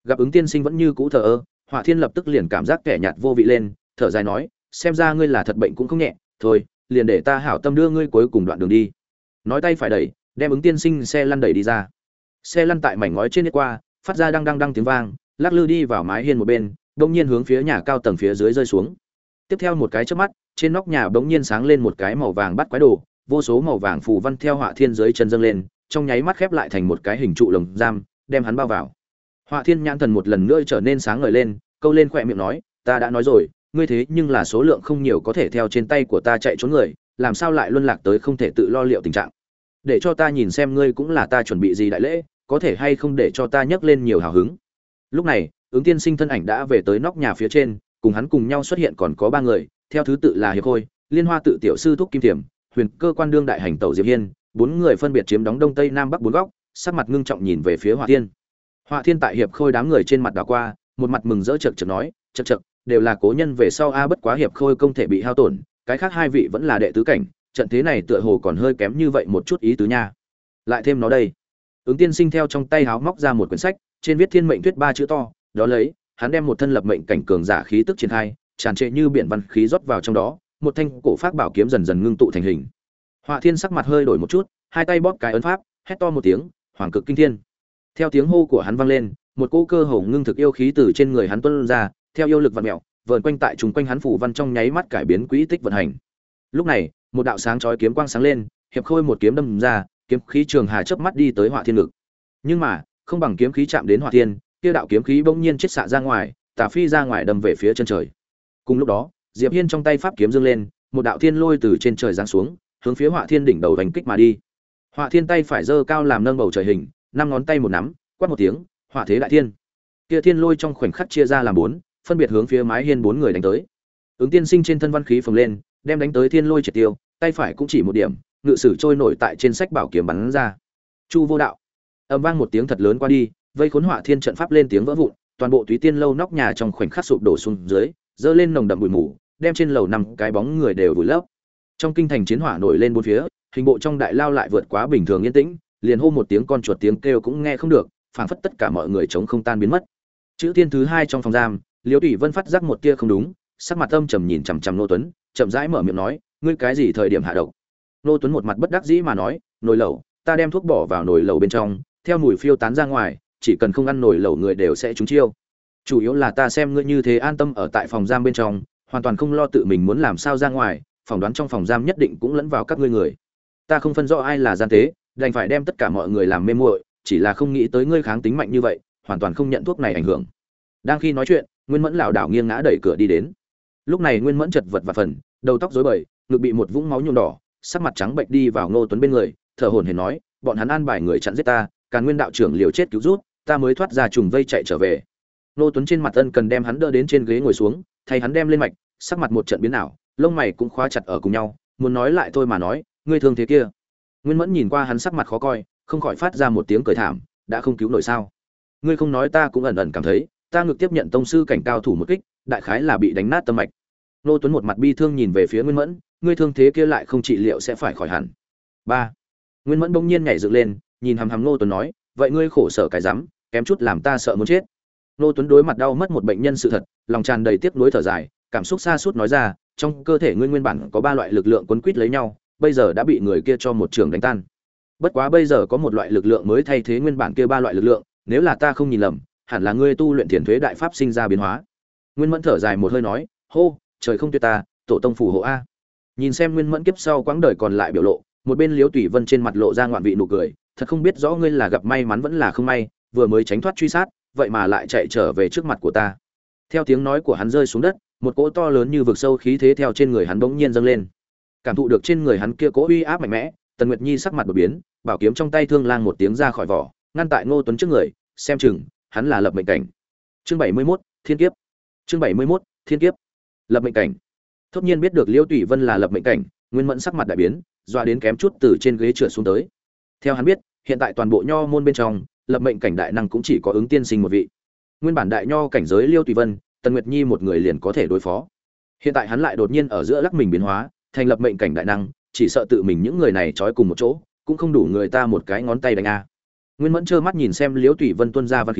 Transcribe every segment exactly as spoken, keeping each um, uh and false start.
Gặp ứng tiên sinh vẫn như cũ thờ ơ, Hỏa Thiên lập tức liền cảm giác kẻ nhạt vô vị lên, thở dài nói, xem ra ngươi là thật bệnh cũng không nhẹ, thôi, liền để ta hảo tâm đưa ngươi cuối cùng đoạn đường đi. Nói tay phải đẩy, đem ứng tiên sinh xe lăn đẩy đi ra. Xe lăn tại mảnh ngói trên đi qua, phát ra đăng đăng đăng tiếng vang, lắc lư đi vào mái hiên một bên, đột nhiên hướng phía nhà cao tầng phía dưới rơi xuống. Tiếp theo một cái chớp mắt, trên nóc nhà bỗng nhiên sáng lên một cái màu vàng bắt quái đồ, vô số màu vàng phù văn theo Hỏa Thiên dưới chân dâng lên, trong nháy mắt khép lại thành một cái hình trụ lồng giam, đem hắn bao vào. Hỏa Thiên nhãn thần một lần nữa trở nên sáng ngời lên, câu lên khóe miệng nói, ta đã nói rồi, ngươi thế nhưng là số lượng không nhiều có thể theo trên tay của ta chạy trốn người, làm sao lại luân lạc tới không thể tự lo liệu tình trạng. Để cho ta nhìn xem ngươi cũng là ta chuẩn bị gì đại lễ, có thể hay không để cho ta nhấc lên nhiều hào hứng. Lúc này, ứng tiên sinh thân ảnh đã về tới nóc nhà phía trên, cùng hắn cùng nhau xuất hiện còn có ba người, theo thứ tự là Hiệp Khôi, Liên Hoa tự tiểu sư thúc Kim Thiểm, Huyền Cơ quan đương đại hành tẩu Diệp Hiên, bốn người phân biệt chiếm đóng đông tây nam bắc bốn góc, sắc mặt ngưng trọng nhìn về phía Hỏa Thiên. Hỏa Thiên tại Hiệp Khôi đám người trên mặt đảo qua, một mặt mừng rỡ chậc chậc nói, chậc chậc, đều là cố nhân về sau a, bất quá Hiệp Khôi công thể bị hao tổn, cái khác hai vị vẫn là đệ tứ cảnh, trận thế này tựa hồ còn hơi kém như vậy một chút ý tứ nha. Lại thêm nó đây. Ứng tiên sinh theo trong tay háo móc ra một quyển sách, trên viết Thiên mệnh thuyết ba chữ to, đó lấy, hắn đem một thân lập mệnh cảnh cường giả khí tức triển khai, tràn trề như biển văn khí rót vào trong đó, một thanh cổ pháp bảo kiếm dần dần ngưng tụ thành hình. Hỏa Thiên sắc mặt hơi đổi một chút, hai tay bóp cái ấn pháp, hét to một tiếng, Hoàng cực kinh thiên. Theo tiếng hô của hắn vang lên, một cỗ cơ hồ ngưng thực yêu khí từ trên người hắn tuôn ra, theo yêu lực vặn mèo, vờn quanh tại trùng quanh hắn phủ văn trong nháy mắt cải biến quỹ tích vận hành. Lúc này, một đạo sáng chói kiếm quang sáng lên, Hiệp Khôi một kiếm đâm ra, kiếm khí trường hà chớp mắt đi tới Hỏa Thiên ngực. Nhưng mà, không bằng kiếm khí chạm đến Hỏa Thiên, kia đạo kiếm khí bỗng nhiên chết xạ ra ngoài, tà phi ra ngoài đâm về phía chân trời. Cùng lúc đó, Diệp Hiên trong tay pháp kiếm dương lên, một đạo thiên lôi từ trên trời giáng xuống, hướng phía Hỏa Thiên đỉnh đầu đánh kích mà đi. Hỏa Thiên tay phải giơ cao làm nâng bầu trời hình, năm ngón tay một nắm, quát một tiếng, hỏa thế đại thiên. Kia thiên lôi trong khoảnh khắc chia ra làm bốn, phân biệt hướng phía mái hiên bốn người đánh tới. Ứng tiên sinh trên thân văn khí phồng lên, đem đánh tới thiên lôi triệt tiêu, tay phải cũng chỉ một điểm, ngự sử trôi nổi tại trên sách bảo kiếm bắn ra. Chu vô đạo. Ầm vang một tiếng thật lớn qua đi, vây khốn Hỏa Thiên trận pháp lên tiếng vỡ vụn, toàn bộ Túy Tiên lâu nóc nhà trong khoảnh khắc sụp đổ xuống dưới, dơ lên nồng đậm bụi mù, đem trên lầu năm cái bóng người đều vùi lấp. Trong kinh thành chiến hỏa nổi lên bốn phía, hình bộ trong đại lao lại vượt quá bình thường yên tĩnh, liền hô một tiếng con chuột tiếng kêu cũng nghe không được, phảng phất tất cả mọi người chống không tan biến mất. Chữ tiên thứ hai trong phòng giam, Liễu Thủy Vân phát giác một tia không đúng, sắc mặt âm trầm nhìn chằm chằm Nô Tuấn, chậm rãi mở miệng nói, ngươi cái gì thời điểm hạ độc? Nô Tuấn một mặt bất đắc dĩ mà nói, nồi lẩu, ta đem thuốc bỏ vào nồi lẩu bên trong, theo mùi phiêu tán ra ngoài, chỉ cần không ăn nồi lẩu người đều sẽ trúng chiêu. Chủ yếu là ta xem ngươi như thế an tâm ở tại phòng giam bên trong, hoàn toàn không lo tự mình muốn làm sao ra ngoài, phỏng đoán trong phòng giam nhất định cũng lẫn vào các ngươi người. Ta không phân rõ ai là gian tế, đành phải đem tất cả mọi người làm mê muội, chỉ là không nghĩ tới ngươi kháng tính mạnh như vậy, hoàn toàn không nhận thuốc này ảnh hưởng. Đang khi nói chuyện, Nguyên Mẫn lảo đảo nghiêng ngã đẩy cửa đi đến. Lúc này Nguyên Mẫn chật vật và phần, đầu tóc rối bời, ngực bị một vũng máu nhuộm đỏ, sắc mặt trắng bệch đi vào Ngô Tuấn bên người, thở hổn hển nói, bọn hắn an bài người chặn giết ta, Càn Nguyên đạo trưởng liều chết cứu rút, ta mới thoát ra trùng vây chạy trở về. Ngô Tuấn trên mặt ân cần đem hắn đỡ đến trên ghế ngồi xuống, thay hắn đem lên mạch, sắc mặt một trận biến ảo, lông mày cũng khóa chặt ở cùng nhau, muốn nói lại thôi mà nói, ngươi thương thế kia. Nguyên Mẫn nhìn qua hắn sắc mặt khó coi, không khỏi phát ra một tiếng cười thảm, đã không cứu nổi sao? Ngươi không nói ta cũng ẩn ẩn cảm thấy, ta ngược tiếp nhận tông sư cảnh cao thủ một kích, đại khái là bị đánh nát tâm mạch. Nô Tuấn một mặt bi thương nhìn về phía Nguyên Mẫn, ngươi thương thế kia lại không trị liệu sẽ phải khỏi hẳn. Ba. Nguyên Mẫn bỗng nhiên nhảy dựng lên, nhìn hằm hằm Nô Tuấn nói, vậy ngươi khổ sở cái rắm, kém chút làm ta sợ muốn chết. Nô Tuấn đối mặt đau mất một bệnh nhân sự thật, lòng tràn đầy tiếc nuối thở dài, cảm xúc xa suốt nói ra, trong cơ thể ngươi nguyên bản có ba loại lực lượng quấn quýt lấy nhau, bây giờ đã bị người kia cho một trường đánh tan. Bất quá bây giờ có một loại lực lượng mới thay thế nguyên bản kia ba loại lực lượng, nếu là ta không nhìn lầm, hẳn là ngươi tu luyện Thiền Thuế đại pháp sinh ra biến hóa. Nguyên Mẫn thở dài một hơi nói, hô, trời không tuyệt ta, tổ tông phù hộ a. Nhìn xem Nguyên Mẫn kiếp sau quãng đời còn lại biểu lộ, một bên Liễu Tùy Vân trên mặt lộ ra ngoạn vị nụ cười, thật không biết rõ ngươi là gặp may mắn vẫn là không may, vừa mới tránh thoát truy sát, vậy mà lại chạy trở về trước mặt của ta. Theo tiếng nói của hắn rơi xuống đất, một cỗ to lớn như vực sâu khí thế theo trên người hắn bỗng nhiên dâng lên. Cảm thụ được trên người hắn kia cỗ uy áp mạnh mẽ, Tần Nguyệt Nhi sắc mặt đột biến, bảo kiếm trong tay thương lang một tiếng ra khỏi vỏ, ngăn tại Ngô Tuấn trước người, xem chừng hắn là lập mệnh cảnh. Chương bảy mươi mốt, Thiên kiếp. Chương bảy mươi mốt, Thiên kiếp. Lập mệnh cảnh. Thốt nhiên biết được Liễu Tùy Vân là lập mệnh cảnh, Nguyên Mẫn sắc mặt đại biến, dọa đến kém chút từ trên ghế trượt xuống tới. Theo hắn biết, hiện tại toàn bộ nho môn bên trong, lập mệnh cảnh đại năng cũng chỉ có ứng tiên sinh một vị. Nguyên bản đại nho cảnh giới Liễu Tùy Vân, Tần Nguyệt Nhi một người liền có thể đối phó. Hiện tại hắn lại đột nhiên ở giữa lắc mình biến hóa, thành lập mệnh cảnh đại năng, chỉ sợ tự mình những người này trói cùng một chỗ, cũng không đủ người ta một cái ngón tay đánh a. Nguyên Mẫn trơ mắt nhìn xem Liễu Tùy Vân tuôn ra văn khí,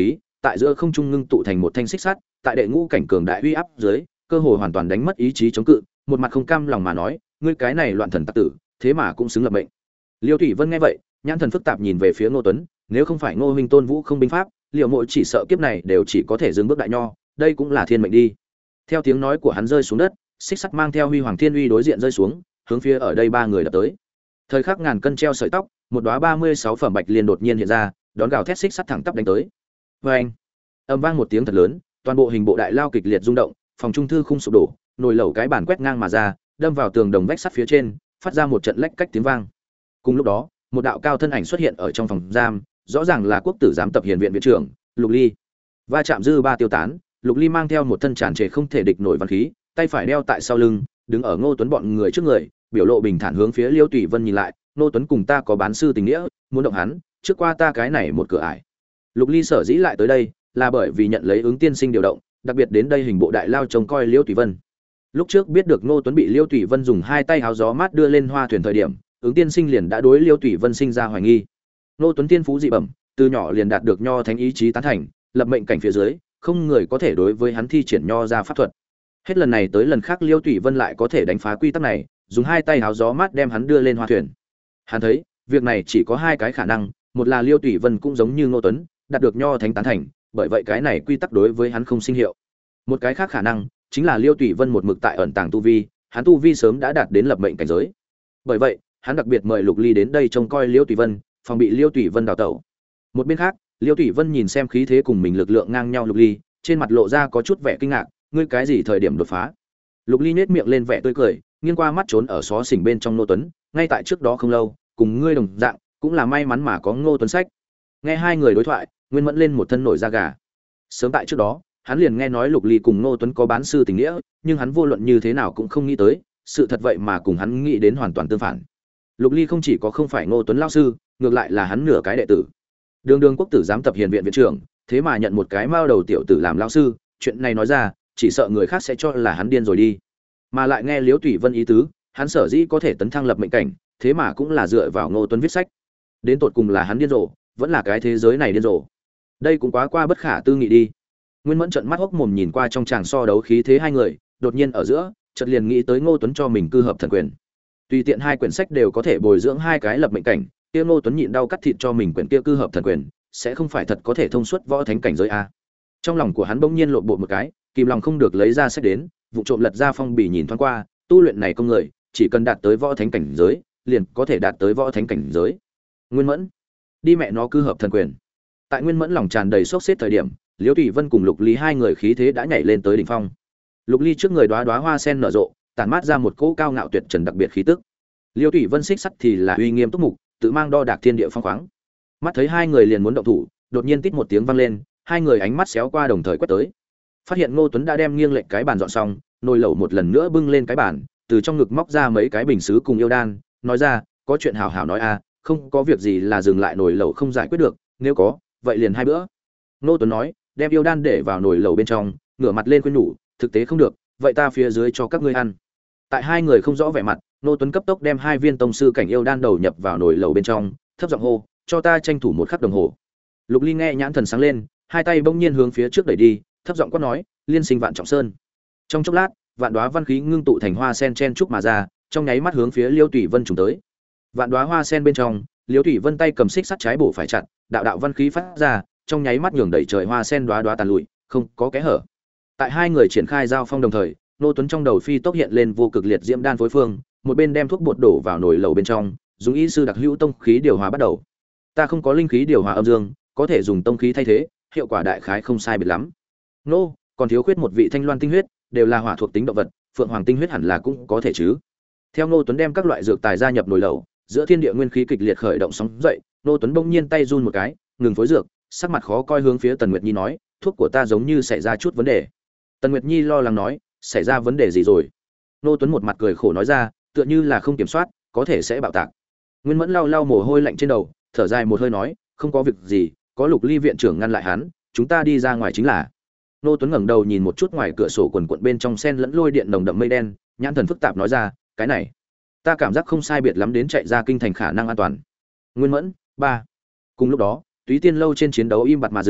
tại giữa không trung ngưng tụ thành một thanh xích sắt, tại đệ ngũ cảnh cường đại uy áp dưới, cơ hồ hoàn toàn đánh mất ý chí chống cự, một mặt không cam lòng mà nói, ngươi cái này loạn thần tặc tử, thế mà cũng xứng lập mệnh. Liêu Thủy Vân nghe vậy, nhãn thần phức tạp nhìn về phía Ngô Tuấn, nếu không phải Ngô huynh tôn vũ không binh pháp, Liễu Mộ chỉ sợ kiếp này đều chỉ có thể dừng bước đại nho, đây cũng là thiên mệnh đi. Theo tiếng nói của hắn rơi xuống đất, xích sắt mang theo huy hoàng thiên uy đối diện rơi xuống, hướng phía ở đây ba người đập tới. Thời khắc ngàn cân treo sợi tóc, một đóa ba mươi sáu phẩm bạch liên đột nhiên hiện ra, đón gào thét xích sắt thẳng tắp đánh tới. Oeng! Âm vang một tiếng thật lớn, toàn bộ hình bộ đại lao kịch liệt rung động, phòng trung thư khung sụp đổ, nồi lẩu cái bàn quét ngang mà ra, đâm vào tường đồng vách sắt phía trên, phát ra một trận lách cách tiếng vang. Cùng lúc đó, một đạo cao thân ảnh xuất hiện ở trong phòng giam, rõ ràng là quốc tử giám tập hiền viện viện trưởng Lục Ly. Va chạm dư ba tiêu tán, Lục Ly mang theo một thân tràn trề không thể địch nổi văn khí, tay phải đeo tại sau lưng, đứng ở Ngô Tuấn bọn người trước người, biểu lộ bình thản hướng phía Liêu Tùy Vân nhìn lại, Ngô Tuấn cùng ta có bán sư tình nghĩa, muốn động hắn, trước qua ta cái này một cửa ải. Lục Ly sở dĩ lại tới đây, là bởi vì nhận lấy ứng tiên sinh điều động, đặc biệt đến đây hình bộ đại lao trông coi Liêu Tùy Vân. Lúc trước biết được Ngô Tuấn bị Liêu Tùy Vân dùng hai tay háo gió mát đưa lên hoa thuyền thời điểm, ứng tiên sinh liền đã đối Liêu Tùy Vân sinh ra hoài nghi. Ngô Tuấn tiên phú dị bẩm, từ nhỏ liền đạt được nho thánh ý chí tán thành, lập mệnh cảnh phía dưới, không người có thể đối với hắn thi triển nho ra pháp thuật. Hết lần này tới lần khác Liêu Tùy Vân lại có thể đánh phá quy tắc này, dùng hai tay háo gió mát đem hắn đưa lên hoa thuyền. Hắn thấy, việc này chỉ có hai cái khả năng, một là Liêu Tùy Vân cũng giống như Ngô Tuấn, đạt được nho thánh tán thành, bởi vậy cái này quy tắc đối với hắn không sinh hiệu. Một cái khác khả năng, chính là Liêu Tùy Vân một mực tại ẩn tàng tu vi, hắn tu vi sớm đã đạt đến lập mệnh cảnh giới. Bởi vậy, hắn đặc biệt mời Lục Ly đến đây trông coi Liêu Tùy Vân, phòng bị Liêu Tùy Vân đào tẩu. Một bên khác, Liêu Tùy Vân nhìn xem khí thế cùng mình lực lượng ngang nhau Lục Ly, trên mặt lộ ra có chút vẻ kinh ngạc, ngươi cái gì thời điểm đột phá? Lục Ly nhếch miệng lên vẻ tươi cười, nghiêng qua mắt trốn ở xó xỉnh bên trong Ngô Tuấn, ngay tại trước đó không lâu, cùng ngươi đồng dạng, cũng là may mắn mà có Ngô Tuấn sách. Nghe hai người đối thoại, Nguyên Mẫn lên một thân nổi da gà. Sớm tại trước đó, hắn liền nghe nói Lục Ly cùng Ngô Tuấn có bán sư tình nghĩa, nhưng hắn vô luận như thế nào cũng không nghĩ tới, sự thật vậy mà cùng hắn nghĩ đến hoàn toàn tương phản. Lục Ly không chỉ có không phải Ngô Tuấn lão sư, ngược lại là hắn nửa cái đệ tử. Đường Đường quốc tử giám tập hiền viện viện trưởng, thế mà nhận một cái mao đầu tiểu tử làm lão sư, chuyện này nói ra, chỉ sợ người khác sẽ cho là hắn điên rồi đi. Mà lại nghe Liễu Tùy Vân ý tứ, hắn sở dĩ có thể tấn thăng lập mệnh cảnh, thế mà cũng là dựa vào Ngô Tuấn viết sách. Đến tột cùng là hắn điên rồ, vẫn là cái thế giới này điên rồ. Đây cũng quá qua bất khả tư nghị đi. Nguyên Mẫn trợn mắt hốc mồm nhìn qua trong tràng so đấu khí thế hai người, đột nhiên ở giữa, chợt liền nghĩ tới Ngô Tuấn cho mình cư hợp thần quyền. Tùy tiện hai quyển sách đều có thể bồi dưỡng hai cái lập mệnh cảnh, kia Ngô Tuấn nhịn đau cắt thịt cho mình quyển kia cư hợp thần quyền, sẽ không phải thật có thể thông suốt võ thánh cảnh giới a. Trong lòng của hắn bỗng nhiên lộn bộ một cái, kìm lòng không được lấy ra sách đến, vụ trộm lật ra phong bì nhìn thoáng qua, tu luyện này công người, chỉ cần đạt tới võ thánh cảnh giới, liền có thể đạt tới võ thánh cảnh giới. Nguyên Mẫn, đi mẹ nó cư hợp thần quyền. Tại Nguyên Mẫn lòng tràn đầy sốt xếp thời điểm, Liễu Tùy Vân cùng Lục Ly hai người khí thế đã nhảy lên tới đỉnh phong. Lục Ly trước người đóa đóa hoa sen nở rộ, tản mát ra một cỗ cao ngạo tuyệt trần đặc biệt khí tức. Liễu Tùy Vân xích sắt thì là uy nghiêm túc mục, tự mang đo đạc thiên địa phong khoáng. Mắt thấy hai người liền muốn động thủ, đột nhiên tít một tiếng vang lên, hai người ánh mắt xéo qua đồng thời quét tới. Phát hiện Ngô Tuấn đã đem nghiêng lệch cái bàn dọn xong, nồi lẩu một lần nữa bưng lên cái bàn, từ trong ngực móc ra mấy cái bình sứ cùng yêu đan, nói ra, có chuyện hảo hảo nói a, không có việc gì là dừng lại nồi lẩu không giải quyết được, nếu có, vậy liền hai bữa. Ngô Tuấn nói, đem yêu đan để vào nồi lẩu bên trong, ngửa mặt lên khuyên nhủ, thực tế không được, vậy ta phía dưới cho các ngươi ăn. Tại hai người không rõ vẻ mặt, Ngô Tuấn cấp tốc đem hai viên tông sư cảnh yêu đan đầu nhập vào nồi lẩu bên trong, thấp giọng hô, cho ta tranh thủ một khắc đồng hồ. Lục Ly nghe nhãn thần sáng lên, hai tay bỗng nhiên hướng phía trước đẩy đi, thấp giọng quát nói, liên sinh vạn trọng sơn. Trong chốc lát, vạn đóa văn khí ngưng tụ thành hoa sen chen trúc mà ra, trong nháy mắt hướng phía Liêu Tùy Vân trùng tới. Vạn đóa hoa sen bên trong, Liêu Tùy Vân tay cầm xích sắt trái bổ phải chặt, đạo đạo văn khí phát ra, trong nháy mắt nhường đẩy trời hoa sen đóa đóa tàn lụi, không có kẽ hở. Tại hai người triển khai giao phong đồng thời, Nô Tuấn trong đầu phi tốc hiện lên vô cực liệt diễm đan phối phương, một bên đem thuốc bột đổ vào nồi lẩu bên trong, dùng ý sư đặc hữu tông khí điều hòa bắt đầu. Ta không có linh khí điều hòa âm dương, có thể dùng tông khí thay thế, hiệu quả đại khái không sai biệt lắm. Nô, còn thiếu khuyết một vị thanh loan tinh huyết, đều là hỏa thuộc tính động vật, phượng hoàng tinh huyết hẳn là cũng có thể chứ. Theo Nô Tuấn đem các loại dược tài gia nhập nồi lẩu, giữa thiên địa nguyên khí kịch liệt khởi động sóng dậy, Nô Tuấn bỗng nhiên tay run một cái, ngừng phối dược, sắc mặt khó coi hướng phía Tần Nguyệt Nhi nói, thuốc của ta giống như xảy ra chút vấn đề. Tần Nguyệt Nhi lo lắng nói, xảy ra vấn đề gì rồi? Nô Tuấn một mặt cười khổ nói ra, tựa như là không kiểm soát, có thể sẽ bạo tạc. Nguyên Mẫn lau lau mồ hôi lạnh trên đầu, thở dài một hơi nói, không có việc gì, có Lục Ly viện trưởng ngăn lại hắn, chúng ta đi ra ngoài chính là. Nô Tuấn ngẩng đầu nhìn một chút ngoài cửa sổ quần quần bên trong sen lẫn lôi điện nồng đậm mây đen, nhãn thần phức tạp nói ra, cái này, ta cảm giác không sai biệt lắm đến chạy ra kinh thành khả năng an toàn. Nguyên Mẫn, ba. Cùng lúc đó, Túy Tiên lâu trên chiến đấu im bặt mà dừng,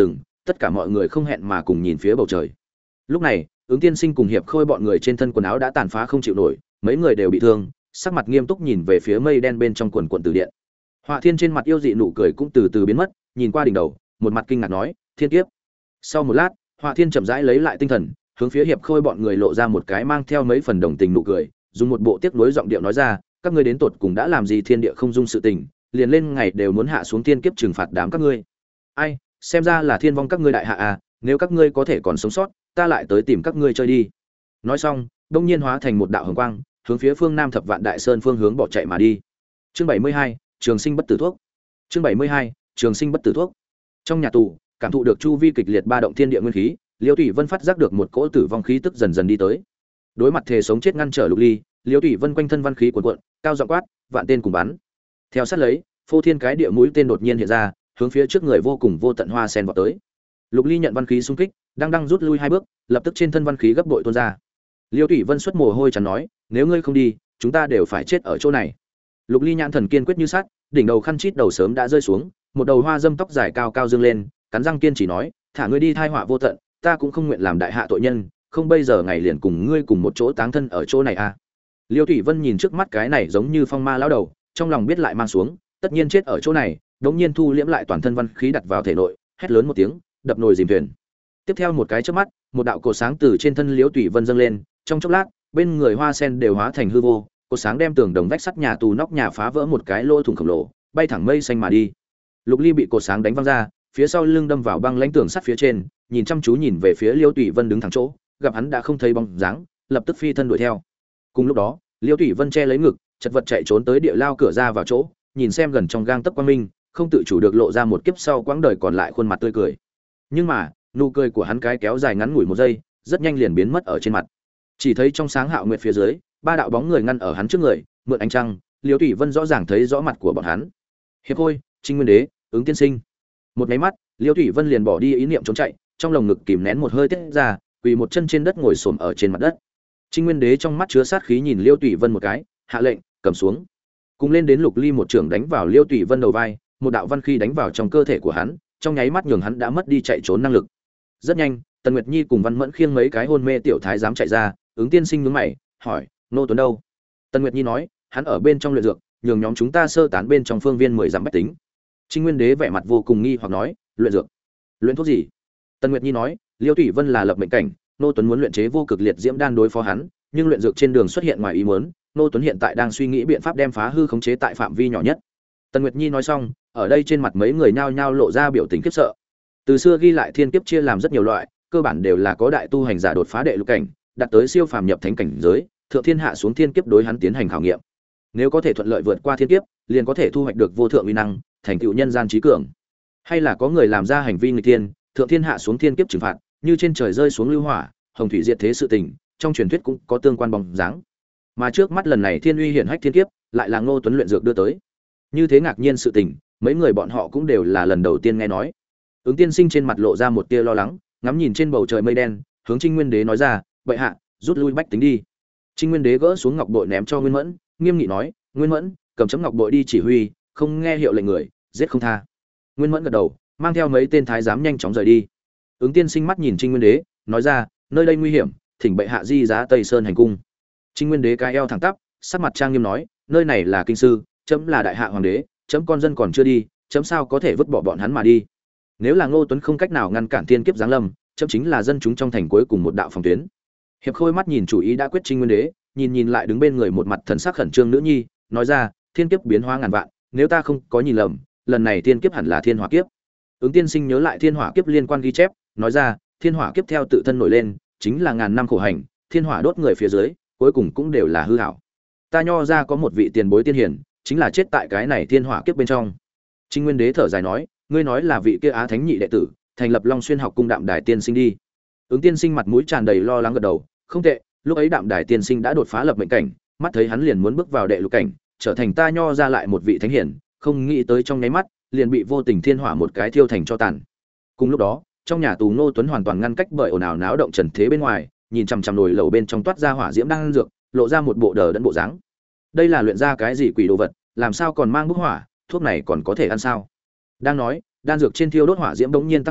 tất cả mọi người không hẹn mà cùng nhìn phía bầu trời. Lúc này, Ứng Tiên Sinh cùng Hiệp Khôi bọn người trên thân quần áo đã tàn phá không chịu nổi, mấy người đều bị thương, sắc mặt nghiêm túc nhìn về phía mây đen bên trong quần quần từ điện. Họa Thiên trên mặt yêu dị nụ cười cũng từ từ biến mất, nhìn qua đỉnh đầu, một mặt kinh ngạc nói, "Thiên kiếp." Sau một lát, Họa Thiên chậm rãi lấy lại tinh thần, hướng phía Hiệp Khôi bọn người lộ ra một cái mang theo mấy phần đồng tình nụ cười, dùng một bộ tiếc nuối giọng điệu nói ra, "Các ngươi đến tột cùng đã làm gì thiên địa không dung sự tình, liền lên ngày đều muốn hạ xuống thiên kiếp trừng phạt đám các ngươi. Ai, xem ra là thiên vong các ngươi đại hạ à, nếu các ngươi có thể còn sống sót, ta lại tới tìm các ngươi chơi đi." Nói xong, đông nhiên hóa thành một đạo hồng quang, hướng phía phương Nam Thập Vạn Đại Sơn phương hướng bỏ chạy mà đi. Chương bảy mươi hai, Trường Sinh bất tử thuốc. Chương bảy mươi hai, Trường Sinh bất tử thuốc. Trong nhà tù, cảm thụ được chu vi kịch liệt ba động thiên địa nguyên khí, Liễu Thủy Vân phát giác được một cỗ tử vong khí tức dần dần đi tới. Đối mặt thề sống chết ngăn trở Lục Ly, Liễu Thủy Vân quanh thân văn khí cuồn cuộn, cao giọng quát, "Vạn tên cùng bắn." Theo sát lấy, phô thiên cái địa mũi tên đột nhiên hiện ra, hướng phía trước người vô cùng vô tận hoa sen vọt tới. Lục Ly nhận văn khí xung kích, đang đang rút lui hai bước, lập tức trên thân văn khí gấp bội tuôn ra. Liêu Thủy Vân xuất mồ hôi chán nói, "Nếu ngươi không đi, chúng ta đều phải chết ở chỗ này." Lục Ly nhãn thần kiên quyết như sắt, đỉnh đầu khăn chít đầu sớm đã rơi xuống, một đầu hoa dâm tóc dài cao cao dương lên, cắn răng kiên trì nói, "Thả ngươi đi thai họa vô tận, ta cũng không nguyện làm đại hạ tội nhân, không bây giờ ngày liền cùng ngươi cùng một chỗ táng thân ở chỗ này à?" Liêu Thủy Vân nhìn trước mắt cái này giống như phong ma lão đầu, trong lòng biết lại mang xuống, tất nhiên chết ở chỗ này, đống nhiên thu liễm lại toàn thân văn khí đặt vào thể nội, hét lớn một tiếng, đập nồi dìm thuyền. Tiếp theo một cái chớp mắt, một đạo cột sáng từ trên thân Liễu Thủy Vân dâng lên, trong chốc lát, bên người hoa sen đều hóa thành hư vô, cột sáng đem tường đồng vách sắt nhà tù nóc nhà phá vỡ một cái lỗ thủng khổng lồ, bay thẳng mây xanh mà đi. Lục Ly bị cột sáng đánh văng ra, phía sau lưng đâm vào băng lãnh tường sắt phía trên, nhìn chăm chú nhìn về phía Liễu Thủy Vân đứng thẳng chỗ, gặp hắn đã không thấy bóng dáng, lập tức phi thân đuổi theo. Cùng lúc đó, Liễu Thủy Vân che lấy ngực, chật vật chạy trốn tới địa lao cửa ra vào chỗ, nhìn xem gần trong gang tấc quang minh, không tự chủ được lộ ra một kiếp sau quãng đời còn lại khuôn mặt tươi cười. Nhưng mà, nụ cười của hắn cái kéo dài ngắn ngủi một giây, rất nhanh liền biến mất ở trên mặt. Chỉ thấy trong sáng hạo nguyệt phía dưới, ba đạo bóng người ngăn ở hắn trước người, mượn ánh trăng, Liễu Thủy Vân rõ ràng thấy rõ mặt của bọn hắn. Hiệp Khôi, Trinh Nguyên Đế, Ứng Tiên Sinh. Một cái mắt, Liễu Thủy Vân liền bỏ đi ý niệm trốn chạy, trong lồng ngực kìm nén một hơi tiết ra, quỳ một chân trên đất ngồi xổm ở trên mặt đất. Trinh Nguyên Đế trong mắt chứa sát khí nhìn Liễu Thủy Vân một cái, hạ lệnh, cầm xuống. Cùng lên đến Lục Ly một trưởng đánh vào Liễu Thủy Vân đầu vai, một đạo văn khí đánh vào trong cơ thể của hắn, trong nháy mắt nhường hắn đã mất đi chạy trốn năng lực. Rất nhanh, Tần Nguyệt Nhi cùng Văn Mẫn khiêng mấy cái hôn mê tiểu thái giám chạy ra, Ứng Tiên Sinh nhướng mày, hỏi, "Nô Tuấn đâu?" Tần Nguyệt Nhi nói, "Hắn ở bên trong luyện dược, nhường nhóm chúng ta sơ tán bên trong phương viên mười dặm bách tính." Trinh Nguyên Đế vẻ mặt vô cùng nghi hoặc nói, "Luyện dược? Luyện thuốc gì?" Tần Nguyệt Nhi nói, "Liêu Thủy Vân là lập mệnh cảnh, Nô Tuấn muốn luyện chế vô cực liệt diễm đan đối phó hắn, nhưng luyện dược trên đường xuất hiện ngoài ý muốn, Nô Tuấn hiện tại đang suy nghĩ biện pháp đem phá hư khống chế tại phạm vi nhỏ nhất." Tần Nguyệt Nhi nói xong, ở đây trên mặt mấy người nhao nhao lộ ra biểu tình khiếp sợ. Từ xưa ghi lại thiên kiếp chia làm rất nhiều loại, cơ bản đều là có đại tu hành giả đột phá đệ lục cảnh, đạt tới siêu phàm nhập thánh cảnh giới, thượng thiên hạ xuống thiên kiếp đối hắn tiến hành khảo nghiệm. Nếu có thể thuận lợi vượt qua thiên kiếp, liền có thể thu hoạch được vô thượng uy năng, thành tựu nhân gian trí cường. Hay là có người làm ra hành vi nghịch thiên, thượng thiên hạ xuống thiên kiếp trừng phạt, như trên trời rơi xuống lưu hỏa, hồng thủy diệt thế sự tình, trong truyền thuyết cũng có tương quan bóng dáng. Mà trước mắt lần này thiên uy hiển hách thiên kiếp, lại là Ngô Tuấn luyện dược đưa tới. Như thế ngạc nhiên sự tình, mấy người bọn họ cũng đều là lần đầu tiên nghe nói. Ứng Tiên Sinh trên mặt lộ ra một tia lo lắng, ngắm nhìn trên bầu trời mây đen, hướng Trinh Nguyên Đế nói ra, "Bệ hạ, rút lui bách tính đi." Trinh Nguyên Đế gỡ xuống ngọc bội ném cho Nguyên Mẫn, nghiêm nghị nói, "Nguyên Mẫn, cầm chấm ngọc bội đi chỉ huy, không nghe hiệu lệnh người, giết không tha." Nguyên Mẫn gật đầu, mang theo mấy tên thái giám nhanh chóng rời đi. Ứng Tiên Sinh mắt nhìn Trinh Nguyên Đế, nói ra, "Nơi đây nguy hiểm, thỉnh bệ hạ di giá Tây Sơn hành cung." Trinh Nguyên Đế cái eo thẳng tắp, sắc mặt trang nghiêm nói, "Nơi này là kinh sư, chấm là đại hạ hoàng đế, chấm con dân còn chưa đi, chấm sao có thể vứt bỏ bọn hắn mà đi. Nếu là Ngô Tuấn không cách nào ngăn cản thiên kiếp giáng lâm, chấm chính là dân chúng trong thành cuối cùng một đạo phòng tuyến." Hiệp Khôi mắt nhìn chủ ý đã quyết Trinh Nguyên Đế, nhìn nhìn lại đứng bên người một mặt thần sắc khẩn trương nữ nhi, nói ra, "Thiên kiếp biến hóa ngàn vạn, nếu ta không có nhìn lầm, lần này thiên kiếp hẳn là thiên hỏa kiếp." Ứng Tiên Sinh nhớ lại thiên hỏa kiếp liên quan ghi chép, nói ra, "Thiên hỏa kiếp theo tự thân nổi lên, chính là ngàn năm khổ hành, thiên hỏa đốt người phía dưới, cuối cùng cũng đều là hư ảo. Ta nho ra có một vị tiền bối tiên hiển, chính là chết tại cái này thiên hỏa kiếp bên trong." Trinh Nguyên Đế thở dài nói, "Ngươi nói là vị kia Á Thánh nhị đệ tử, thành lập Long Xuyên học cung Đạm Đài tiên sinh đi." Ứng Tiên Sinh mặt mũi tràn đầy lo lắng gật đầu, "Không tệ, lúc ấy Đạm Đài tiên sinh đã đột phá lập mệnh cảnh, mắt thấy hắn liền muốn bước vào đệ lục cảnh, trở thành ta nho ra lại một vị thánh hiển, không nghĩ tới trong nháy mắt, liền bị vô tình thiên hỏa một cái thiêu thành cho tàn." Cùng lúc đó, trong nhà tù Ngô Tuấn hoàn toàn ngăn cách bởi ồn ào náo động trần thế bên ngoài, nhìn chằm chằm nồi lẩu bên trong toát ra hỏa diễm đang dược, lộ ra một bộ đờ đẫn bộ dáng. Đây là luyện ra cái gì quỷ đồ vật, làm sao còn mang bức hỏa, thuốc này còn có thể ăn sao? Đang nói, đan dược trên thiêu đốt hỏa diễm bỗng nhiên tăng vọt,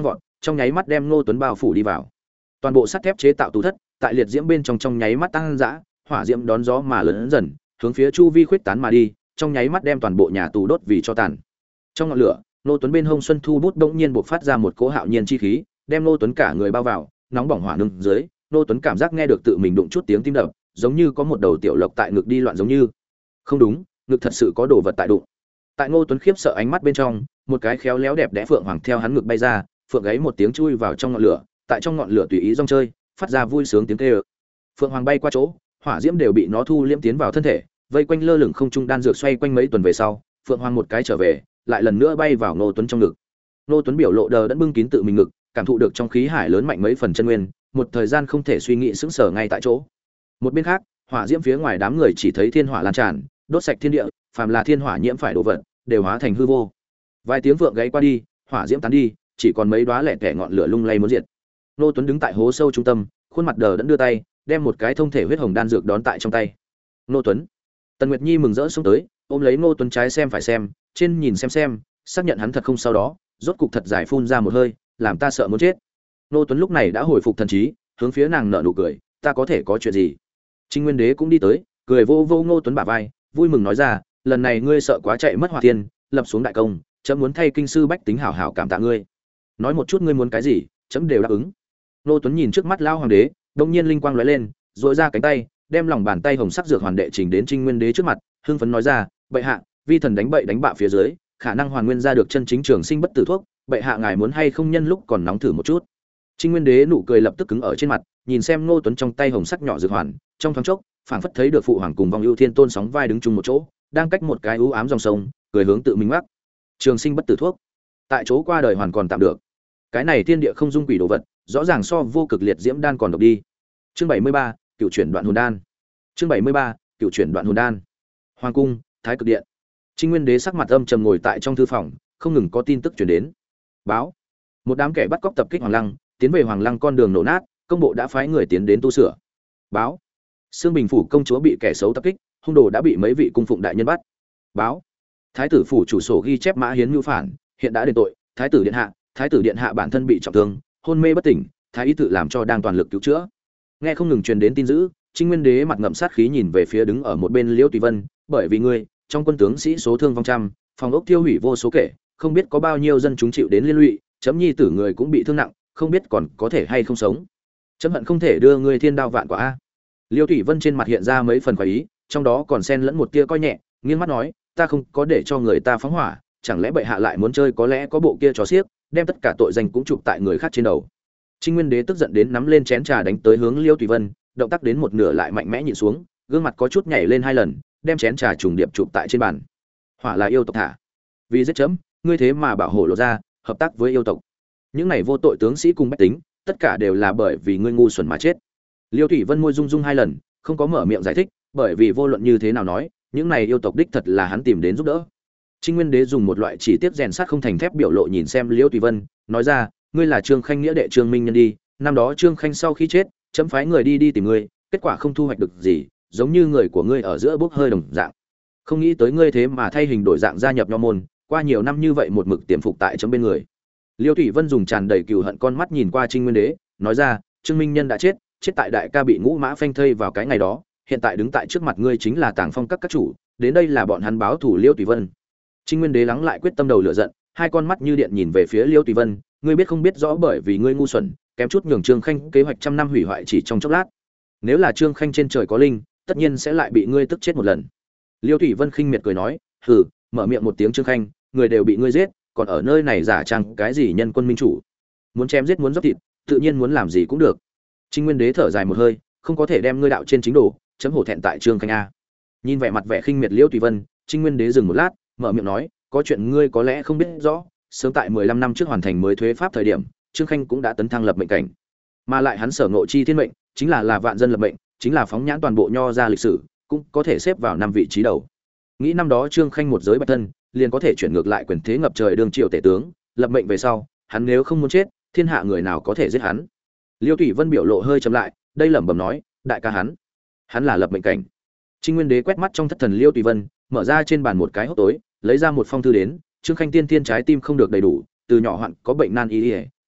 trong nháy mắt đem Ngô Tuấn bao phủ đi vào. Toàn bộ sắt thép chế tạo tù thất, tại liệt diễm bên trong trong nháy mắt tăng dã, hỏa diễm đón gió mà lớn dần, hướng phía chu vi khuyết tán mà đi, trong nháy mắt đem toàn bộ nhà tù đốt vì cho tàn. Trong ngọn lửa, Ngô Tuấn bên hông xuân thu bút bỗng nhiên bộc phát ra một cỗ hạo nhiên chi khí, đem Ngô Tuấn cả người bao vào, nóng bỏng hỏa nung dưới, Ngô Tuấn cảm giác nghe được tự mình đụng chút tiếng tim đập, giống như có một đầu tiểu lộc tại ngực đi loạn giống như. Không đúng, ngực thật sự có đồ vật tại đụng. Tại Ngô Tuấn khiếp sợ ánh mắt bên trong, một cái khéo léo đẹp đẽ phượng hoàng theo hắn ngực bay ra, phượng gáy một tiếng chui vào trong ngọn lửa, tại trong ngọn lửa tùy ý rong chơi, phát ra vui sướng tiếng kêu. Phượng hoàng bay qua chỗ, hỏa diễm đều bị nó thu liễm tiến vào thân thể, vây quanh lơ lửng không trung đan dược xoay quanh mấy tuần về sau, phượng hoàng một cái trở về, lại lần nữa bay vào Ngô Tuấn trong ngực. Ngô Tuấn biểu lộ đờ đẫn bưng kín tự mình ngực, cảm thụ được trong khí hải lớn mạnh mấy phần chân nguyên, một thời gian không thể suy nghĩ sững sờ ngay tại chỗ. Một bên khác, hỏa diễm phía ngoài đám người chỉ thấy thiên hỏa lan tràn, đốt sạch thiên địa, phàm là thiên hỏa nhiễm phải đồ vật, đều hóa thành hư vô. Vài tiếng vượng gáy qua đi, hỏa diễm tán đi, chỉ còn mấy đóa lẻ tẻ ngọn lửa lung lay muốn diệt. Ngô Tuấn đứng tại hố sâu trung tâm, khuôn mặt đờ đẫn đưa tay, đem một cái thông thể huyết hồng đan dược đón tại trong tay. Ngô Tuấn. Tần Nguyệt Nhi mừng rỡ xuống tới, ôm lấy Ngô Tuấn trái xem phải xem, trên nhìn xem xem, xác nhận hắn thật không sau đó, rốt cục thật giải phun ra một hơi, làm ta sợ muốn chết. Ngô Tuấn lúc này đã hồi phục thần trí, hướng phía nàng nở nụ cười, ta có thể có chuyện gì? Trinh Nguyên Đế cũng đi tới, cười vô vô Ngô Tuấn bả vai, vui mừng nói ra, lần này ngươi sợ quá chạy mất Hỏa Tiên, lập xuống đại công, chấm muốn thay kinh sư bách tính hảo hảo cảm tạ ngươi. Nói một chút ngươi muốn cái gì, chấm đều đáp ứng. Ngô Tuấn nhìn trước mắt lao hoàng đế, đột nhiên linh quang lóe lên, duỗi ra cánh tay, đem lòng bàn tay hồng sắc dược hoàn đệ trình đến Trinh Nguyên Đế trước mặt, hưng phấn nói ra, bệ hạ, vi thần đánh bậy đánh bạ phía dưới, khả năng hoàn nguyên ra được chân chính trường sinh bất tử thuốc, bệ hạ ngài muốn hay không nhân lúc còn nóng thử một chút. Trinh Nguyên Đế nụ cười lập tức cứng ở trên mặt, nhìn xem Ngô Tuấn trong tay hồng sắc nhỏ dược hoàn, trong thoáng chốc, phảng phất thấy được phụ hoàng cùng vong ưu thiên tôn sóng vai đứng chung một chỗ, đang cách một cái u ám dòng sông, cười hướng tự mình mắc. Trường sinh bất tử thuốc, tại chỗ qua đời hoàn còn tạm được. Cái này thiên địa không dung quỷ đồ vật, rõ ràng so vô cực liệt diễm đan còn độc đi. Chương bảy mươi ba, cựu chuyển đoạn hồn đan. Chương bảy mươi ba, cựu chuyển đoạn hồn đan. Hoàng cung, Thái Cực điện. Trinh Nguyên Đế sắc mặt âm trầm ngồi tại trong thư phòng, không ngừng có tin tức truyền đến. Báo, một đám kẻ bắt cóc tập kích Hoàng Lăng, tiến về Hoàng Lăng con đường nổ nát, công bộ đã phái người tiến đến tu sửa. Báo, Sương Bình phủ công chúa bị kẻ xấu tập kích, hung đồ đã bị mấy vị cung phụng đại nhân bắt. Báo, Thái tử phủ chủ sổ ghi chép Mã Hiến mưu phản, hiện đã đền tội, Thái tử điện hạ, Thái tử điện hạ bản thân bị trọng thương, hôn mê bất tỉnh, Thái y tự làm cho đang toàn lực cứu chữa. Nghe không ngừng truyền đến tin dữ, Trinh Nguyên Đế mặt ngậm sát khí nhìn về phía đứng ở một bên Liễu Tùy Vân, bởi vì ngươi, trong quân tướng sĩ số thương vong trăm, phòng ốc tiêu hủy vô số kể, không biết có bao nhiêu dân chúng chịu đến liên lụy, chấm nhi tử người cũng bị thương nặng, không biết còn có thể hay không sống. Chấm hận không thể đưa ngươi thiên đao vạn quả a. Liễu Tùy Vân trên mặt hiện ra mấy phần khoái ý, trong đó còn xen lẫn một tia coi nhẹ, nghiêng mắt nói, ta không có để cho người ta phóng hỏa, chẳng lẽ bệ hạ lại muốn chơi có lẽ có bộ kia trò xiếc, đem tất cả tội danh cũng chụp tại người khác trên đầu. Trinh Nguyên Đế tức giận đến nắm lên chén trà đánh tới hướng Liêu Tùy Vân, động tác đến một nửa lại mạnh mẽ nhìn xuống, gương mặt có chút nhảy lên hai lần, đem chén trà trùng điệp chụp tại trên bàn. Hỏa là yêu tộc thả, vì giết chấm, ngươi thế mà bảo hộ lộ ra, hợp tác với yêu tộc. Những này vô tội tướng sĩ cùng bách tính, tất cả đều là bởi vì ngươi ngu xuẩn mà chết. Liêu Tùy Vân môi rung rung hai lần, không có mở miệng giải thích, bởi vì vô luận như thế nào nói, những này yêu tộc đích thật là hắn tìm đến giúp đỡ. Trinh Nguyên Đế dùng một loại chỉ tiết rèn sắt không thành thép biểu lộ nhìn xem Liêu Tùy Vân, nói ra, ngươi là Trương Khanh nghĩa đệ Trương Minh Nhân đi, năm đó Trương Khanh sau khi chết, chấm phái người đi đi tìm ngươi, kết quả không thu hoạch được gì, giống như người của ngươi ở giữa bốc hơi đồng dạng. Không nghĩ tới ngươi thế mà thay hình đổi dạng gia nhập nho môn, qua nhiều năm như vậy một mực tiềm phục tại chấm bên người. Liêu Thủy Vân dùng tràn đầy cừu hận con mắt nhìn qua Trinh Nguyên Đế, nói ra, Trương Minh Nhân đã chết, chết tại đại ca bị ngũ mã phanh thây vào cái ngày đó, hiện tại đứng tại trước mặt ngươi chính là Tàng Phong các các chủ, đến đây là bọn hắn báo thủ Liêu Thủy Vân. Trinh Nguyên Đế lắng lại quyết tâm đầu lửa giận, hai con mắt như điện nhìn về phía Liêu Thủy Vân, ngươi biết không biết rõ bởi vì ngươi ngu xuẩn, kém chút nhường Trương Khanh kế hoạch trăm năm hủy hoại chỉ trong chốc lát. Nếu là Trương Khanh trên trời có linh, tất nhiên sẽ lại bị ngươi tức chết một lần. Liêu Thủy Vân khinh miệt cười nói, hừ, mở miệng một tiếng Trương Khanh, người đều bị ngươi giết, còn ở nơi này giả trang cái gì nhân quân minh chủ? Muốn chém giết muốn dốc thịt, tự nhiên muốn làm gì cũng được. Trinh Nguyên Đế thở dài một hơi, không có thể đem ngươi đạo trên chính đồ, chấm hổ thẹn tại Trương Khanh a. Nhìn vẻ mặt vẻ khinh miệt Liêu Thủy Vân, Trinh Nguyên Đế dừng một lát, mở miệng nói, có chuyện ngươi có lẽ không biết rõ, sớm tại mười lăm năm trước hoàn thành mới thuế pháp thời điểm, Trương Khanh cũng đã tấn thăng lập mệnh cảnh. Mà lại hắn sở ngộ chi thiên mệnh, chính là là vạn dân lập mệnh, chính là phóng nhãn toàn bộ nho ra lịch sử, cũng có thể xếp vào năm vị trí đầu. Nghĩ năm đó Trương Khanh một giới bạch thân, liền có thể chuyển ngược lại quyền thế ngập trời đương triều tể tướng, lập mệnh về sau, hắn nếu không muốn chết, thiên hạ người nào có thể giết hắn. Liêu Thủy Vân biểu lộ hơi chậm lại, đây lẩm bẩm nói, đại ca hắn, hắn là lập mệnh cảnh. Trinh Nguyên Đế quét mắt trong thất thần Liêu Thủy Vân, mở ra trên bàn một cái hốc tối, lấy ra một phong thư đến, Trương Khanh tiên tiên trái tim không được đầy đủ, từ nhỏ hoạn có bệnh nan y,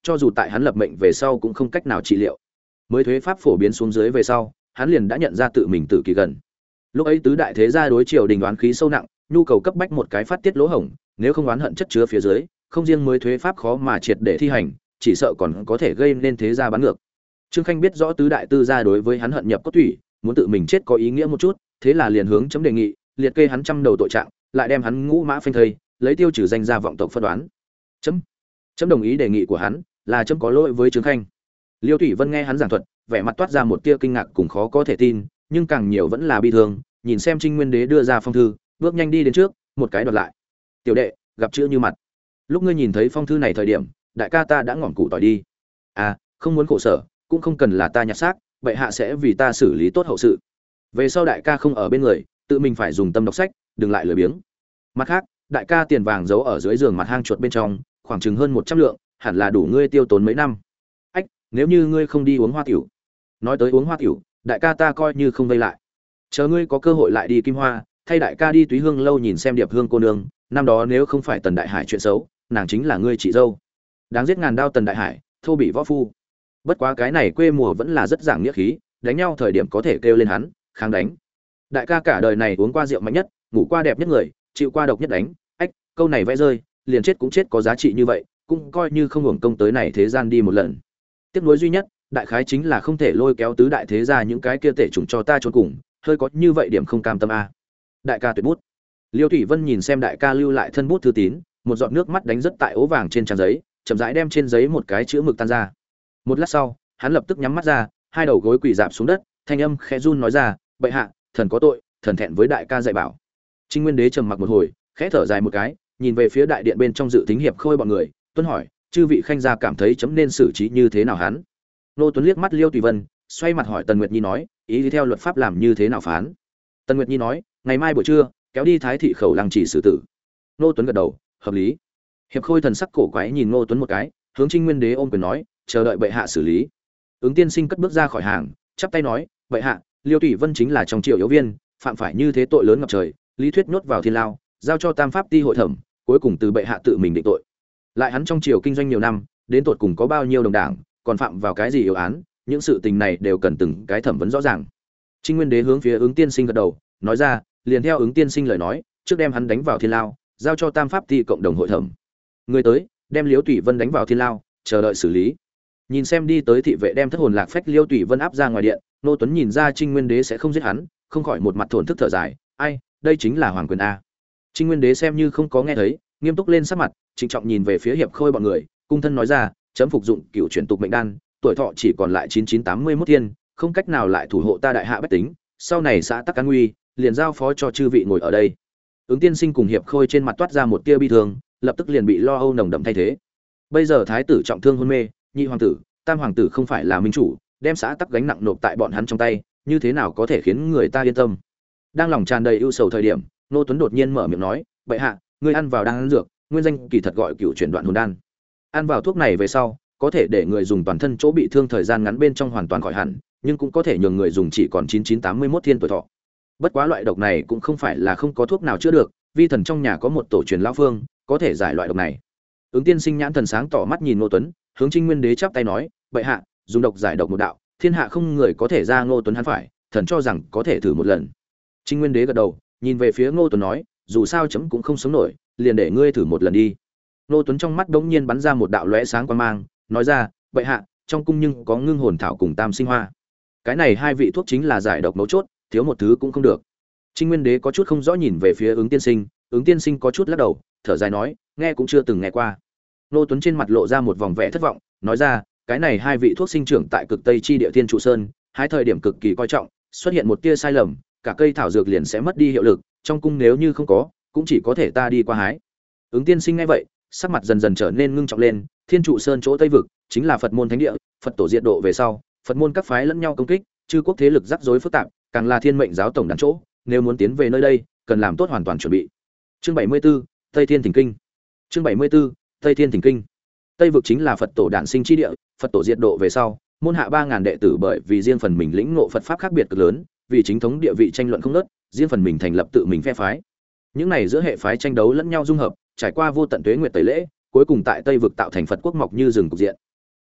cho dù tại hắn lập mệnh về sau cũng không cách nào trị liệu. Mới thuế pháp phổ biến xuống dưới về sau, hắn liền đã nhận ra tự mình tử kỳ gần. Lúc ấy tứ đại thế gia đối triều đình đoán khí sâu nặng, nhu cầu cấp bách một cái phát tiết lỗ hổng, nếu không oán hận chất chứa phía dưới, không riêng mới thuế pháp khó mà triệt để thi hành, chỉ sợ còn có thể gây nên thế gia bắn ngược. Trương Khanh biết rõ tứ đại tư gia đối với hắn hận nhập cốt thủy, muốn tự mình chết có ý nghĩa một chút, thế là liền hướng chấm đề nghị, liệt kê hắn trăm đầu tội trạng, lại đem hắn ngũ mã phanh thây, lấy tiêu trừ danh gia vọng tộc phân đoán. Chấm, chấm đồng ý đề nghị của hắn, là chấm có lỗi với Trương Khanh. Liêu Thủy Vân nghe hắn giảng thuật, vẻ mặt toát ra một tia kinh ngạc cùng khó có thể tin, nhưng càng nhiều vẫn là bi thương, nhìn xem Trinh Nguyên Đế đưa ra phong thư, bước nhanh đi đến trước, một cái đoạt lại. Tiểu đệ, gặp chữ như mặt. Lúc ngươi nhìn thấy phong thư này thời điểm, đại ca ta đã ngỏm củ tỏi đi. À, không muốn khổ sở, cũng không cần là ta nhặt xác, bệ hạ sẽ vì ta xử lý tốt hậu sự. Về sau đại ca không ở bên người, tự mình phải dùng tâm đọc sách, đừng lại lười biếng. Mặt khác, đại ca tiền vàng giấu ở dưới giường mặt hang chuột bên trong, khoảng chừng hơn một trăm lượng, hẳn là đủ ngươi tiêu tốn mấy năm. Ách, nếu như ngươi không đi uống hoa tiểu. Nói tới uống hoa tiểu, đại ca ta coi như không vây lại. Chờ ngươi có cơ hội lại đi Kim Hoa, thay đại ca đi Túy Hương lâu nhìn xem Điệp Hương cô nương, năm đó nếu không phải Tần Đại Hải chuyện xấu, nàng chính là ngươi chị dâu. Đáng giết ngàn đao Tần Đại Hải, thô bị võ phu. Bất quá cái này quê mùa vẫn là rất giảng nghĩa khí, đánh nhau thời điểm có thể kêu lên hắn, kháng đánh. Đại ca cả đời này uống qua rượu mạnh nhất, ngủ qua đẹp nhất người, chịu qua độc nhất đánh, ách, câu này vẽ rơi, liền chết cũng chết có giá trị như vậy, cũng coi như không hưởng công tới này thế gian đi một lần. Tiếc nuối duy nhất, đại khái chính là không thể lôi kéo tứ đại thế gia những cái kia tể chủng cho ta trốn cùng, hơi có như vậy điểm không cam tâm a. Đại ca tuyệt bút. Liêu Thủy Vân nhìn xem đại ca lưu lại thân bút thư tín, một giọt nước mắt đánh rất tại ố vàng trên trang giấy, chậm rãi đem trên giấy một cái chữ mực tan ra. Một lát sau, hắn lập tức nhắm mắt ra, hai đầu gối quỳ rạp xuống đất, thanh âm khẽ run nói ra, bệ hạ, thần có tội, thần thẹn với đại ca dạy bảo. Trinh Nguyên Đế trầm mặc một hồi, khẽ thở dài một cái, nhìn về phía đại điện bên trong dự tính hiệp khôi bọn người, tuân hỏi, chư vị khanh gia cảm thấy chấm nên xử trí như thế nào hắn? Nô Tuấn liếc mắt Liêu Tùy Vân, xoay mặt hỏi Tần Nguyệt Nhi nói, ý đi theo luật pháp làm như thế nào phán? Tần Nguyệt Nhi nói, ngày mai buổi trưa, kéo đi Thái thị khẩu lăng chỉ xử tử. Nô Tuấn gật đầu, hợp lý. Hiệp khôi thần sắc cổ quái nhìn Nô Tuấn một cái, hướng Trinh Nguyên Đế ôm quyền nói, chờ đợi bệ hạ xử lý. Ứng Tiên Sinh cất bước ra khỏi hàng, chắp tay nói, bệ hạ, Liêu Tùy Vân chính là trong triều yếu viên, phạm phải như thế tội lớn ngập trời, lý thuyết nhốt vào thiên lao, giao cho Tam Pháp ti hội thẩm, cuối cùng từ bệ hạ tự mình định tội. Lại hắn trong triều kinh doanh nhiều năm, đến tột cùng có bao nhiêu đồng đảng, còn phạm vào cái gì yếu án, những sự tình này đều cần từng cái thẩm vấn rõ ràng. Trinh Nguyên Đế hướng phía Ứng Tiên Sinh gật đầu, nói ra, liền theo Ứng Tiên Sinh lời nói, trước đem hắn đánh vào thiên lao, giao cho Tam Pháp ti cộng đồng hội thẩm. Người tới, đem Liêu Tùy Vân đánh vào thiên lao, chờ đợi xử lý. Nhìn xem đi tới thị vệ đem thất hồn lạc phách Liêu Tùy Vân áp ra ngoài điện, Nô Tuấn nhìn ra Trinh Nguyên Đế sẽ không giết hắn, không khỏi một mặt thổn thức thở dài, ai, đây chính là hoàng quyền a. Trinh Nguyên Đế xem như không có nghe thấy, nghiêm túc lên sắc mặt, trịnh trọng nhìn về phía hiệp khôi bọn người, cung thân nói ra, chấm phục dụng cựu chuyển tục mệnh đan, tuổi thọ chỉ còn lại chín chín tám mươi mốt thiên, không cách nào lại thủ hộ ta đại hạ bách tính, sau này xã tắc an nguy, liền giao phó cho chư vị ngồi ở đây. Ứng Tiên Sinh cùng hiệp khôi trên mặt toát ra một tia bi thương, lập tức liền bị lo âu nồng đậm thay thế. Bây giờ thái tử trọng thương hôn mê, nhị hoàng tử, tam hoàng tử không phải là minh chủ, đem xã tắc gánh nặng nộp tại bọn hắn trong tay, như thế nào có thể khiến người ta yên tâm. Đang lòng tràn đầy ưu sầu thời điểm, Nô Tuấn đột nhiên mở miệng nói, bệ hạ, ngươi ăn vào đan dược, nguyên danh kỳ thật gọi cựu chuyển đoạn hồn đan. Ăn vào thuốc này về sau, có thể để người dùng toàn thân chỗ bị thương thời gian ngắn bên trong hoàn toàn khỏi hẳn, nhưng cũng có thể nhường người dùng chỉ còn chín chín tám mươi mốt thiên tuổi thọ. Bất quá loại độc này cũng không phải là không có thuốc nào chữa được, vi thần trong nhà có một tổ truyền lão phương, có thể giải loại độc này. Ứng Tiên Sinh nhãn thần sáng tỏ mắt nhìn Ngô Tuấn, hướng Trinh Nguyên Đế chắp tay nói, bệ hạ, dùng độc giải độc một đạo, thiên hạ không người có thể ra Ngô Tuấn hắn phải, thần cho rằng có thể thử một lần. Trinh Nguyên Đế gật đầu, nhìn về phía Ngô Tuấn nói, dù sao chấm cũng không sống nổi, liền để ngươi thử một lần đi. Ngô Tuấn trong mắt đống nhiên bắn ra một đạo lóe sáng quang mang, nói ra, bệ hạ, trong cung nhưng có ngưng hồn thảo cùng tam sinh hoa. Cái này hai vị thuốc chính là giải độc mấu chốt, thiếu một thứ cũng không được. Trinh Nguyên Đế có chút không rõ nhìn về phía Ứng Tiên Sinh, Ứng Tiên Sinh có chút lắc đầu, thở dài nói, nghe cũng chưa từng nghe qua. Ngô Tuấn trên mặt lộ ra một vòng vẻ thất vọng, nói ra, cái này hai vị thuốc sinh trưởng tại cực tây chi địa Thiên Trụ Sơn, hai thời điểm cực kỳ coi trọng, xuất hiện một tia sai lầm, cả cây thảo dược liền sẽ mất đi hiệu lực, trong cung nếu như không có, cũng chỉ có thể ta đi qua hái. Ứng Tiên Sinh nghe vậy, sắc mặt dần dần trở nên ngưng trọng lên, Thiên Trụ Sơn chỗ Tây vực, chính là Phật môn thánh địa, Phật tổ diệt độ về sau, Phật môn các phái lẫn nhau công kích, chư quốc thế lực rắc rối phức tạp, càng là Thiên Mệnh giáo tổng đàn chỗ, nếu muốn tiến về nơi đây, cần làm tốt hoàn toàn chuẩn bị. Chương bảy mươi 74, Tây Thiên Thỉnh Kinh. Chương bảy mươi 74, Tây Thiên Thỉnh Kinh. Tây vực chính là Phật tổ đản sinh chi địa, Phật tổ diệt độ về sau, môn hạ ba ngàn đệ tử bởi vì riêng phần mình lĩnh ngộ Phật pháp khác biệt cực lớn, vì chính thống địa vị tranh luận không ngớt, riêng phần mình thành lập tự mình phe phái. Những này giữa hệ phái tranh đấu lẫn nhau dung hợp, trải qua vô tận tuế nguyệt tẩy lễ, cuối cùng tại Tây vực tạo thành Phật quốc mọc như rừng cục diện.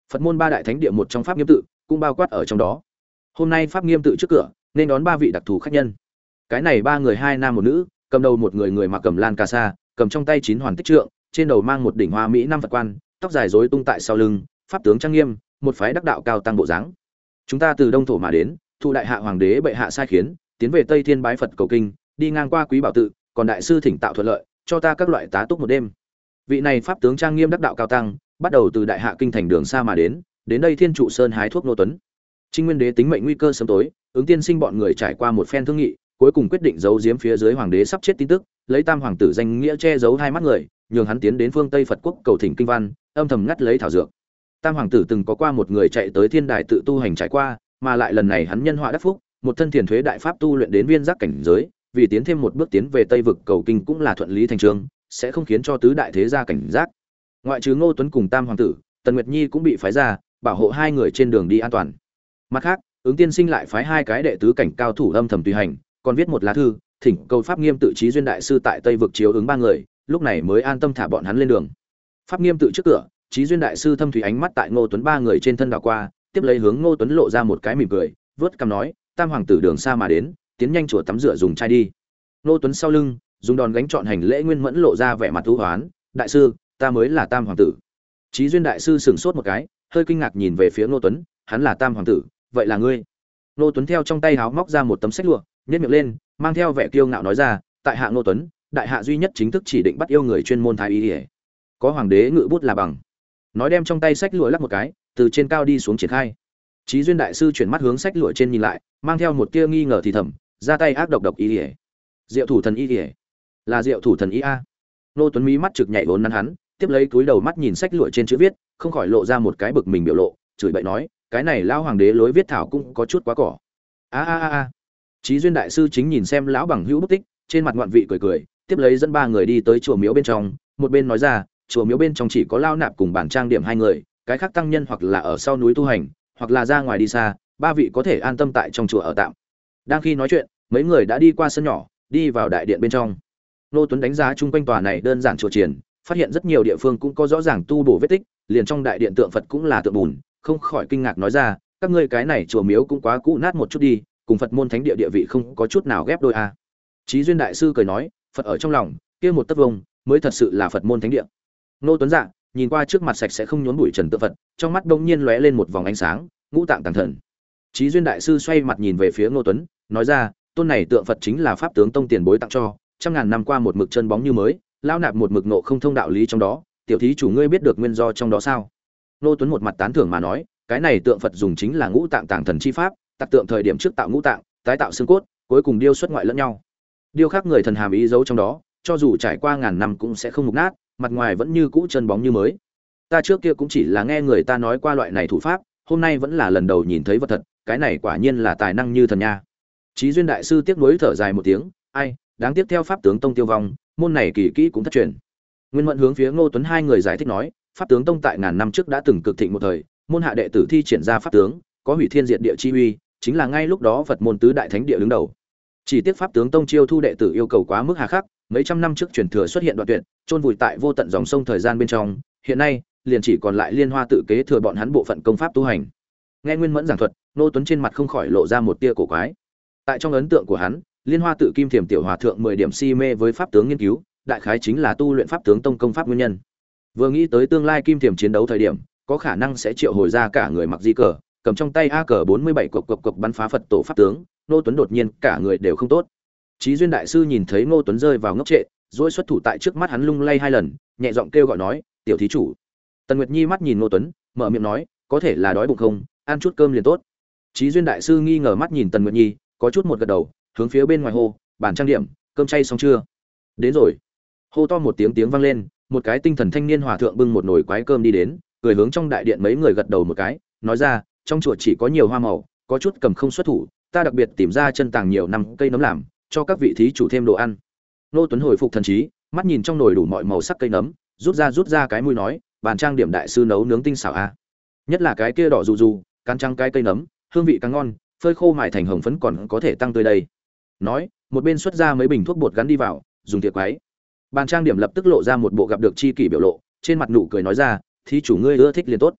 Phật môn ba đại thánh địa một trong Pháp Nghiêm tự cũng bao quát ở trong đó. Hôm nay Pháp Nghiêm tự trước cửa nên đón ba vị đặc thù khách nhân. Cái này ba người hai nam một nữ, cầm đầu một người người mặc cẩm lan cà sa, cầm trong tay chín hoàn tích trượng, trên đầu mang một đỉnh hoa mỹ năm Phật quan, tóc dài rối tung tại sau lưng, pháp tướng trang nghiêm, một phái đắc đạo cao tăng bộ dáng. Chúng ta từ đông thổ mà đến, thu đại hạ hoàng đế bệ hạ sai khiến, tiến về Tây Thiên bái Phật cầu kinh, đi ngang qua Quý Bảo tự, còn đại sư thỉnh tạo thuận lợi, cho ta các loại tá túc một đêm. Vị này pháp tướng trang nghiêm đắc đạo cao tăng, bắt đầu từ đại hạ kinh thành đường xa mà đến, đến đây Thiên trụ sơn hái thuốc nô tuấn. Trinh Nguyên đế tính mệnh nguy cơ sớm tối, ứng tiên sinh bọn người trải qua một phen thương nghị, cuối cùng quyết định giấu giếm phía dưới hoàng đế sắp chết tin tức, lấy tam hoàng tử danh nghĩa che giấu hai mắt người, nhường hắn tiến đến phương Tây Phật quốc cầu thỉnh kinh văn, âm thầm ngắt lấy thảo dược. Tam hoàng tử từng có qua một người chạy tới thiên đài tự tu hành trải qua, mà lại lần này hắn nhân họa đắc phúc, một thân thiền thuế đại pháp tu luyện đến viên giác cảnh giới, vì tiến thêm một bước tiến về Tây vực cầu kinh cũng là thuận lý thành chương, sẽ không khiến cho tứ đại thế gia cảnh giác. Ngoại trừ Ngô Tuấn cùng tam hoàng tử, Tần Nguyệt Nhi cũng bị phái ra, bảo hộ hai người trên đường đi an toàn. Mặt khác, ứng tiên sinh lại phái hai cái đệ tứ cảnh cao thủ âm thầm tùy hành, còn viết một lá thư, thỉnh cầu Pháp Nghiêm tự Chí duyên đại sư tại Tây vực chiếu ứng ba người, lúc này mới an tâm thả bọn hắn lên đường. Pháp Nghiêm tự trước cửa, Chí duyên đại sư thâm thủy ánh mắt tại Ngô Tuấn ba người trên thân đảo qua, tiếp lấy hướng Ngô Tuấn lộ ra một cái mỉm cười, vớt cằm nói, tam hoàng tử đường xa mà đến, tiến nhanh chùa tắm rửa dùng chai đi. Ngô Tuấn sau lưng, dùng đòn gánh chọn hành lễ Nguyên Mẫn lộ ra vẻ mặt u hoán, đại sư, ta mới là tam hoàng tử. Chí duyên đại sư sửng sốt một cái, hơi kinh ngạc nhìn về phía Ngô Tuấn, hắn là tam hoàng tử, vậy là ngươi? Ngô Tuấn theo trong tay háo móc ra một tấm sách lụa, nhếch miệng lên, mang theo vẻ kiêu ngạo nói ra, tại hạ Ngô Tuấn, đại hạ duy nhất chính thức chỉ định bắt yêu người chuyên môn thái y y. Có hoàng đế ngự bút là bằng. Nói đem trong tay sách lụa lắc một cái, từ trên cao đi xuống triển khai. Chí duyên đại sư chuyển mắt hướng sách lụa trên nhìn lại, mang theo một tia nghi ngờ thì thầm, ra tay ác độc độc y y. Diệu thủ thần y y. Là Diệu thủ thần y a. Ngô Tuấn mí mắt trực nhảy vốn nắn hắn, tiếp lấy cúi đầu mắt nhìn sách lụa trên chữ viết, không khỏi lộ ra một cái bực mình biểu lộ, chửi bậy nói, cái này lão hoàng đế lối viết thảo cũng có chút quá cỏ. A a a a. Chí duyên đại sư chính nhìn xem lão bằng hữu bút tích, trên mặt ngoạn vị cười cười, tiếp lấy dẫn ba người đi tới chùa miếu bên trong, một bên nói ra, chùa miếu bên trong chỉ có Lao Nạp cùng bản trang điểm hai người, cái khác tăng nhân hoặc là ở sau núi tu hành, hoặc là ra ngoài đi xa, ba vị có thể an tâm tại trong chùa ở tạm. Đang khi nói chuyện, mấy người đã đi qua sân nhỏ, đi vào đại điện bên trong. Nô Tuấn đánh giá chung quanh tòa này đơn giản chùa triển, phát hiện rất nhiều địa phương cũng có rõ ràng tu bổ vết tích, liền trong đại điện tượng Phật cũng là tượng bùn, không khỏi kinh ngạc nói ra, các ngươi cái này chùa miếu cũng quá cũ nát một chút đi, cùng Phật môn thánh địa địa vị không có chút nào ghép đôi a. À. Chí duyên đại sư cười nói, Phật ở trong lòng, kia một tấc vông mới thật sự là Phật môn thánh địa. Nô Tuấn dạ, nhìn qua trước mặt sạch sẽ không nhốn bụi trần tượng Phật, trong mắt bỗng nhiên lóe lên một vòng ánh sáng, ngũ tạng tàng thần. Chí duyên đại sư xoay mặt nhìn về phía Nô Tuấn, nói ra, tôn này tượng Phật chính là pháp tướng tông tiền bối tặng cho, trăm ngàn năm qua một mực chân bóng như mới, lão nạp một mực nộ không thông đạo lý trong đó, tiểu thí chủ ngươi biết được nguyên do trong đó sao? Nô Tuấn một mặt tán thưởng mà nói, cái này tượng Phật dùng chính là ngũ tạng tàng thần chi pháp, tạc tượng thời điểm trước tạo ngũ tạng, tái tạo xương cốt, cuối cùng điêu xuất ngoại lẫn nhau. Điêu khắc người thần hàm ý giấu trong đó, cho dù trải qua ngàn năm cũng sẽ không mục nát, mặt ngoài vẫn như cũ chân bóng như mới. Ta trước kia cũng chỉ là nghe người ta nói qua loại này thủ pháp, hôm nay vẫn là lần đầu nhìn thấy vật thật, cái này quả nhiên là tài năng như thần nha. Chí duyên đại sư tiếc nuối thở dài một tiếng, ai, đáng tiếc theo pháp tướng tông tiêu vong, môn này kỳ kỹ cũng thất truyền. Nguyên Mẫn hướng phía Ngô Tuấn hai người giải thích nói, pháp tướng tông tại ngàn năm trước đã từng cực thịnh một thời, môn hạ đệ tử thi triển ra pháp tướng, có hủy thiên diệt địa chi uy, chính là ngay lúc đó Phật môn tứ đại thánh địa đứng đầu. Chỉ tiếc pháp tướng tông chiêu thu đệ tử yêu cầu quá mức hà khắc, mấy trăm năm trước truyền thừa xuất hiện đoạn tuyệt, chôn vùi tại vô tận dòng sông thời gian bên trong, hiện nay liền chỉ còn lại Liên Hoa tự kế thừa bọn hắn bộ phận công pháp tu hành. Nghe Nguyên Mẫn giảng thuật, Ngô Tuấn trên mặt không khỏi lộ ra một tia cổ quái. Tại trong ấn tượng của hắn, Liên Hoa tự Kim Thiểm tiểu hòa thượng mười điểm si mê với pháp tướng nghiên cứu, đại khái chính là tu luyện pháp tướng tông công pháp nguyên nhân. Vừa nghĩ tới tương lai Kim Thiểm chiến đấu thời điểm, có khả năng sẽ triệu hồi ra cả người mặc di cờ, cầm trong tay a cờ bốn mươi bảy cộc cộc cộc bắn phá Phật tổ pháp tướng, Ngô Tuấn đột nhiên cả người đều không tốt. Chí duyên đại sư nhìn thấy Ngô Tuấn rơi vào ngốc trệ, rồi xuất thủ tại trước mắt hắn lung lay hai lần, nhẹ giọng kêu gọi nói, "Tiểu thí chủ." Tần Nguyệt Nhi mắt nhìn Ngô Tuấn, mở miệng nói, "Có thể là đói bụng không, ăn chút cơm liền tốt." Chí duyên đại sư nghi ngờ mắt nhìn Tần Nguyệt Nhi, có chút một gật đầu, hướng phía bên ngoài hô, "Bàn trang điểm, cơm chay xong chưa?" "Đến rồi." Hô to một tiếng tiếng vang lên, một cái tinh thần thanh niên hòa thượng bưng một nồi quái cơm đi đến, cười hướng trong đại điện mấy người gật đầu một cái, nói ra, "Trong chùa chỉ có nhiều hoa màu, có chút cầm không xuất thủ, ta đặc biệt tìm ra chân tàng nhiều năm cây nấm làm, cho các vị thí chủ thêm đồ ăn." Nô Tuấn hồi phục thần trí, mắt nhìn trong nồi đủ mọi màu sắc cây nấm, rút ra rút ra cái mũi nói, "Bàn trang điểm đại sư nấu nướng tinh xảo a. Nhất là cái kia đỏ dù dù, cán trắng cái cây nấm, hương vị càng ngon, phơi khô mài thành hồng phấn còn có thể tăng tươi đây." Nói, một bên xuất ra mấy bình thuốc bột gắn đi vào, dùng tiệc quấy. Bàn trang điểm lập tức lộ ra một bộ gặp được chi kỷ biểu lộ, trên mặt nụ cười nói ra, "Thí chủ ngươi ưa thích liền tốt."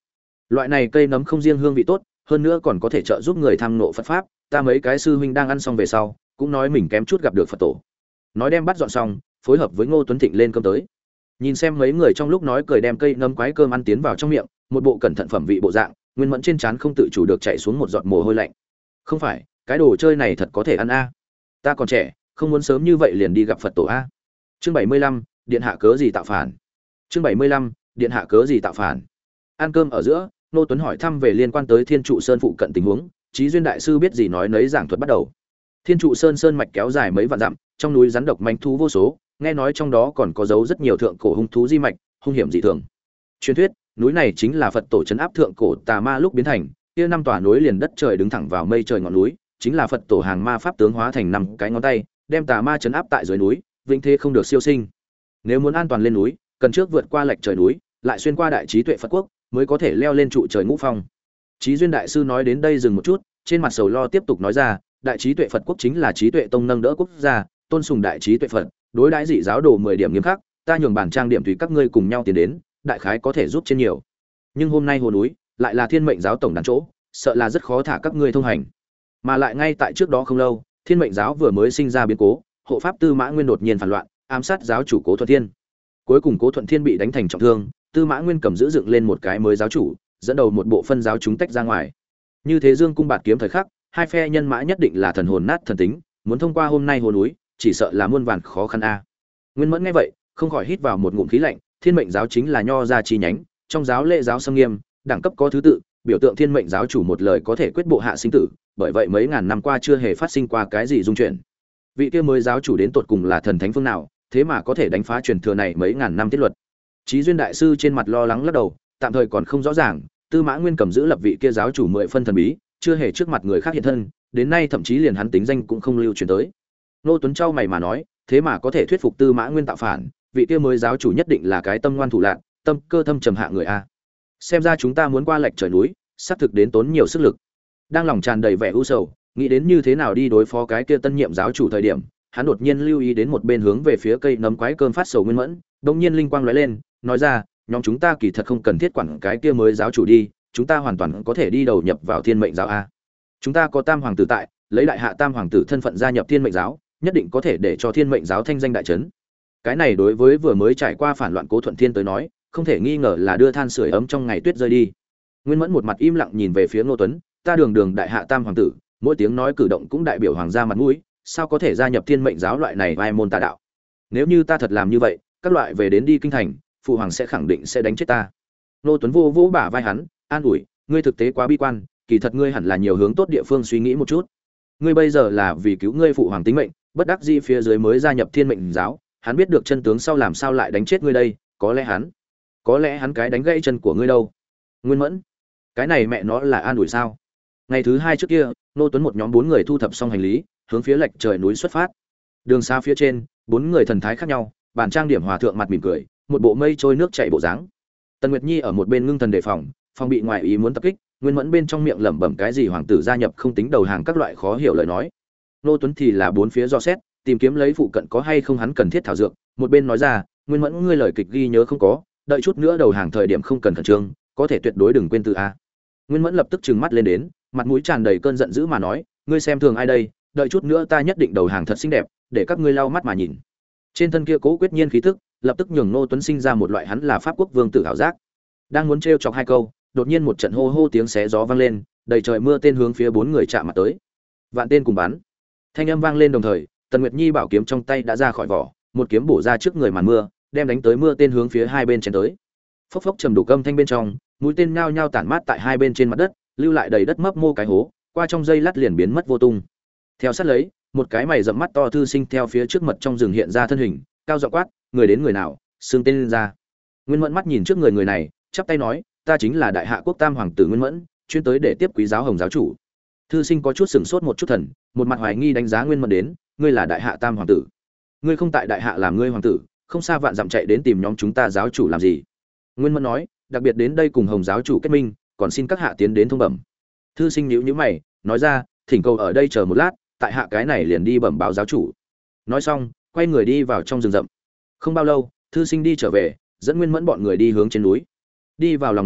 Loại này cây nấm không riêng hương vị tốt, hơn nữa còn có thể trợ giúp người tham ngộ Phật pháp, ta mấy cái sư huynh đang ăn xong về sau, cũng nói mình kém chút gặp được Phật tổ. Nói đem bắt dọn xong, phối hợp với Ngô Tuấn Thịnh lên cơm tới. Nhìn xem mấy người trong lúc nói cười đem cây nấm quái cơm ăn tiến vào trong miệng, một bộ cẩn thận phẩm vị bộ dạng, Nguyên Mẫn trên trán không tự chủ được chảy xuống một giọt mồ hôi lạnh. Không phải, cái đồ chơi này thật có thể ăn a. Ta còn trẻ, không muốn sớm như vậy liền đi gặp Phật tổ a. Chương bảy mươi lăm, điện hạ cớ gì tạo phản. Chương bảy mươi lăm, điện hạ cớ gì tạo phản. Ăn cơm ở giữa, Ngô Tuấn hỏi thăm về liên quan tới Thiên Trụ Sơn phụ cận tình huống, Chí Duyên đại sư biết gì nói nấy giảng thuật bắt đầu. Thiên Trụ Sơn sơn mạch kéo dài mấy vạn dặm, trong núi rắn độc manh thú vô số, nghe nói trong đó còn có dấu rất nhiều thượng cổ hung thú di mạch, hung hiểm dị thường. Truyền thuyết, núi này chính là Phật tổ trấn áp thượng cổ tà ma lúc biến thành, kia năm tòa núi liền đất trời đứng thẳng vào mây trời ngọn núi, chính là Phật tổ hàng ma pháp tướng hóa thành năm cái ngón tay, đem tà ma trấn áp tại dưới núi, vĩnh thế không được siêu sinh. Nếu muốn an toàn lên núi, cần trước vượt qua lệch trời núi, lại xuyên qua đại trí tuệ Phật quốc, mới có thể leo lên trụ trời ngũ phong. Chí Duyên đại sư nói đến đây dừng một chút, trên mặt sầu lo tiếp tục nói ra, đại trí tuệ Phật quốc chính là trí tuệ tông nâng đỡ quốc gia, tôn sùng đại trí tuệ Phật, đối đãi dị giáo đồ mười điểm nghiêm khắc, ta nhường bản trang điểm tùy các ngươi cùng nhau tiến đến, đại khái có thể giúp trên nhiều. Nhưng hôm nay hồ núi lại là Thiên Mệnh giáo tổng đàn chỗ, sợ là rất khó thả các ngươi thông hành. Mà lại ngay tại trước đó không lâu, Thiên Mệnh giáo vừa mới sinh ra biến cố, hộ pháp Tư Mã Nguyên đột nhiên phản loạn, ám sát giáo chủ Cố Thuận Thiên. Cuối cùng Cố Thuận Thiên bị đánh thành trọng thương, Tư Mã Nguyên cầm giữ dựng lên một cái mới giáo chủ, dẫn đầu một bộ phân giáo chúng tách ra ngoài. Như thế Dương cung bạt kiếm thời khắc, hai phe nhân mã nhất định là thần hồn nát thần tính, muốn thông qua hôm nay hồ núi, chỉ sợ là muôn vàn khó khăn a. Nguyên Mẫn nghe vậy, không khỏi hít vào một ngụm khí lạnh, Thiên Mệnh giáo chính là nho gia chi nhánh, trong giáo lễ giáo sâm nghiêm, đẳng cấp có thứ tự, biểu tượng Thiên Mệnh giáo chủ một lời có thể quyết bộ hạ sinh tử, bởi vậy mấy ngàn năm qua chưa hề phát sinh qua cái gì dung chuyển. Vị kia mới giáo chủ đến tột cùng là thần thánh phương nào, thế mà có thể đánh phá truyền thừa này mấy ngàn năm tiết luật. Chí Duyên đại sư trên mặt lo lắng lắc đầu, tạm thời còn không rõ ràng, Tư Mã Nguyên cầm giữ lập vị kia giáo chủ mười phân thần bí, chưa hề trước mặt người khác hiện thân, đến nay thậm chí liền hắn tính danh cũng không lưu truyền tới. Nô Tuấn Châu mày mà nói, thế mà có thể thuyết phục Tư Mã Nguyên tạo phản, vị kia mới giáo chủ nhất định là cái tâm ngoan thủ lạn, tâm cơ thâm trầm hạ người a. Xem ra chúng ta muốn qua lệch trời núi, xác thực đến tốn nhiều sức lực. Đang lòng tràn đầy vẻ u sầu, nghĩ đến như thế nào đi đối phó cái kia tân nhiệm giáo chủ thời điểm, hắn đột nhiên lưu ý đến một bên hướng về phía cây nấm quái cơm phát sầu Nguyên Mẫn, đột nhiên linh quang lóe lên, nói ra, nhóm chúng ta kỳ thật không cần thiết quản cái kia mới giáo chủ đi, chúng ta hoàn toàn có thể đi đầu nhập vào Thiên Mệnh giáo a. Chúng ta có Tam hoàng tử tại, lấy đại hạ Tam hoàng tử thân phận gia nhập Thiên Mệnh giáo, nhất định có thể để cho Thiên Mệnh giáo thanh danh đại trấn. Cái này đối với vừa mới trải qua phản loạn Cố Thuận Thiên tới nói, không thể nghi ngờ là đưa than sưởi ấm trong ngày tuyết rơi đi. Nguyên Mẫn một mặt im lặng nhìn về phía Ngô Tuấn, ta đường đường đại hạ Tam hoàng tử, mỗi tiếng nói cử động cũng đại biểu hoàng gia mặt mũi, sao có thể gia nhập Thiên Mệnh giáo loại này vai môn tà đạo? Nếu như ta thật làm như vậy, các loại về đến đi kinh thành, phụ hoàng sẽ khẳng định sẽ đánh chết ta. Ngô Tuấn vô vỗ bả vai hắn, an ủi, ngươi thực tế quá bi quan, kỳ thật ngươi hẳn là nhiều hướng tốt địa phương suy nghĩ một chút. Ngươi bây giờ là vì cứu ngươi phụ hoàng tính mệnh, bất đắc dĩ phía dưới mới gia nhập Thiên Mệnh giáo, hắn biết được chân tướng sau làm sao lại đánh chết ngươi đây, có lẽ hắn, có lẽ hắn cái đánh gãy chân của ngươi đâu. Nguyên Mẫn, cái này mẹ nó là an ủi sao? Ngày thứ hai trước kia, Nô Tuấn một nhóm bốn người thu thập xong hành lý, hướng phía lệch trời núi xuất phát. Đường xa phía trên, bốn người thần thái khác nhau, bản trang điểm hòa thượng mặt mỉm cười, một bộ mây trôi nước chảy bộ dáng. Tần Nguyệt Nhi ở một bên ngưng thần đề phòng, phòng bị ngoại ý muốn tập kích, Nguyên Mẫn bên trong miệng lẩm bẩm cái gì hoàng tử gia nhập không tính đầu hàng các loại khó hiểu lời nói. Nô Tuấn thì là bốn phía do xét, tìm kiếm lấy phụ cận có hay không hắn cần thiết thảo dược, một bên nói ra, Nguyên Mẫn ngươi lời kịch ghi nhớ không có, đợi chút nữa đầu hàng thời điểm không cần khẩn trương, có thể tuyệt đối đừng quên từ a. Nguyên Mẫn lập tức trừng mắt lên đến, mặt mũi tràn đầy cơn giận dữ mà nói, ngươi xem thường ai đây, đợi chút nữa ta nhất định đầu hàng thật xinh đẹp, để các ngươi lau mắt mà nhìn. Trên thân kia cố quyết nhiên khí tức, lập tức nhường Ngô Tuấn sinh ra một loại hắn là pháp quốc vương tử ảo giác. Đang muốn trêu chọc hai câu, đột nhiên một trận hô hô tiếng xé gió vang lên, đầy trời mưa tên hướng phía bốn người chạm mặt tới. Vạn tên cùng bắn. Thanh âm vang lên đồng thời, Tần Nguyệt Nhi bảo kiếm trong tay đã ra khỏi vỏ, một kiếm bổ ra trước người màn mưa, đem đánh tới mưa tên hướng phía hai bên chém tới. Phốc phốc trầm đủ âm thanh bên trong, mũi tên nhao nhao tản mát tại hai bên trên mặt đất, lưu lại đầy đất mấp mô cái hố, qua trong giây lát liền biến mất vô tung. Theo sát lấy, một cái mày rậm mắt to thư sinh theo phía trước mật trong rừng hiện ra thân hình, cao giọng quát, người đến người nào, xương tên lên ra. Nguyên Mẫn mắt nhìn trước người người này, chắp tay nói, ta chính là đại hạ quốc Tam hoàng tử Nguyên Mẫn, chuyên tới để tiếp quý giáo Hồng giáo chủ. Thư sinh có chút sửng sốt một chút thần, một mặt hoài nghi đánh giá Nguyên Mẫn đến, ngươi là đại hạ Tam hoàng tử, ngươi không tại đại hạ làm ngươi hoàng tử, không xa vạn dặm chạy đến tìm nhóm chúng ta giáo chủ làm gì? Nguyên Mẫn nói, đặc biệt đến đây cùng Hồng giáo chủ kết minh, còn xin các hạ tiến đến thông bẩm. Thư sinh nhíu nhíu mày, nói ra, thỉnh cầu ở đây chờ một lát, tại hạ cái này liền đi bẩm báo giáo chủ. Nói xong, quay người đi vào trong rừng rậm. Không bao lâu, thư sinh đi trở về, dẫn Nguyên Mẫn bọn người đi hướng trên núi. Đi vào lòng núi,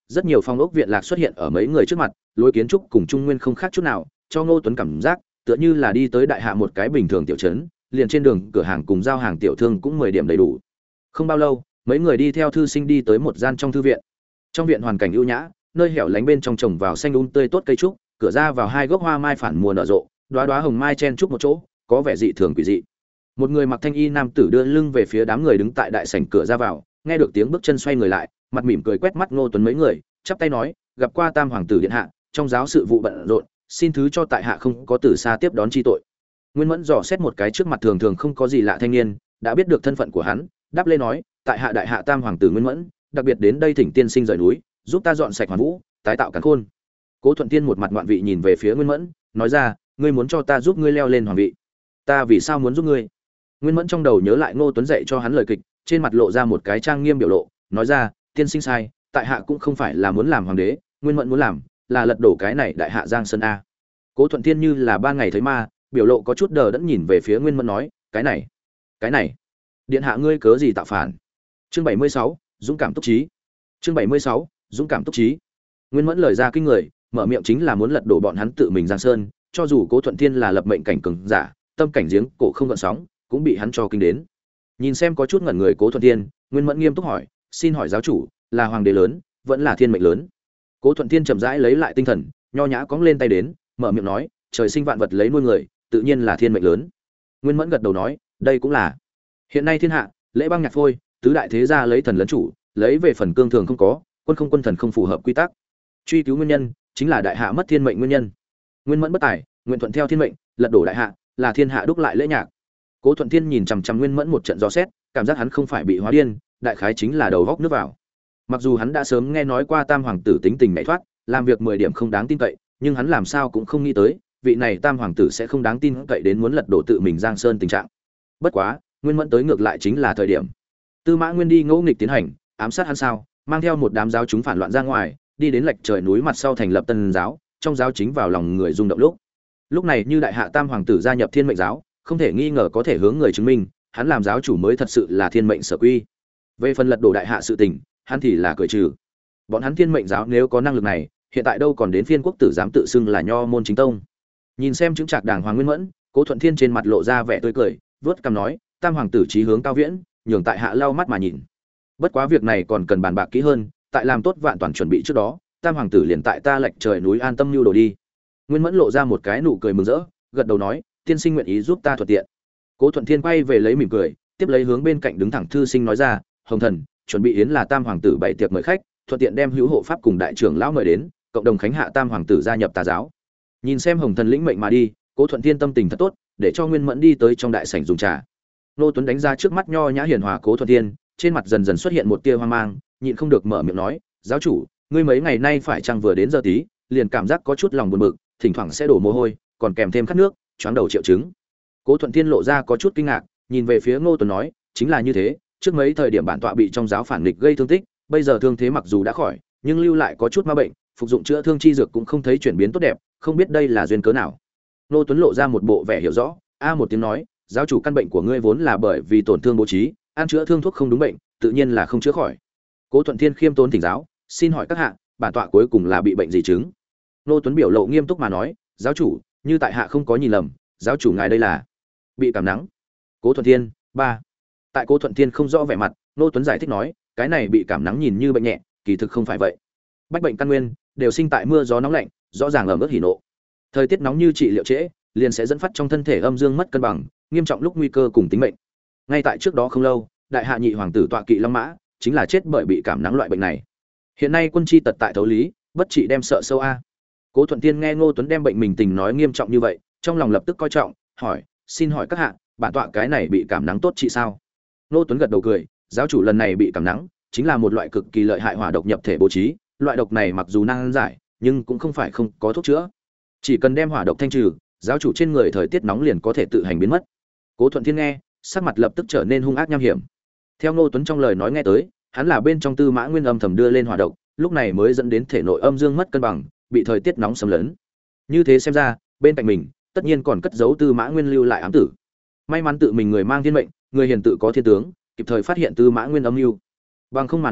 rất nhiều phong ốc viện lạc xuất hiện ở mấy người trước mặt, lối kiến trúc cùng Trung Nguyên không khác chút nào, cho Ngô Tuấn cảm giác tựa như là đi tới đại hạ một cái bình thường tiểu trấn, liền trên đường cửa hàng cùng giao hàng tiểu thương cũng mười điểm đầy đủ. Không bao lâu, mấy người đi theo thư sinh đi tới một gian trong thư viện. Trong viện hoàn cảnh ưu nhã, nơi hẻo lánh bên trong trồng vào xanh um tươi tốt cây trúc, cửa ra vào hai gốc hoa mai phản mùa nở rộ, đóa đóa hồng mai chen chúc một chỗ, có vẻ dị thường quỷ dị. Một người mặc thanh y nam tử đưa lưng về phía đám người đứng tại đại sảnh cửa ra vào, nghe được tiếng bước chân xoay người lại, mặt mỉm cười quét mắt Ngô Tuấn mấy người, chắp tay nói, gặp qua Tam hoàng tử điện hạ, trong giáo sự vụ bận rộn, xin thứ cho tại hạ không có từ xa tiếp đón chi tội. Nguyên Mẫn dò xét một cái trước mặt thường thường không có gì lạ thanh niên, đã biết được thân phận của hắn, đáp lên nói, tại hạ đại hạ Tam hoàng tử Nguyên Mẫn, đặc biệt đến đây thỉnh tiên sinh rời núi, giúp ta dọn sạch hoàn vũ, tái tạo càn khôn. Cố Thuận Tiên một mặt ngoạn vị nhìn về phía Nguyên Mẫn, nói ra, ngươi muốn cho ta giúp ngươi leo lên hoàng vị. Ta vì sao muốn giúp ngươi? Nguyên Mẫn trong đầu nhớ lại Ngô Tuấn dạy cho hắn lời kịch, trên mặt lộ ra một cái trang nghiêm biểu lộ, nói ra, tiên sinh sai, tại hạ cũng không phải là muốn làm hoàng đế, Nguyên Mẫn muốn làm là lật đổ cái này đại hạ Giang Sơn a. Cố Thuận Thiên như là ban ngày thấy ma, biểu lộ có chút đờ đẫn nhìn về phía Nguyên Mẫn nói, cái này, cái này, điện hạ ngươi cớ gì tạo phản? Chương bảy mươi sáu, dũng cảm túc trí. Chương bảy mươi sáu, dũng cảm túc trí. Nguyên Mẫn lời ra kinh người, mở miệng chính là muốn lật đổ bọn hắn tự mình Giang Sơn, cho dù Cố Thuận Thiên là lập mệnh cảnh cường giả, tâm cảnh giếng cổ không gợn sóng, cũng bị hắn cho kinh đến. Nhìn xem có chút ngẩn người Cố Thuận Thiên, Nguyên Mẫn nghiêm túc hỏi, xin hỏi giáo chủ, là hoàng đế lớn, vẫn là thiên mệnh lớn? Cố Thuận Thiên chậm rãi lấy lại tinh thần, nho nhã cóng lên tay đến, mở miệng nói, trời sinh vạn vật lấy nuôi người, tự nhiên là thiên mệnh lớn. Nguyên Mẫn gật đầu nói, đây cũng là. Hiện nay thiên hạ, lễ băng nhạc phôi, tứ đại thế gia lấy thần lấn chủ, lấy về phần cương thường không có, quân không quân thần không phù hợp quy tắc. Truy cứu nguyên nhân, chính là đại hạ mất thiên mệnh nguyên nhân. Nguyên Mẫn bất tài, nguyện thuận theo thiên mệnh, lật đổ đại hạ, là thiên hạ đúc lại lễ nhạc. Cố Thuận Thiên nhìn chằm chằm Nguyên Mẫn một trận gió xét, cảm giác hắn không phải bị hóa điên, đại khái chính là đầu góc nước vào. Mặc dù hắn đã sớm nghe nói qua Tam hoàng tử tính tình nhảy thoát, làm việc mười điểm không đáng tin cậy, nhưng hắn làm sao cũng không nghĩ tới, vị này Tam hoàng tử sẽ không đáng tin cậy đến muốn lật đổ tự mình Giang Sơn tình trạng. Bất quá, Nguyên Mẫn tới ngược lại chính là thời điểm. Tư Mã Nguyên đi ngẫu nghịch tiến hành, ám sát hắn sao, mang theo một đám giáo chúng phản loạn ra ngoài, đi đến lệch trời núi mặt sau thành lập Tân giáo, trong giáo chính vào lòng người rung động lúc. Lúc này như đại hạ Tam hoàng tử gia nhập Thiên Mệnh giáo, không thể nghi ngờ có thể hướng người chứng minh, hắn làm giáo chủ mới thật sự là thiên mệnh sở quy. Về phần lật đổ đại hạ sự tình, hắn thì là cười trừ. Bọn hắn Thiên Mệnh giáo nếu có năng lực này, hiện tại đâu còn đến phiên quốc tử dám tự xưng là nho môn chính tông. Nhìn xem chứng trạc đàng hoàng Nguyên Mẫn, Cố Thuận Thiên trên mặt lộ ra vẻ tươi cười, vớt cằm nói, Tam hoàng tử chí hướng cao viễn, nhường tại hạ lau mắt mà nhìn. Bất quá việc này còn cần bàn bạc kỹ hơn, tại làm tốt vạn toàn chuẩn bị trước đó, Tam hoàng tử liền tại ta lệch trời núi an tâm lưu đồ đi. Nguyên Mẫn lộ ra một cái nụ cười mừng rỡ, gật đầu nói, tiên sinh nguyện ý giúp ta thuận tiện. Cố Thuận Thiên quay về lấy mỉm cười, tiếp lấy hướng bên cạnh đứng thẳng thư sinh nói ra, hồng thần, chuẩn bị yến là Tam hoàng tử bày tiệc mời khách, thuận tiện đem hữu hộ pháp cùng đại trưởng lão mời đến, cộng đồng khánh hạ Tam hoàng tử gia nhập tà giáo. Nhìn xem hồng thần lĩnh mệnh mà đi, Cố Thuận Thiên tâm tình thật tốt, để cho Nguyên Mẫn đi tới trong đại sảnh dùng trà. Nô Tuấn đánh ra trước mắt nho nhã hiền hòa Cố Thuận Thiên, trên mặt dần dần xuất hiện một tia hoang mang, nhịn không được mở miệng nói, giáo chủ, ngươi mấy ngày nay phải chăng vừa đến giờ tí, liền cảm giác có chút lòng buồn bực, thỉnh thoảng sẽ đổ mồ hôi, còn kèm thêm khát nước, choáng đầu triệu chứng. Cố Thuận Thiên lộ ra có chút kinh ngạc, nhìn về phía Ngô Tuấn nói, chính là như thế, trước mấy thời điểm bản tọa bị trong giáo phản nghịch gây thương tích, bây giờ thương thế mặc dù đã khỏi, nhưng lưu lại có chút ma bệnh, phục dụng chữa thương chi dược cũng không thấy chuyển biến tốt đẹp, không biết đây là duyên cớ nào. Ngô Tuấn lộ ra một bộ vẻ hiểu rõ, a một tiếng nói, giáo chủ căn bệnh của ngươi vốn là bởi vì tổn thương bố trí, ăn chữa thương thuốc không đúng bệnh, tự nhiên là không chữa khỏi. Cố Thuận Thiên khiêm tốn thỉnh giáo, xin hỏi các hạ, bản tọa cuối cùng là bị bệnh gì chứng? Ngô Tuấn biểu lộ nghiêm túc mà nói, giáo chủ, như tại hạ không có nhìn lầm, giáo chủ ngài đây là bị cảm nắng. Cố Thuận Thiên, ba. Tại Cố Thuận Thiên không rõ vẻ mặt, Ngô Tuấn giải thích nói, cái này bị cảm nắng nhìn như bệnh nhẹ, kỳ thực không phải vậy. Bách bệnh căn nguyên đều sinh tại mưa gió nóng lạnh, rõ ràng ẩm ướt hỉ nộ. Thời tiết nóng như trị liệu trễ, liền sẽ dẫn phát trong thân thể âm dương mất cân bằng, nghiêm trọng lúc nguy cơ cùng tính mệnh. Ngay tại trước đó không lâu, đại hạ nhị hoàng tử tọa kỵ long mã, chính là chết bởi bị cảm nắng loại bệnh này. Hiện nay quân chi tật tại thấu lý, bất trị đem sợ sâu a. Cố Thuận Thiên nghe Ngô Tuấn đem bệnh mình tình nói nghiêm trọng như vậy, trong lòng lập tức coi trọng, hỏi, xin hỏi các hạ, bản tọa cái này bị cảm nắng tốt trị sao? Ngô Tuấn gật đầu cười, giáo chủ lần này bị cảm nắng, chính là một loại cực kỳ lợi hại hỏa độc nhập thể bố trí, loại độc này mặc dù năng giải, nhưng cũng không phải không có thuốc chữa. Chỉ cần đem hỏa độc thanh trừ, giáo chủ trên người thời tiết nóng liền có thể tự hành biến mất. Cố Thuận Thiên nghe, sắc mặt lập tức trở nên hung ác nham hiểm. Theo Ngô Tuấn trong lời nói nghe tới, hắn là bên trong Tư Mã Nguyên âm thầm đưa lên hỏa độc, lúc này mới dẫn đến thể nội âm dương mất cân bằng, bị thời tiết nóng xâm lấn. Như thế xem ra, bên cạnh mình, tất nhiên còn cất giấu Tư Mã Nguyên lưu lại ám tử. May mắn tự mình người mang thiên mệnh, người hiền tự có thiên tướng, kịp thời phát hiện Tư Mã Nguyên âm mưu. Bằng không mà nói,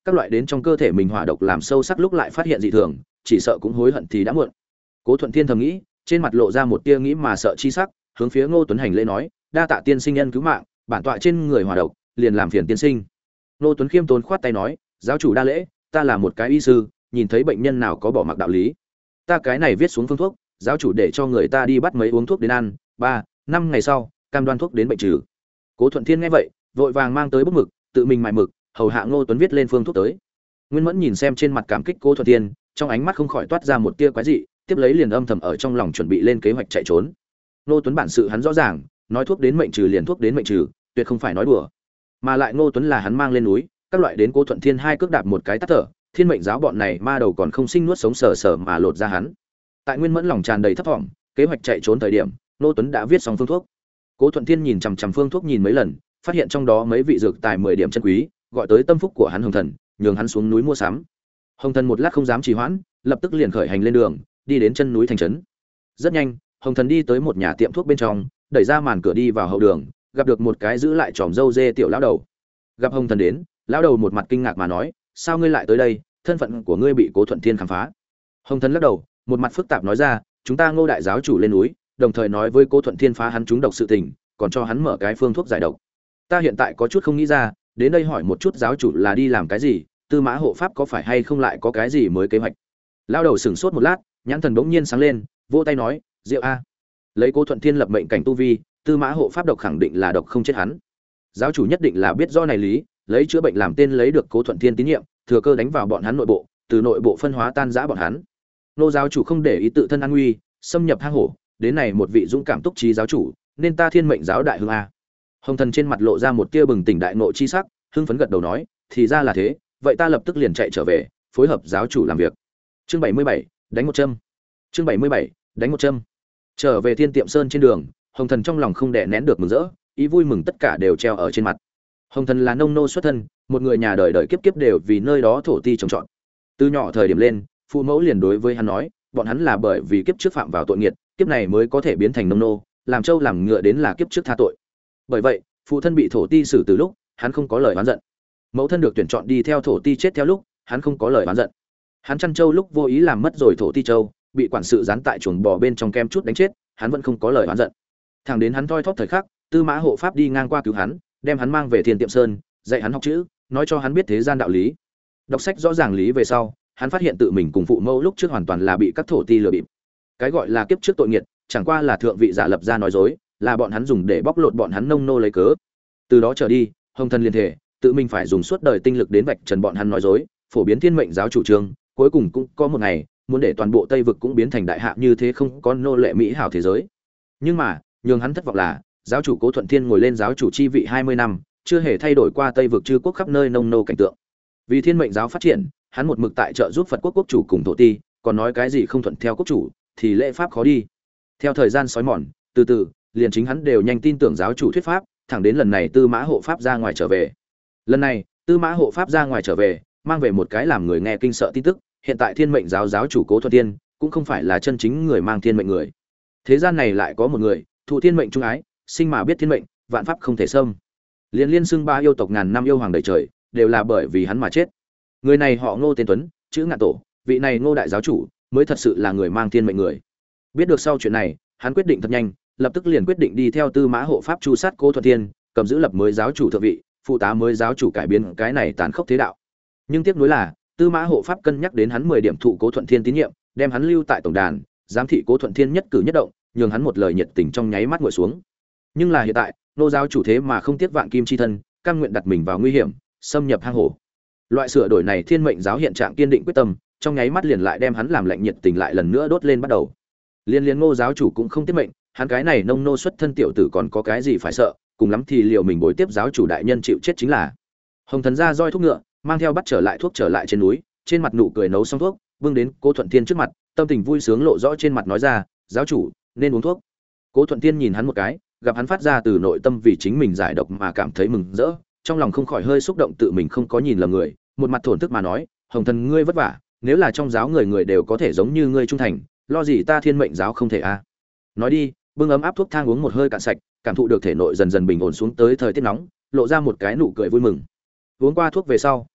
các loại đến trong cơ thể mình hỏa độc làm sâu sắc lúc lại phát hiện dị thường, chỉ sợ cũng hối hận thì đã muộn. Cố Thuận Thiên thầm nghĩ, trên mặt lộ ra một tia nghĩ mà sợ chi sắc, hướng phía Ngô Tuấn hành lễ nói, đa tạ tiên sinh nhân cứu mạng, bản tọa trên người hỏa độc, liền làm phiền tiên sinh. Ngô Tuấn khiêm tốn khoát tay nói, giáo chủ đa lễ, ta là một cái y sư, nhìn thấy bệnh nhân nào có bỏ mặc đạo lý, ta cái này viết xuống phương thuốc, giáo chủ để cho người ta đi bắt mấy uống thuốc đến ăn, ba, năm ngày sau, cam đoan thuốc đến bệnh trừ. Cố Thuận Thiên nghe vậy, vội vàng mang tới bút mực, tự mình mài mực, hầu hạ Ngô Tuấn viết lên phương thuốc tới. Nguyên Mẫn nhìn xem trên mặt cảm kích Cố Thuận Thiên, trong ánh mắt không khỏi toát ra một tia quái dị, tiếp lấy liền âm thầm ở trong lòng chuẩn bị lên kế hoạch chạy trốn. Ngô Tuấn bản sự hắn rõ ràng, nói thuốc đến mệnh trừ liền thuốc đến mệnh trừ, tuyệt không phải nói đùa. Mà lại Ngô Tuấn là hắn mang lên núi, các loại đến Cố Thuận Thiên hai cước đạp một cái tắt thở, Thiên Mệnh giáo bọn này ma đầu còn không sinh nuốt sống sờ sờ mà lột ra hắn. Tại Nguyên Mẫn lòng tràn đầy thất vọng, kế hoạch chạy trốn thời điểm, Ngô Tuấn đã viết xong phương thuốc. Cố Thuận Thiên nhìn chằm chằm phương thuốc nhìn mấy lần, phát hiện trong đó mấy vị dược tài mười điểm chân quý, gọi tới tâm phúc của hắn Hồng Thần, nhường hắn xuống núi mua sắm. Hồng Thần một lát không dám trì hoãn, lập tức liền khởi hành lên đường, đi đến chân núi thành trấn. Rất nhanh, Hồng Thần đi tới một nhà tiệm thuốc bên trong, đẩy ra màn cửa đi vào hậu đường, gặp được một cái giữ lại tròm râu dê tiểu lão đầu. Gặp Hồng Thần đến, lão đầu một mặt kinh ngạc mà nói, sao ngươi lại tới đây, thân phận của ngươi bị Cố Thuận Thiên khám phá. Hồng Thần lắc đầu, một mặt phức tạp nói ra, chúng ta Ngô đại giáo chủ lên núi, đồng thời nói với Cố Thuận Thiên phá hắn trúng độc sự tình, còn cho hắn mở cái phương thuốc giải độc. Ta hiện tại có chút không nghĩ ra, đến đây hỏi một chút giáo chủ là đi làm cái gì, Tư Mã hộ pháp có phải hay không lại có cái gì mới kế hoạch. Lão đầu sửng sốt một lát, nhãn thần bỗng nhiên sáng lên, vỗ tay nói, diệu a, lấy Cố Thuận Thiên lập mệnh cảnh tu vi, Tư Mã hộ pháp độc khẳng định là độc không chết hắn. Giáo chủ nhất định là biết rõ này lý, lấy chữa bệnh làm tên lấy được Cố Thuận Thiên tín nhiệm, thừa cơ đánh vào bọn hắn nội bộ, từ nội bộ phân hóa tan rã bọn hắn. Nô giáo chủ không để ý tự thân an nguy, xâm nhập hang hổ, đến này một vị dũng cảm túc trí giáo chủ, nên ta Thiên Mệnh giáo đại hưng a. Hồng Thần trên mặt lộ ra một tia bừng tỉnh đại ngộ chi sắc, hưng phấn gật đầu nói, thì ra là thế, vậy ta lập tức liền chạy trở về, phối hợp giáo chủ làm việc. Chương bảy mươi bảy, đánh một châm. Chương bảy mươi bảy, đánh một châm. Trở về Thiên Tiệm Sơn trên đường, Hồng Thần trong lòng không đè nén được mừng rỡ, ý vui mừng tất cả đều treo ở trên mặt. Hồng Thần là nông nô xuất thân, một người nhà đời đời kiếp kiếp đều vì nơi đó thổ ti trồng trọt. Từ nhỏ thời điểm lên, phụ mẫu liền đối với hắn nói, bọn hắn là bởi vì kiếp trước phạm vào tội nghiệt, kiếp này mới có thể biến thành nông nô, làm trâu làm ngựa đến là kiếp trước tha tội. Bởi vậy, phụ thân bị thổ ti xử từ lúc, hắn không có lời oán giận. Mẫu thân được tuyển chọn đi theo thổ ti chết theo lúc, hắn không có lời oán giận. Hắn chăn trâu lúc vô ý làm mất rồi thổ ti trâu, bị quản sự gián tại chuồng bò bên trong kem chút đánh chết, hắn vẫn không có lời oán giận. Thẳng đến hắn thoi thóp thời khắc, Tư Mã hộ pháp đi ngang qua cứu hắn, đem hắn mang về Thiên Tiệm Sơn, dạy hắn học chữ, nói cho hắn biết thế gian đạo lý. Đọc sách rõ ràng lý về sau, hắn phát hiện tự mình cùng phụ mẫu lúc trước hoàn toàn là bị các thổ ti lừa bịp. Cái gọi là kiếp trước tội nghiệt, chẳng qua là thượng vị giả lập ra nói dối, là bọn hắn dùng để bóc lột bọn hắn nông nô lấy cớ. Từ đó trở đi, Hồng Thần liên thể, tự mình phải dùng suốt đời tinh lực đến vạch trần bọn hắn nói dối, phổ biến Thiên Mệnh giáo chủ trương, cuối cùng cũng có một ngày, muốn để toàn bộ Tây vực cũng biến thành đại hạ như thế không có nô lệ mỹ hảo thế giới. Nhưng mà, nhường hắn thất vọng là, giáo chủ Cố Thuận Thiên ngồi lên giáo chủ chi vị hai mươi năm, chưa hề thay đổi qua Tây vực chư quốc khắp nơi nông nô cảnh tượng. Vì Thiên Mệnh giáo phát triển, hắn một mực tại trợ giúp Phật quốc quốc chủ cùng thổ ti, còn nói cái gì không thuận theo quốc chủ, thì lễ pháp khó đi. Theo thời gian sói mòn, từ từ, liền chính hắn đều nhanh tin tưởng giáo chủ thuyết pháp, thẳng đến lần này Tư Mã hộ pháp ra ngoài trở về. Lần này, Tư Mã hộ pháp ra ngoài trở về, mang về một cái làm người nghe kinh sợ tin tức, hiện tại Thiên Mệnh giáo giáo chủ Cố Thuận Thiên cũng không phải là chân chính người mang thiên mệnh người. Thế gian này lại có một người, thụ thiên mệnh trung ái, sinh mà biết thiên mệnh, vạn pháp không thể xâm. Liên liên xưng ba yêu tộc ngàn năm yêu hoàng đầy trời, đều là bởi vì hắn mà chết. Người này họ Ngô tên Tuấn, chữ Ngạn Tổ, vị này Ngô đại giáo chủ mới thật sự là người mang thiên mệnh người. Biết được sau chuyện này, hắn quyết định thật nhanh, lập tức liền quyết định đi theo Tư Mã hộ pháp chu sát Cố Thuận Thiên, cầm giữ lập mới giáo chủ thượng vị, phụ tá mới giáo chủ cải biến cái này tàn khốc thế đạo. Nhưng tiếc nuối là, Tư Mã hộ pháp cân nhắc đến hắn mười điểm thụ Cố Thuận Thiên tín nhiệm, đem hắn lưu tại tổng đàn, giám thị Cố Thuận Thiên nhất cử nhất động, nhường hắn một lời nhiệt tình trong nháy mắt nguội xuống. Nhưng là hiện tại, nô giáo chủ thế mà không tiếc vạn kim chi thân, cam nguyện đặt mình vào nguy hiểm, xâm nhập hang hổ. Loại sửa đổi này Thiên Mệnh giáo hiện trạng kiên định quyết tâm, trong nháy mắt liền lại đem hắn làm lạnh nhiệt tình lại lần nữa đốt lên bắt đầu. Liên liên Ngô giáo chủ cũng không tiết mệnh, hắn cái này nông nô xuất thân tiểu tử còn có cái gì phải sợ, cùng lắm thì liều mình bồi tiếp giáo chủ đại nhân chịu chết chính là. Hồng Thần ra roi thuốc ngựa, mang theo bắt trở lại thuốc trở lại trên núi, trên mặt nụ cười nấu xong thuốc, bưng đến Cố Thuận Thiên trước mặt, tâm tình vui sướng lộ rõ trên mặt nói ra, giáo chủ nên uống thuốc. Cố Thuận Thiên nhìn hắn một cái, gặp hắn phát ra từ nội tâm vì chính mình giải độc mà cảm thấy mừng rỡ, trong lòng không khỏi hơi xúc động tự mình không có nhìn lầm người, một mặt thổn thức mà nói, Hồng Thần ngươi vất vả, nếu là trong giáo người người đều có thể giống như ngươi trung thành, lo gì ta Thiên Mệnh giáo không thể a? Nói đi, bưng ấm áp thuốc thang uống một hơi cạn sạch, cảm thụ được thể nội dần dần bình ổn xuống tới thời tiết nóng, lộ ra một cái nụ cười vui mừng. Uống qua thuốc về sau,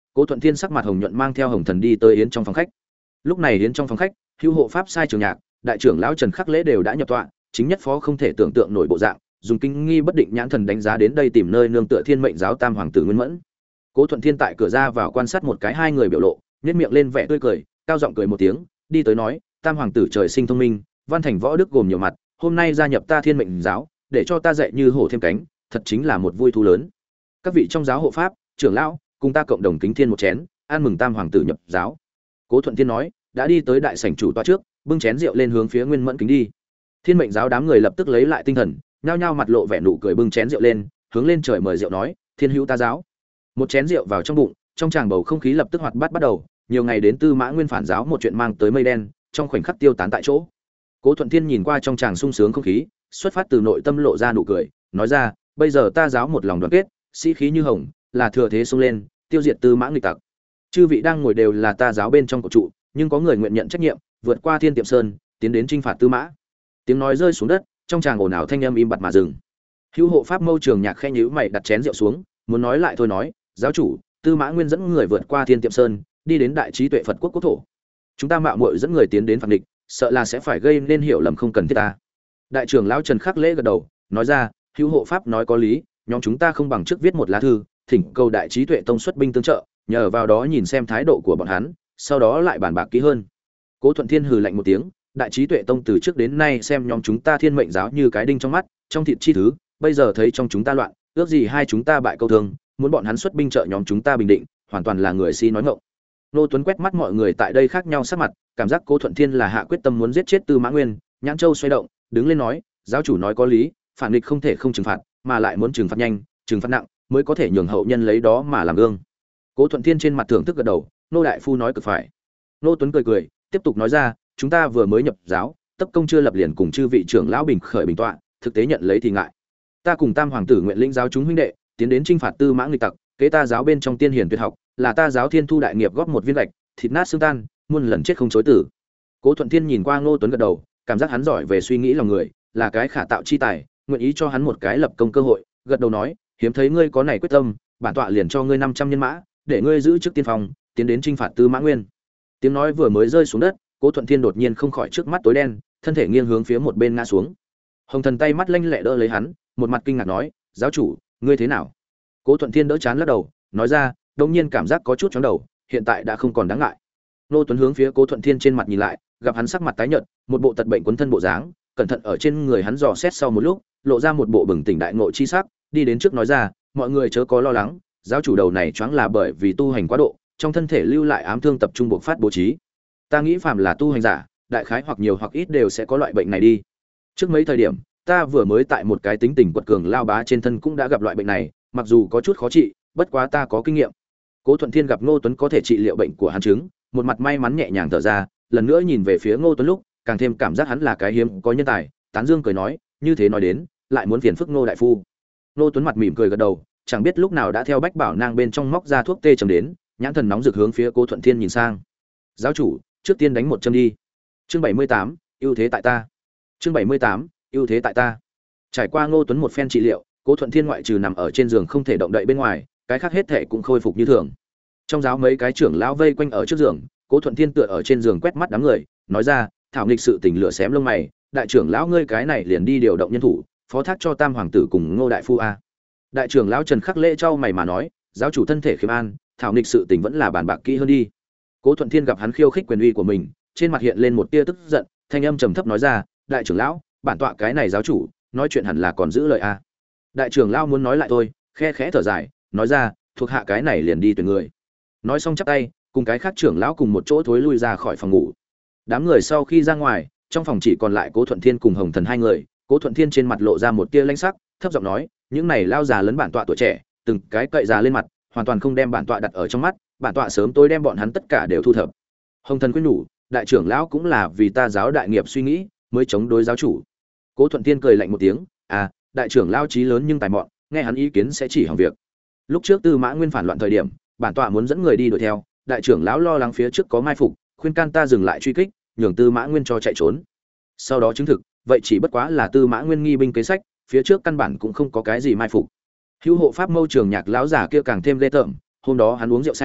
Cố Thuận Thiên sắc mặt hồng nhuận mang theo Hồng Thần đi tới yến trong phòng khách. Lúc này yến trong phòng khách, hữu hộ pháp sai trường nhạc, đại trưởng lão Trần Khắc Lễ đều đã nhập tọa, chính nhất phó không thể tưởng tượng nổi bộ dạng, dùng kinh nghi bất định nhãn thần đánh giá đến đây tìm nơi nương tựa Thiên Mệnh giáo Tam hoàng tử Nguyên Mẫn. Cố Thuận Thiên tại cửa ra vào quan sát một cái hai người biểu lộ, nhếch miệng lên vẻ tươi cười, cao giọng cười một tiếng, đi tới nói, Tam hoàng tử trời sinh thông minh, văn thành võ đức gồm nhiều mặt, hôm nay gia nhập ta Thiên Mệnh giáo, để cho ta dạy như hổ thêm cánh, thật chính là một vui thú lớn. Các vị trong giáo hộ pháp, trưởng lão, cùng ta cộng đồng kính thiên một chén, ăn mừng Tam hoàng tử nhập giáo. Cố Thuận Thiên nói, đã đi tới đại sảnh chủ tọa trước, bưng chén rượu lên hướng phía Nguyên Mẫn kính đi. Thiên Mệnh giáo đám người lập tức lấy lại tinh thần, nhao nhao mặt lộ vẻ nụ cười, bưng chén rượu lên, hướng lên trời mời rượu nói, Thiên hữu ta giáo. Một chén rượu vào trong bụng, trong tràng bầu không khí lập tức hoạt bát bắt đầu, nhiều ngày đến Tư Mã Nguyên phản giáo một chuyện mang tới mây đen, trong khoảnh khắc tiêu tán tại chỗ. Cố Thuận Thiên nhìn qua trong tràng sung sướng không khí, xuất phát từ nội tâm lộ ra nụ cười, nói ra, bây giờ ta giáo một lòng đoàn kết, sĩ khí như hồng, là thừa thế xông lên, tiêu diệt Tư Mã nghịch tặc. Chư vị đang ngồi đều là ta giáo bên trong cổ trụ, nhưng có người nguyện nhận trách nhiệm, vượt qua Thiên Tiệm Sơn, tiến đến chinh phạt Tư Mã. Tiếng nói rơi xuống đất, trong tràng ồn ào thanh âm im bặt mà dừng. Hữu hộ pháp Mâu Trường Nhạc khẽ nhíu mày đặt chén rượu xuống, muốn nói lại thôi nói, giáo chủ, Tư Mã Nguyên dẫn người vượt qua Thiên Tiệm Sơn, đi đến đại trí tuệ Phật quốc quốc thổ. Chúng ta mạo muội dẫn người tiến đến phản địch, sợ là sẽ phải gây nên hiểu lầm không cần thiết ta. Đại trưởng lão Trần Khắc Lễ gật đầu, nói ra, Hữu hộ pháp nói có lý, nhóm chúng ta không bằng trước viết một lá thư, thỉnh cầu đại trí tuệ tông xuất binh tương trợ, nhờ vào đó nhìn xem thái độ của bọn hắn, sau đó lại bàn bạc kỹ hơn. Cố Thuận Thiên hừ lạnh một tiếng, đại trí tuệ tông từ trước đến nay xem nhóm chúng ta Thiên Mệnh giáo như cái đinh trong mắt, trong thịt chi thứ, bây giờ thấy trong chúng ta loạn, ước gì hai chúng ta bại câu thương, muốn bọn hắn xuất binh trợ nhóm chúng ta bình định, hoàn toàn là người si nói ngọng. Nô Tuấn quét mắt mọi người tại đây khác nhau sắc mặt, cảm giác Cố Thuận Thiên là hạ quyết tâm muốn giết chết Tư Mã Nguyên, nhãn châu xoay động, đứng lên nói, giáo chủ nói có lý, phản nghịch không thể không trừng phạt, mà lại muốn trừng phạt nhanh, trừng phạt nặng, mới có thể nhường hậu nhân lấy đó mà làm gương. Cố Thuận Thiên trên mặt thưởng thức gật đầu, nô đại phu nói cực phải. Nô Tuấn cười cười, tiếp tục nói ra, chúng ta vừa mới nhập giáo, tất công chưa lập liền cùng chư vị trưởng lão bình khởi bình tọa, thực tế nhận lấy thì ngại. Ta cùng Tam hoàng tử nguyện lĩnh giáo chúng huynh đệ, tiến đến chinh phạt Tư Mã nghịch tặc, kế ta giáo bên trong tiên hiển tuyệt học, là ta giáo Thiên Thu đại nghiệp góp một viên gạch, thịt nát xương tan, muôn lần chết không chối tử. Cố Thuận Thiên nhìn qua Ngô Tuấn gật đầu, cảm giác hắn giỏi về suy nghĩ lòng người, là cái khả tạo chi tài, nguyện ý cho hắn một cái lập công cơ hội, gật đầu nói, hiếm thấy ngươi có này quyết tâm, bản tọa liền cho ngươi năm trăm nhân mã, để ngươi giữ chức tiên phong, tiến đến chinh phạt Tư Mã Nguyên. Tiếng nói vừa mới rơi xuống đất, Cố Thuận Thiên đột nhiên không khỏi trước mắt tối đen, thân thể nghiêng hướng phía một bên ngã xuống. Hồng Thần tay mắt lanh lẹ đỡ lấy hắn, một mặt kinh ngạc nói, giáo chủ, ngươi thế nào? Cố Thuận Thiên đỡ chán lắc đầu, nói ra, đột nhiên cảm giác có chút chóng đầu, hiện tại đã không còn đáng ngại. Nô Tuấn hướng phía Cố Thuận Thiên trên mặt nhìn lại, gặp hắn sắc mặt tái nhợt, một bộ tật bệnh quấn thân bộ dáng, cẩn thận ở trên người hắn dò xét sau một lúc, lộ ra một bộ bừng tỉnh đại ngộ chi sắc, đi đến trước nói ra, mọi người chớ có lo lắng, giáo chủ đầu này choáng là bởi vì tu hành quá độ, trong thân thể lưu lại ám thương tập trung buộc phát bố trí. Ta nghĩ phàm là tu hành giả, đại khái hoặc nhiều hoặc ít đều sẽ có loại bệnh này đi. Trước mấy thời điểm, ta vừa mới tại một cái tính tình quật cường lao bá trên thân cũng đã gặp loại bệnh này, mặc dù có chút khó trị, bất quá ta có kinh nghiệm. Cố Thuận Thiên gặp Ngô Tuấn có thể trị liệu bệnh của hắn chứng, một mặt may mắn nhẹ nhàng thở ra, lần nữa nhìn về phía Ngô Tuấn lúc, càng thêm cảm giác hắn là cái hiếm có nhân tài, tán dương cười nói, như thế nói đến, lại muốn phiền phức Ngô đại phu. Ngô Tuấn mặt mỉm cười gật đầu, chẳng biết lúc nào đã theo bách bảo nang bên trong móc ra thuốc tê trầm đến, nhãn thần nóng rực hướng phía Cố Thuận Thiên nhìn sang. Giáo chủ, trước tiên đánh một châm đi. Chương bảy mươi tám, ưu thế tại ta. Chương bảy mươi tám, ưu thế tại ta. Trải qua Ngô Tuấn một phen trị liệu, Cố Thuận Thiên ngoại trừ nằm ở trên giường không thể động đậy bên ngoài, cái khác hết thể cũng khôi phục như thường. Trong giáo mấy cái trưởng lão vây quanh ở trước giường, Cố Thuận Thiên tựa ở trên giường quét mắt đám người, nói ra, thảo nghịch sự tình lửa xém lông mày, đại trưởng lão ngươi cái này liền đi điều động nhân thủ, phó thác cho Tam hoàng tử cùng Ngô đại phu a. Đại trưởng lão Trần Khắc Lễ trao mày mà nói, giáo chủ thân thể khiêm an, thảo nghịch sự tình vẫn là bàn bạc kỹ hơn đi. Cố Thuận Thiên gặp hắn khiêu khích quyền uy của mình, trên mặt hiện lên một tia tức giận, thanh âm trầm thấp nói ra, đại trưởng lão, bản tọa cái này giáo chủ, nói chuyện hẳn là còn giữ lời a. Đại trưởng lão muốn nói lại thôi, khe khẽ thở dài, nói ra, thuộc hạ cái này liền đi tuyển người. Nói xong chắp tay, cùng cái khác trưởng lão cùng một chỗ thối lui ra khỏi phòng ngủ. Đám người sau khi ra ngoài, trong phòng chỉ còn lại Cố Thuận Thiên cùng Hồng Thần hai người. Cố Thuận Thiên trên mặt lộ ra một tia lãnh sắc, thấp giọng nói, những này lao già lấn bản tọa tuổi trẻ, từng cái cậy già lên mặt, hoàn toàn không đem bản tọa đặt ở trong mắt, bản tọa sớm tối đem bọn hắn tất cả đều thu thập. Hồng Thần khuyên nhủ, đại trưởng lão cũng là vì ta giáo đại nghiệp suy nghĩ, mới chống đối giáo chủ. Cố Thuận Thiên cười lạnh một tiếng, à, đại trưởng lão trí lớn nhưng tài mọn, nghe hắn ý kiến sẽ chỉ hỏng việc. Lúc trước Tư Mã Nguyên phản loạn thời điểm, bản tọa muốn dẫn người đi đuổi theo, đại trưởng lão lo lắng phía trước có mai phục, khuyên can ta dừng lại truy kích, nhường Tư Mã Nguyên cho chạy trốn. Sau đó chứng thực, vậy chỉ bất quá là Tư Mã Nguyên nghi binh kế sách, phía trước căn bản cũng không có cái gì mai phục. Hữu hộ pháp Mâu Trường Nhạc lão giả kia càng thêm ghê tởm, hôm đó hắn uống rượu say,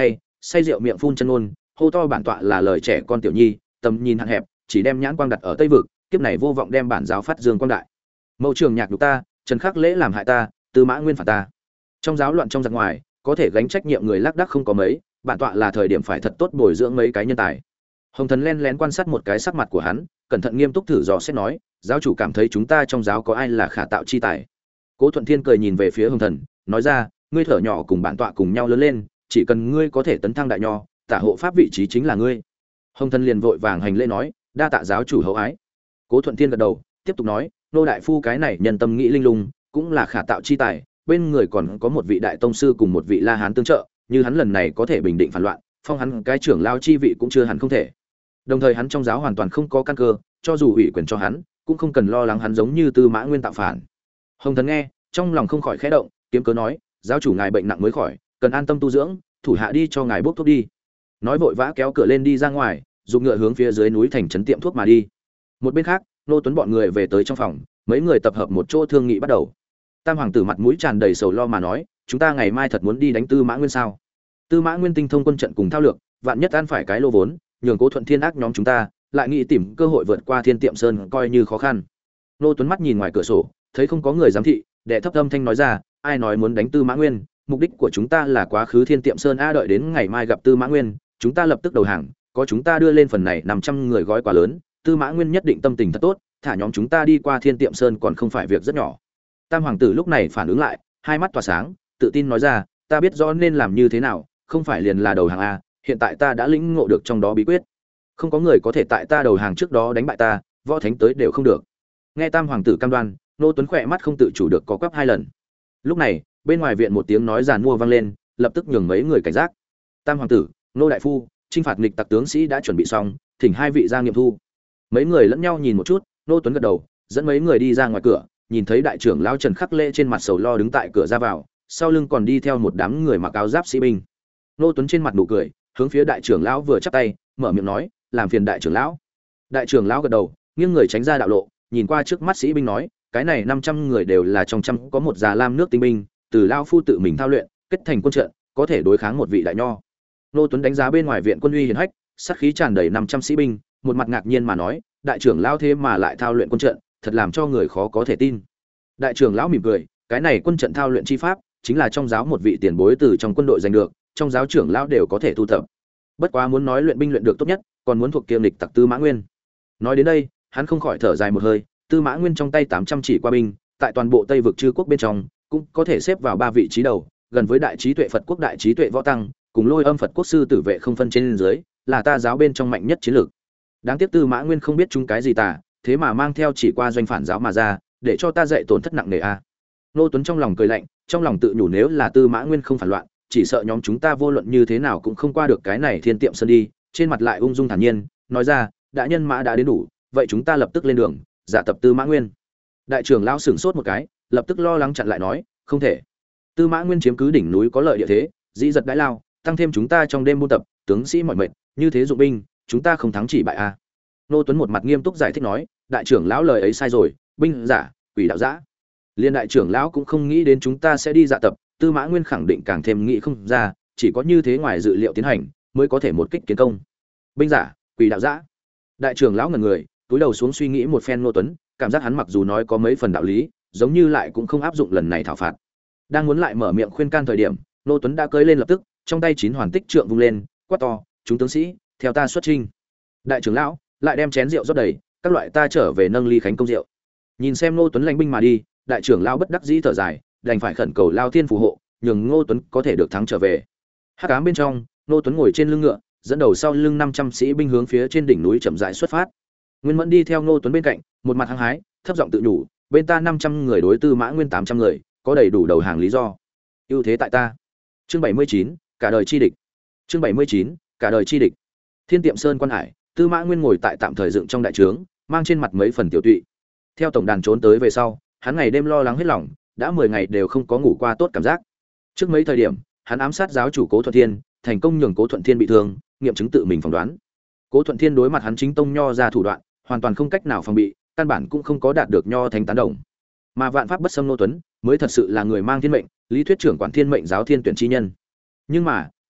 say rượu miệng phun chân ngôn, hô to bản tọa là lời trẻ con tiểu nhi, tầm nhìn hạn hẹp, chỉ đem nhãn quang đặt ở Tây vực, kiếp này vô vọng đem bản giáo phát dương quang đại. Mâu trường nhạc nhục ta, Trần Khắc Lễ làm hại ta, Tư Mã Nguyên phản ta. Trong giáo loạn trong giặc ngoài, có thể gánh trách nhiệm người lác đác không có mấy, bản tọa là thời điểm phải thật tốt bồi dưỡng mấy cái nhân tài. Hồng Thần len lén quan sát một cái sắc mặt của hắn, cẩn thận nghiêm túc thử dò xét nói, giáo chủ cảm thấy chúng ta trong giáo có ai là khả tạo chi tài. Cố Thuận Thiên cười nhìn về phía Hồng Thần, nói ra, ngươi thở nhỏ cùng bản tọa cùng nhau lớn lên, chỉ cần ngươi có thể tấn thăng đại nho, tả hộ pháp vị trí chính là ngươi. Hồng Thần liền vội vàng hành lễ nói, đa tạ giáo chủ hậu ái. Cố Thuận Thiên gật đầu, tiếp tục nói, nô đại phu cái này nhân tâm nghĩ linh lung, cũng là khả tạo chi tài, bên người còn có một vị đại tông sư cùng một vị La Hán tương trợ, như hắn lần này có thể bình định phản loạn, phong hắn cái trưởng lao chi vị cũng chưa hẳn không thể. Đồng thời hắn trong giáo hoàn toàn không có căn cơ, cho dù ủy quyền cho hắn, cũng không cần lo lắng hắn giống như Tư Mã Nguyên tạo phản. Hồng Thần nghe, trong lòng không khỏi khẽ động, kiếm cớ nói, giáo chủ ngài bệnh nặng mới khỏi, cần an tâm tu dưỡng, thủ hạ đi cho ngài bốc thuốc đi. Nói vội vã kéo cửa lên đi ra ngoài, dùng ngựa hướng phía dưới núi thành trấn tiệm thuốc mà đi. Một bên khác, Nô Tuấn bọn người về tới trong phòng, mấy người tập hợp một chỗ thương nghị bắt đầu. Tam hoàng tử mặt mũi tràn đầy sầu lo mà nói, chúng ta ngày mai thật muốn đi đánh Tư Mã Nguyên sao? Tư Mã Nguyên tinh thông quân trận cùng thao lược, vạn nhất ăn phải cái lô vốn, nhường Cố Thuận Thiên ác nhóm chúng ta, lại nghĩ tìm cơ hội vượt qua Thiên Tiệm Sơn coi như khó khăn. Nô Tuấn mắt nhìn ngoài cửa sổ, thấy không có người giám thị, đệ thấp âm thanh nói ra, ai nói muốn đánh Tư Mã Nguyên, mục đích của chúng ta là quá khứ Thiên Tiệm Sơn a, đợi đến ngày mai gặp Tư Mã Nguyên, chúng ta lập tức đầu hàng, có chúng ta đưa lên phần này năm trăm người gói quà lớn, Tư Mã Nguyên nhất định tâm tình thật tốt, thả nhóm chúng ta đi qua Thiên Tiệm Sơn còn không phải việc rất nhỏ. Tam hoàng tử lúc này phản ứng lại, hai mắt tỏa sáng, tự tin nói ra, ta biết rõ nên làm như thế nào, không phải liền là đầu hàng a, hiện tại ta đã lĩnh ngộ được trong đó bí quyết. Không có người có thể tại ta đầu hàng trước đó đánh bại ta, võ thánh tới đều không được. Nghe Tam hoàng tử cam đoan, Nô Tuấn khỏe mắt không tự chủ được có quắp hai lần. Lúc này, bên ngoài viện một tiếng nói giàn mua vang lên, lập tức nhường mấy người cảnh giác. Tam hoàng tử, Nô đại phu, chinh phạt nghịch tặc tướng sĩ đã chuẩn bị xong, thỉnh hai vị ra nghiệm thu. Mấy người lẫn nhau nhìn một chút, Nô Tuấn gật đầu, dẫn mấy người đi ra ngoài cửa, nhìn thấy đại trưởng lão Trần Khắc Lễ trên mặt sầu lo đứng tại cửa ra vào, sau lưng còn đi theo một đám người mặc áo giáp sĩ binh. Nô Tuấn trên mặt nụ cười, hướng phía đại trưởng lão vừa chắp tay, mở miệng nói, làm phiền đại trưởng lão. Đại trưởng lão gật đầu, nghiêng người tránh ra đạo lộ, nhìn qua trước mắt sĩ binh nói, cái này năm trăm người đều là trong trăm có một già lam nước tinh binh, từ lão phu tự mình thao luyện, kết thành quân trận, có thể đối kháng một vị đại nho. Nô Tuấn đánh giá bên ngoài viện quân uy hiển hách, sát khí tràn đầy năm trăm sĩ binh, một mặt ngạc nhiên mà nói, đại trưởng lão thế mà lại thao luyện quân trận, thật làm cho người khó có thể tin. Đại trưởng lão mỉm cười, cái này quân trận thao luyện chi pháp, chính là trong giáo một vị tiền bối từ trong quân đội giành được, trong giáo trưởng lão đều có thể thu thập. Bất quá muốn nói luyện binh luyện được tốt nhất, còn muốn thuộc kiêm lịch tặc Tư Mã Nguyên. Nói đến đây, hắn không khỏi thở dài một hơi, Tư Mã Nguyên trong tay tám trăm chỉ qua binh, tại toàn bộ Tây vực chư quốc bên trong, cũng có thể xếp vào ba vị trí đầu, gần với đại trí tuệ Phật quốc đại trí tuệ võ tăng, cùng Lôi Âm Phật quốc sư tử vệ không phân trên dưới, là ta giáo bên trong mạnh nhất chiến lược. Đáng tiếc Tư Mã Nguyên không biết chúng cái gì tà, thế mà mang theo chỉ qua doanh phản giáo mà ra, để cho ta dạy tổn thất nặng nề a. Nô Tuấn trong lòng cười lạnh, trong lòng tự nhủ nếu là Tư Mã Nguyên không phản loạn, chỉ sợ nhóm chúng ta vô luận như thế nào cũng không qua được cái này Thiên Tiệm Sơn đi, trên mặt lại ung dung thản nhiên, nói ra, đã nhân mã đã đến đủ, vậy chúng ta lập tức lên đường, giả tập Tư Mã Nguyên. Đại trưởng lão sửng sốt một cái, lập tức lo lắng chặn lại nói, không thể. Tư Mã Nguyên chiếm cứ đỉnh núi có lợi địa thế, dĩ giật đãi lao, tăng thêm chúng ta trong đêm buôn tập, tướng sĩ mỏi mệt, như thế dụng binh, chúng ta không thắng chỉ bại a. Nô Tuấn một mặt nghiêm túc giải thích nói, đại trưởng lão lời ấy sai rồi, binh giả, quỷ đạo giả. Liên đại trưởng lão cũng không nghĩ đến chúng ta sẽ đi dạ tập, Tư Mã Nguyên khẳng định càng thêm nghĩ không ra, chỉ có như thế ngoài dự liệu tiến hành, mới có thể một kích kiến công. Binh giả, quỷ đạo giả. Đại trưởng lão ngẩn người, túi đầu xuống suy nghĩ một phen Nô Tuấn, cảm giác hắn mặc dù nói có mấy phần đạo lý, giống như lại cũng không áp dụng lần này thảo phạt. Đang muốn lại mở miệng khuyên can thời điểm, Nô Tuấn đã cưỡi lên lập tức, trong tay chín hoàn tích trượng vung lên, quát to, "Chúng tướng sĩ, theo ta xuất chinh." Đại trưởng lão lại đem chén rượu rót đầy, các loại ta trở về nâng ly khánh công rượu. Nhìn xem Nô Tuấn lãnh binh mà đi, đại trưởng lão bất đắc dĩ thở dài, đành phải khẩn cầu Lao Thiên phù hộ, nhường Ngô Tuấn có thể được thắng trở về. Hắc ám bên trong, Nô Tuấn ngồi trên lưng ngựa, dẫn đầu sau lưng năm trăm sĩ binh hướng phía trên đỉnh núi chậm rãi xuất phát. Nguyên Mẫn đi theo Ngô Tuấn bên cạnh, một mặt hăng hái, thấp giọng tự nhủ, bên ta năm trăm người đối Tư Mã Nguyên tám trăm người, có đầy đủ đầu hàng lý do. Ưu thế tại ta. Chương bảy mươi chín, cả đời chi địch. Chương bảy mươi chín, cả đời chi địch. Thiên Tiệm Sơn quan hải, Tư Mã Nguyên ngồi tại tạm thời dựng trong đại trướng, mang trên mặt mấy phần tiểu tụy. Theo tổng đàn trốn tới về sau, hắn ngày đêm lo lắng hết lòng, đã mười ngày đều không có ngủ qua tốt cảm giác. Trước mấy thời điểm, hắn ám sát giáo chủ Cố Thuận Thiên, thành công nhường Cố Thuận Thiên bị thương, nghiệm chứng tự mình phỏng đoán. Cố Thuận Thiên đối mặt hắn chính tông nho ra thủ đoạn, hoàn toàn không cách nào phòng bị, căn bản cũng không có đạt được nho thánh tán đồng. Mà vạn pháp bất xâm Nô Tuấn, mới thật sự là người mang thiên mệnh, lý thuyết trưởng quản thiên mệnh giáo thiên tuyển chi nhân. Nhưng mà,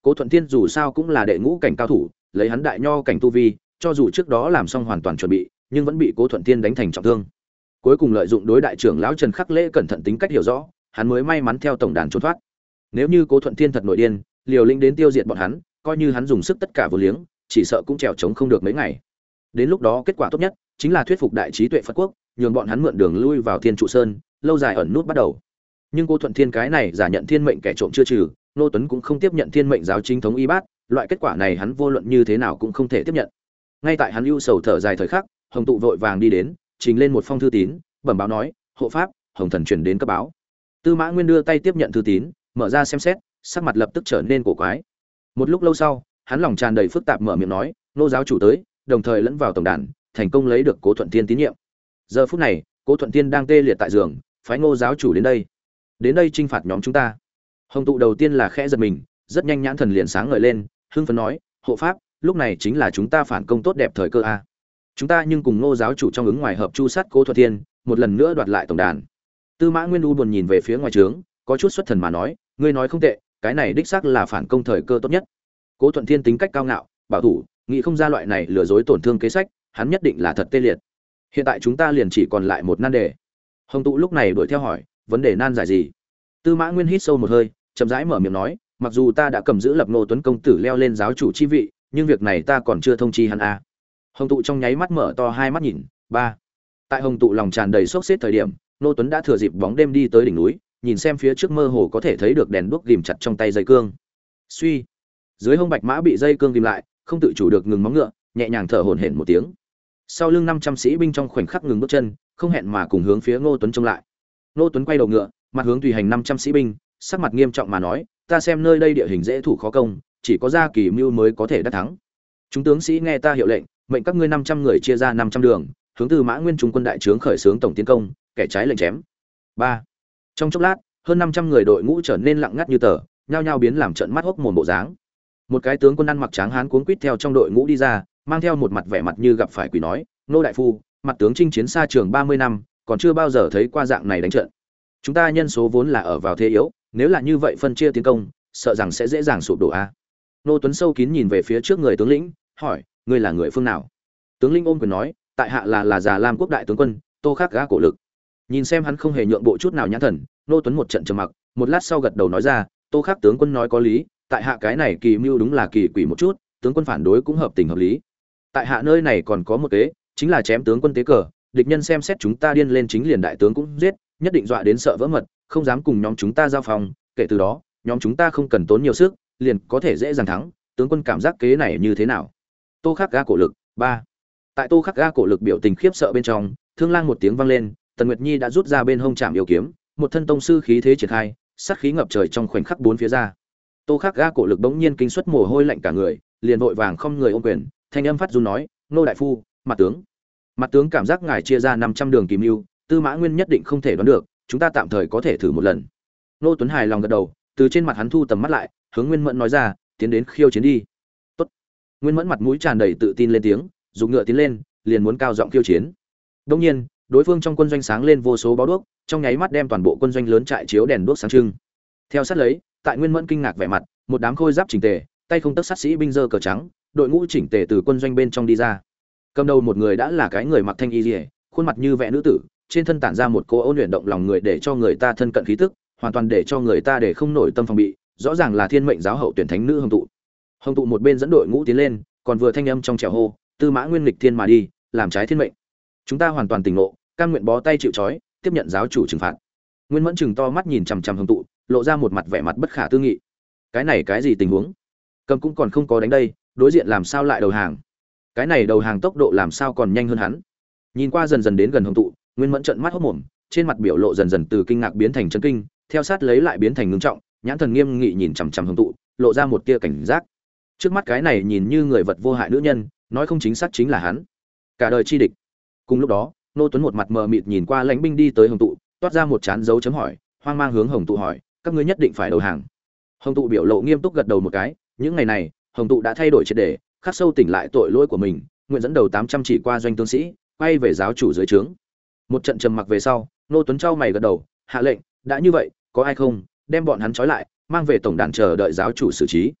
Cố Thuận Thiên dù sao cũng là đệ ngũ cảnh cao thủ, lấy hắn đại nho cảnh tu vi, cho dù trước đó làm xong hoàn toàn chuẩn bị, nhưng vẫn bị Cố Thuận Thiên đánh thành trọng thương. Cuối cùng lợi dụng đối đại trưởng lão Trần Khắc Lễ cẩn thận tính cách hiểu rõ, hắn mới may mắn theo tổng đàn trốn thoát. Nếu như Cố Thuận Thiên thật nội điên, liều lĩnh đến tiêu diệt bọn hắn, coi như hắn dùng sức tất cả vô liếng, chỉ sợ cũng trèo chống không được mấy ngày. Đến lúc đó kết quả tốt nhất chính là thuyết phục đại trí tuệ Phật quốc, nhường bọn hắn mượn đường lui vào Thiên trụ sơn, lâu dài ẩn nút bắt đầu. Nhưng Cố Thuận Thiên cái này giả nhận thiên mệnh kẻ trộm chưa trừ, Nô Tuấn cũng không tiếp nhận thiên mệnh giáo chính thống y bát, loại kết quả này hắn vô luận như thế nào cũng không thể tiếp nhận. Ngay tại hắn ưu sầu thở dài thời khắc, Hồng tụ vội vàng đi đến, trình lên một phong thư tín, bẩm báo nói: "Hộ pháp, Hồng thần truyền đến cấp báo." Tư Mã Nguyên đưa tay tiếp nhận thư tín, mở ra xem xét, sắc mặt lập tức trở nên cổ quái. Một lúc lâu sau, hắn lòng tràn đầy phức tạp mở miệng nói: "Nô giáo chủ tới, đồng thời lẫn vào tổng đàn, thành công lấy được Cố Thuận Thiên tín nhiệm." Giờ phút này, Cố Thuận Thiên đang tê liệt tại giường, phái Ngô giáo chủ đến đây. Đến đây trinh phạt nhóm chúng ta. Hồng tụ đầu tiên là khẽ giật mình, rất nhanh nhãn thần liền sáng ngời lên, hưng phấn nói: "Hộ pháp, lúc này chính là chúng ta phản công tốt đẹp thời cơ a. Chúng ta nhưng cùng Ngô giáo chủ trong ứng ngoài hợp chu sát Cố Thuận Thiên, một lần nữa đoạt lại tổng đàn." Tư Mã Nguyên U buồn nhìn về phía ngoài trướng, có chút xuất thần mà nói: "Ngươi nói không tệ, cái này đích xác là phản công thời cơ tốt nhất." Cố Thuận Thiên tính cách cao ngạo, bảo thủ, nghĩ không ra loại này lừa dối tổn thương kế sách, hắn nhất định là thật tê liệt. Hiện tại chúng ta liền chỉ còn lại một nan đề. Hồng tụ lúc này đuổi theo hỏi: "Vấn đề nan giải gì?" Tư Mã Nguyên hít sâu một hơi, chậm rãi mở miệng nói: "Mặc dù ta đã cầm giữ lập Ngô Tuấn công tử leo lên giáo chủ chi vị, nhưng việc này ta còn chưa thông chi hắn a." À. Hồng tụ trong nháy mắt mở to hai mắt nhìn, ba. Tại Hồng tụ lòng tràn đầy sốt xếp thời điểm, Ngô Tuấn đã thừa dịp bóng đêm đi tới đỉnh núi, nhìn xem phía trước mơ hồ có thể thấy được đèn đuốc ghim chặt trong tay dây cương. Suy, dưới hông bạch mã bị dây cương ghim lại, không tự chủ được ngừng móng ngựa, nhẹ nhàng thở hổn hển một tiếng. Sau lưng năm trăm sĩ binh trong khoảnh khắc ngừng bước chân, không hẹn mà cùng hướng phía Ngô Tuấn trông lại. Ngô Tuấn quay đầu ngựa, mặt hướng tùy hành năm trăm sĩ binh, sắc mặt nghiêm trọng mà nói: "Ta xem nơi đây địa hình dễ thủ khó công, chỉ có gia kỳ mưu mới có thể đắc thắng. Chúng tướng sĩ nghe ta hiệu lệnh, mệnh các ngươi năm trăm người chia ra năm trăm đường, hướng từ Mã Nguyên trung quân đại trướng khởi xướng tổng tiến công, kẻ trái lệnh chém." ba. Trong chốc lát, hơn năm trăm người đội ngũ trở nên lặng ngắt như tờ, nhao nhao biến làm trận mắt hốc mồm bộ dáng. Một cái tướng quân ăn mặc tráng hán cuống quýt theo trong đội ngũ đi ra, mang theo một mặt vẻ mặt như gặp phải quỷ nói: "Nô đại phu, mặt tướng chinh chiến xa trường ba mươi năm, còn chưa bao giờ thấy qua dạng này đánh trận. Chúng ta nhân số vốn là ở vào thế yếu, nếu là như vậy phân chia tiến công, sợ rằng sẽ dễ dàng sụp đổ a." Nô Tuấn sâu kín nhìn về phía trước người tướng lĩnh, hỏi: "Ngươi là người phương nào?" Tướng lĩnh ôm quyền nói: "Tại hạ là là già Lam quốc đại tướng quân, Tô Khắc Gã Cổ Lực." Nhìn xem hắn không hề nhượng bộ chút nào nhãn thần, Nô Tuấn một trận trầm mặc, một lát sau gật đầu nói ra: "Tô Khắc tướng quân nói có lý, tại hạ cái này kỳ mưu đúng là kỳ quỷ một chút, tướng quân phản đối cũng hợp tình hợp lý. Tại hạ nơi này còn có một kế, chính là chém tướng quân tế cờ, địch nhân xem xét chúng ta điên lên chính liền đại tướng cũng giết, nhất định dọa đến sợ vỡ mật, không dám cùng nhóm chúng ta giao phòng, kể từ đó, nhóm chúng ta không cần tốn nhiều sức, liền có thể dễ dàng thắng, tướng quân cảm giác kế này như thế nào?" Tô Khắc Gã Cổ Lực, ba. Tại Tô Khắc Gã Cổ Lực biểu tình khiếp sợ bên trong, thương lang một tiếng vang lên, Tần Nguyệt Nhi đã rút ra bên hông trảm yêu kiếm, một thân tông sư khí thế triển khai, sát khí ngập trời trong khoảnh khắc bốn phía ra. Tô Khắc Gã Cổ Lực bỗng nhiên kinh suất mồ hôi lạnh cả người, liền vội vàng không người ôm quyền, thanh âm phát run nói: "Nô đại phu, mặt tướng." Mặt tướng cảm giác ngài chia ra năm trăm đường kìm mưu, Tư Mã Nguyên nhất định không thể đoán được, chúng ta tạm thời có thể thử một lần. Nô Tuấn hài lòng gật đầu, từ trên mặt hắn thu tầm mắt lại, hướng Nguyên Mẫn nói ra: "Tiến đến khiêu chiến đi." Tốt. Nguyên Mẫn mặt mũi tràn đầy tự tin lên tiếng, dùng ngựa tiến lên, liền muốn cao giọng khiêu chiến. Đương nhiên, đối phương trong quân doanh sáng lên vô số báo đuốc, trong nháy mắt đem toàn bộ quân doanh lớn trại chiếu đèn đuốc sáng trưng. Theo sát lấy, tại Nguyên Mẫn kinh ngạc vẻ mặt, một đám khôi giáp chỉnh tề, tay không tấc sát sĩ binh dơ cờ trắng, đội ngũ chỉnh tề từ quân doanh bên trong đi ra. Cầm đầu một người đã là cái người mặc thanh y liễu, khuôn mặt như vẽ nữ tử, trên thân tản ra một cô ôn luyện động lòng người để cho người ta thân cận khí tức, hoàn toàn để cho người ta để không nổi tâm phòng bị, rõ ràng là thiên mệnh giáo hậu tuyển thánh nữ Hồng tụ. Hồng tụ một bên dẫn đội ngũ tiến lên, còn vừa thanh âm trong trẻo hô: "Tư Mã Nguyên nghịch thiên mà đi, làm trái thiên mệnh. Chúng ta hoàn toàn tỉnh ngộ, cam nguyện bó tay chịu trói, tiếp nhận giáo chủ trừng phạt." Nguyên Mẫn chừng to mắt nhìn chằm chằm Hồng tụ, lộ ra một mặt vẻ mặt bất khả tư nghị. Cái này cái gì tình huống? Cầm cũng còn không có đánh đây, đối diện làm sao lại đầu hàng? Cái này đầu hàng tốc độ làm sao còn nhanh hơn hắn? Nhìn qua dần dần đến gần Hồng tụ, Nguyên Mẫn trợn mắt hốt mồm, trên mặt biểu lộ dần dần từ kinh ngạc biến thành chấn kinh, theo sát lấy lại biến thành ngưng trọng, nhãn thần nghiêm nghị nhìn chằm chằm Hồng tụ, lộ ra một tia cảnh giác. Trước mắt cái này nhìn như người vật vô hại nữ nhân, nói không chính xác chính là hắn, cả đời chi địch. Cùng lúc đó, Nô Tuấn một mặt mờ mịt nhìn qua lãnh binh đi tới Hồng tụ, toát ra một chán dấu chấm hỏi, hoang mang hướng Hồng tụ hỏi: "Các ngươi nhất định phải đầu hàng?" Hồng tụ biểu lộ nghiêm túc gật đầu một cái, những ngày này, Hồng tụ đã thay đổi triệt để, khắc sâu tỉnh lại tội lỗi của mình, nguyện dẫn đầu tám trăm chỉ qua doanh tướng sĩ, quay về giáo chủ dưới trướng. Một trận trầm mặc về sau, Nô Tuấn trao mày gật đầu, hạ lệnh: "Đã như vậy, có ai không, đem bọn hắn trói lại, mang về tổng đàn chờ đợi giáo chủ xử trí."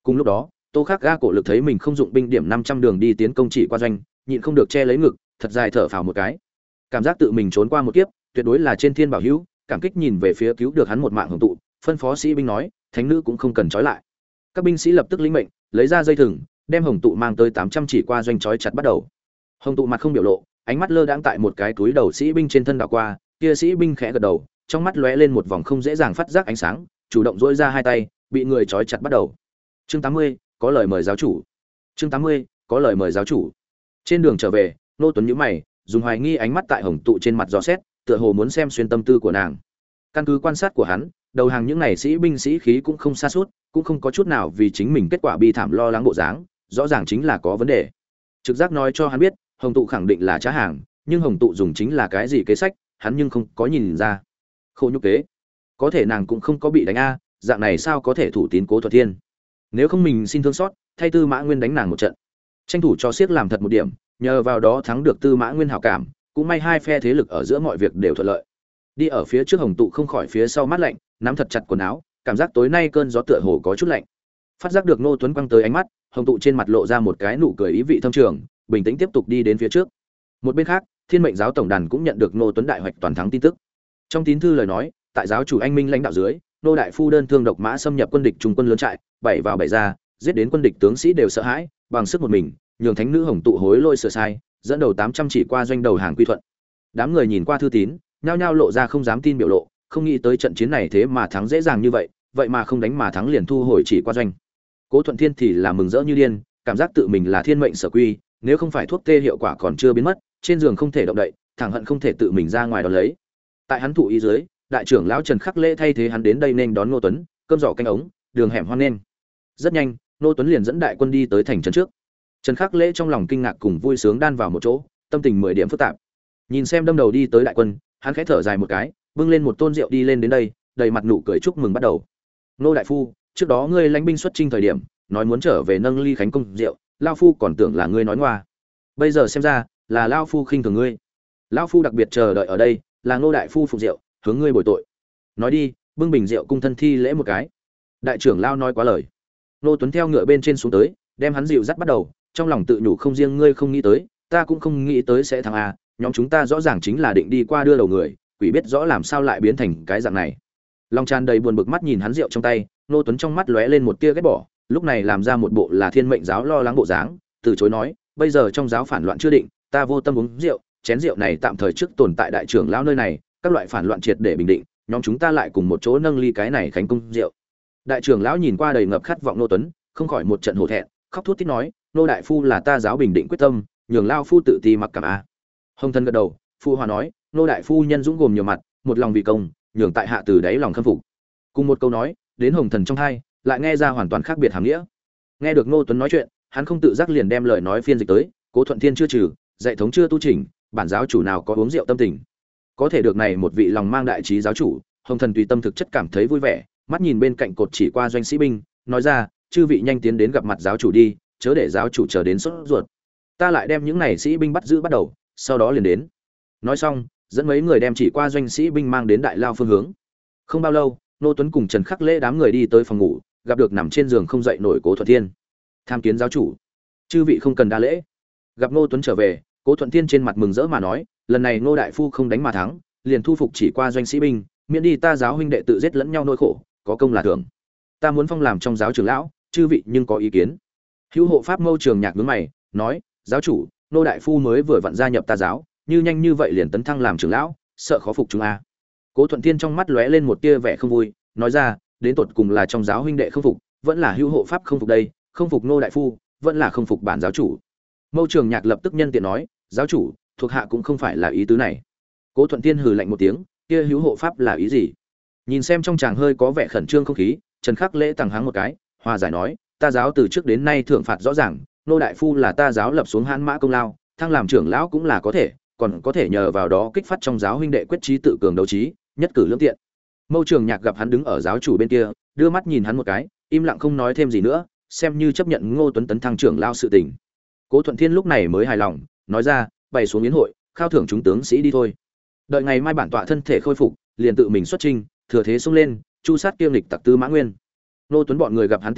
Cùng lúc đó, Tô Khắc Ga cổ lực thấy mình không dụng binh điểm năm trăm đường đi tiến công chỉ qua doanh, nhịn không được che lấy ngực, thật dài thở phào một cái. Cảm giác tự mình trốn qua một kiếp, tuyệt đối là trên thiên bảo hữu, cảm kích nhìn về phía cứu được hắn một mạng hồng tụ, phân phó sĩ binh nói, thánh nữ cũng không cần trói lại. Các binh sĩ lập tức lĩnh mệnh, lấy ra dây thừng, đem hồng tụ mang tới tám trăm chỉ qua doanh trói chặt bắt đầu. Hồng tụ mặt không biểu lộ, ánh mắt lơ đãng tại một cái túi đầu sĩ binh trên thân đảo qua, kia sĩ binh khẽ gật đầu, trong mắt lóe lên một vòng không dễ dàng phát giác ánh sáng, chủ động duỗi ra hai tay, bị người trói chặt bắt đầu. Chương tám mươi, có lời mời giáo chủ. Chương tám mươi, có lời mời giáo chủ. Trên đường trở về, Nô Tuấn nhíu mày, dùng hoài nghi ánh mắt tại hồng tụ trên mặt dò xét, tựa hồ muốn xem xuyên tâm tư của nàng. Căn cứ quan sát của hắn, đầu hàng những này sĩ binh sĩ khí cũng không xa suốt, cũng không có chút nào vì chính mình kết quả bi thảm lo lắng bộ dáng, rõ ràng chính là có vấn đề. Trực giác nói cho hắn biết, hồng tụ khẳng định là trá hàng, nhưng hồng tụ dùng chính là cái gì kế sách, hắn nhưng không có nhìn ra. Khổ nhục kế, có thể nàng cũng không có bị đánh a, dạng này sao có thể thủ tín Cố Thuật Thiên? Nếu không mình xin thương xót, thay Tư Mã Nguyên đánh nàng một trận, tranh thủ cho siết làm thật một điểm, nhờ vào đó thắng được Tư Mã Nguyên hảo cảm, cũng may hai phe thế lực ở giữa mọi việc đều thuận lợi. Đi ở phía trước hồng tụ không khỏi phía sau mát lạnh, nắm thật chặt quần áo, cảm giác tối nay cơn gió tựa hồ có chút lạnh. Phát giác được Ngô Tuấn quăng tới ánh mắt, hồng tụ trên mặt lộ ra một cái nụ cười ý vị thâm trường, bình tĩnh tiếp tục đi đến phía trước. Một bên khác, Thiên Mệnh giáo tổng đàn cũng nhận được Ngô Tuấn đại hoạch toàn thắng tin tức. Trong tín thư lời nói, tại giáo chủ anh minh lãnh đạo dưới, nô đại phu đơn thương độc mã xâm nhập quân địch trung quân lớn trại, bảy vào bảy ra, giết đến quân địch tướng sĩ đều sợ hãi, bằng sức một mình, nhường thánh nữ hồng tụ hối lôi sửa sai, dẫn đầu tám trăm chỉ qua doanh đầu hàng quy thuận. Đám người nhìn qua thư tín, nhao nhao lộ ra không dám tin biểu lộ, không nghĩ tới trận chiến này thế mà thắng dễ dàng như vậy, vậy mà không đánh mà thắng liền thu hồi chỉ qua doanh. Cố Thuận Thiên thì là mừng rỡ như điên, cảm giác tự mình là thiên mệnh sở quy, nếu không phải thuốc tê hiệu quả còn chưa biến mất, trên giường không thể động đậy, thẳng hận không thể tự mình ra ngoài đó lấy. Tại hắn thụ ý dưới, đại trưởng lão Trần Khắc Lễ thay thế hắn đến đây nên đón Ngô Tuấn, cơm giỏ canh ống, đường hẻm hoan nghênh. Rất nhanh, Ngô Tuấn liền dẫn đại quân đi tới thành trấn trước. Trần Khắc Lễ trong lòng kinh ngạc cùng vui sướng đan vào một chỗ, tâm tình mười điểm phức tạp. Nhìn xem đâm đầu đi tới đại quân, hắn khẽ thở dài một cái, bưng lên một tôn rượu đi lên đến đây, đầy mặt nụ cười chúc mừng bắt đầu. Ngô đại phu, trước đó ngươi lãnh binh xuất chinh thời điểm, nói muốn trở về nâng ly khánh công rượu, lão phu còn tưởng là ngươi nói ngoa. Bây giờ xem ra, là lão phu khinh thường ngươi. Lão phu đặc biệt chờ đợi ở đây, là Ngô đại phu phục rượu, hướng ngươi bồi tội. Nói đi, bưng bình rượu cung thân thi lễ một cái. Đại trưởng lão nói quá lời. Ngô Tuấn theo ngựa bên trên xuống tới, đem hắn dịu dắt bắt đầu, trong lòng tự nhủ không riêng ngươi không nghĩ tới, ta cũng không nghĩ tới sẽ thắng a, nhóm chúng ta rõ ràng chính là định đi qua đưa đầu người, quỷ biết rõ làm sao lại biến thành cái dạng này. Long tràn đầy buồn bực mắt nhìn hắn rượu trong tay, Ngô Tuấn trong mắt lóe lên một tia ghét bỏ, lúc này làm ra một bộ là thiên mệnh giáo lo lắng bộ dáng, từ chối nói, bây giờ trong giáo phản loạn chưa định, ta vô tâm uống rượu, chén rượu này tạm thời trước tồn tại đại trưởng lão nơi này, các loại phản loạn triệt để bình định, nhóm chúng ta lại cùng một chỗ nâng ly cái này khánh công rượu. Đại trưởng lão nhìn qua đầy ngập khát vọng Ngô Tuấn, không khỏi một trận hổ thẹn, khóc thút thít nói, nô đại phu là ta giáo bình định quyết tâm, nhường lao phu tự ti mặc cảm a. Hồng thân gật đầu, phu hòa nói, nô đại phu nhân dũng gồm nhiều mặt, một lòng vì công, nhường tại hạ từ đáy lòng khâm phục. Cùng một câu nói, đến hồng thần trong hai, lại nghe ra hoàn toàn khác biệt hàm nghĩa. Nghe được Ngô Tuấn nói chuyện, hắn không tự giác liền đem lời nói phiên dịch tới, Cố Thuận Thiên chưa trừ, dạy thống chưa tu chỉnh, bản giáo chủ nào có uống rượu tâm tình. Có thể được này một vị lòng mang đại trí giáo chủ, hồng thần tùy tâm thực chất cảm thấy vui vẻ, mắt nhìn bên cạnh cột chỉ qua doanh sĩ binh, nói ra, chư vị nhanh tiến đến gặp mặt giáo chủ đi, chớ để giáo chủ chờ đến sốt ruột. Ta lại đem những này sĩ binh bắt giữ bắt đầu, sau đó liền đến. Nói xong, dẫn mấy người đem chỉ qua doanh sĩ binh mang đến đại lao phương hướng. Không bao lâu, Ngô Tuấn cùng Trần Khắc Lễ đám người đi tới phòng ngủ, gặp được nằm trên giường không dậy nổi Cố Thuận Thiên. Tham kiến giáo chủ. Chư vị không cần đa lễ. Gặp Ngô Tuấn trở về, Cố Thuận Thiên trên mặt mừng rỡ mà nói, lần này Ngô đại phu không đánh mà thắng, liền thu phục chỉ qua doanh sĩ binh, miễn đi ta giáo huynh đệ tự giết lẫn nhau nỗi khổ, có công là thưởng. Ta muốn phong làm trong giáo trưởng lão, chư vị nhưng có ý kiến? Hữu hộ pháp Mâu Trường Nhạc nhướng mày, nói, giáo chủ, Ngô đại phu mới vừa vặn gia nhập ta giáo, như nhanh như vậy liền tấn thăng làm trưởng lão, sợ khó phục chúng a. Cố Thuận Thiên trong mắt lóe lên một tia vẻ không vui, nói ra, đến tột cùng là trong giáo huynh đệ không phục, vẫn là hữu hộ pháp không phục đây, không phục Ngô đại phu, vẫn là không phục bản giáo chủ. Mâu Trường Nhạc lập tức nhân tiện nói, giáo chủ, thuộc hạ cũng không phải là ý tứ này. Cố Thuận Thiên hừ lạnh một tiếng, kia hữu hộ pháp là ý gì? Nhìn xem trong chàng hơi có vẻ khẩn trương không khí, Trần Khắc Lễ tằng háng một cái, hòa giải nói, ta giáo từ trước đến nay thưởng phạt rõ ràng, Ngô đại phu là ta giáo lập xuống hãn mã công lao, thăng làm trưởng lão cũng là có thể, còn có thể nhờ vào đó kích phát trong giáo huynh đệ quyết chí tự cường đấu trí, nhất cử lưỡng tiện. Mâu Trường Nhạc gặp hắn đứng ở giáo chủ bên kia, đưa mắt nhìn hắn một cái, im lặng không nói thêm gì nữa, xem như chấp nhận Ngô Tuấn tấn thăng trưởng lão sự tình. Cố Thuận Thiên lúc này mới hài lòng, nói ra, bày xuống yến hội, khao thưởng chúng tướng sĩ đi thôi. Đợi ngày mai bản tọa thân thể khôi phục, liền tự mình xuất chinh, thừa thế xông lên, chu sát kiêm lịch tặc Tư Mã Nguyên. Ngô Tuấn bọn người gặp hắn tiễn khách,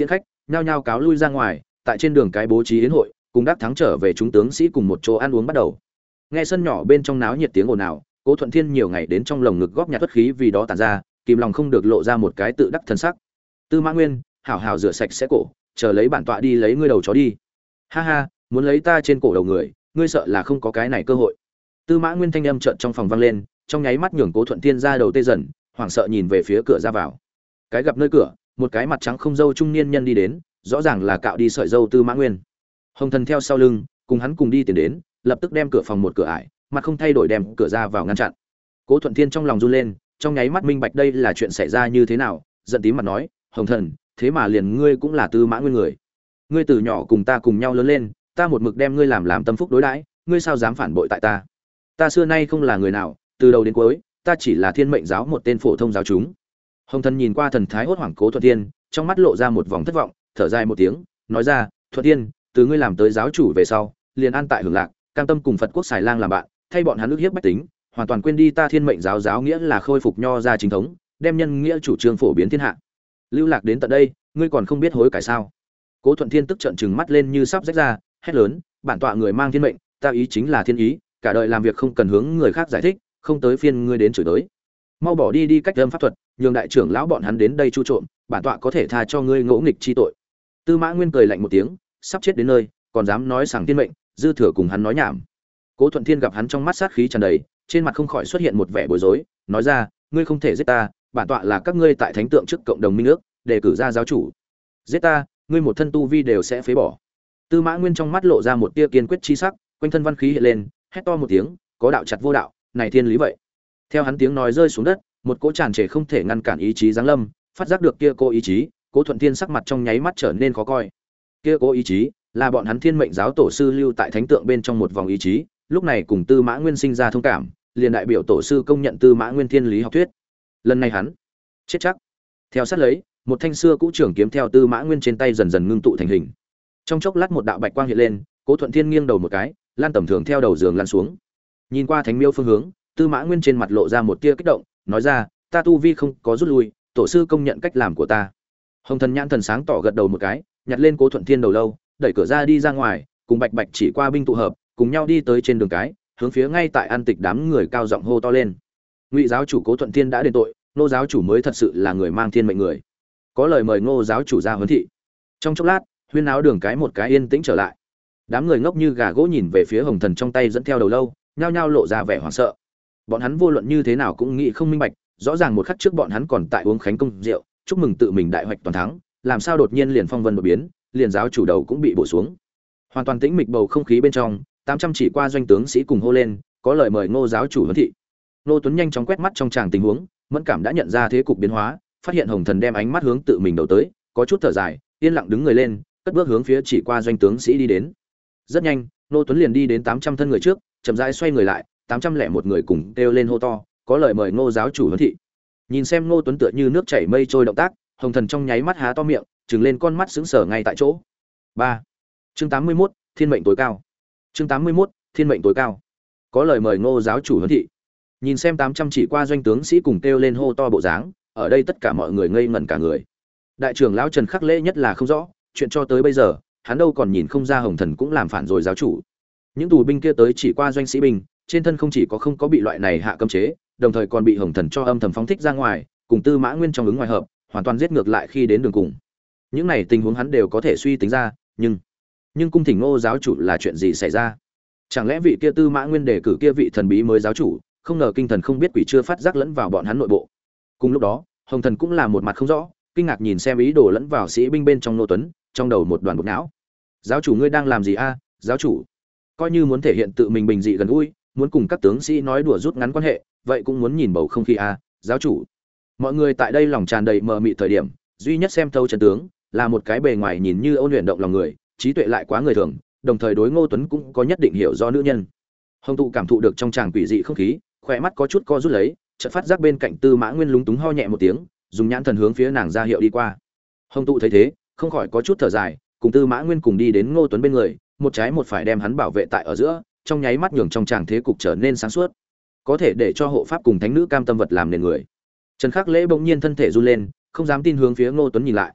nhao nhao cáo lui ra ngoài, tại trên đường cái bố trí yến hội, cùng Đắc Thắng trở về chúng tướng sĩ cùng một chỗ ăn uống bắt đầu. Nghe sân nhỏ bên trong náo nhiệt tiếng ồn ào, Cố Thuận Thiên nhiều ngày đến trong lồng ngực góp nhặt tuất khí vì đó tản ra, kìm lòng không được lộ ra một cái tự đắc thân sắc. Tư Mã Nguyên, hảo hảo rửa sạch sẽ cổ, chờ lấy bản tọa đi lấy ngươi đầu chó đi. Ha ha, muốn lấy ta trên cổ đầu người, ngươi sợ là không có cái này cơ hội. Tư Mã Nguyên thanh âm chợt trong phòng vang lên, trong nháy mắt nhường Cố Thuận Thiên ra đầu tê dần, hoảng sợ nhìn về phía cửa ra vào. Cái gặp nơi cửa, một cái mặt trắng không râu trung niên nhân đi đến, rõ ràng là cạo đi sợi râu Tư Mã Nguyên. Hồng Thần theo sau lưng, cùng hắn cùng đi tiến đến, lập tức đem cửa phòng một cửa ải, mặt không thay đổi đem cửa ra vào ngăn chặn. Cố Thuận Thiên trong lòng run lên, trong nháy mắt minh bạch đây là chuyện xảy ra như thế nào, giận tím mặt nói, "Hồng Thần, thế mà liền ngươi cũng là Tư Mã Nguyên người? Ngươi từ nhỏ cùng ta cùng nhau lớn lên, ta một mực đem ngươi làm làm tâm phúc đối đãi, ngươi sao dám phản bội tại ta? Ta xưa nay không là người nào, từ đầu đến cuối, ta chỉ là Thiên Mệnh giáo một tên phổ thông giáo chúng." Hồng Thần nhìn qua thần thái hốt hoảng Cố Thuận Thiên, trong mắt lộ ra một vòng thất vọng, thở dài một tiếng, nói ra, "Thuận Thiên, từ ngươi làm tới giáo chủ về sau, liền an tại hưởng lạc, cam tâm cùng Phật quốc xài lang làm bạn, thay bọn hắn ức hiếp bách tính, hoàn toàn quên đi ta Thiên Mệnh giáo giáo nghĩa là khôi phục nho gia chính thống, đem nhân nghĩa chủ trương phổ biến thiên hạ. Lưu lạc đến tận đây, ngươi còn không biết hối cải sao?" Cố Thuận Thiên tức trợn trừng mắt lên như sắp rách ra, hét lớn, "Bản tọa người mang thiên mệnh, ta ý chính là thiên ý, cả đời làm việc không cần hướng người khác giải thích, không tới phiên ngươi đến chửi tới. Mau bỏ đi đi cách âm pháp thuật, nhường đại trưởng lão bọn hắn đến đây chu trộm, bản tọa có thể tha cho ngươi ngỗ nghịch chi tội." Tư Mã Nguyên cười lạnh một tiếng, sắp chết đến nơi, còn dám nói sảng thiên mệnh, dư thừa cùng hắn nói nhảm. Cố Thuận Thiên gặp hắn trong mắt sát khí tràn đầy, trên mặt không khỏi xuất hiện một vẻ bối rối, nói ra, "Ngươi không thể giết ta, bản tọa là các ngươi tại thánh tượng trước cộng đồng minh ước, đề cử ra giáo chủ. Giết ta, ngươi một thân tu vi đều sẽ phế bỏ." Tư Mã Nguyên trong mắt lộ ra một tia kiên quyết chi sắc, quanh thân văn khí hiện lên, hét to một tiếng, "Có đạo chặt vô đạo, này thiên lý vậy." Theo hắn tiếng nói rơi xuống đất, một cỗ tràn trề không thể ngăn cản ý chí giáng lâm, phát giác được kia cô ý chí, Cố Thuận Thiên sắc mặt trong nháy mắt trở nên khó coi. Kia cố ý chí là bọn hắn Thiên Mệnh giáo tổ sư lưu tại thánh tượng bên trong một vòng ý chí, lúc này cùng Tư Mã Nguyên sinh ra thông cảm, liền đại biểu tổ sư công nhận Tư Mã Nguyên thiên lý học thuyết. Lần này hắn chết chắc. Theo sát lấy, một thanh xưa cũ trường kiếm theo Tư Mã Nguyên trên tay dần dần ngưng tụ thành hình. Trong chốc lát một đạo bạch quang hiện lên, Cố Thuận Thiên nghiêng đầu một cái, lan tầm thường theo đầu giường lăn xuống. Nhìn qua thánh miêu phương hướng, Tư Mã Nguyên trên mặt lộ ra một tia kích động, nói ra, "Ta tu vi không có rút lui, tổ sư công nhận cách làm của ta." Hồng Thần nhãn thần sáng tỏ gật đầu một cái, nhặt lên Cố Thuận Thiên đầu lâu, đẩy cửa ra đi ra ngoài, cùng Bạch Bạch chỉ qua binh tụ hợp, cùng nhau đi tới trên đường cái, hướng phía ngay tại an tịch đám người cao giọng hô to lên. Ngụy giáo chủ Cố Thuận Thiên đã đền tội, Ngô giáo chủ mới thật sự là người mang thiên mệnh người. Có lời mời Ngô giáo chủ ra huấn thị. Trong chốc lát, huyên áo đường cái một cái yên tĩnh trở lại. Đám người ngốc như gà gỗ nhìn về phía Hồng Thần trong tay dẫn theo đầu lâu, nhao nhao lộ ra vẻ hoảng sợ. Bọn hắn vô luận như thế nào cũng nghĩ không minh bạch, rõ ràng một khắc trước bọn hắn còn tại uống khánh công rượu, chúc mừng tự mình đại hoạch toàn thắng, làm sao đột nhiên liền phong vân đột biến, liền giáo chủ đầu cũng bị bổ xuống. Hoàn toàn tĩnh mịch bầu không khí bên trong, tám trăm chỉ qua doanh tướng sĩ cùng hô lên, "Có lời mời Ngô giáo chủ huấn thị." Ngô Tuấn nhanh chóng quét mắt trong tràng tình huống, mẫn cảm đã nhận ra thế cục biến hóa, phát hiện Hồng Thần đem ánh mắt hướng tự mình đầu tới, có chút thở dài, yên lặng đứng người lên, cất bước hướng phía chỉ qua doanh tướng sĩ đi đến. Rất nhanh, Ngô Tuấn liền đi đến tám trăm thân người trước, chậm rãi xoay người lại, tám trăm lẻ một người cùng kêu lên hô to, "Có lời mời Ngô giáo chủ huấn thị." Nhìn xem Ngô Tuấn tựa như nước chảy mây trôi động tác, Hồng Thần trong nháy mắt há to miệng, trừng lên con mắt sững sờ ngay tại chỗ. ba. Chương tám mươi mốt, Thiên mệnh tối cao. Chương tám mươi mốt, Thiên mệnh tối cao. Có lời mời Ngô giáo chủ huấn thị. Nhìn xem tám trăm chỉ qua doanh tướng sĩ cùng kêu lên hô to bộ dáng, ở đây tất cả mọi người ngây ngẩn cả người. Đại trưởng lão Trần Khắc Lễ nhất là không rõ, chuyện cho tới bây giờ, hắn đâu còn nhìn không ra Hồng Thần cũng làm phản rồi giáo chủ. Những tù binh kia tới chỉ qua doanh sĩ binh, trên thân không chỉ có không có bị loại này hạ cấm chế, đồng thời còn bị Hồng Thần cho âm thầm phóng thích ra ngoài, cùng Tư Mã Nguyên trong ứng ngoài hợp, hoàn toàn giết ngược lại khi đến đường cùng. Những này tình huống hắn đều có thể suy tính ra, nhưng nhưng cung thỉnh Ngô giáo chủ là chuyện gì xảy ra? Chẳng lẽ vị kia Tư Mã Nguyên đề cử kia vị thần bí mới giáo chủ, không ngờ kinh thần không biết quỷ chưa phát giác lẫn vào bọn hắn nội bộ. Cùng lúc đó, Hồng Thần cũng là một mặt không rõ, kinh ngạc nhìn xem ý đồ lẫn vào sĩ binh bên trong Ngô Tuấn, trong đầu một đoàn bột não. "Giáo chủ ngươi đang làm gì a, giáo chủ?" Coi như muốn thể hiện tự mình bình dị gần gũi, muốn cùng các tướng sĩ nói đùa rút ngắn quan hệ, vậy cũng muốn nhìn bầu không khí a, giáo chủ. Mọi người tại đây lòng tràn đầy mờ mịt thời điểm, duy nhất xem thấu chân tướng, là một cái bề ngoài nhìn như ôn luyện động lòng người, trí tuệ lại quá người thường, đồng thời đối Ngô Tuấn cũng có nhất định hiểu do nữ nhân. Hồng Tụ cảm thụ được trong tràng quỷ dị không khí, khỏe mắt có chút co rút lấy, chợt phát giác bên cạnh Tư Mã Nguyên lúng túng ho nhẹ một tiếng, dùng nhãn thần hướng phía nàng ra hiệu đi qua. Hồng Tụ thấy thế, không khỏi có chút thở dài, cùng Tư Mã Nguyên cùng đi đến Ngô Tuấn bên người, một trái một phải đem hắn bảo vệ tại ở giữa, trong nháy mắt nhường trong tràng thế cục trở nên sáng suốt, có thể để cho hộ pháp cùng thánh nữ cam tâm vật làm nền người. Trần Khắc Lễ bỗng nhiên thân thể run lên, không dám tin hướng phía Ngô Tuấn nhìn lại.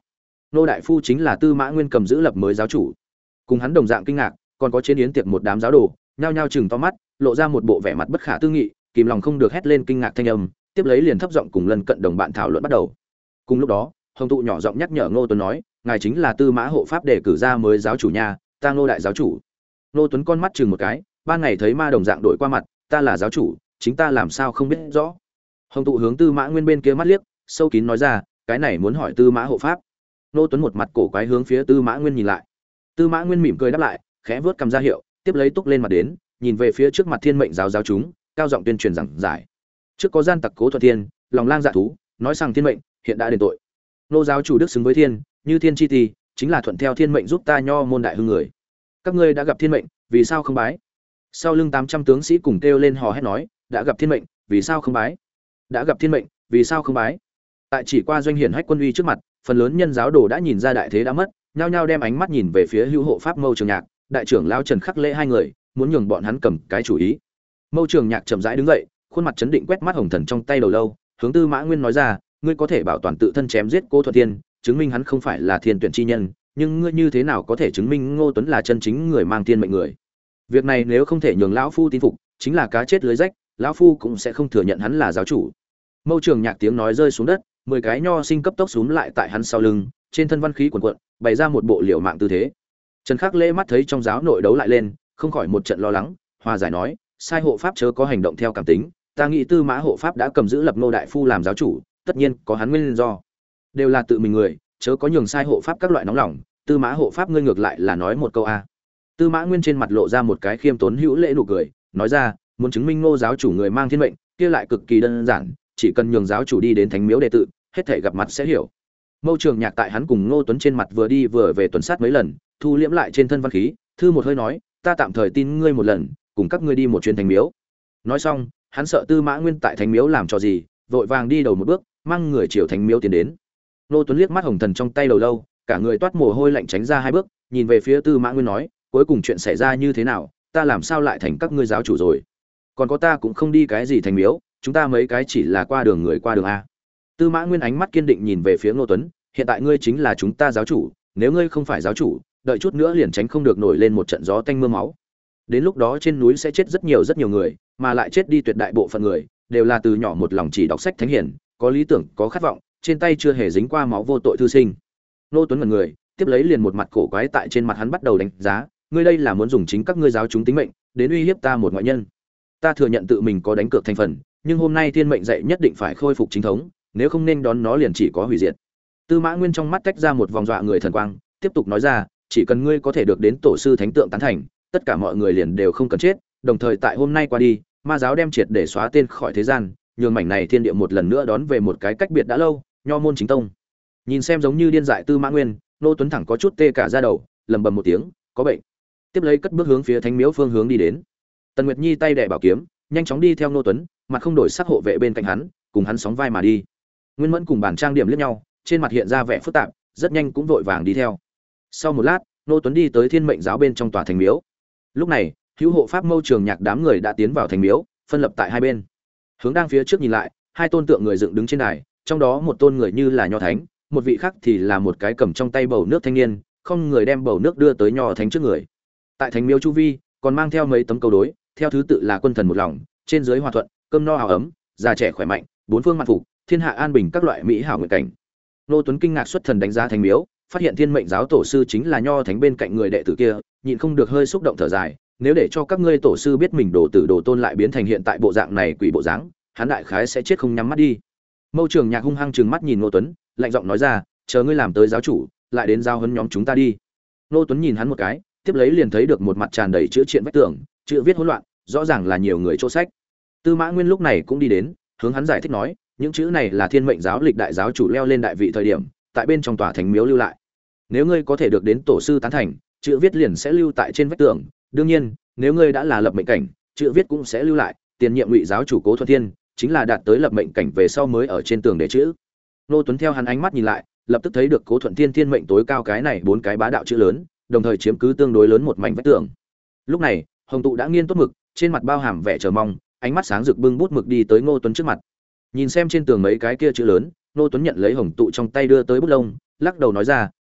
Nô đại phu chính là Tư Mã Nguyên cầm giữ lập mới giáo chủ. Cùng hắn đồng dạng kinh ngạc, còn có trên yến tiệc một đám giáo đồ, nhao nhao chừng to mắt, lộ ra một bộ vẻ mặt bất khả tư nghị, kìm lòng không được hét lên kinh ngạc thanh âm, tiếp lấy liền thấp giọng cùng lần cận đồng bạn thảo luận bắt đầu. Cùng lúc đó, Hồng tụ nhỏ giọng nhắc nhở Ngô Tuấn nói, ngài chính là Tư Mã hộ pháp để cử ra mới giáo chủ nha, ta Ngô đại giáo chủ. Ngô Tuấn con mắt chừng một cái, ban ngày thấy ma đồng dạng đổi qua mặt, ta là giáo chủ, chính ta làm sao không biết rõ. Hồng tụ hướng Tư Mã Nguyên bên kia mắt liếc, sâu kín nói ra, cái này muốn hỏi Tư Mã hộ pháp. Ngô Tuấn một mặt cổ quái hướng phía Tư Mã Nguyên nhìn lại. Tư Mã Nguyên mỉm cười đáp lại, khẽ vớt cầm ra hiệu, tiếp lấy túc lên mặt đến, nhìn về phía trước mặt Thiên Mệnh giáo giáo chúng, cao giọng tuyên truyền rằng giải. Trước có gian tặc Cố Thuận Thiên, lòng lang dạ thú, nói rằng Thiên Mệnh hiện đã đền tội. Nô giáo chủ đức xứng với thiên, như thiên chi tỷ, chính là thuận theo Thiên Mệnh giúp ta nho môn đại hưng người. Các ngươi đã gặp Thiên Mệnh, vì sao không bái? Sau lưng tám trăm tướng sĩ cùng kêu lên hò hét nói, đã gặp Thiên Mệnh, vì sao không bái? Đã gặp Thiên Mệnh, vì sao không bái? Tại chỉ qua doanh hiển hách quân uy trước mặt, phần lớn nhân giáo đồ đã nhìn ra đại thế đã mất, nhao nhao đem ánh mắt nhìn về phía hữu hộ pháp Mâu Trường Nhạc, đại trưởng lão Trần Khắc Lễ hai người, muốn nhường bọn hắn cầm cái chủ ý. Mâu Trường Nhạc chậm rãi đứng dậy, khuôn mặt chấn định quét mắt Hồng Thần trong tay đầu lâu, hướng Tư Mã Nguyên nói ra, ngươi có thể bảo toàn tự thân chém giết Cố Thuận Thiên, chứng minh hắn không phải là thiên tuyển chi nhân, nhưng ngươi như thế nào có thể chứng minh Ngô Tuấn là chân chính người mang thiên mệnh người? Việc này nếu không thể nhường lão phu tin phục, chính là cá chết lưới rách, lão phu cũng sẽ không thừa nhận hắn là giáo chủ. Mâu Trường Nhạc tiếng nói rơi xuống đất, mười cái nho sinh cấp tốc xúm lại tại hắn sau lưng, trên thân văn khí cuồn cuộn, bày ra một bộ liều mạng tư thế. Trần Khắc Lễ mắt thấy trong giáo nội đấu lại lên, không khỏi một trận lo lắng, hòa giải nói, sai hộ pháp chớ có hành động theo cảm tính, ta nghĩ Tư Mã hộ pháp đã cầm giữ lập Ngô đại phu làm giáo chủ, tất nhiên có hắn nguyên do, đều là tự mình người, chớ có nhường sai hộ pháp các loại nóng lòng. Tư Mã hộ pháp ngươi ngược lại là nói một câu a. Tư Mã Nguyên trên mặt lộ ra một cái khiêm tốn hữu lễ nụ cười, nói ra, muốn chứng minh Ngô giáo chủ người mang thiên mệnh, kia lại cực kỳ đơn giản, chỉ cần nhường giáo chủ đi đến thánh miếu đệ tự, hết thảy gặp mặt sẽ hiểu. Mâu Trường Nhạc tại hắn cùng Ngô Tuấn trên mặt vừa đi vừa về tuần sát mấy lần, thu liễm lại trên thân văn khí, thư một hơi nói, ta tạm thời tin ngươi một lần, cùng các ngươi đi một chuyến thánh miếu. Nói xong, hắn sợ Tư Mã Nguyên tại thánh miếu làm cho gì, vội vàng đi đầu một bước, mang người chiều thánh miếu tiến đến. Ngô Tuấn liếc mắt Hồng Thần trong tay đầu lâu, cả người toát mồ hôi lạnh tránh ra hai bước, nhìn về phía Tư Mã Nguyên nói, cuối cùng chuyện xảy ra như thế nào, ta làm sao lại thành các ngươi giáo chủ rồi? Còn có ta cũng không đi cái gì thánh miếu, chúng ta mấy cái chỉ là qua đường người qua đường a. Tư Mã Nguyên ánh mắt kiên định nhìn về phía Ngô Tuấn, hiện tại ngươi chính là chúng ta giáo chủ, nếu ngươi không phải giáo chủ, đợi chút nữa liền tránh không được nổi lên một trận gió tanh mưa máu. Đến lúc đó trên núi sẽ chết rất nhiều rất nhiều người, mà lại chết đi tuyệt đại bộ phận người, đều là từ nhỏ một lòng chỉ đọc sách thánh hiển, có lý tưởng, có khát vọng, trên tay chưa hề dính qua máu vô tội thư sinh. Ngô Tuấn ngẩn người, tiếp lấy liền một mặt cổ quái tại trên mặt hắn bắt đầu đánh giá, ngươi đây là muốn dùng chính các ngươi giáo chúng tính mệnh đến uy hiếp ta một ngoại nhân. Ta thừa nhận tự mình có đánh cược thành phần, nhưng hôm nay thiên mệnh dạy nhất định phải khôi phục chính thống, nếu không nên đón nó liền chỉ có hủy diệt. Tư Mã Nguyên trong mắt tách ra một vòng dọa người thần quang, tiếp tục nói ra, chỉ cần ngươi có thể được đến tổ sư thánh tượng tán thành, tất cả mọi người liền đều không cần chết, đồng thời tại hôm nay qua đi, ma giáo đem triệt để xóa tên khỏi thế gian, nhường mảnh này thiên địa một lần nữa đón về một cái cách biệt đã lâu, nho môn chính tông. Nhìn xem giống như điên dại Tư Mã Nguyên, Nô Tuấn thẳng có chút tê cả da đầu, lẩm bẩm một tiếng, có bệnh. Tiếp lấy cất bước hướng phía thánh miếu phương hướng đi đến. Tần Nguyệt Nhi tay đè bảo kiếm, nhanh chóng đi theo Nô Tuấn, mặt không đổi sắc hộ vệ bên cạnh hắn, cùng hắn sóng vai mà đi. Nguyên Mẫn cùng Bản Trang Điểm liếc nhau, trên mặt hiện ra vẻ phức tạp, rất nhanh cũng vội vàng đi theo. Sau một lát, Nô Tuấn đi tới Thiên Mệnh giáo bên trong tòa thánh miếu. Lúc này, hữu hộ pháp Mâu Trường Nhạc đám người đã tiến vào thánh miếu, phân lập tại hai bên. Hướng đang phía trước nhìn lại, hai tôn tượng người dựng đứng trên đài, trong đó một tôn người như là nho thánh, một vị khác thì là một cái cầm trong tay bầu nước thanh niên, không người đem bầu nước đưa tới nho thánh trước người. Tại thánh miếu chu vi, còn mang theo mấy tấm câu đối, theo thứ tự là quân thần một lòng, trên dưới hòa thuận, cơm no áo ấm, già trẻ khỏe mạnh, bốn phương mạn phục, thiên hạ an bình các loại mỹ hảo nguyện cảnh. Nô Tuấn kinh ngạc xuất thần đánh giá thánh miếu, phát hiện Thiên Mệnh giáo tổ sư chính là nho thánh bên cạnh người đệ tử kia, nhịn không được hơi xúc động thở dài, nếu để cho các ngươi tổ sư biết mình đồ tử đồ tôn lại biến thành hiện tại bộ dạng này quỷ bộ dáng, hắn đại khái sẽ chết không nhắm mắt đi. Mâu Trường Nhạc hung hăng trừng mắt nhìn Nô Tuấn, lạnh giọng nói ra, chờ ngươi làm tới giáo chủ, lại đến giao huấn nhóm chúng ta đi. Nô Tuấn nhìn hắn một cái, tiếp lấy liền thấy được một mặt tràn đầy chữ triện vách tường, chữ viết hỗn loạn, rõ ràng là nhiều người chỗ sách. Tư Mã Nguyên lúc này cũng đi đến, hướng hắn giải thích nói, những chữ này là Thiên Mệnh giáo lịch đại giáo chủ leo lên đại vị thời điểm, tại bên trong tòa thánh miếu lưu lại. Nếu ngươi có thể được đến tổ sư tán thành, chữ viết liền sẽ lưu tại trên vách tường, đương nhiên, nếu ngươi đã là lập mệnh cảnh, chữ viết cũng sẽ lưu lại, tiền nhiệm Ngụy giáo chủ Cố Thuận Thiên, chính là đạt tới lập mệnh cảnh về sau mới ở trên tường để chữ. Nô Tuấn theo hắn ánh mắt nhìn lại, lập tức thấy được Cố Thuận Thiên thiên mệnh tối cao cái này bốn cái bá đạo chữ lớn, đồng thời chiếm cứ tương đối lớn một mảnh vách tường. Lúc này, Hồng Tụ đã nghiên tốt mực, trên mặt bao hàm vẻ chờ mong, ánh mắt sáng rực bưng bút mực đi tới Ngô Tuấn trước mặt. Nhìn xem trên tường mấy cái kia chữ lớn, Ngô Tuấn nhận lấy Hồng Tụ trong tay đưa tới bút lông, lắc đầu nói ra,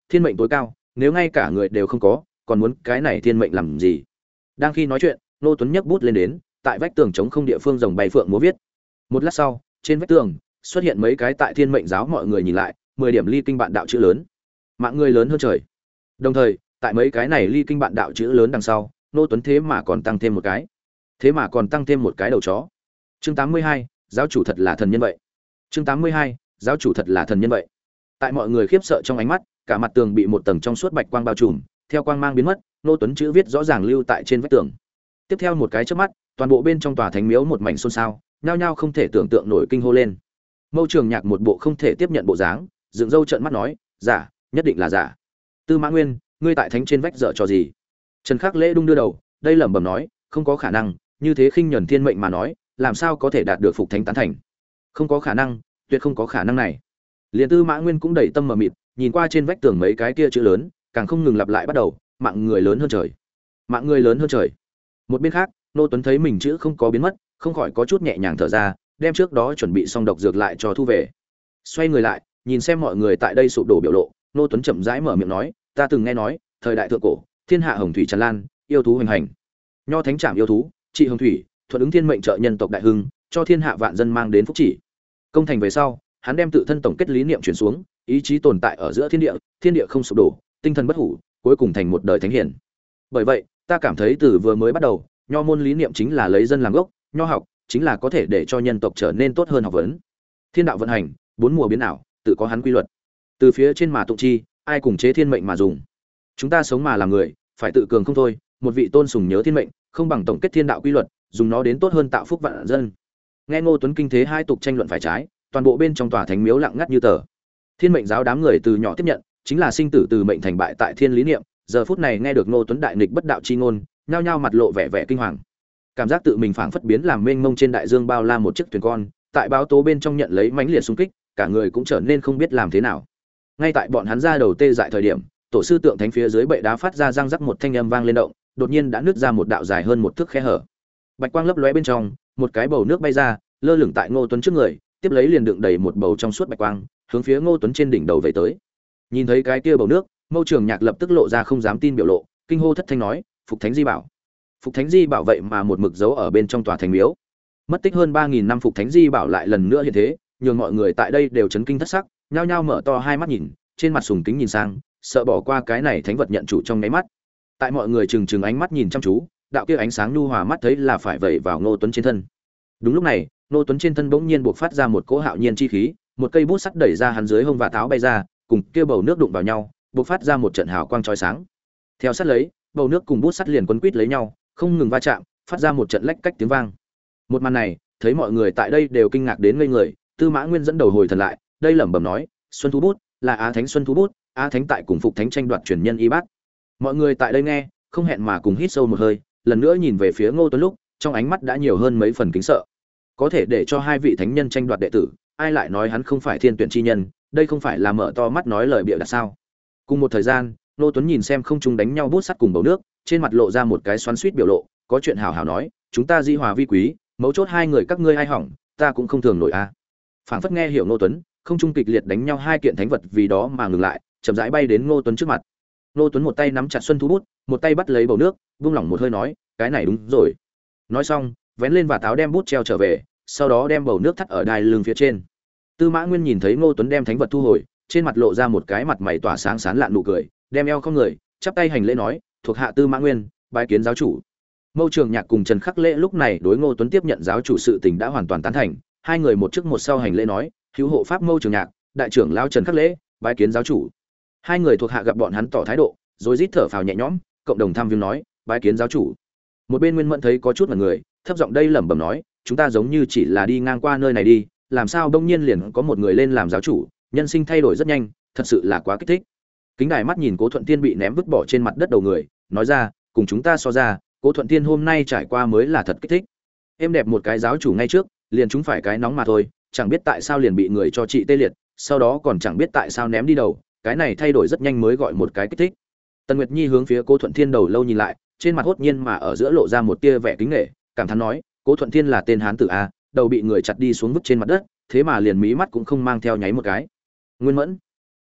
thiên mệnh tối cao, nếu ngay cả người đều không có, còn muốn cái này thiên mệnh làm gì? Đang khi nói chuyện, Ngô Tuấn nhấc bút lên đến, tại vách tường chống không địa phương rồng bay phượng múa viết. Một lát sau, trên vách tường xuất hiện mấy cái tại thiên mệnh giáo mọi người nhìn lại, mười điểm ly kinh bạn đạo chữ lớn. Mạng người lớn hơn trời. Đồng thời, tại mấy cái này ly kinh bạn đạo chữ lớn đằng sau, Ngô Tuấn thế mà còn tăng thêm một cái. Thế mà còn tăng thêm một cái đầu chó. Chương tám mươi hai, giáo chủ thật là thần nhân vậy. Chương tám mươi hai, giáo chủ thật là thần nhân vậy. Tại mọi người khiếp sợ trong ánh mắt, cả mặt tường bị một tầng trong suốt bạch quang bao trùm, theo quang mang biến mất, Ngô Tuấn chữ viết rõ ràng lưu tại trên vách tường. Tiếp theo một cái chớp mắt, toàn bộ bên trong tòa thánh miếu một mảnh xôn xao, nhao nhao không thể tưởng tượng nổi kinh hô lên. Mâu Trường Nhạc một bộ không thể tiếp nhận bộ dáng, dựng râu trợn mắt nói, "Giả, nhất định là giả." Tư Mã Nguyên, ngươi tại thánh trên vách dở trò gì? Trần Khắc Lễ đung đưa đầu, đây lẩm bẩm nói, không có khả năng, như thế khinh nhẫn thiên mệnh mà nói, làm sao có thể đạt được phục thánh tán thành? Không có khả năng, tuyệt không có khả năng này. Liên Tư Mã Nguyên cũng đầy tâm mờ mịt, nhìn qua trên vách tường mấy cái kia chữ lớn, càng không ngừng lặp lại bắt đầu, mạng người lớn hơn trời. Mạng người lớn hơn trời. Một bên khác, Nô Tuấn thấy mình chữ không có biến mất, không khỏi có chút nhẹ nhàng thở ra, đem trước đó chuẩn bị xong độc dược lại cho thu về. Xoay người lại, nhìn xem mọi người tại đây sụp đổ biểu lộ, Nô Tuấn chậm rãi mở miệng nói, ta từng nghe nói, thời đại thượng cổ, thiên hạ hồng thủy tràn lan, yêu thú hoành hành. Nho thánh trảm yêu thú, trị hồng thủy, thuận ứng thiên mệnh trợ nhân tộc đại hưng, cho thiên hạ vạn dân mang đến phúc chỉ. Công thành về sau, hắn đem tự thân tổng kết lý niệm truyền xuống, ý chí tồn tại ở giữa thiên địa, thiên địa không sụp đổ, tinh thần bất hủ, cuối cùng thành một đời thánh hiển. Bởi vậy, ta cảm thấy từ vừa mới bắt đầu, nho môn lý niệm chính là lấy dân làm gốc, nho học chính là có thể để cho nhân tộc trở nên tốt hơn học vấn. Thiên đạo vận hành, bốn mùa biến ảo, tự có hắn quy luật. Từ phía trên mà tụng chi, ai cùng chế thiên mệnh mà dùng. Chúng ta sống mà làm người, phải tự cường không thôi, một vị tôn sùng nhớ thiên mệnh, không bằng tổng kết thiên đạo quy luật, dùng nó đến tốt hơn tạo phúc vạn dân. Nghe Ngô Tuấn kinh thế hai tục tranh luận phải trái, toàn bộ bên trong tòa thánh miếu lặng ngắt như tờ. Thiên mệnh giáo đám người từ nhỏ tiếp nhận, chính là sinh tử từ mệnh thành bại tại thiên lý niệm, giờ phút này nghe được Ngô Tuấn đại nghịch bất đạo chi ngôn, nhao nhao mặt lộ vẻ vẻ kinh hoàng. Cảm giác tự mình phảng phất biến làm mênh mông trên đại dương bao la một chiếc thuyền con, tại báo tố bên trong nhận lấy mãnh liệt xung kích, cả người cũng trở nên không biết làm thế nào. Ngay tại bọn hắn ra đầu tê dại thời điểm, tổ sư tượng thánh phía dưới bệ đá phát ra răng rắc một thanh âm vang lên động, đột nhiên đã nứt ra một đạo dài hơn một thước khe hở. Bạch quang lấp lóe bên trong, một cái bầu nước bay ra, lơ lửng tại Ngô Tuấn trước người, tiếp lấy liền đựng đầy một bầu trong suốt bạch quang, hướng phía Ngô Tuấn trên đỉnh đầu về tới. Nhìn thấy cái kia bầu nước, Mâu Trường Nhạc lập tức lộ ra không dám tin biểu lộ, kinh hô thất thanh nói, "Phục Thánh Di Bảo!" Phục Thánh Di Bảo vậy mà một mực giấu ở bên trong tòa thành miếu. Mất tích hơn ba nghìn năm Phục Thánh Di Bảo lại lần nữa hiện thế, nhường mọi người tại đây đều chấn kinh thất sắc, nhao nhao mở to hai mắt nhìn, trên mặt sùng kính nhìn sang, sợ bỏ qua cái này thánh vật nhận chủ trong nháy mắt. Tại mọi người trừng trừng ánh mắt nhìn chăm chú, đạo kia ánh sáng nhu hòa mắt thấy là phải vẩy vào Ngô Tuấn trên thân. Đúng lúc này, Ngô Tuấn trên thân bỗng nhiên bộc phát ra một cỗ hạo nhiên chi khí, một cây bút sắt đẩy ra hắn dưới hông và tháo bay ra, cùng kia bầu nước đụng vào nhau, bộc phát ra một trận hào quang chói sáng. Theo sát lấy, bầu nước cùng bút sắt liền quấn quýt lấy nhau, không ngừng va chạm, phát ra một trận lách cách tiếng vang. Một màn này, thấy mọi người tại đây đều kinh ngạc đến ngây người, Tư Mã Nguyên dẫn đầu hồi thần lại, đây lẩm bẩm nói, Xuân thú bút, là Á Thánh Xuân thú bút, Á Thánh tại cùng Phục Thánh tranh đoạt truyền nhân y bát. Mọi người tại đây nghe, không hẹn mà cùng hít sâu một hơi, lần nữa nhìn về phía Ngô Tuấn lúc, trong ánh mắt đã nhiều hơn mấy phần kính sợ. Có thể để cho hai vị thánh nhân tranh đoạt đệ tử, ai lại nói hắn không phải thiên tuyển chi nhân, đây không phải là mở to mắt nói lời bịa đặt sao? Cùng một thời gian, Ngô Tuấn nhìn xem không trung đánh nhau bút sắt cùng bầu nước, trên mặt lộ ra một cái xoắn xuýt biểu lộ, có chuyện hảo hảo nói, chúng ta dĩ hòa vi quý, mấu chốt hai người các ngươi ai hỏng, ta cũng không thường nổi a. À. Phảng phất nghe hiểu Ngô Tuấn, không trung kịch liệt đánh nhau hai kiện thánh vật vì đó mà ngừng lại, chậm rãi bay đến Ngô Tuấn trước mặt. Ngô Tuấn một tay nắm chặt xuân thú bút, một tay bắt lấy bầu nước, vung lỏng một hơi nói, cái này đúng rồi. Nói xong, vén lên và táo đem bút treo trở về, sau đó đem bầu nước thắt ở đai lưng phía trên. Tư Mã Nguyên nhìn thấy Ngô Tuấn đem thánh vật thu hồi, trên mặt lộ ra một cái mặt mày tỏa sáng sán lạn nụ cười, đem eo không người, chắp tay hành lễ nói, thuộc hạ Tư Mã Nguyên, bái kiến giáo chủ. Mâu Trường Nhạc cùng Trần Khắc Lễ lúc này đối Ngô Tuấn tiếp nhận giáo chủ sự tình đã hoàn toàn tán thành, hai người một trước một sau hành lễ nói, hữu hộ pháp Mâu Trường Nhạc, đại trưởng lão Trần Khắc Lễ, bái kiến giáo chủ. Hai người thuộc hạ gặp bọn hắn tỏ thái độ, rồi rít thở phào nhẹ nhõm, cộng đồng tham viếng nói, bái kiến giáo chủ. Một bên Nguyên Mẫn thấy có chút mặt người, thấp giọng đây lẩm bẩm nói, chúng ta giống như chỉ là đi ngang qua nơi này đi, làm sao bỗng nhiên liền có một người lên làm giáo chủ, nhân sinh thay đổi rất nhanh, thật sự là quá kích thích. Kính Đài mắt nhìn Cố Thuận Tiên bị ném vứt bỏ trên mặt đất đầu người, nói ra, cùng chúng ta so ra, Cố Thuận Tiên hôm nay trải qua mới là thật kích thích. Em đẹp một cái giáo chủ ngay trước, liền chúng phải cái nóng mà thôi, chẳng biết tại sao liền bị người cho trị tê liệt, sau đó còn chẳng biết tại sao ném đi đầu, cái này thay đổi rất nhanh mới gọi một cái kích thích. Tần Nguyệt Nhi hướng phía Cố Thuận Thiên đầu lâu nhìn lại, trên mặt hốt nhiên mà ở giữa lộ ra một tia vẻ kính nể, cảm thán nói, Cố Thuận Thiên là tên hán tử a, đầu bị người chặt đi xuống vứt trên mặt đất, thế mà liền mí mắt cũng không mang theo nháy một cái. Nguyên Mẫn,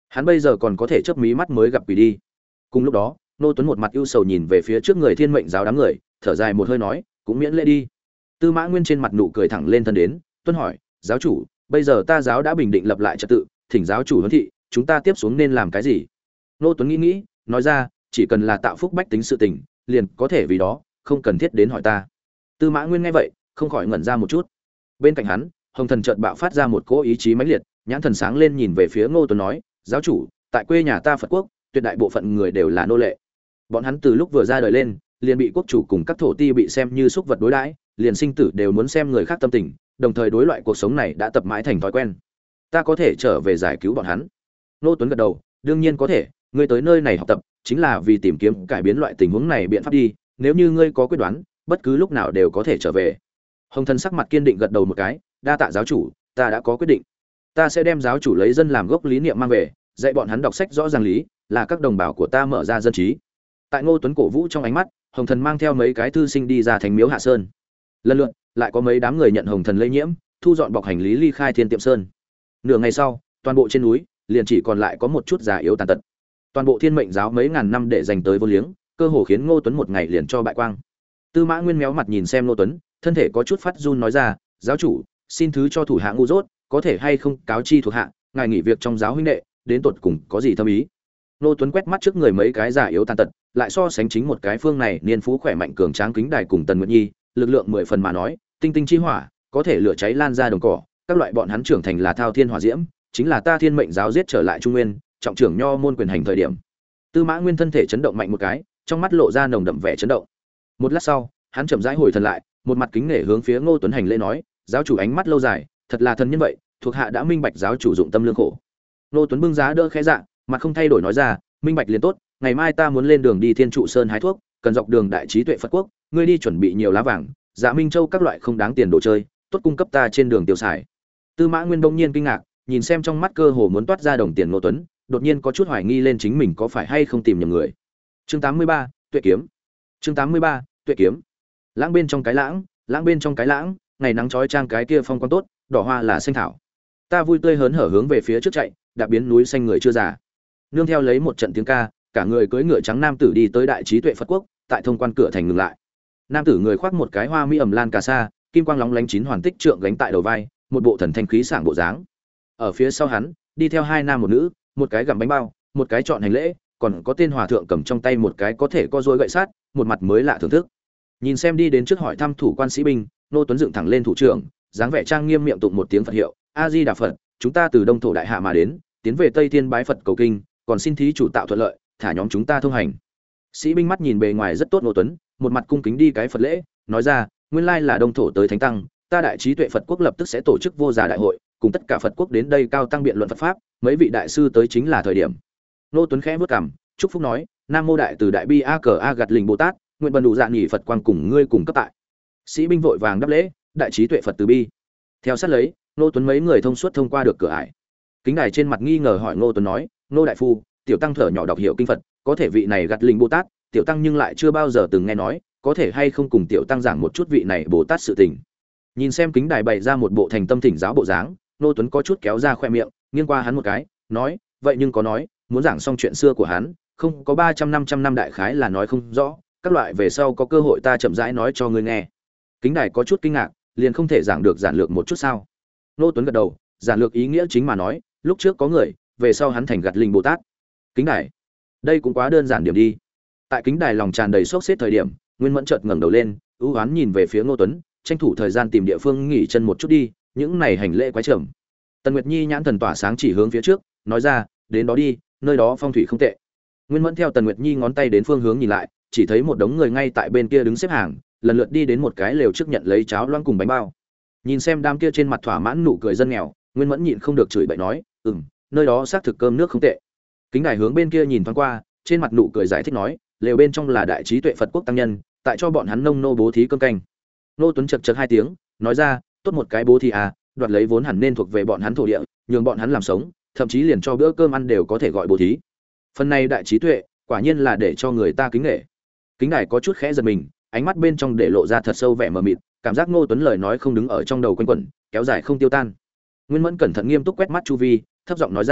Hắn bây giờ còn có thể chớp mí mắt mới gặp quỷ đi. Cùng lúc đó, Nô Tuấn một mặt ưu sầu nhìn về phía trước người Thiên Mệnh giáo đám người, thở dài một hơi nói, cũng miễn lễ đi. Tư Mã Nguyên trên mặt nụ cười thẳng lên thân đến, tuân hỏi, giáo chủ, bây giờ ta giáo đã bình định lập lại trật tự, thỉnh giáo chủ huấn thị, chúng ta tiếp xuống nên làm cái gì? Nô Tuấn nghĩ nghĩ, nói ra, chỉ cần là tạo phúc bách tính sự tình, liền có thể vì đó, không cần thiết đến hỏi ta. Tư Mã Nguyên nghe vậy, không khỏi ngẩn ra một chút. Bên cạnh hắn, Hồng Thần chợt bạo phát ra một cỗ ý chí mãnh liệt, nhãn thần sáng lên nhìn về phía Ngô Tuấn nói, giáo chủ, tại quê nhà ta Phật quốc, tuyệt đại bộ phận người đều là nô lệ. Bọn hắn từ lúc vừa ra đời lên, liền bị quốc chủ cùng các thổ ti bị xem như súc vật đối đãi, liền sinh tử đều muốn xem người khác tâm tình, đồng thời đối loại cuộc sống này đã tập mãi thành thói quen. Ta có thể trở về giải cứu bọn hắn. Ngô Tuấn gật đầu, đương nhiên có thể, ngươi tới nơi này học tập, chính là vì tìm kiếm cải biến loại tình huống này biện pháp đi, nếu như ngươi có quyết đoán, bất cứ lúc nào đều có thể trở về. Hồng Thần sắc mặt kiên định gật đầu một cái, đa tạ giáo chủ, ta đã có quyết định. Ta sẽ đem giáo chủ lấy dân làm gốc lý niệm mang về, dạy bọn hắn đọc sách rõ ràng lý, là các đồng bào của ta mở ra dân trí. Tại Ngô Tuấn cổ vũ trong ánh mắt, Hồng Thần mang theo mấy cái thư sinh đi ra thành miếu Hạ Sơn. Lần lượt, lại có mấy đám người nhận Hồng Thần lây nhiễm, thu dọn bọc hành lý ly khai Thiên Tiệm Sơn. Nửa ngày sau, toàn bộ trên núi liền chỉ còn lại có một chút già yếu tàn tật. Toàn bộ Thiên Mệnh giáo mấy ngàn năm để dành tới vô liếng, cơ hồ khiến Ngô Tuấn một ngày liền cho bại quang. Tư Mã Nguyên méo mặt nhìn xem Ngô Tuấn, thân thể có chút phát run nói ra, giáo chủ, xin thứ cho thủ hạ ngu dốt, có thể hay không cáo chi thuộc hạ, ngài nghỉ việc trong giáo huynh đệ, đến tột cùng có gì thâm ý? Ngô Tuấn quét mắt trước người mấy cái già yếu tàn tật, lại so sánh chính một cái phương này niên phú khỏe mạnh cường tráng kính đài cùng Tần Nguyệt Nhi, lực lượng mười phần mà nói, tinh tinh chi hỏa, có thể lửa cháy lan ra đồng cỏ, các loại bọn hắn trưởng thành là thao thiên hỏa diễm, chính là ta Thiên Mệnh giáo giết trở lại Trung Nguyên, trọng trưởng nho môn quyền hành thời điểm. Tư Mã Nguyên thân thể chấn động mạnh một cái, trong mắt lộ ra nồng đậm vẻ chấn động. Một lát sau, hắn chậm rãi hồi thần lại, một mặt kính nể hướng phía Ngô Tuấn hành lễ nói, giáo chủ ánh mắt lâu dài, thật là thần nhân vậy, thuộc hạ đã minh bạch giáo chủ dụng tâm lương khổ. Ngô Tuấn bưng giá đỡ khẽ dạ, mặt không thay đổi nói ra, minh bạch liền tốt, ngày mai ta muốn lên đường đi Thiên Trụ Sơn hái thuốc, cần dọc đường đại trí tuệ Phật quốc, ngươi đi chuẩn bị nhiều lá vàng, Dạ Minh Châu các loại không đáng tiền đồ chơi, tốt cung cấp ta trên đường tiêu xài. Tư Mã Nguyên bỗng nhiên kinh ngạc, nhìn xem trong mắt cơ hồ muốn toát ra đồng tiền Ngô Tuấn, đột nhiên có chút hoài nghi lên chính mình có phải hay không tìm nhầm người. Chương tám mươi ba, Tuệ kiếm. Chương tám mươi ba, Tuệ kiếm. Lãng bên trong cái lãng, lãng bên trong cái lãng, ngày nắng chói chang cái kia phong quang tốt, đỏ hoa là xanh thảo. Ta vui tươi hớn hở hướng về phía trước chạy, đã biến núi xanh người chưa già. Nương theo lấy một trận tiếng ca, cả người cưỡi ngựa trắng nam tử đi tới đại trí tuệ Phật quốc, tại thông quan cửa thành ngừng lại. Nam tử người khoác một cái hoa mỹ ẩm lan cà sa, kim quang lóng lánh chín hoàn tích trượng gánh tại đầu vai, một bộ thần thanh khí sảng bộ dáng. Ở phía sau hắn, đi theo hai nam một nữ, một cái gặm bánh bao, một cái chọn hành lễ, còn có tên hòa thượng cầm trong tay một cái có thể co duỗi gậy sát, một mặt mới lạ thưởng thức. Nhìn xem đi đến trước hỏi thăm thủ quan sĩ binh, Nô Tuấn dựng thẳng lên thủ trưởng, dáng vẻ trang nghiêm miệng tụng một tiếng Phật hiệu, A Di Đà Phật, chúng ta từ Đông thổ đại hạ mà đến, tiến về Tây Thiên bái Phật cầu kinh, còn xin thí chủ tạo thuận lợi, thả nhóm chúng ta thông hành. Sĩ binh mắt nhìn bề ngoài rất tốt Nô Tuấn, một mặt cung kính đi cái Phật lễ, nói ra, nguyên lai là Đông thổ tới thánh tăng, ta đại trí tuệ Phật quốc lập tức sẽ tổ chức vô giả đại hội, cùng tất cả Phật quốc đến đây cao tăng biện luận Phật pháp, mấy vị đại sư tới chính là thời điểm. Nô Tuấn khẽ bước cằm, chúc phúc nói, Nam mô đại từ đại bi a cờ a gặt lình Bồ Tát, nguyện bần đủ dạ nghỉ Phật quang cùng ngươi cùng cấp tại. Sĩ binh vội vàng đáp lễ, đại trí tuệ Phật từ bi. Theo sát lấy, Nô Tuấn mấy người thông suốt thông qua được cửa ải. Kính đài trên mặt nghi ngờ hỏi Nô Tuấn nói, Nô đại phu, tiểu tăng thở nhỏ đọc hiểu kinh Phật, có thể vị này gặt lình Bồ Tát, tiểu tăng nhưng lại chưa bao giờ từng nghe nói, có thể hay không cùng tiểu tăng giảng một chút vị này Bồ Tát sự tình. Nhìn xem kính đài bày ra một bộ thành tâm thỉnh giáo bộ dáng, Nô Tuấn có chút kéo ra khoe miệng, nghiêng qua hắn một cái, nói, vậy nhưng có nói, muốn giảng xong chuyện xưa của hắn, không có ba trăm năm trăm năm đại khái là nói không rõ, các loại về sau có cơ hội ta chậm rãi nói cho ngươi nghe. Kính đài có chút kinh ngạc, liền không thể giảng được giản lược một chút sao? Nô Tuấn gật đầu, giản lược ý nghĩa chính mà nói, lúc trước có người, về sau hắn thành gặt linh Bồ Tát. Kính đài, đây cũng quá đơn giản điểm đi. Tại kính đài lòng tràn đầy sốt xếp thời điểm, Nguyên Mẫn chợt ngẩng đầu lên, ưu hoán nhìn về phía Nô Tuấn, tranh thủ thời gian tìm địa phương nghỉ chân một chút đi, những này hành lễ quái trầm. Tần Nguyệt Nhi nhãn thần tỏa sáng chỉ hướng phía trước, nói ra, đến đó đi, nơi đó phong thủy không tệ. Nguyên Mẫn theo Tần Nguyệt Nhi ngón tay đến phương hướng nhìn lại, chỉ thấy một đống người ngay tại bên kia đứng xếp hàng, lần lượt đi đến một cái lều trước nhận lấy cháo loãng cùng bánh bao. Nhìn xem đám kia trên mặt thỏa mãn nụ cười dân nghèo, Nguyên Mẫn nhịn không được chửi bậy nói, "Ừm, nơi đó xác thực cơm nước không tệ." Kính đài hướng bên kia nhìn thoáng qua, trên mặt nụ cười giải thích nói, lều bên trong là đại trí tuệ Phật quốc tăng nhân, tại cho bọn hắn nông nô bố thí cơm canh. Nô Tuấn chật chật hai tiếng, nói ra, tốt một cái bố thí à, đoạt lấy vốn hẳn nên thuộc về bọn hắn thổ địa, nhường bọn hắn làm sống, thậm chí liền cho bữa cơm ăn đều có thể gọi bố thí. Phần này đại trí tuệ, quả nhiên là để cho người ta kính nể. Kính đài có chút khẽ giật mình, ánh mắt bên trong để lộ ra thật sâu vẻ mờ mịt, cảm giác Ngô Tuấn lời nói không đứng ở trong đầu quanh quẩn, kéo dài không tiêu tan. Nguyên Mẫn cẩn thận nghiêm túc quét mắt chu vi, thấp giọng nói ra,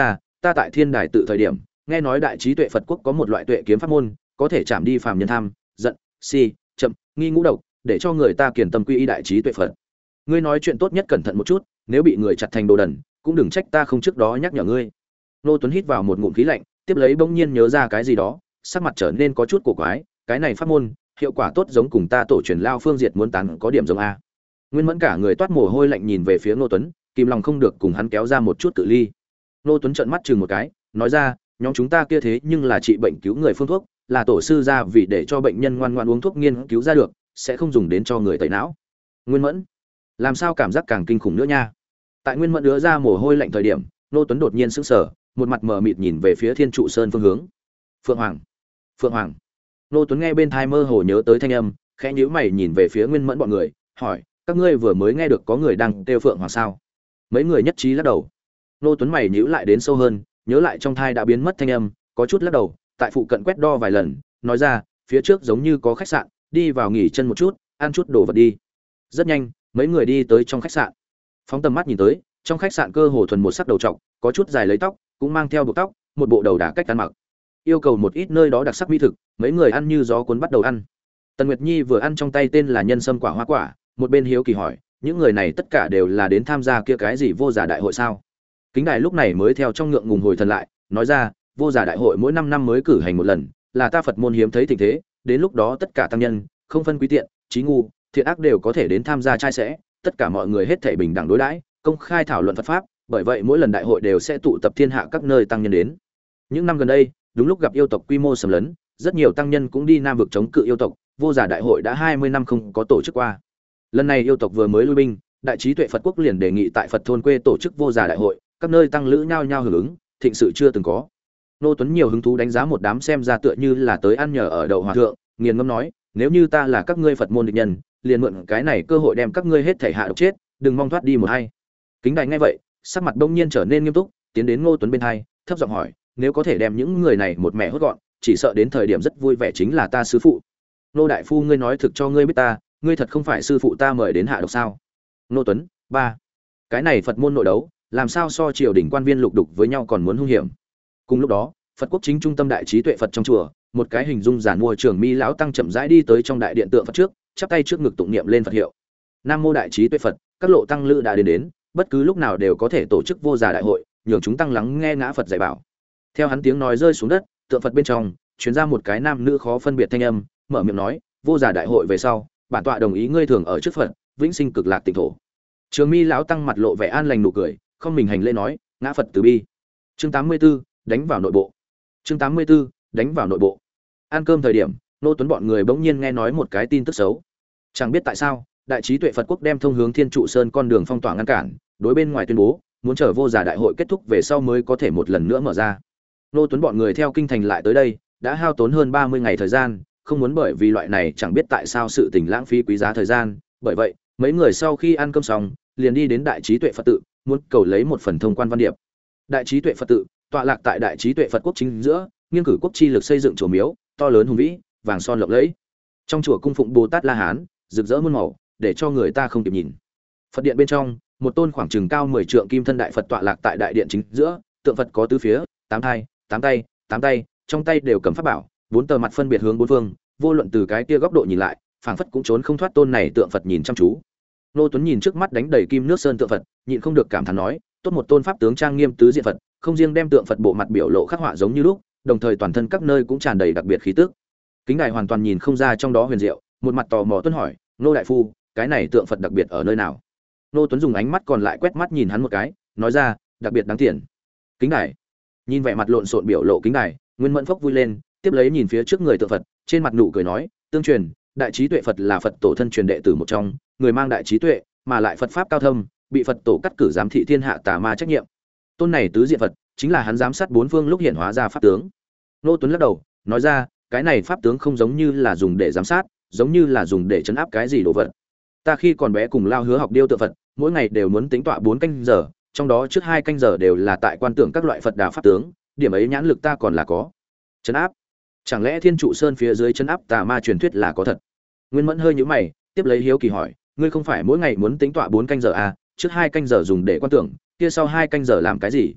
ta tại Thiên Đài tự thời điểm, nghe nói đại trí tuệ Phật quốc có một loại tuệ kiếm pháp môn, có thể chạm đi phàm nhân tham, giận, si, chậm, nghi ngũ độc, để cho người ta kiền tâm quy y đại trí tuệ Phật. Ngươi nói chuyện tốt nhất cẩn thận một chút, nếu bị người chặt thành đồ đần, cũng đừng trách ta không trước đó nhắc nhở ngươi. Nô Tuấn hít vào một ngụm khí lạnh, tiếp lấy bỗng nhiên nhớ ra cái gì đó, sắc mặt trở nên có chút cổ quái, cái này pháp môn, hiệu quả tốt giống cùng ta tổ truyền lao phương diệt muốn tán có điểm giống a. Nguyên Mẫn cả người toát mồ hôi lạnh nhìn về phía Nô Tuấn, kìm lòng không được cùng hắn kéo ra một chút cự ly. Nô Tuấn trợn mắt chừng một cái, nói ra, nhóm chúng ta kia thế nhưng là trị bệnh cứu người phương thuốc, là tổ sư ra vì để cho bệnh nhân ngoan ngoãn uống thuốc nghiên cứu ra được, sẽ không dùng đến cho người tẩy não. Nguyên Mẫn, làm sao cảm giác càng kinh khủng nữa nha. Tại Nguyên Mẫn đứa ra mồ hôi lạnh thời điểm, Nô Tuấn đột nhiên sững sờ, một mặt mờ mịt nhìn về phía Thiên Trụ Sơn phương hướng. Phượng Hoàng, Phượng Hoàng. Nô Tuấn nghe bên tai mơ hồ nhớ tới thanh âm, khẽ nhíu mày nhìn về phía Nguyên Mẫn bọn người, hỏi, các ngươi vừa mới nghe được có người đang kêu Phượng Hoàng sao? Mấy người nhất trí lắc đầu. Nô Tuấn mày nhíu lại đến sâu hơn, nhớ lại trong thai đã biến mất thanh âm, có chút lắc đầu, tại phụ cận quét đo vài lần, nói ra, phía trước giống như có khách sạn, đi vào nghỉ chân một chút, ăn chút đồ vật đi. Rất nhanh, mấy người đi tới trong khách sạn. Phóng tầm mắt nhìn tới, trong khách sạn cơ hồ thuần một sắc đầu trọc, có chút dài lấy tóc, cũng mang theo buộc tóc, một bộ đầu đả cách ăn mặc. Yêu cầu một ít nơi đó đặc sắc mỹ thực, mấy người ăn như gió cuốn bắt đầu ăn. Tần Nguyệt Nhi vừa ăn trong tay tên là nhân sâm quả hoa quả, một bên hiếu kỳ hỏi, những người này tất cả đều là đến tham gia kia cái gì vô giả đại hội sao? Kính Đài lúc này mới theo trong ngượng ngùng hồi thần lại, nói ra, vô giả đại hội mỗi năm năm mới cử hành một lần, là ta Phật môn hiếm thấy thịnh thế, đến lúc đó tất cả tăng nhân, không phân quý tiện, trí ngu, thiện ác đều có thể đến tham gia trai sẽ, tất cả mọi người hết thảy bình đẳng đối đãi, công khai thảo luận Phật pháp, bởi vậy mỗi lần đại hội đều sẽ tụ tập thiên hạ các nơi tăng nhân đến. Những năm gần đây, đúng lúc gặp yêu tộc quy mô sầm lấn, rất nhiều tăng nhân cũng đi Nam vực chống cự yêu tộc, vô giả đại hội đã hai mươi năm không có tổ chức qua. Lần này yêu tộc vừa mới lui binh, đại trí tuệ Phật quốc liền đề nghị tại Phật thôn quê tổ chức vô giả đại hội, các nơi tăng lữ nhao nhao hưởng ứng, thịnh sự chưa từng có. Nô Tuấn nhiều hứng thú đánh giá một đám xem ra tựa như là tới ăn nhờ ở đậu hòa thượng, nghiền ngẫm nói, nếu như ta là các ngươi Phật môn địch nhân, liền mượn cái này cơ hội đem các ngươi hết thảy hạ độc chết, đừng mong thoát đi một hay. Kính Đài nghe vậy, sắc mặt bỗng nhiên trở nên nghiêm túc, tiến đến Ngô Tuấn bên hai, thấp giọng hỏi, nếu có thể đem những người này một mẹ hốt gọn, chỉ sợ đến thời điểm rất vui vẻ chính là ta sư phụ. Nô đại phu ngươi nói thực cho ngươi biết ta, ngươi thật không phải sư phụ ta mời đến hạ độc sao? Ngô Tuấn, ba, cái này Phật môn nội đấu, làm sao so triều đình quan viên lục đục với nhau còn muốn hung hiểm. Cùng lúc đó, Phật quốc chính trung tâm đại trí tuệ Phật trong chùa, một cái hình dung giản mua trưởng mi lão tăng chậm rãi đi tới trong đại điện tượng Phật trước, chắp tay trước ngực tụng niệm lên Phật hiệu. Nam mô đại trí tuệ Phật, các lộ tăng lữ đã đến đến, bất cứ lúc nào đều có thể tổ chức vô giả đại hội, nhường chúng tăng lắng nghe ngã Phật dạy bảo. Theo hắn tiếng nói rơi xuống đất, tượng Phật bên trong truyền ra một cái nam nữ khó phân biệt thanh âm, mở miệng nói, vô giả đại hội về sau, bản tọa đồng ý ngươi thường ở trước Phật, vĩnh sinh cực lạc tịnh thổ. Trường mi lão tăng mặt lộ vẻ an lành nụ cười, không mình hành lễ nói, ngã Phật từ bi. Chương tám mươi 84, đánh vào nội bộ. Chương tám mươi 84, đánh vào nội bộ. Ăn cơm thời điểm, Nô Tuấn bọn người bỗng nhiên nghe nói một cái tin tức xấu. Chẳng biết tại sao, đại trí tuệ Phật quốc đem thông hướng Thiên Trụ Sơn con đường phong tỏa ngăn cản, đối bên ngoài tuyên bố, muốn chờ vô giả đại hội kết thúc về sau mới có thể một lần nữa mở ra. Nô Tuấn bọn người theo kinh thành lại tới đây, đã hao tốn hơn ba mươi ngày thời gian, không muốn bởi vì loại này chẳng biết tại sao sự tình lãng phí quý giá thời gian, bởi vậy, mấy người sau khi ăn cơm xong, liền đi đến đại trí tuệ Phật tự, muốn cầu lấy một phần thông quan văn điệp. Đại trí tuệ Phật tự, tọa lạc tại đại trí tuệ Phật quốc chính giữa, nghiên cử quốc chi lực xây dựng chùa miếu, to lớn hùng vĩ, vàng son lộng lẫy. Trong chùa cung phụng Bồ Tát La Hán, rực rỡ muôn màu, để cho người ta không kịp nhìn. Phật điện bên trong, một tôn khoảng chừng cao mười trượng kim thân đại Phật tọa lạc tại đại điện chính giữa, tượng Phật có tứ phía, tám thai, tám tay, tám tay, trong tay đều cầm pháp bảo, bốn tờ mặt phân biệt hướng bốn phương, vô luận từ cái kia góc độ nhìn lại, phảng phất cũng trốn không thoát tôn này tượng Phật nhìn chăm chú. Nô Tuấn nhìn trước mắt đánh đầy kim nước sơn tượng Phật, nhịn không được cảm thán nói, tốt một tôn pháp tướng trang nghiêm tứ diện Phật, không riêng đem tượng Phật bộ mặt biểu lộ khắc họa giống như lúc, đồng thời toàn thân các nơi cũng tràn đầy đặc biệt khí tức. Kính Đài hoàn toàn nhìn không ra trong đó huyền diệu, một mặt tò mò tuân hỏi, nô đại phu, cái này tượng Phật đặc biệt ở nơi nào? Nô Tuấn dùng ánh mắt còn lại quét mắt nhìn hắn một cái, nói ra, đặc biệt đáng tiền. Kính Đài nhìn vẻ mặt lộn xộn biểu lộ Kính Đài, Nguyên Mẫn phốc vui lên, tiếp lấy nhìn phía trước người tượng Phật, trên mặt nụ cười nói, tương truyền, đại trí tuệ Phật là Phật tổ thân truyền đệ tử một trong, người mang đại trí tuệ, mà lại Phật pháp cao thâm, bị Phật tổ cắt cử giám thị thiên hạ tà ma trách nhiệm. Tôn này tứ diện Phật, chính là hắn giám sát bốn phương lúc hiện hóa ra pháp tướng. Nô Tuấn lắc đầu, nói ra, cái này pháp tướng không giống như là dùng để giám sát, giống như là dùng để trấn áp cái gì đồ vật. Ta khi còn bé cùng Lao Hứa học điêu tượng Phật, mỗi ngày đều muốn tính tọa bốn canh giờ, trong đó trước hai canh giờ đều là tại quan tưởng các loại Phật đà pháp tướng, điểm ấy nhãn lực ta còn là có. Trấn áp? Chẳng lẽ Thiên Trụ Sơn phía dưới trấn áp tà ma truyền thuyết là có thật? Nguyên Mẫn hơi nhíu mày, tiếp lấy hiếu kỳ hỏi, ngươi không phải mỗi ngày muốn tính tọa bốn canh giờ à, trước hai canh giờ dùng để quan tưởng, kia sau hai canh giờ làm cái gì?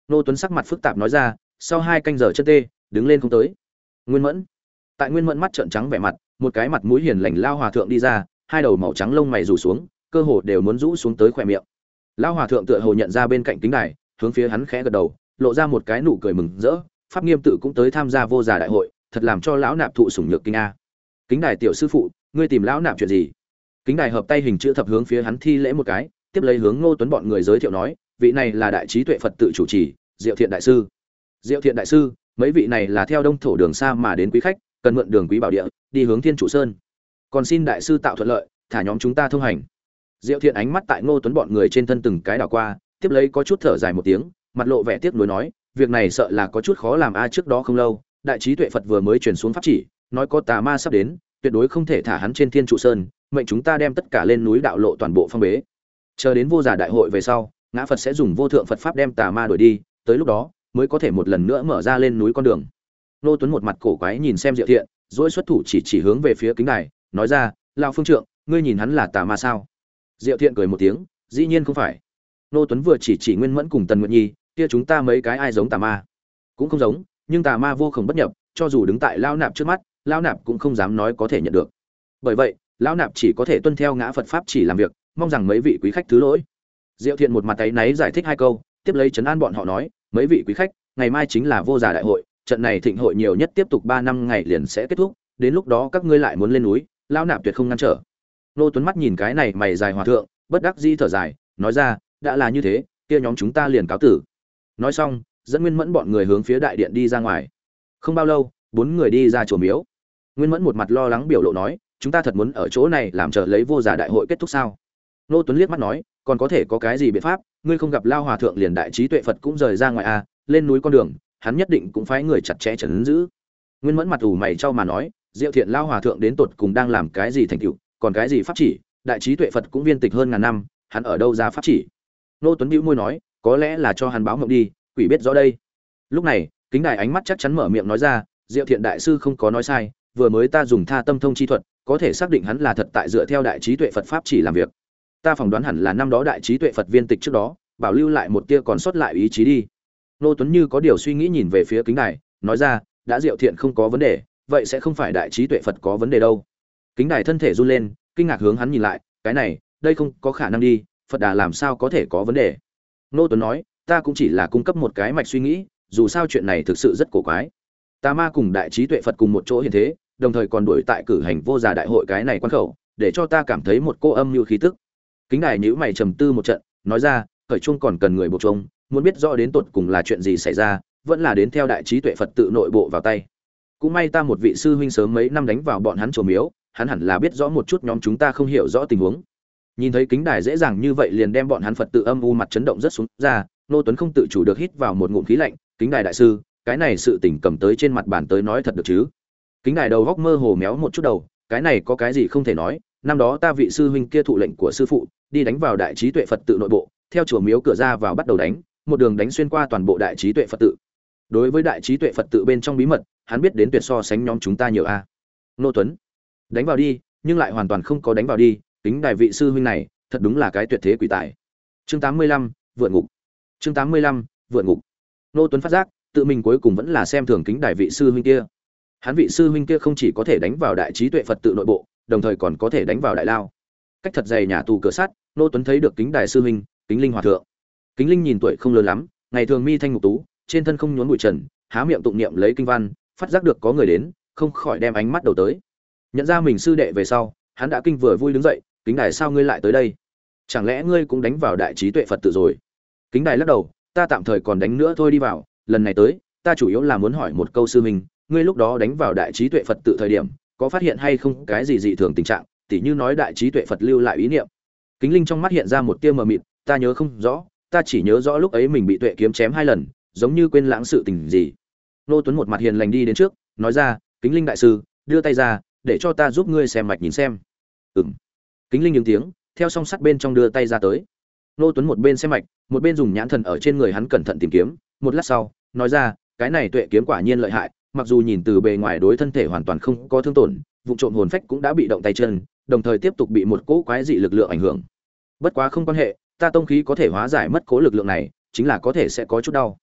Nô Tuấn sắc mặt phức tạp nói ra, sau hai canh giờ chân tê, đứng lên không tới. Nguyên Mẫn. Tại Nguyên Mẫn mắt trợn trắng vẻ mặt, một cái mặt mũi hiền lành lao hòa thượng đi ra, hai đầu màu trắng lông mày rủ xuống, cơ hồ đều muốn rũ xuống tới khóe miệng. Lao hòa thượng tựa hồ nhận ra bên cạnh kính đài, hướng phía hắn khẽ gật đầu, lộ ra một cái nụ cười mừng rỡ, Pháp Nghiêm tự cũng tới tham gia vô giả đại hội, thật làm cho lão nạp thụ sủng nhược kinh a. Kính đài tiểu sư phụ, ngươi tìm lão nạp chuyện gì? Kính đài hợp tay hình chữ thập hướng phía hắn thi lễ một cái, tiếp lấy hướng Ngô Tuấn bọn người giới thiệu nói, vị này là đại trí tuệ Phật tự chủ trì, Diệu Thiện đại sư. Diệu Thiện đại sư, mấy vị này là theo đông thổ đường xa mà đến quý khách, cần mượn đường quý bảo địa, đi hướng Thiên Trụ Sơn. Còn xin đại sư tạo thuận lợi, thả nhóm chúng ta thông hành. Diệu Thiện ánh mắt tại Ngô Tuấn bọn người trên thân từng cái đảo qua, tiếp lấy có chút thở dài một tiếng, mặt lộ vẻ tiếc nuối nói, việc này sợ là có chút khó làm a, trước đó không lâu, đại trí tuệ Phật vừa mới truyền xuống pháp chỉ, nói có tà ma sắp đến, tuyệt đối không thể thả hắn trên Thiên Trụ Sơn, mệnh chúng ta đem tất cả lên núi đạo lộ toàn bộ phong bế. Chờ đến vô giả đại hội về sau, ngã Phật sẽ dùng vô thượng Phật pháp đem tà ma đuổi đi, tới lúc đó mới có thể một lần nữa mở ra lên núi con đường. Nô Tuấn một mặt cổ quái nhìn xem Diệu Thiện, rồi xuất thủ chỉ chỉ hướng về phía kính đài, nói ra, lão phương trượng, ngươi nhìn hắn là tà ma sao? Diệu Thiện cười một tiếng, dĩ nhiên không phải. Nô Tuấn vừa chỉ chỉ Nguyên Mẫn cùng Tần Nguyệt Nhi, kia chúng ta mấy cái ai giống tà ma? Cũng không giống, nhưng tà ma vô cùng bất nhập, cho dù đứng tại lão nạp trước mắt, lão nạp cũng không dám nói có thể nhận được. Bởi vậy, lão nạp chỉ có thể tuân theo ngã Phật pháp chỉ làm việc, mong rằng mấy vị quý khách thứ lỗi. Diệu Thiện một mặt áy náy giải thích hai câu, tiếp lấy trấn an bọn họ nói, mấy vị quý khách, ngày mai chính là vô giả đại hội, trận này thịnh hội nhiều nhất tiếp tục ba năm ngày liền sẽ kết thúc, đến lúc đó các ngươi lại muốn lên núi, lão nạp tuyệt không ngăn trở. Nô Tuấn mắt nhìn cái này mày dài hòa thượng, bất đắc dĩ thở dài, nói ra, đã là như thế, kia nhóm chúng ta liền cáo tử. Nói xong, dẫn Nguyên Mẫn bọn người hướng phía đại điện đi ra ngoài. Không bao lâu, bốn người đi ra chùa miếu. Nguyên Mẫn một mặt lo lắng biểu lộ nói, chúng ta thật muốn ở chỗ này làm chờ lấy vô giả đại hội kết thúc sao? Nô Tuấn liếc mắt nói, còn có thể có cái gì biện pháp, ngươi không gặp lao hòa thượng liền đại trí tuệ Phật cũng rời ra ngoài a, lên núi con đường, hắn nhất định cũng phái người chặt chẽ trấn giữ. Nguyên Mẫn mặt ủ mày trao mà nói, Diệu Thiện lao hòa thượng đến tột cùng đang làm cái gì thành tựu, còn cái gì pháp chỉ, đại trí tuệ Phật cũng viên tịch hơn ngàn năm, hắn ở đâu ra pháp chỉ? Nô Tuấn bĩu môi nói, có lẽ là cho hắn báo mộng đi, quỷ biết rõ đây. Lúc này, kính đài ánh mắt chắc chắn mở miệng nói ra, Diệu Thiện đại sư không có nói sai, vừa mới ta dùng tha tâm thông chi thuật, có thể xác định hắn là thật tại dựa theo đại trí tuệ Phật pháp chỉ làm việc. Ta phỏng đoán hẳn là năm đó đại trí tuệ Phật viên tịch trước đó, bảo lưu lại một tia còn sót lại ý chí đi. Nô Tuấn như có điều suy nghĩ nhìn về phía kính đài, nói ra, đã Diệu Thiện không có vấn đề, vậy sẽ không phải đại trí tuệ Phật có vấn đề đâu. Kính đài thân thể run lên, kinh ngạc hướng hắn nhìn lại, cái này, đây không có khả năng đi, Phật Đà làm sao có thể có vấn đề? Nô Tuấn nói, ta cũng chỉ là cung cấp một cái mạch suy nghĩ, dù sao chuyện này thực sự rất cổ quái. Tà ma cùng đại trí tuệ Phật cùng một chỗ hiện thế, đồng thời còn đuổi tại cử hành vô giả đại hội cái này quan khẩu, để cho ta cảm thấy một cô âm như khí tức. Kính đài nhíu mày trầm tư một trận, nói ra, khởi chuông còn cần người buộc chuông, muốn biết rõ đến tột cùng là chuyện gì xảy ra, vẫn là đến theo đại trí tuệ Phật tự nội bộ vào tay. Cũng may ta một vị sư huynh sớm mấy năm đánh vào bọn hắn chùa miếu, hắn hẳn là biết rõ một chút nhóm chúng ta không hiểu rõ tình huống. Nhìn thấy kính đài dễ dàng như vậy liền đem bọn hắn Phật tự âm u mặt chấn động rất xuống ra, Nô Tuấn không tự chủ được hít vào một ngụm khí lạnh, kính đài đại sư, cái này sự tình cầm tới trên mặt bàn tới nói thật được chứ? Kính đài đầu góc mơ hồ méo một chút đầu, cái này có cái gì không thể nói, năm đó ta vị sư huynh kia thụ lệnh của sư phụ, đi đánh vào đại trí tuệ Phật tự nội bộ, theo chùa miếu cửa ra vào bắt đầu đánh, một đường đánh xuyên qua toàn bộ đại trí tuệ Phật tự. Đối với đại trí tuệ Phật tự bên trong bí mật, hắn biết đến tuyệt so sánh nhóm chúng ta nhiều a. Nô Tuấn, đánh vào đi, nhưng lại hoàn toàn không có đánh vào đi, kính đài vị sư huynh này, thật đúng là cái tuyệt thế quỷ tài. Chương tám mươi lăm, vượt ngục. Chương tám mươi lăm, vượt ngục. Nô Tuấn phát giác, tự mình cuối cùng vẫn là xem thường kính đài vị sư huynh kia. Hắn vị sư huynh kia không chỉ có thể đánh vào đại trí tuệ Phật tự nội bộ, đồng thời còn có thể đánh vào đại lao. Cách thật dày nhà tù cửa sắt, Nô Tuấn thấy được kính đài sư huynh, Kính Linh hòa thượng. Kính Linh nhìn tuổi không lớn lắm, ngày thường mi thanh ngục tú, trên thân không nhốn bụi trần, há miệng tụng niệm lấy kinh văn, phát giác được có người đến, không khỏi đem ánh mắt đầu tới. Nhận ra mình sư đệ về sau, hắn đã kinh vừa vui đứng dậy, Kính đài sao ngươi lại tới đây? Chẳng lẽ ngươi cũng đánh vào đại trí tuệ Phật tự rồi? Kính đài lắc đầu, ta tạm thời còn đánh nữa thôi đi vào, lần này tới, ta chủ yếu là muốn hỏi một câu sư huynh, ngươi lúc đó đánh vào đại trí tuệ Phật tự thời điểm, có phát hiện hay không cái gì dị thường tình trạng, tỉ như nói đại trí tuệ Phật lưu lại ý niệm. Kính Linh trong mắt hiện ra một tia mờ mịt, ta nhớ không rõ, ta chỉ nhớ rõ lúc ấy mình bị tuệ kiếm chém hai lần, giống như quên lãng sự tình gì. Nô Tuấn một mặt hiền lành đi đến trước, nói ra, Kính Linh đại sư, đưa tay ra, để cho ta giúp ngươi xem mạch nhìn xem. Ừm. Kính Linh những tiếng, theo song sắt bên trong đưa tay ra tới. Nô Tuấn một bên xem mạch, một bên dùng nhãn thần ở trên người hắn cẩn thận tìm kiếm, một lát sau, nói ra, cái này tuệ kiếm quả nhiên lợi hại, mặc dù nhìn từ bề ngoài đối thân thể hoàn toàn không có thương tổn, vụ trộm hồn phách cũng đã bị động tay chân, đồng thời tiếp tục bị một cỗ quái dị lực lượng ảnh hưởng. Bất quá không quan hệ, ta tông khí có thể hóa giải mất cố lực lượng này, chính là có thể sẽ có chút đau.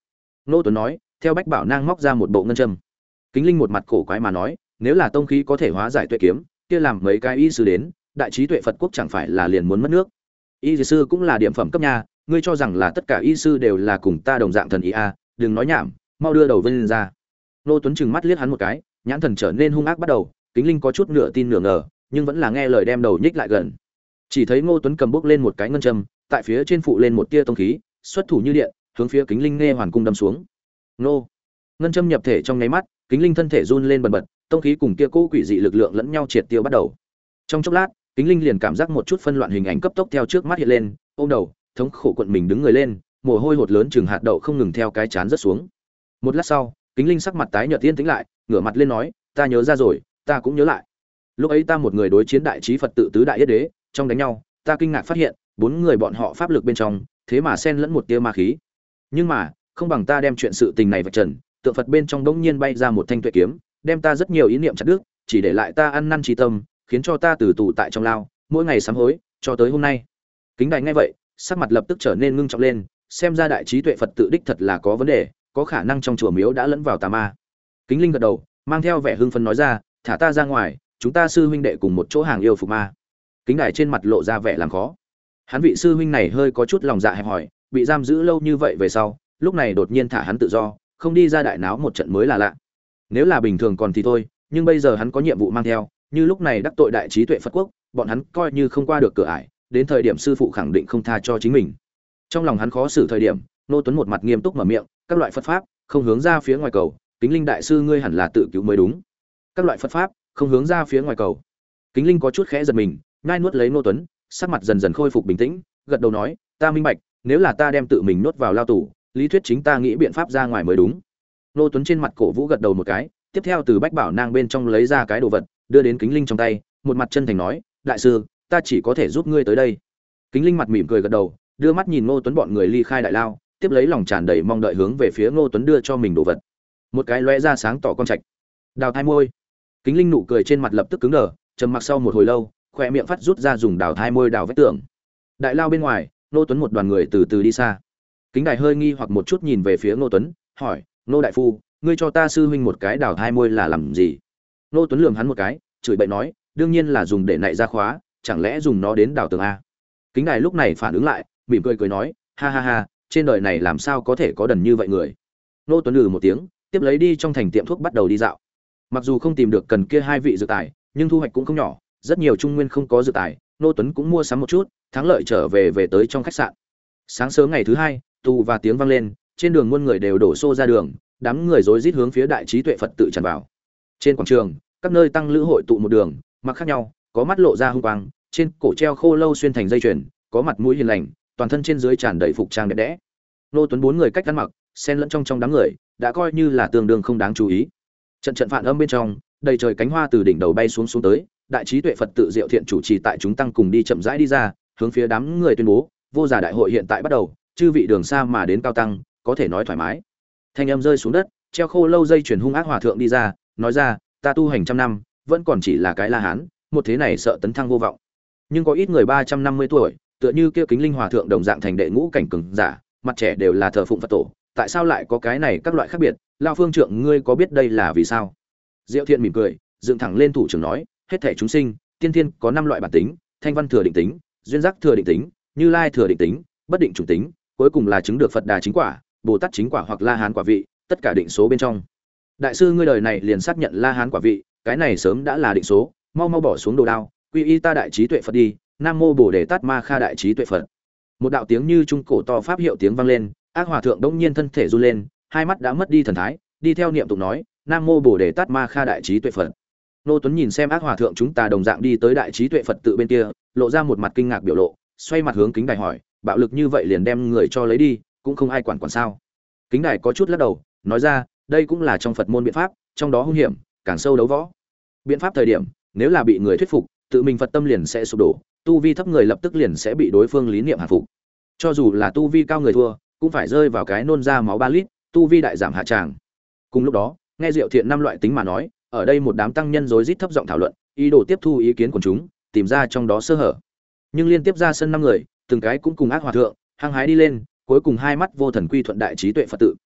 Ngô Tuấn nói, theo Bách Bảo Nang móc ra một bộ ngân châm. Kính Linh một mặt cổ quái mà nói, nếu là tông khí có thể hóa giải tuệ kiếm, kia làm mấy cái y sư đến, đại trí tuệ Phật quốc chẳng phải là liền muốn mất nước. Y sư cũng là điểm phẩm cấp nhà, ngươi cho rằng là tất cả y sư đều là cùng ta đồng dạng thần y a, đừng nói nhảm, mau đưa đầu vân ra. Ngô Tuấn trừng mắt liếc hắn một cái, nhãn thần trở nên hung ác bắt đầu. Kính Linh có chút nửa tin nửa ngờ, nhưng vẫn là nghe lời đem đầu nhích lại gần. Chỉ thấy Ngô Tuấn cầm bốc lên một cái ngân châm, tại phía trên phụ lên một tia tông khí, xuất thủ như điện, hướng phía Kính Linh nghe hoàn cung đâm xuống. Nô! Ngân châm nhập thể trong nháy mắt, Kính Linh thân thể run lên bần bật, tông khí cùng kia cỗ quỷ dị lực lượng lẫn nhau triệt tiêu bắt đầu. Trong chốc lát, Kính Linh liền cảm giác một chút phân loạn hình ảnh cấp tốc theo trước mắt hiện lên, ôm đầu, thống khổ cuộn mình đứng người lên, mồ hôi hột lớn chừng hạt đậu không ngừng theo cái chán rớt xuống. Một lát sau, Kính Linh sắc mặt tái nhợt yên tĩnh lại, ngửa mặt lên nói, ta nhớ ra rồi, ta cũng nhớ lại. Lúc ấy ta một người đối chiến đại trí Phật tự tứ đại yết đế, trong đánh nhau, ta kinh ngạc phát hiện, bốn người bọn họ pháp lực bên trong, thế mà xen lẫn một tia ma khí. Nhưng mà, không bằng ta đem chuyện sự tình này vạch trần, tượng Phật bên trong đống nhiên bay ra một thanh tuệ kiếm, đem ta rất nhiều ý niệm chặt đứt, chỉ để lại ta ăn năn trí tâm, khiến cho ta từ tù tại trong lao, mỗi ngày sám hối, cho tới hôm nay. Kính Đài nghe vậy, sắc mặt lập tức trở nên ngưng trọng lên, xem ra đại trí tuệ Phật tự đích thật là có vấn đề, có khả năng trong chùa miếu đã lẫn vào tà ma. Kính Linh gật đầu, mang theo vẻ hưng phấn nói ra, thả ta ra ngoài, chúng ta sư huynh đệ cùng một chỗ hàng yêu phục ma. Kính Đài trên mặt lộ ra vẻ làm khó. Hắn vị sư huynh này hơi có chút lòng dạ hẹp hòi, bị giam giữ lâu như vậy về sau, lúc này đột nhiên thả hắn tự do, không đi ra đại náo một trận mới là lạ. Nếu là bình thường còn thì thôi, nhưng bây giờ hắn có nhiệm vụ mang theo, như lúc này đắc tội đại trí tuệ Phật quốc, bọn hắn coi như không qua được cửa ải, đến thời điểm sư phụ khẳng định không tha cho chính mình. Trong lòng hắn khó xử thời điểm, Nô Tuấn một mặt nghiêm túc mở miệng, các loại Phật pháp không hướng ra phía ngoài cầu, Kính Linh đại sư ngươi hẳn là tự cứu mới đúng. Các loại Phật pháp không hướng ra phía ngoài cầu. Kính Linh có chút khẽ giật mình, nhai nuốt lấy Nô Tuấn, sắc mặt dần dần khôi phục bình tĩnh, gật đầu nói, ta minh bạch, nếu là ta đem tự mình nuốt vào lao tù, lý thuyết chính ta nghĩ biện pháp ra ngoài mới đúng. Nô Tuấn trên mặt cổ vũ gật đầu một cái, tiếp theo từ Bách Bảo Nang bên trong lấy ra cái đồ vật, đưa đến Kính Linh trong tay, một mặt chân thành nói, đại sư, ta chỉ có thể giúp ngươi tới đây. Kính Linh mặt mỉm cười gật đầu, đưa mắt nhìn Nô Tuấn bọn người ly khai đại lao, tiếp lấy lòng tràn đầy mong đợi hướng về phía Nô Tuấn đưa cho mình đồ vật. Một cái lóe ra sáng tỏ con trạch. Đào thai môi. Kính Linh nụ cười trên mặt lập tức cứng đờ, trầm mặc sau một hồi lâu, khóe miệng phát rút ra dùng đào thai môi đào vết tường. Đại lao bên ngoài, Nô Tuấn một đoàn người từ từ đi xa. Kính Đài hơi nghi hoặc một chút nhìn về phía Nô Tuấn, hỏi, Nô đại phu, ngươi cho ta sư huynh một cái đào thai môi là làm gì? Nô Tuấn lườm hắn một cái, chửi bậy nói, đương nhiên là dùng để nạy ra khóa, chẳng lẽ dùng nó đến đào tường a? Kính Đài lúc này phản ứng lại, mỉm cười cười nói, ha ha ha, trên đời này làm sao có thể có đần như vậy người? Nô Tuấn lừ một tiếng, tiếp lấy đi trong thành tiệm thuốc bắt đầu đi dạo. Mặc dù không tìm được cần kia hai vị dược tài, nhưng thu hoạch cũng không nhỏ, rất nhiều trung nguyên không có dược tài, Nô Tuấn cũng mua sắm một chút, thắng lợi trở về về tới trong khách sạn. Sáng sớm ngày thứ hai, tù và tiếng vang lên, trên đường muôn người đều đổ xô ra đường, đám người rối rít hướng phía đại trí tuệ Phật tự tràn vào. Trên quảng trường, các nơi tăng lữ hội tụ một đường, mặc khác nhau, có mắt lộ ra hung quang, trên cổ treo khô lâu xuyên thành dây chuyền, có mặt mũi hiền lành, toàn thân trên dưới tràn đầy phục trang đẹp đẽ. Nô Tuấn bốn người cách ăn mặc, xen lẫn trong trong đám người, đã coi như là tương đương không đáng chú ý. Trận trận phản âm bên trong, đầy trời cánh hoa từ đỉnh đầu bay xuống xuống tới, đại trí tuệ Phật tự Diệu Thiện chủ trì tại chúng tăng cùng đi chậm rãi đi ra, hướng phía đám người tuyên bố, vô giả đại hội hiện tại bắt đầu, chư vị đường xa mà đến cao tăng, có thể nói thoải mái. Thanh âm rơi xuống đất, treo khô lâu dây chuyển hung ác hòa thượng đi ra, nói ra, ta tu hành trăm năm, vẫn còn chỉ là cái La Hán, một thế này sợ tấn thăng vô vọng. Nhưng có ít người ba trăm năm mươi tuổi, tựa như kia Kính Linh hòa thượng đồng dạng thành đệ ngũ cảnh cường giả, mặt trẻ đều là thờ phụng Phật tổ, tại sao lại có cái này các loại khác biệt? Lão phương trượng ngươi có biết đây là vì sao? Diệu Thiện mỉm cười, dựng thẳng lên thủ trưởng nói, hết thảy chúng sinh, tiên thiên có năm loại bản tính, thanh văn thừa định tính, duyên giác thừa định tính, như lai thừa định tính, bất định chủng tính, cuối cùng là chứng được Phật Đà chính quả, Bồ Tát chính quả hoặc La Hán quả vị, tất cả định số bên trong. Đại sư ngươi đời này liền xác nhận La Hán quả vị, cái này sớm đã là định số, mau mau bỏ xuống đồ đao, quy y ta đại trí tuệ Phật đi, Nam mô Bồ Đề Tát Ma Kha đại trí tuệ Phật. Một đạo tiếng như trung cổ to pháp hiệu tiếng vang lên, ác hòa thượng đông nhiên thân thể run lên, hai mắt đã mất đi thần thái, đi theo niệm tụng nói, Nam mô Bồ Đề Tát Ma Kha đại trí tuệ Phật. Nô Tuấn nhìn xem ác hòa thượng chúng ta đồng dạng đi tới đại trí tuệ Phật tự bên kia, lộ ra một mặt kinh ngạc biểu lộ, xoay mặt hướng Kính Đài hỏi, bạo lực như vậy liền đem người cho lấy đi, cũng không ai quản quản sao? Kính Đài có chút lắc đầu, nói ra, đây cũng là trong Phật môn biện pháp, trong đó hung hiểm, càng sâu đấu võ. Biện pháp thời điểm, nếu là bị người thuyết phục, tự mình Phật tâm liền sẽ sụp đổ, tu vi thấp người lập tức liền sẽ bị đối phương lý niệm hạ phục. Cho dù là tu vi cao người thua, cũng phải rơi vào cái nôn ra máu ba lít, tu vi đại giảm hạ tràng. Cùng lúc đó, nghe Diệu Thiện năm loại tính mà nói, ở đây một đám tăng nhân rối rít thấp giọng thảo luận, ý đồ tiếp thu ý kiến của chúng, tìm ra trong đó sơ hở. Nhưng liên tiếp ra sân năm người, từng cái cũng cùng ác hòa thượng, hăng hái đi lên, cuối cùng hai mắt vô thần quy thuận đại trí tuệ Phật tự.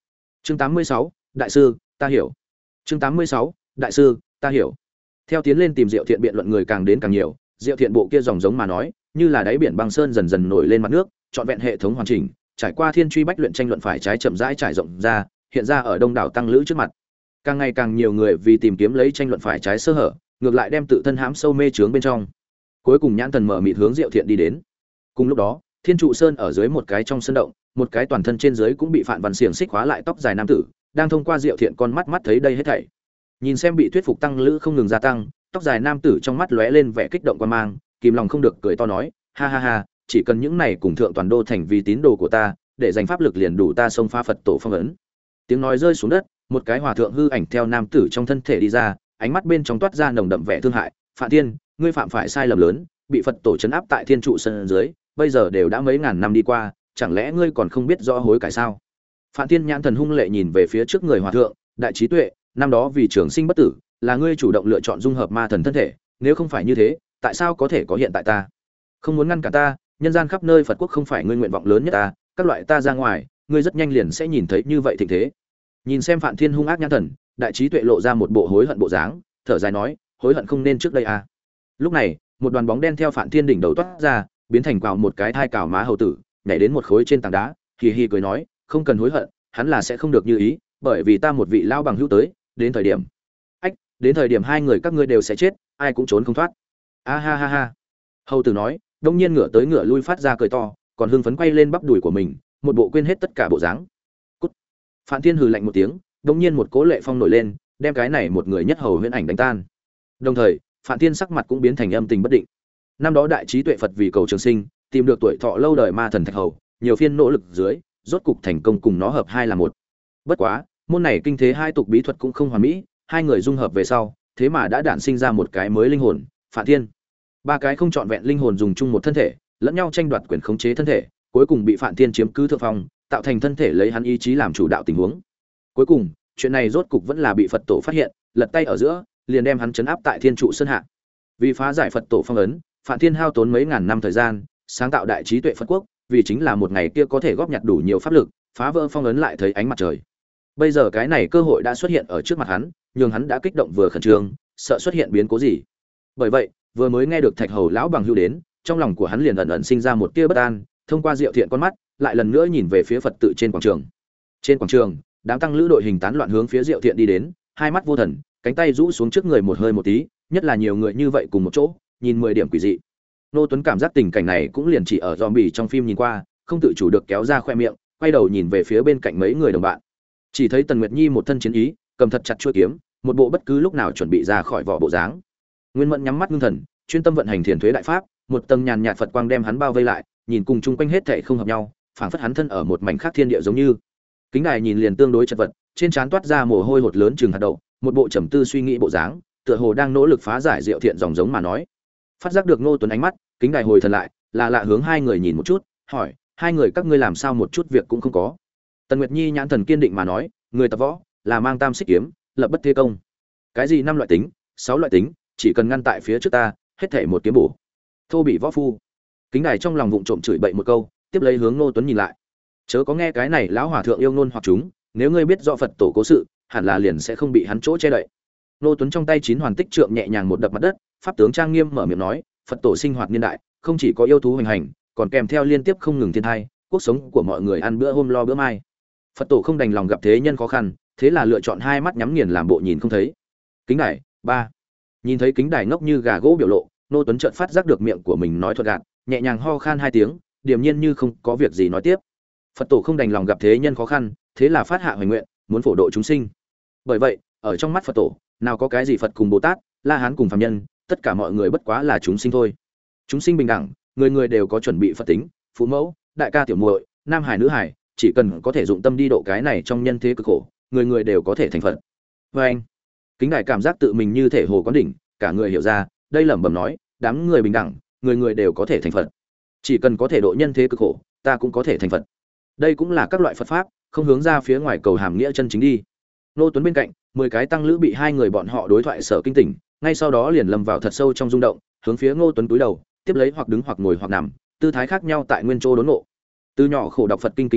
Chương tám mươi sáu, đại sư, ta hiểu. Chương tám mươi sáu, đại sư, ta hiểu. Theo tiến lên tìm Diệu Thiện biện luận người càng đến càng nhiều, Diệu Thiện bộ kia dòng giống mà nói, như là đáy biển băng sơn dần dần nổi lên mặt nước, trọn vẹn hệ thống hoàn chỉnh, trải qua thiên truy bách luyện tranh luận phải trái chậm rãi trải rộng ra, hiện ra ở đông đảo tăng lữ trước mặt. Càng ngày càng nhiều người vì tìm kiếm lấy tranh luận phải trái sơ hở, ngược lại đem tự thân hãm sâu mê chướng bên trong. Cuối cùng nhãn thần mở mịt hướng Diệu Thiện đi đến. Cùng lúc đó, Thiên trụ sơn ở dưới một cái trong sân động, một cái toàn thân trên dưới cũng bị Phạn Văn xiềng xích khóa lại tóc dài nam tử, đang thông qua Diệu Thiện con mắt mắt thấy đây hết thảy. Nhìn xem bị thuyết phục tăng lữ không ngừng gia tăng, tóc dài nam tử trong mắt lóe lên vẻ kích động quan mang, kìm lòng không được cười to nói, ha ha ha, chỉ cần những này cùng thượng toàn đô thành vì tín đồ của ta, để dành pháp lực liền đủ ta xông pha Phật tổ phong ấn. Tiếng nói rơi xuống đất, một cái hòa thượng hư ảnh theo nam tử trong thân thể đi ra, ánh mắt bên trong toát ra nồng đậm vẻ thương hại, Phạn Thiên, ngươi phạm phải sai lầm lớn, bị Phật tổ trấn áp tại Thiên trụ sơn dưới, bây giờ đều đã mấy ngàn năm đi qua, chẳng lẽ ngươi còn không biết rõ hối cải sao? Phạn Thiên nhãn thần hung lệ nhìn về phía trước người hòa thượng, đại trí tuệ, năm đó vì trường sinh bất tử, là ngươi chủ động lựa chọn dung hợp ma thần thân thể, nếu không phải như thế, tại sao có thể có hiện tại ta? Không muốn ngăn cản ta, nhân gian khắp nơi Phật quốc không phải ngươi nguyện vọng lớn nhất ta, các loại ta ra ngoài, ngươi rất nhanh liền sẽ nhìn thấy như vậy thịnh thế. Nhìn xem Phạn Thiên hung ác nhãn thần, đại trí tuệ lộ ra một bộ hối hận bộ dáng, thở dài nói, hối hận không nên trước đây à. Lúc này, một đoàn bóng đen theo Phạn Thiên đỉnh đầu toát ra, biến thành quào một cái thai cào má hầu tử, nhảy đến một khối trên tảng đá, hì hì cười nói, không cần hối hận, hắn là sẽ không được như ý, bởi vì ta một vị lao bằng hữu tới, đến thời điểm, ách, đến thời điểm hai người các ngươi đều sẽ chết, ai cũng trốn không thoát. A ha ha ha. Hầu tử nói, đông nhiên ngửa tới ngửa lui phát ra cười to, còn hưng phấn quay lên bắp đùi của mình, một bộ quên hết tất cả bộ dáng. Cút. Phạn Thiên hừ lạnh một tiếng, đông nhiên một cỗ lệ phong nổi lên, đem cái này một người nhất hầu huyễn ảnh đánh tan. Đồng thời, Phạn Thiên sắc mặt cũng biến thành âm tình bất định. Năm đó đại trí tuệ Phật vì cầu trường sinh, tìm được tuổi thọ lâu đời ma thần thạch hầu, nhiều phiên nỗ lực dưới, rốt cục thành công cùng nó hợp hai là một. Bất quá, môn này kinh thế hai tục bí thuật cũng không hoàn mỹ, hai người dung hợp về sau, thế mà đã đản sinh ra một cái mới linh hồn, Phạn Thiên. Ba cái không trọn vẹn linh hồn dùng chung một thân thể, lẫn nhau tranh đoạt quyền khống chế thân thể, cuối cùng bị Phạn Thiên chiếm cứ thượng phong, tạo thành thân thể lấy hắn ý chí làm chủ đạo tình huống. Cuối cùng, chuyện này rốt cục vẫn là bị Phật tổ phát hiện, lật tay ở giữa, liền đem hắn trấn áp tại Thiên trụ sơn hạ. Vì phá giải Phật tổ phong ấn, Phạn Thiên hao tốn mấy ngàn năm thời gian, sáng tạo đại trí tuệ Phật quốc, vì chính là một ngày kia có thể góp nhặt đủ nhiều pháp lực, phá vỡ phong ấn lại thấy ánh mặt trời. Bây giờ cái này cơ hội đã xuất hiện ở trước mặt hắn, nhưng hắn đã kích động vừa khẩn trương, sợ xuất hiện biến cố gì. Bởi vậy, vừa mới nghe được Thạch Hầu lão bằng hữu đến, trong lòng của hắn liền ẩn ẩn sinh ra một tia bất an, thông qua Diệu Thiện con mắt, lại lần nữa nhìn về phía Phật tự trên quảng trường. Trên quảng trường, đám tăng lữ đội hình tán loạn hướng phía Diệu Thiện đi đến, hai mắt vô thần, cánh tay rũ xuống trước người một hơi một tí, nhất là nhiều người như vậy cùng một chỗ, nhìn mười điểm quỷ dị. Nô Tuấn cảm giác tình cảnh này cũng liền chỉ ở zombie trong phim nhìn qua, không tự chủ được kéo ra khoe miệng, quay đầu nhìn về phía bên cạnh mấy người đồng bạn. Chỉ thấy Tần Nguyệt Nhi một thân chiến ý, cầm thật chặt chuôi kiếm, một bộ bất cứ lúc nào chuẩn bị ra khỏi vỏ bộ dáng. Nguyên Mẫn nhắm mắt ngưng thần, chuyên tâm vận hành thiền thuế đại pháp, một tầng nhàn nhạt Phật quang đem hắn bao vây lại, nhìn cùng chung quanh hết thảy không hợp nhau, phảng phất hắn thân ở một mảnh khác thiên địa giống như. Kính Đài nhìn liền tương đối chật vật, trên trán toát ra mồ hôi hột lớn chừng hạt đậu, một bộ trầm tư suy nghĩ bộ dáng, tựa hồ đang nỗ lực phá giải Diệu Thiện dòng giống mà nói. Phát giác được Ngô Tuấn ánh mắt, Kính Đài hồi thần lại, là lạ hướng hai người nhìn một chút, hỏi, hai người các ngươi làm sao một chút việc cũng không có. Tần Nguyệt Nhi nhãn thần kiên định mà nói, người tập võ là mang tam xích kiếm, lập bất thế công. Cái gì năm loại tính, sáu loại tính, chỉ cần ngăn tại phía trước ta, hết thảy một kiếm bổ. Thô bị võ phu. Kính Đài trong lòng vụng trộm chửi bậy một câu, tiếp lấy hướng Ngô Tuấn nhìn lại. Chớ có nghe cái này lão hòa thượng yêu ngôn hoặc chúng, nếu ngươi biết rõ Phật tổ cố sự, hẳn là liền sẽ không bị hắn chỗ che đậy. Ngô Tuấn trong tay chín hoàn tích trượng nhẹ nhàng một đập mặt đất, pháp tướng trang nghiêm mở miệng nói, Phật tổ sinh hoạt niên đại, không chỉ có yêu thú hoành hành, còn kèm theo liên tiếp không ngừng thiên tai, cuộc sống của mọi người ăn bữa hôm lo bữa mai. Phật tổ không đành lòng gặp thế nhân khó khăn, thế là lựa chọn hai mắt nhắm nghiền làm bộ nhìn không thấy. Kính Đài, ba. Nhìn thấy Kính Đài ngốc như gà gỗ biểu lộ, Ngô Tuấn chợt phát giác được miệng của mình nói thuật gạt, nhẹ nhàng ho khan hai tiếng, điềm nhiên như không có việc gì nói tiếp. Phật tổ không đành lòng gặp thế nhân khó khăn, thế là phát hạ hoài nguyện, muốn phổ độ chúng sinh. Bởi vậy, ở trong mắt Phật tổ, nào có cái gì Phật cùng Bồ Tát, La Hán cùng phàm nhân, tất cả mọi người bất quá là chúng sinh thôi. Chúng sinh bình đẳng, người người đều có chuẩn bị Phật tính, phụ mẫu, đại ca tiểu muội, nam hải nữ hải, chỉ cần có thể dụng tâm đi độ cái này trong nhân thế cực khổ, người người đều có thể thành Phật. Và anh, Kính Đài cảm giác tự mình như thể hồ quán đỉnh, cả người hiểu ra, đây lẩm bẩm nói, đám người bình đẳng, người người đều có thể thành Phật. Chỉ cần có thể độ nhân thế cực khổ, ta cũng có thể thành Phật. Đây cũng là các loại Phật pháp, không hướng ra phía ngoài cầu hàm nghĩa chân chính đi. Nô Tuấn bên cạnh, mười cái tăng lữ bị hai người bọn họ đối thoại sở kinh tỉnh, ngay sau đó liền lâm vào thật sâu trong rung động, hướng phía Ngô Tuấn cúi đầu, tiếp lấy hoặc đứng hoặc ngồi hoặc nằm, tư thái khác nhau tại nguyên chỗ đốn ngộ. Từ nhỏ khổ đọc Phật kinh Kính Đài,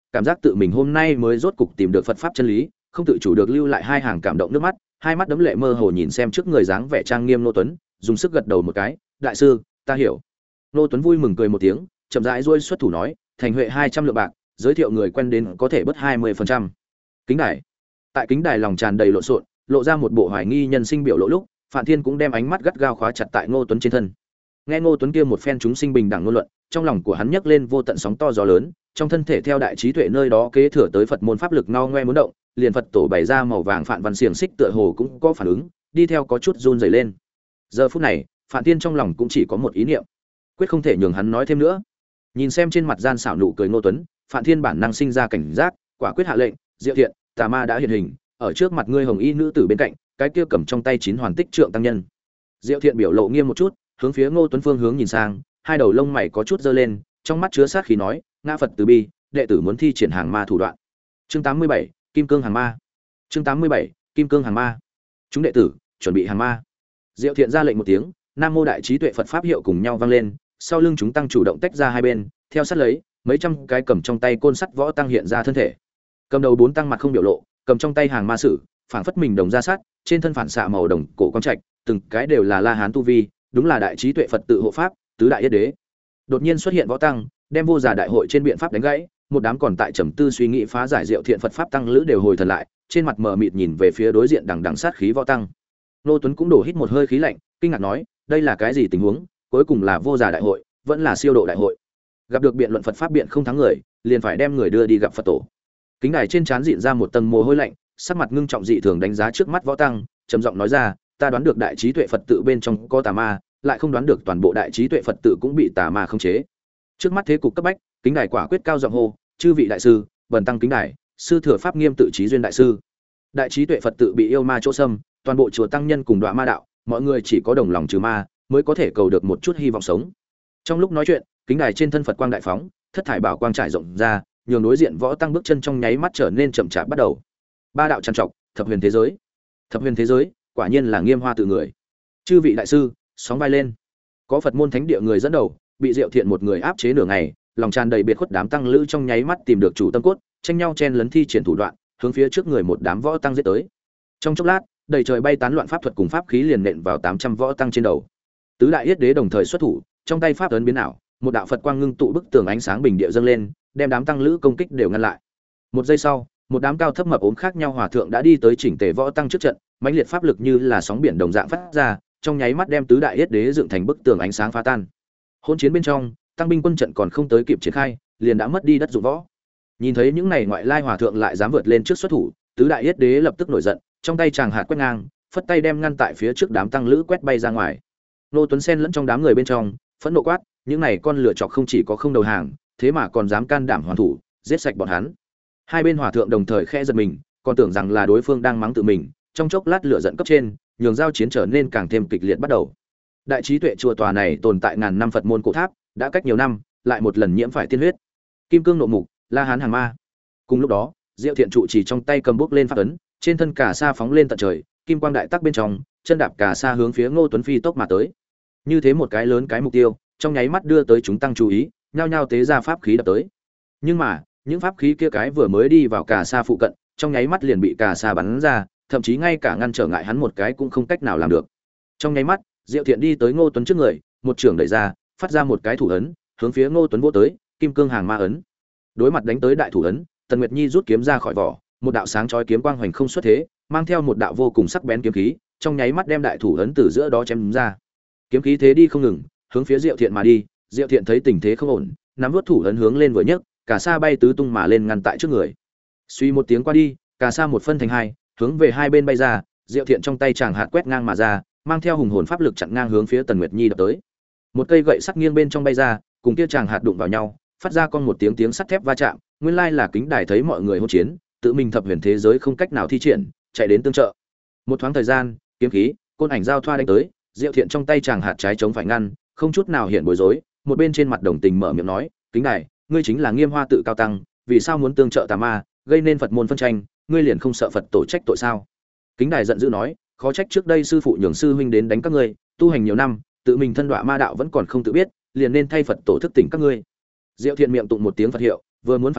cảm giác tự mình hôm nay mới rốt cục tìm được Phật pháp chân lý, không tự chủ được lưu lại hai hàng cảm động nước mắt, hai mắt đấm lệ mơ hồ nhìn xem trước người dáng vẻ trang nghiêm Ngô Tuấn, dùng sức gật đầu một cái, "Đại sư, ta hiểu." Ngô Tuấn vui mừng cười một tiếng, chậm rãi duỗi xuất thủ nói, "Thành huệ hai trăm lượng bạc, giới thiệu người quen đến có thể bớt hai mươi phần trăm." Kính đài. Tại kính đài lòng tràn đầy lộn xộn, lộ ra một bộ hoài nghi nhân sinh biểu lộ lúc, Phạm Thiên cũng đem ánh mắt gắt gao khóa chặt tại Ngô Tuấn trên thân. Nghe Ngô Tuấn kia một phen chúng sinh bình đẳng ngôn luận, trong lòng của hắn nhấc lên vô tận sóng to gió lớn, trong thân thể theo đại trí tuệ nơi đó kế thừa tới Phật môn pháp lực ngao ngoe muốn động, liền Phật tổ bày ra màu vàng phạn văn xiềng xích tựa hồ cũng có phản ứng, đi theo có chút run rẩy lên. Giờ phút này, Phạm Thiên trong lòng cũng chỉ có một ý niệm, quyết không thể nhường hắn nói thêm nữa. Nhìn xem trên mặt gian xảo nụ cười Ngô Tuấn, Phạm Thiên bản năng sinh ra cảnh giác, quả quyết hạ lệnh, "Diệu Thiện, tà ma đã hiện hình, ở trước mặt ngươi hồng y nữ tử bên cạnh, cái kia cầm trong tay chín hoàn tích trượng tăng nhân." Diệu Thiện biểu lộ nghiêm một chút, hướng phía Ngô Tuấn phương hướng nhìn sang, hai đầu lông mày có chút giơ lên, trong mắt chứa sát khí nói, "Ngã Phật từ bi, đệ tử muốn thi triển hàng ma thủ đoạn." Chương tám mươi bảy, Kim Cương hàng ma. Chương tám mươi bảy, Kim Cương hàng ma. Chúng đệ tử, chuẩn bị hàng ma. Diệu Thiện ra lệnh một tiếng, Nam Mô Đại Trí Tuệ Phật pháp hiệu cùng nhau vang lên, sau lưng chúng tăng chủ động tách ra hai bên, theo sát lấy, mấy trăm cái cầm trong tay côn sắt võ tăng hiện ra thân thể. Cầm đầu bốn tăng mặt không biểu lộ, cầm trong tay hàng ma sử, phảng phất mình đồng ra sát, trên thân phản xạ màu đồng cổ quang trạch, từng cái đều là La Hán tu vi, đúng là Đại Trí Tuệ Phật tự hộ pháp, tứ đại yết đế. Đột nhiên xuất hiện võ tăng, đem vô giả đại hội trên biện pháp đánh gãy, một đám còn tại trầm tư suy nghĩ phá giải Diệu Thiện Phật pháp tăng lữ đều hồi thần lại, trên mặt mờ mịt nhìn về phía đối diện đằng đằng sát khí võ tăng. Nô Tuấn cũng đổ hít một hơi khí lạnh, kinh ngạc nói, đây là cái gì tình huống, cuối cùng là vô giả đại hội, vẫn là siêu độ đại hội. Gặp được biện luận Phật pháp biện không thắng người, liền phải đem người đưa đi gặp Phật tổ. Kính đài trên trán dịn ra một tầng mồ hôi lạnh, sắc mặt ngưng trọng dị thường đánh giá trước mắt võ tăng, trầm giọng nói ra, ta đoán được Đại Trí Tuệ Phật tự bên trong có tà ma, lại không đoán được toàn bộ Đại Trí Tuệ Phật tự cũng bị tà ma khống chế. Trước mắt thế cục cấp bách, kính đài quả quyết cao giọng hô, chư vị đại sư, bần tăng kính đài, sư thừa pháp nghiêm tự trí duyên đại sư. Đại Trí Tuệ Phật tự bị yêu ma chỗ xâm, toàn bộ chùa tăng nhân cùng đọa ma đạo, mọi người chỉ có đồng lòng trừ ma, mới có thể cầu được một chút hy vọng sống. Trong lúc nói chuyện, kính đài trên thân Phật quang đại phóng, thất thải bảo quang trải rộng ra, nhường đối diện võ tăng bước chân trong nháy mắt trở nên chậm chạp bắt đầu. Ba đạo trằn trọc, thập huyền thế giới. Thập huyền thế giới, quả nhiên là Nghiêm Hoa tự người. Chư vị đại sư, sóng vai lên. Có Phật môn thánh địa người dẫn đầu, bị Diệu Thiện một người áp chế nửa ngày, lòng tràn đầy biệt khuất đám tăng lữ trong nháy mắt tìm được chủ tâm cốt, tranh nhau chen lấn thi triển thủ đoạn, hướng phía trước người một đám võ tăng giết tới. Trong chốc lát, đầy trời bay tán loạn pháp thuật cùng pháp khí liền nện vào tám trăm võ tăng trên đầu. Tứ đại yết đế đồng thời xuất thủ, trong tay pháp ấn biến ảo, một đạo Phật quang ngưng tụ bức tường ánh sáng bình địa dâng lên, đem đám tăng lữ công kích đều ngăn lại. Một giây sau, một đám cao thấp mập ốm khác nhau hòa thượng đã đi tới chỉnh tề võ tăng trước trận, mãnh liệt pháp lực như là sóng biển đồng dạng phát ra, trong nháy mắt đem tứ đại yết đế dựng thành bức tường ánh sáng phá tan. Hỗn chiến bên trong, tăng binh quân trận còn không tới kịp triển khai, liền đã mất đi đất dụng võ. Nhìn thấy những này ngoại lai hòa thượng lại dám vượt lên trước xuất thủ, tứ đại yết đế lập tức nổi giận, trong tay chàng hạt quét ngang, phất tay đem ngăn tại phía trước đám tăng lữ quét bay ra ngoài. Nô Tuấn Sen lẫn trong đám người bên trong, phẫn nộ quát, những này con lửa chọc không chỉ có không đầu hàng, thế mà còn dám can đảm hoàn thủ, giết sạch bọn hắn. Hai bên hòa thượng đồng thời khẽ giật mình, còn tưởng rằng là đối phương đang mắng tự mình, trong chốc lát lửa giận cấp trên, nhường giao chiến trở nên càng thêm kịch liệt bắt đầu. Đại Trí Tuệ chùa tòa này tồn tại ngàn năm Phật môn cổ tháp, đã cách nhiều năm, lại một lần nhiễm phải tiên huyết. Kim cương nộ mục, La Hán hàng ma. Cùng lúc đó, Diệu Thiện trụ chỉ trong tay cầm bốc lên pháp ấn, trên thân cà sa phóng lên tận trời, kim quang đại tắc bên trong, chân đạp cà sa hướng phía Ngô Tuấn phi tốc mà tới. Như thế một cái lớn cái mục tiêu, trong nháy mắt đưa tới chúng tăng chú ý, nhao nhao tế ra pháp khí đập tới. Nhưng mà, những pháp khí kia cái vừa mới đi vào cà sa phụ cận, trong nháy mắt liền bị cà sa bắn ra, thậm chí ngay cả ngăn trở ngại hắn một cái cũng không cách nào làm được. Trong nháy mắt, Diệu Thiện đi tới Ngô Tuấn trước người, một trường đẩy ra, phát ra một cái thủ ấn, hướng phía Ngô Tuấn vỗ tới, kim cương hàng ma ấn. Đối mặt đánh tới đại thủ ấn, Tần Nguyệt Nhi rút kiếm ra khỏi vỏ, một đạo sáng chói kiếm quang hoành không xuất thế, mang theo một đạo vô cùng sắc bén kiếm khí, trong nháy mắt đem đại thủ ấn từ giữa đó chém ra. Kiếm khí thế đi không ngừng, hướng phía Diệu Thiện mà đi. Diệu Thiện thấy tình thế không ổn, nắm vút thủ ấn hướng lên vừa nhấc, cả sa bay tứ tung mà lên ngăn tại trước người. Suy một tiếng qua đi, cả sa một phân thành hai, hướng về hai bên bay ra. Diệu Thiện trong tay chàng hạt quét ngang mà ra, mang theo hùng hồn pháp lực chặn ngang hướng phía Tần Nguyệt Nhi đập tới. Một cây gậy sắt nghiêng bên trong bay ra, cùng kia chàng hạt đụng vào nhau, phát ra con một tiếng tiếng sắt thép va chạm. Nguyên lai là kính đài thấy mọi người hỗn chiến, tự mình thập huyền thế giới không cách nào thi triển, chạy đến tương trợ. Một thoáng thời gian, kiếm khí, côn ảnh giao thoa đánh tới, Diệu Thiện trong tay chàng hạt trái chống phải ngăn, không chút nào hiện bối rối, một bên trên mặt đồng tình mở miệng nói, kính đài, ngươi chính là Nghiêm Hoa tự cao tăng, vì sao muốn tương trợ tà ma, gây nên Phật môn phân tranh, ngươi liền không sợ Phật tổ trách tội sao? Kính đài giận dữ nói, khó trách trước đây sư phụ nhường sư huynh đến đánh các ngươi, tu hành nhiều năm, tự mình thân đọa ma đạo vẫn còn không tự biết, liền nên thay Phật tổ thức tỉnh các ngươi. Diệu Thiện miệng tụng một tiếng Phật hiệu, vừa muốn phản bác,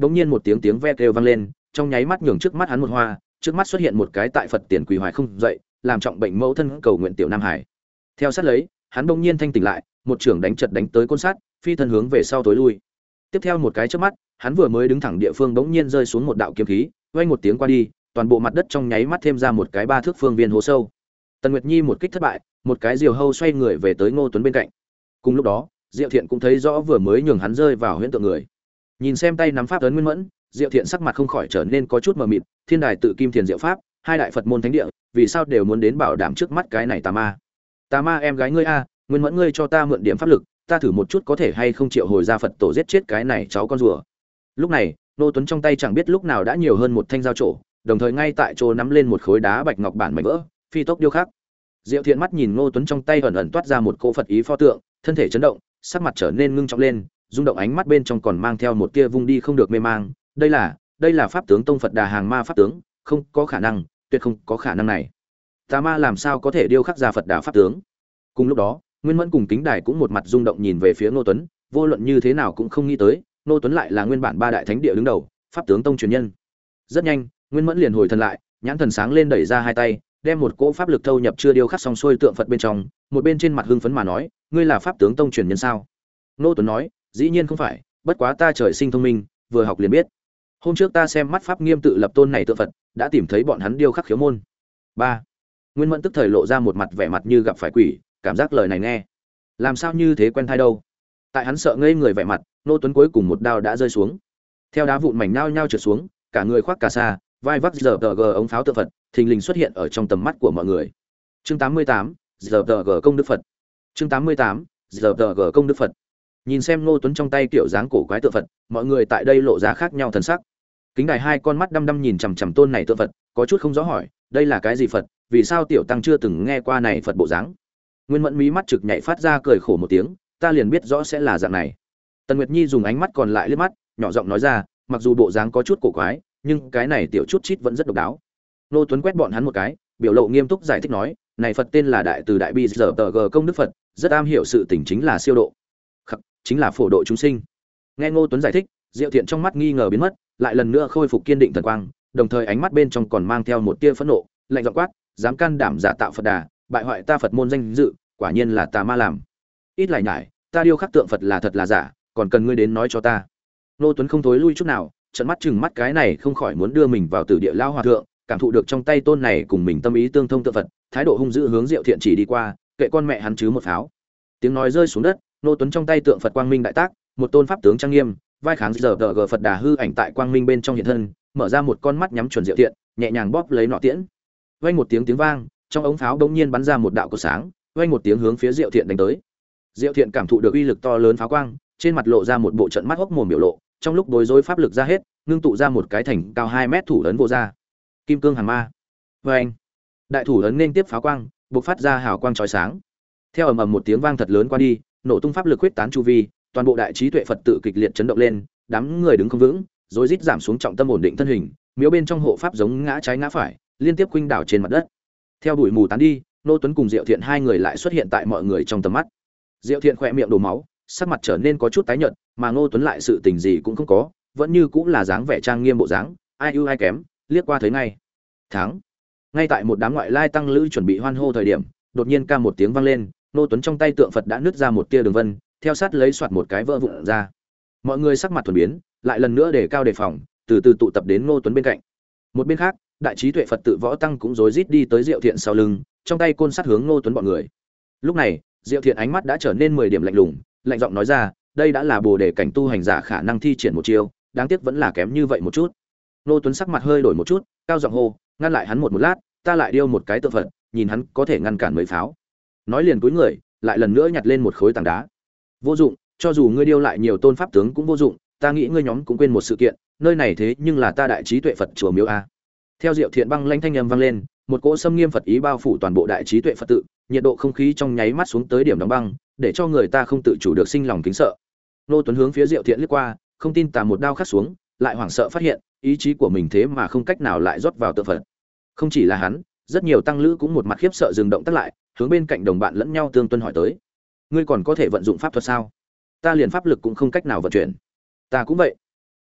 bỗng nhiên một tiếng tiếng ve kêu vang lên, trong nháy mắt nhường trước mắt hắn một hoa, trước mắt xuất hiện một cái tại Phật tiền quỳ hoài không dậy, làm trọng bệnh mẫu thân cầu nguyện tiểu Nam Hải. Theo sát lấy, hắn bỗng nhiên thanh tỉnh lại, một trưởng đánh chật đánh tới côn sát, phi thân hướng về sau tối lui. Tiếp theo một cái chớp mắt, hắn vừa mới đứng thẳng địa phương bỗng nhiên rơi xuống một đạo kiếm khí, vang một tiếng qua đi, toàn bộ mặt đất trong nháy mắt thêm ra một cái ba thước phương viên hố sâu. Tần Nguyệt Nhi một kích thất bại, một cái diều hâu xoay người về tới Ngô Tuấn bên cạnh. Cùng lúc đó, Diệu Thiện cũng thấy rõ vừa mới nhường hắn rơi vào huyễn tượng người. Nhìn xem tay nắm pháp ấn nguyên mẫn, Diệu Thiện sắc mặt không khỏi trở nên có chút mờ mịt, Thiên Đài tự kim thiền diệu pháp, hai đại Phật môn thánh địa, vì sao đều muốn đến bảo đảm trước mắt cái này tà ma? Tà ma em gái ngươi a, nguyên mẫn ngươi cho ta mượn điểm pháp lực, ta thử một chút có thể hay không triệu hồi ra Phật tổ giết chết cái này cháu con rùa. Lúc này, Nô Tuấn trong tay chẳng biết lúc nào đã nhiều hơn một thanh dao trổ, đồng thời ngay tại chỗ nắm lên một khối đá bạch ngọc bản mảnh vỡ, phi tốc điêu khắc. Diệu Thiện mắt nhìn Nô Tuấn trong tay ẩn ẩn toát ra một cỗ Phật ý pho tượng, thân thể chấn động, sắc mặt trở nên ngưng trọng lên, rung động ánh mắt bên trong còn mang theo một tia vung đi không được mê mang, đây là, đây là pháp tướng tông Phật Đà hàng ma pháp tướng, không có khả năng, tuyệt không có khả năng này. Tà ma làm sao có thể điêu khắc ra Phật Đà pháp tướng? Cùng lúc đó, Nguyên Mẫn cùng Kính Đài cũng một mặt rung động nhìn về phía Nô Tuấn, vô luận như thế nào cũng không nghĩ tới, Nô Tuấn lại là nguyên bản ba đại thánh địa đứng đầu, pháp tướng tông truyền nhân. Rất nhanh, Nguyên Mẫn liền hồi thần lại, nhãn thần sáng lên đẩy ra hai tay, đem một cỗ pháp lực thâu nhập chưa điêu khắc xong xuôi tượng Phật bên trong, một bên trên mặt hưng phấn mà nói, ngươi là pháp tướng tông truyền nhân sao? Nô Tuấn nói, dĩ nhiên không phải, bất quá ta trời sinh thông minh, vừa học liền biết. Hôm trước ta xem mắt pháp nghiêm tự lập tôn này tượng Phật, đã tìm thấy bọn hắn điêu khắc khiếu môn. Ba. Nguyên Mẫn tức thời lộ ra một mặt vẻ mặt như gặp phải quỷ, cảm giác lời này nghe, làm sao như thế quen thai đâu. Tại hắn sợ ngây người vẻ mặt, Nô Tuấn cuối cùng một đao đã rơi xuống. Theo đá vụn mảnh nhao nhao trượt xuống, cả người khoác cà sa, vai vác giờ tờ g ống pháo tượng Phật, thình lình xuất hiện ở trong tầm mắt của mọi người. Chương tám mươi tám, giờ tờ g công đức Phật. Chương tám mươi tám, giờ tờ g công đức Phật. Nhìn xem Nô Tuấn trong tay kiểu dáng cổ quái tượng Phật, mọi người tại đây lộ ra khác nhau thần sắc. Kính Đài hai con mắt đăm đăm nhìn chằm chằm tôn này tượng Phật, có chút không rõ hỏi, đây là cái gì Phật, vì sao tiểu tăng chưa từng nghe qua này Phật bộ dáng? Nguyên Mẫn mí mắt trực nhảy phát ra cười khổ một tiếng, ta liền biết rõ sẽ là dạng này. Tần Nguyệt Nhi dùng ánh mắt còn lại liếc mắt, nhỏ giọng nói ra, mặc dù bộ dáng có chút cổ quái, nhưng cái này tiểu chút chít vẫn rất độc đáo. Nô Tuấn quét bọn hắn một cái, biểu lộ nghiêm túc giải thích nói, này Phật tên là Đại Từ Đại Bi Giờ Tờ G Công Đức Phật, rất am hiểu sự tình chính là siêu độ. Khắc, chính là phổ độ chúng sinh. Nghe Ngô Tuấn giải thích, Diệu Thiện trong mắt nghi ngờ biến mất, lại lần nữa khôi phục kiên định thần quang, đồng thời ánh mắt bên trong còn mang theo một tia phẫn nộ, lạnh giọng quát, dám can đảm giả tạo Phật Đà, bại hoại ta Phật môn danh dự, quả nhiên là tà ma làm. Ít lại nhải, ta điêu khắc tượng Phật là thật là giả, còn cần ngươi đến nói cho ta. Nô Tuấn không thối lui chút nào, trợn mắt chừng mắt cái này không khỏi muốn đưa mình vào tử địa lao hòa thượng, cảm thụ được trong tay tôn này cùng mình tâm ý tương thông tượng Phật, thái độ hung dữ hướng Diệu Thiện chỉ đi qua, kệ con mẹ hắn chứ một pháo. Tiếng nói rơi xuống đất, Nô Tuấn trong tay tượng Phật quang minh đại tác, một tôn pháp tướng trang nghiêm, vai kháng giờ tờ g Phật Đà hư ảnh tại quang minh bên trong hiện thân, mở ra một con mắt nhắm chuẩn Diệu Thiện, nhẹ nhàng bóp lấy nọ tiễn. Vang một tiếng tiếng vang, trong ống pháo đống nhiên bắn ra một đạo cột sáng, vang một tiếng hướng phía Diệu Thiện đánh tới. Diệu Thiện cảm thụ được uy lực to lớn pháo quang, trên mặt lộ ra một bộ trận mắt hốc mồm biểu lộ, trong lúc bối rối pháp lực ra hết, ngưng tụ ra một cái thành cao hai mét thủ ấn vô ra. Kim cương hàng ma. Vâng. Đại thủ ấn nên tiếp pháo quang, bộc phát ra hào quang chói sáng. Theo ầm ầm một tiếng vang thật lớn qua đi, nổ tung pháp lực huyết tán chu vi, toàn bộ đại trí tuệ Phật tự kịch liệt chấn động lên, đám người đứng không vững, rối rít giảm xuống trọng tâm ổn định thân hình, miếu bên trong hộ pháp giống ngã trái ngã phải, liên tiếp khuynh đảo trên mặt đất. Theo bụi mù tán đi, Nô Tuấn cùng Diệu Thiện hai người lại xuất hiện tại mọi người trong tầm mắt. Diệu Thiện khỏe miệng đổ máu, sắc mặt trở nên có chút tái nhợt, mà Ngô Tuấn lại sự tình gì cũng không có, vẫn như cũng là dáng vẻ trang nghiêm bộ dáng, ai ưu ai kém, liếc qua thấy ngay. Thắng. Ngay tại một đám ngoại lai tăng lữ chuẩn bị hoan hô thời điểm, đột nhiên ca một tiếng vang lên, Ngô Tuấn trong tay tượng Phật đã nứt ra một tia đường vân, theo sát lấy soạt một cái vỡ vụn ra. Mọi người sắc mặt thuần biến, lại lần nữa để cao đề phòng, từ từ tụ tập đến Ngô Tuấn bên cạnh. Một bên khác, đại trí tuệ Phật tự võ tăng cũng rối rít đi tới Diệu Thiện sau lưng, trong tay côn sắt hướng Ngô Tuấn bọn người. Lúc này, Diệu Thiện ánh mắt đã trở nên mười điểm lạnh lùng, lạnh giọng nói ra, đây đã là bồ đề cảnh tu hành giả khả năng thi triển một chiêu, đáng tiếc vẫn là kém như vậy một chút. Ngô Tuấn sắc mặt hơi đổi một chút, cao giọng hô, ngăn lại hắn một một lát, ta lại điêu một cái tượng Phật, nhìn hắn có thể ngăn cản mấy pháo. Nói liền cúi người, lại lần nữa nhặt lên một khối tảng đá. Vô dụng, cho dù ngươi điêu lại nhiều tôn pháp tướng cũng vô dụng, ta nghĩ ngươi nhóm cũng quên một sự kiện, nơi này thế nhưng là ta đại trí tuệ Phật chùa miếu a. Theo Diệu Thiện băng lãnh thanh âm vang lên, một cỗ xâm nghiêm Phật ý bao phủ toàn bộ đại trí tuệ Phật tự, nhiệt độ không khí trong nháy mắt xuống tới điểm đóng băng, để cho người ta không tự chủ được sinh lòng kính sợ. Nô Tuấn hướng phía Diệu Thiện liếc qua, không tin tà một đao khắc xuống, lại hoảng sợ phát hiện, ý chí của mình thế mà không cách nào lại rót vào tượng Phật. Không chỉ là hắn, rất nhiều tăng lữ cũng một mặt khiếp sợ dừng động tác lại, hướng bên cạnh đồng bạn lẫn nhau tương tuân hỏi tới: "Ngươi còn có thể vận dụng pháp thuật sao? Ta liền pháp lực cũng không cách nào vận chuyển." "Ta cũng vậy."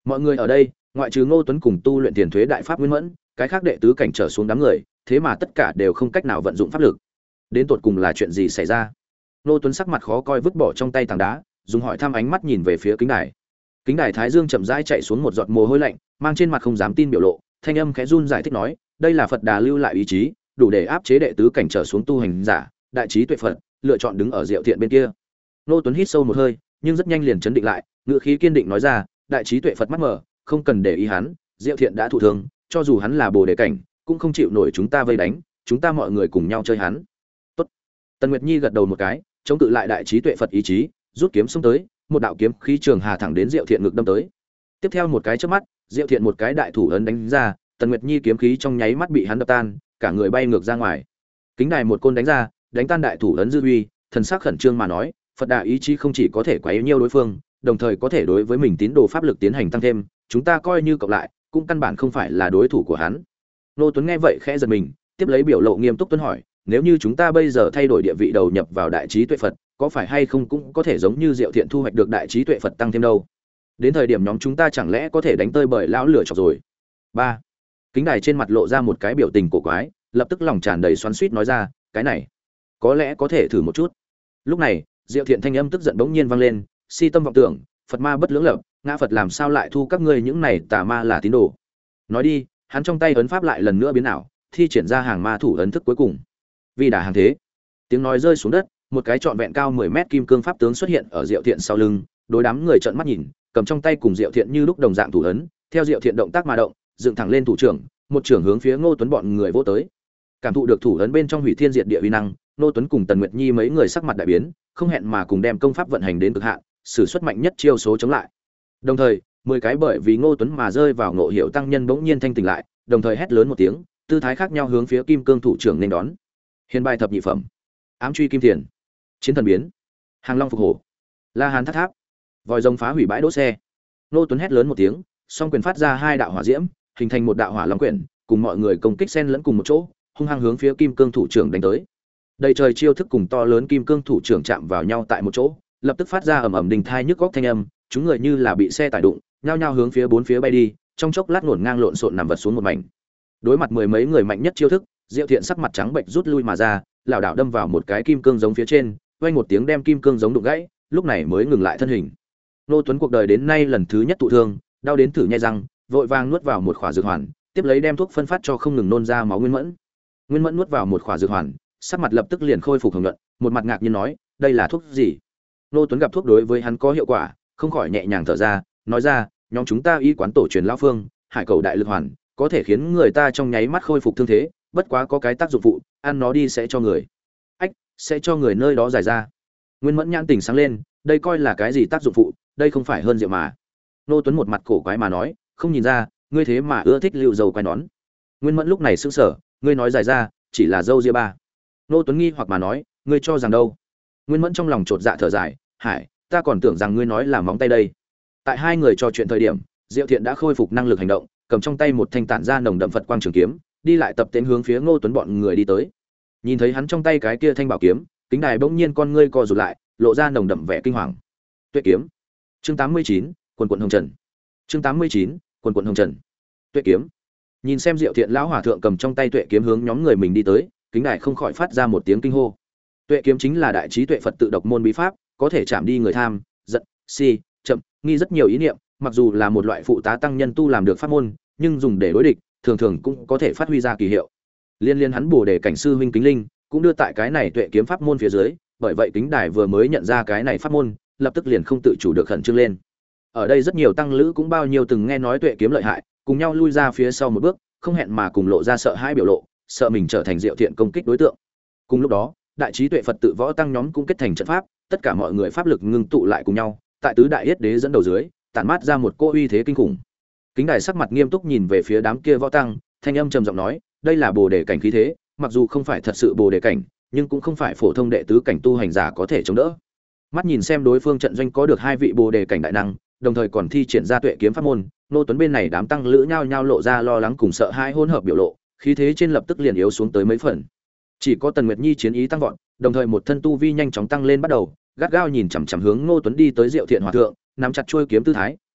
Mọi người ở đây, ngoại trừ Ngô Tuấn cùng tu luyện tiền thuế đại pháp Nguyên Mẫn, cái khác đệ tứ cảnh trở xuống đám người, thế mà tất cả đều không cách nào vận dụng pháp lực. Đến tột cùng là chuyện gì xảy ra? Ngô Tuấn sắc mặt khó coi vứt bỏ trong tay tảng đá, dùng hỏi thăm ánh mắt nhìn về phía kính đài. Kính đài thái dương chậm rãi chạy xuống một giọt mồ hôi lạnh, mang trên mặt không dám tin biểu lộ, thanh âm khẽ run giải thích nói, đây là Phật Đà lưu lại ý chí, đủ để áp chế đệ tứ cảnh trở xuống tu hành giả, đại trí tuệ Phật, lựa chọn đứng ở Diệu Thiện bên kia. Ngô Tuấn hít sâu một hơi, nhưng rất nhanh liền chấn định lại, ngữ khí kiên định nói ra, đại trí tuệ Phật mắt mở, không cần để ý hắn, Diệu Thiện đã thụ thương, cho dù hắn là Bồ Đề cảnh, cũng không chịu nổi chúng ta vây đánh, chúng ta mọi người cùng nhau chơi hắn. Tốt. Tần Nguyệt Nhi gật đầu một cái, chống cự lại đại trí tuệ Phật ý chí, rút kiếm xông tới, một đạo kiếm khí trường hà thẳng đến Diệu Thiện ngực đâm tới. Tiếp theo một cái chớp mắt, Diệu Thiện một cái đại thủ ấn đánh ra, Tần Nguyệt Nhi kiếm khí trong nháy mắt bị hắn đập tan, cả người bay ngược ra ngoài. Kính đài một côn đánh ra, đánh tan đại thủ ấn dư uy, thần sắc khẩn trương mà nói, Phật Đà ý chí không chỉ có thể quá yếu nhiều đối phương, đồng thời có thể đối với mình tín đồ pháp lực tiến hành tăng thêm, chúng ta coi như cộng lại, cũng căn bản không phải là đối thủ của hắn. Nô Tuấn nghe vậy khẽ giật mình, tiếp lấy biểu lộ nghiêm túc tuấn hỏi, nếu như chúng ta bây giờ thay đổi địa vị đầu nhập vào đại trí tuệ Phật, có phải hay không cũng có thể giống như Diệu Thiện thu hoạch được đại trí tuệ Phật tăng thêm đâu? Đến thời điểm nhóm chúng ta chẳng lẽ có thể đánh tơi bởi lão lửa chọc rồi? Ba. Kính đài trên mặt lộ ra một cái biểu tình cổ quái, lập tức lòng tràn đầy xoắn xuýt nói ra, cái này, có lẽ có thể thử một chút. Lúc này, Diệu Thiện thanh âm tức giận bỗng nhiên vang lên, si tâm vọng tưởng, Phật ma bất lưỡng lập, ngã Phật làm sao lại thu các ngươi những này tà ma là tín đồ? Nói đi, hắn trong tay ấn pháp lại lần nữa biến ảo, thi triển ra hàng ma thủ ấn thức cuối cùng. Vì đả hàng thế. Tiếng nói rơi xuống đất, một cái trọn vẹn cao mười mét kim cương pháp tướng xuất hiện ở Diệu Thiện sau lưng, đối đám người trợn mắt nhìn, cầm trong tay cùng Diệu Thiện như lúc đồng dạng thủ ấn, theo Diệu Thiện động tác mà động, dựng thẳng lên thủ trưởng, một trưởng hướng phía Ngô Tuấn bọn người vỗ tới. Cảm thụ được thủ ấn bên trong hủy thiên diệt địa uy năng, Ngô Tuấn cùng Tần Nguyệt Nhi mấy người sắc mặt đại biến, không hẹn mà cùng đem công pháp vận hành đến cực hạn, sử xuất mạnh nhất chiêu số chống lại. Đồng thời, mười cái bởi vì Ngô Tuấn mà rơi vào ngộ hiệu tăng nhân bỗng nhiên thanh tỉnh lại, đồng thời hét lớn một tiếng, tư thái khác nhau hướng phía Kim Cương thủ trưởng nên đón. Hiền bài thập nhị phẩm, ám truy kim tiền, chiến thần biến, hàng long phục hổ, la hán tháp tháp, vòi rồng phá hủy bãi đỗ xe. Ngô Tuấn hét lớn một tiếng, song quyền phát ra hai đạo hỏa diễm, hình thành một đạo hỏa long quyển, cùng mọi người công kích xen lẫn cùng một chỗ, hung hăng hướng phía Kim Cương thủ trưởng đánh tới. Đầy trời chiêu thức cùng to lớn Kim Cương thủ trưởng chạm vào nhau tại một chỗ, lập tức phát ra ầm ầm đình thai nhức góc thanh âm, chúng người như là bị xe tải đụng, nhao nhao hướng phía bốn phía bay đi, trong chốc lát ngổn ngang lộn xộn nằm vật xuống một mảnh. Đối mặt mười mấy người mạnh nhất chiêu thức, Diệu Thiện sắc mặt trắng bệch rút lui mà ra, lảo đảo đâm vào một cái kim cương giống phía trên, vang một tiếng đem kim cương giống đụng gãy, lúc này mới ngừng lại thân hình. Nô Tuấn cuộc đời đến nay lần thứ nhất thụ thương, đau đến thử nhai răng, vội vàng nuốt vào một khỏa dược hoàn, tiếp lấy đem thuốc phân phát cho không ngừng nôn ra máu Nguyên Mẫn. Nguyên Mẫn nuốt vào một khỏa dược hoàn, sắc mặt lập tức liền khôi phục hồng nhuận, một mặt ngạc nhiên nói, đây là thuốc gì? Nô Tuấn gặp thuốc đối với hắn có hiệu quả, không khỏi nhẹ nhàng thở ra, nói ra, nhóm chúng ta y quán tổ truyền lão phương, hải cầu đại lực hoàn, có thể khiến người ta trong nháy mắt khôi phục thương thế, bất quá có cái tác dụng phụ, ăn nó đi sẽ cho người. Ách, sẽ cho người nơi đó giải ra. Nguyên Mẫn nhãn tỉnh sáng lên, đây coi là cái gì tác dụng phụ, đây không phải hơn rượu mà. Nô Tuấn một mặt cổ quái mà nói, không nhìn ra, ngươi thế mà ưa thích lưu dầu quay nón. Nguyên Mẫn lúc này sững sờ, ngươi nói giải ra, chỉ là dâu ria ba. Nô Tuấn nghi hoặc mà nói, ngươi cho rằng đâu? Nguyên Mẫn trong lòng chột dạ thở dài, hải, ta còn tưởng rằng ngươi nói là móng tay đây. Tại hai người trò chuyện thời điểm, Diệu Thiện đã khôi phục năng lực hành động, cầm trong tay một thanh tản ra nồng đậm Phật quang trường kiếm, đi lại tập tiến hướng phía Ngô Tuấn bọn người đi tới. Nhìn thấy hắn trong tay cái kia thanh bảo kiếm, Kính Đài bỗng nhiên con ngươi co rụt lại, lộ ra nồng đậm vẻ kinh hoàng. Tuệ kiếm. Chương tám mươi chín, quần quần hồng trần. Chương tám mươi chín, quần quần hồng trần. Tuệ kiếm. Nhìn xem Diệu Thiện lão hòa thượng cầm trong tay tuệ kiếm hướng nhóm người mình đi tới, Kính Đài không khỏi phát ra một tiếng kinh hô. Tuệ kiếm chính là đại trí tuệ Phật tự độc môn bí pháp, có thể chạm đi người tham, giận, si, chậm, nghi rất nhiều ý niệm, mặc dù là một loại phụ tá tăng nhân tu làm được pháp môn, nhưng dùng để đối địch, thường thường cũng có thể phát huy ra kỳ hiệu. Liên liên hắn Bồ Đề cảnh sư huynh Kính Linh, cũng đưa tại cái này tuệ kiếm pháp môn phía dưới, bởi vậy Kính Đài vừa mới nhận ra cái này pháp môn, lập tức liền không tự chủ được khẩn trương lên. Ở đây rất nhiều tăng lữ cũng bao nhiêu từng nghe nói tuệ kiếm lợi hại, cùng nhau lui ra phía sau một bước, không hẹn mà cùng lộ ra sợ hãi biểu lộ, sợ mình trở thành Diệu Thiện công kích đối tượng. Cùng lúc đó, đại trí tuệ Phật tự võ tăng nhóm cũng kết thành trận pháp, tất cả mọi người pháp lực ngưng tụ lại cùng nhau, tại tứ đại yết đế dẫn đầu dưới, tản mát ra một cỗ uy thế kinh khủng. Kính Đài sắc mặt nghiêm túc nhìn về phía đám kia võ tăng, thanh âm trầm giọng nói, đây là Bồ Đề cảnh khí thế, mặc dù không phải thật sự Bồ Đề cảnh, nhưng cũng không phải phổ thông đệ tứ cảnh tu hành giả có thể chống đỡ. Mắt nhìn xem đối phương trận doanh có được hai vị Bồ Đề cảnh đại năng, đồng thời còn thi triển ra tuệ kiếm pháp môn, Nô Tuấn bên này đám tăng lữ nhao nhao lộ ra lo lắng cùng sợ hãi hỗn hợp biểu lộ, khí thế trên lập tức liền yếu xuống tới mấy phần. Chỉ có Tần Nguyệt Nhi chiến ý tăng vọt, đồng thời một thân tu vi nhanh chóng tăng lên bắt đầu, gắt gao nhìn chằm chằm hướng Ngô Tuấn đi tới Diệu Thiện hòa thượng, nắm chặt chuôi kiếm tư thái,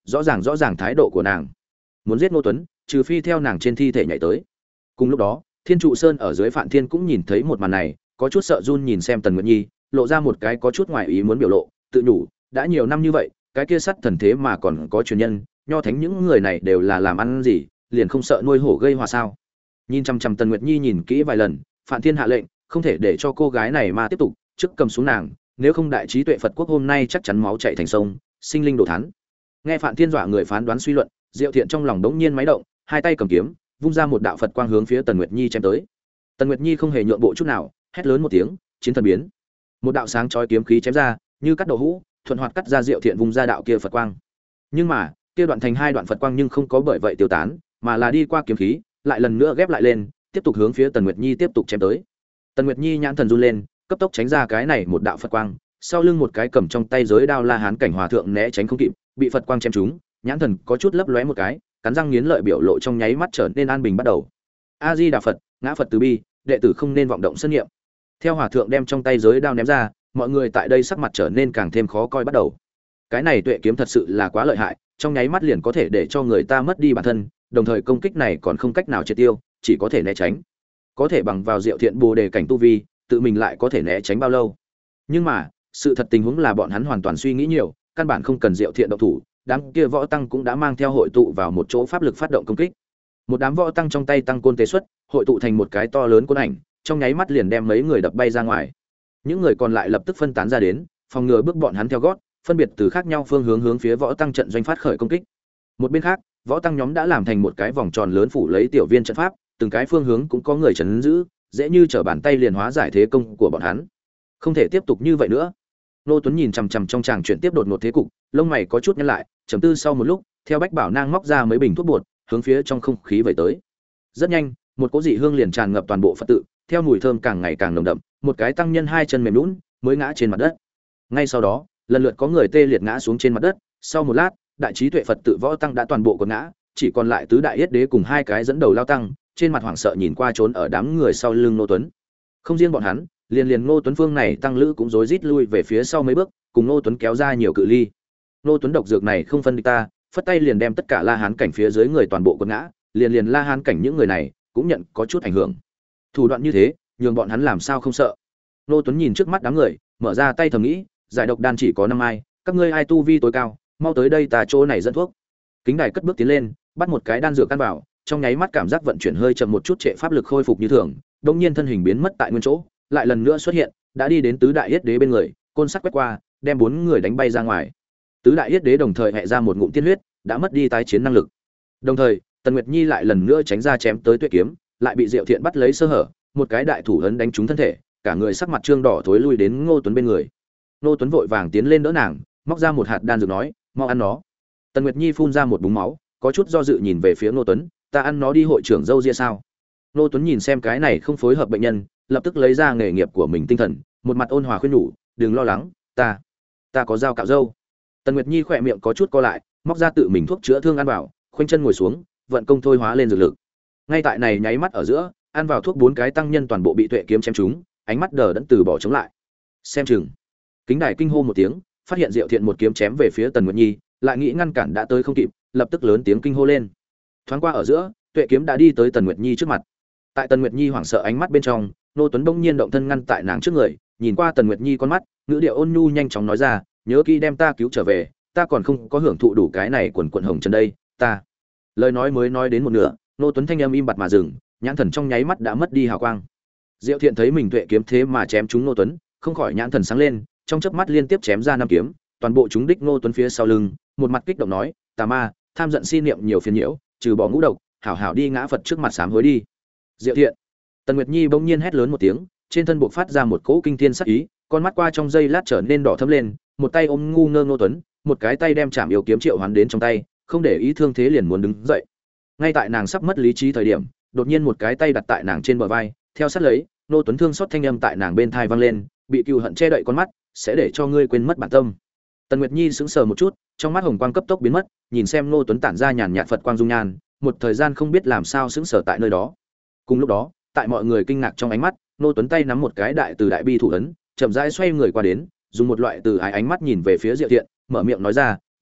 rõ ràng rõ ràng thái độ của nàng muốn giết Ngô Tuấn, trừ phi theo nàng trên thi thể nhảy tới. Cùng lúc đó, Thiên Trụ Sơn ở dưới Phạn Thiên cũng nhìn thấy một màn này, có chút sợ run nhìn xem Tần Nguyệt Nhi, lộ ra một cái có chút ngoài ý muốn biểu lộ, tự nhủ, đã nhiều năm như vậy, cái kia sắt thần thế mà còn có truyền nhân, nho thánh những người này đều là làm ăn gì, liền không sợ nuôi hổ gây hòa sao? Nhìn chăm chăm Tần Nguyệt Nhi nhìn kỹ vài lần, Phạn Thiên hạ lệnh, không thể để cho cô gái này mà tiếp tục, trước cầm xuống nàng, nếu không đại trí tuệ Phật quốc hôm nay chắc chắn máu chảy thành sông, sinh linh đổ thán. Nghe Phạn Thiên dọa người phán đoán suy luận, Diệu Thiện trong lòng đống nhiên máy động, hai tay cầm kiếm, vung ra một đạo Phật quang hướng phía Tần Nguyệt Nhi chém tới. Tần Nguyệt Nhi không hề nhượng bộ chút nào, hét lớn một tiếng, chiến thần biến. Một đạo sáng chói kiếm khí chém ra, như cắt đậu hũ, thuận hoạt cắt ra Diệu Thiện vung ra đạo kia Phật quang. Nhưng mà, kia đoạn thành hai đoạn Phật quang nhưng không có bởi vậy tiêu tán, mà là đi qua kiếm khí, lại lần nữa ghép lại lên, tiếp tục hướng phía Tần Nguyệt Nhi tiếp tục chém tới. Tần Nguyệt Nhi nhãn thần run lên, cấp tốc tránh ra cái này một đạo Phật quang, sau lưng một cái cầm trong tay giới đao La Hán cảnh hòa thượng né tránh không kịp, bị Phật quang chém trúng, nhãn thần có chút lấp lóe một cái, cắn răng nghiến lợi biểu lộ trong nháy mắt trở nên an bình bắt đầu. A Di Đà Phật, ngã Phật từ bi, đệ tử không nên vọng động sân niệm. Theo hòa thượng đem trong tay giới đao ném ra, mọi người tại đây sắc mặt trở nên càng thêm khó coi bắt đầu. Cái này tuệ kiếm thật sự là quá lợi hại, trong nháy mắt liền có thể để cho người ta mất đi bản thân, đồng thời công kích này còn không cách nào triệt tiêu, chỉ có thể né tránh. Có thể bằng vào Diệu Thiện Bồ đề cảnh tu vi, tự mình lại có thể né tránh bao lâu? Nhưng mà, sự thật tình huống là bọn hắn hoàn toàn suy nghĩ nhiều, căn bản không cần Diệu Thiện động thủ, đám kia võ tăng cũng đã mang theo hội tụ vào một chỗ pháp lực phát động công kích. Một đám võ tăng trong tay tăng côn tế xuất, hội tụ thành một cái to lớn côn ảnh, trong nháy mắt liền đem mấy người đập bay ra ngoài. Những người còn lại lập tức phân tán ra đến, phòng ngừa bước bọn hắn theo gót, phân biệt từ khác nhau phương hướng hướng phía võ tăng trận doanh phát khởi công kích. Một bên khác, võ tăng nhóm đã làm thành một cái vòng tròn lớn phủ lấy tiểu viên trận pháp, từng cái phương hướng cũng có người trấn giữ, dễ như trở bàn tay liền hóa giải thế công của bọn hắn. Không thể tiếp tục như vậy nữa. Nô Tuấn nhìn chằm chằm trong tràng chuyển tiếp đột ngột thế cục, lông mày có chút nhăn lại, trầm tư sau một lúc, theo Bách Bảo Nang móc ra mấy bình thuốc bột, hướng phía trong không khí vẩy tới. Rất nhanh, một cỗ dị hương liền tràn ngập toàn bộ Phật tự, theo mùi thơm càng ngày càng nồng đậm, một cái tăng nhân hai chân mềm nhũn, mới ngã trên mặt đất. Ngay sau đó, lần lượt có người tê liệt ngã xuống trên mặt đất, sau một lát, đại trí tuệ Phật tự võ tăng đã toàn bộ quật ngã, chỉ còn lại tứ đại yết đế cùng hai cái dẫn đầu lao tăng, trên mặt hoảng sợ nhìn qua trốn ở đám người sau lưng Nô Tuấn. Không riêng bọn hắn, liền liền Ngô Tuấn phương này tăng lữ cũng rối rít lui về phía sau mấy bước, cùng Ngô Tuấn kéo ra nhiều cự ly. Ngô Tuấn độc dược này không phân địch ta, phất tay liền đem tất cả La Hán cảnh phía dưới người toàn bộ quật ngã, liền liền La Hán cảnh những người này cũng nhận có chút ảnh hưởng. Thủ đoạn như thế, nhường bọn hắn làm sao không sợ. Ngô Tuấn nhìn trước mắt đám người, mở ra tay thầm nghĩ, giải độc đan chỉ có năm ai, các ngươi ai tu vi tối cao, mau tới đây ta chỗ này dẫn thuốc. Kính Đài cất bước tiến lên, bắt một cái đan dược căn vào, trong nháy mắt cảm giác vận chuyển hơi chậm một chút, trệ pháp lực khôi phục như thường, đột nhiên thân hình biến mất tại nguyên chỗ, lại lần nữa xuất hiện, đã đi đến tứ đại yết đế bên người, côn sắt quét qua, đem bốn người đánh bay ra ngoài. Tứ đại yết đế đồng thời hẹ ra một ngụm tiên huyết, đã mất đi tái chiến năng lực. Đồng thời, Tần Nguyệt Nhi lại lần nữa tránh ra chém tới Tuệ kiếm, lại bị Diệu Thiện bắt lấy sơ hở, một cái đại thủ ấn đánh trúng thân thể, cả người sắc mặt trương đỏ thối lui đến Ngô Tuấn bên người. Ngô Tuấn vội vàng tiến lên đỡ nàng, móc ra một hạt đan dược nói, mau ăn nó. Tần Nguyệt Nhi phun ra một búng máu, có chút do dự nhìn về phía Ngô Tuấn, ta ăn nó đi hội trưởng dâu ria sao? Ngô Tuấn nhìn xem cái này không phối hợp bệnh nhân, lập tức lấy ra nghề nghiệp của mình tinh thần, một mặt ôn hòa khuyên nhủ, đừng lo lắng, ta, ta có dao cạo râu. Tần Nguyệt Nhi khỏe miệng có chút co lại, móc ra tự mình thuốc chữa thương ăn vào, khoanh chân ngồi xuống, vận công thôi hóa lên dược lực. Ngay tại này nháy mắt ở giữa, ăn vào thuốc bốn cái tăng nhân toàn bộ bị Tuệ kiếm chém trúng, ánh mắt đờ đẫn từ bỏ chống lại. Xem chừng. Kính Đài kinh hô một tiếng, phát hiện Diệu Thiện một kiếm chém về phía Tần Nguyệt Nhi, lại nghĩ ngăn cản đã tới không kịp, lập tức lớn tiếng kinh hô lên. Thoáng qua ở giữa, Tuệ kiếm đã đi tới Tần Nguyệt Nhi trước mặt. Tại Tần Nguyệt Nhi hoảng sợ ánh mắt bên trong, Nô Tuấn bỗng nhiên động thân ngăn tại nàng trước người, nhìn qua Tần Nguyệt Nhi con mắt, ngữ điệu ôn nhu nhanh chóng nói ra, nhớ kỹ đem ta cứu trở về, ta còn không có hưởng thụ đủ cái này quần quần hồng trần đây, ta. Lời nói mới nói đến một nửa, Nô Tuấn thanh âm im bặt mà dừng, nhãn thần trong nháy mắt đã mất đi hào quang. Diệu Thiện thấy mình Tuệ kiếm thế mà chém trúng Nô Tuấn, không khỏi nhãn thần sáng lên, trong chớp mắt liên tiếp chém ra năm kiếm, toàn bộ chúng đích Nô Tuấn phía sau lưng, một mặt kích động nói, tà ma, tham giận si niệm nhiều phiền nhiễu, trừ bỏ ngũ độc, hảo hảo đi ngã Phật trước mặt sám hối đi. Diệu Thiện. Tần Nguyệt Nhi bỗng nhiên hét lớn một tiếng, trên thân bộc phát ra một cỗ kinh thiên sát ý, con mắt qua trong giây lát trở nên đỏ thẫm lên, một tay ôm ngu ngơ Ngô Tuấn, một cái tay đem chạm yêu kiếm triệu hoán đến trong tay, không để ý thương thế liền muốn đứng dậy. Ngay tại nàng sắp mất lý trí thời điểm, đột nhiên một cái tay đặt tại nàng trên bờ vai, theo sát lấy, Ngô Tuấn thương xót thanh âm tại nàng bên tai vang lên, bị cừu hận che đậy con mắt, sẽ để cho ngươi quên mất bản tâm. Tần Nguyệt Nhi sững sờ một chút, trong mắt hồng quang cấp tốc biến mất, nhìn xem Ngô Tuấn tản ra nhàn nhạt Phật quang dung nhan, một thời gian không biết làm sao sững sờ tại nơi đó. Cùng lúc đó, tại mọi người kinh ngạc trong ánh mắt, Ngô Tuấn tay nắm một cái đại từ đại bi thủ ấn, chậm rãi xoay người qua đến, dùng một loại từ ái ánh mắt nhìn về phía Diệu Thiện, mở miệng nói ra, "Đứng ốc,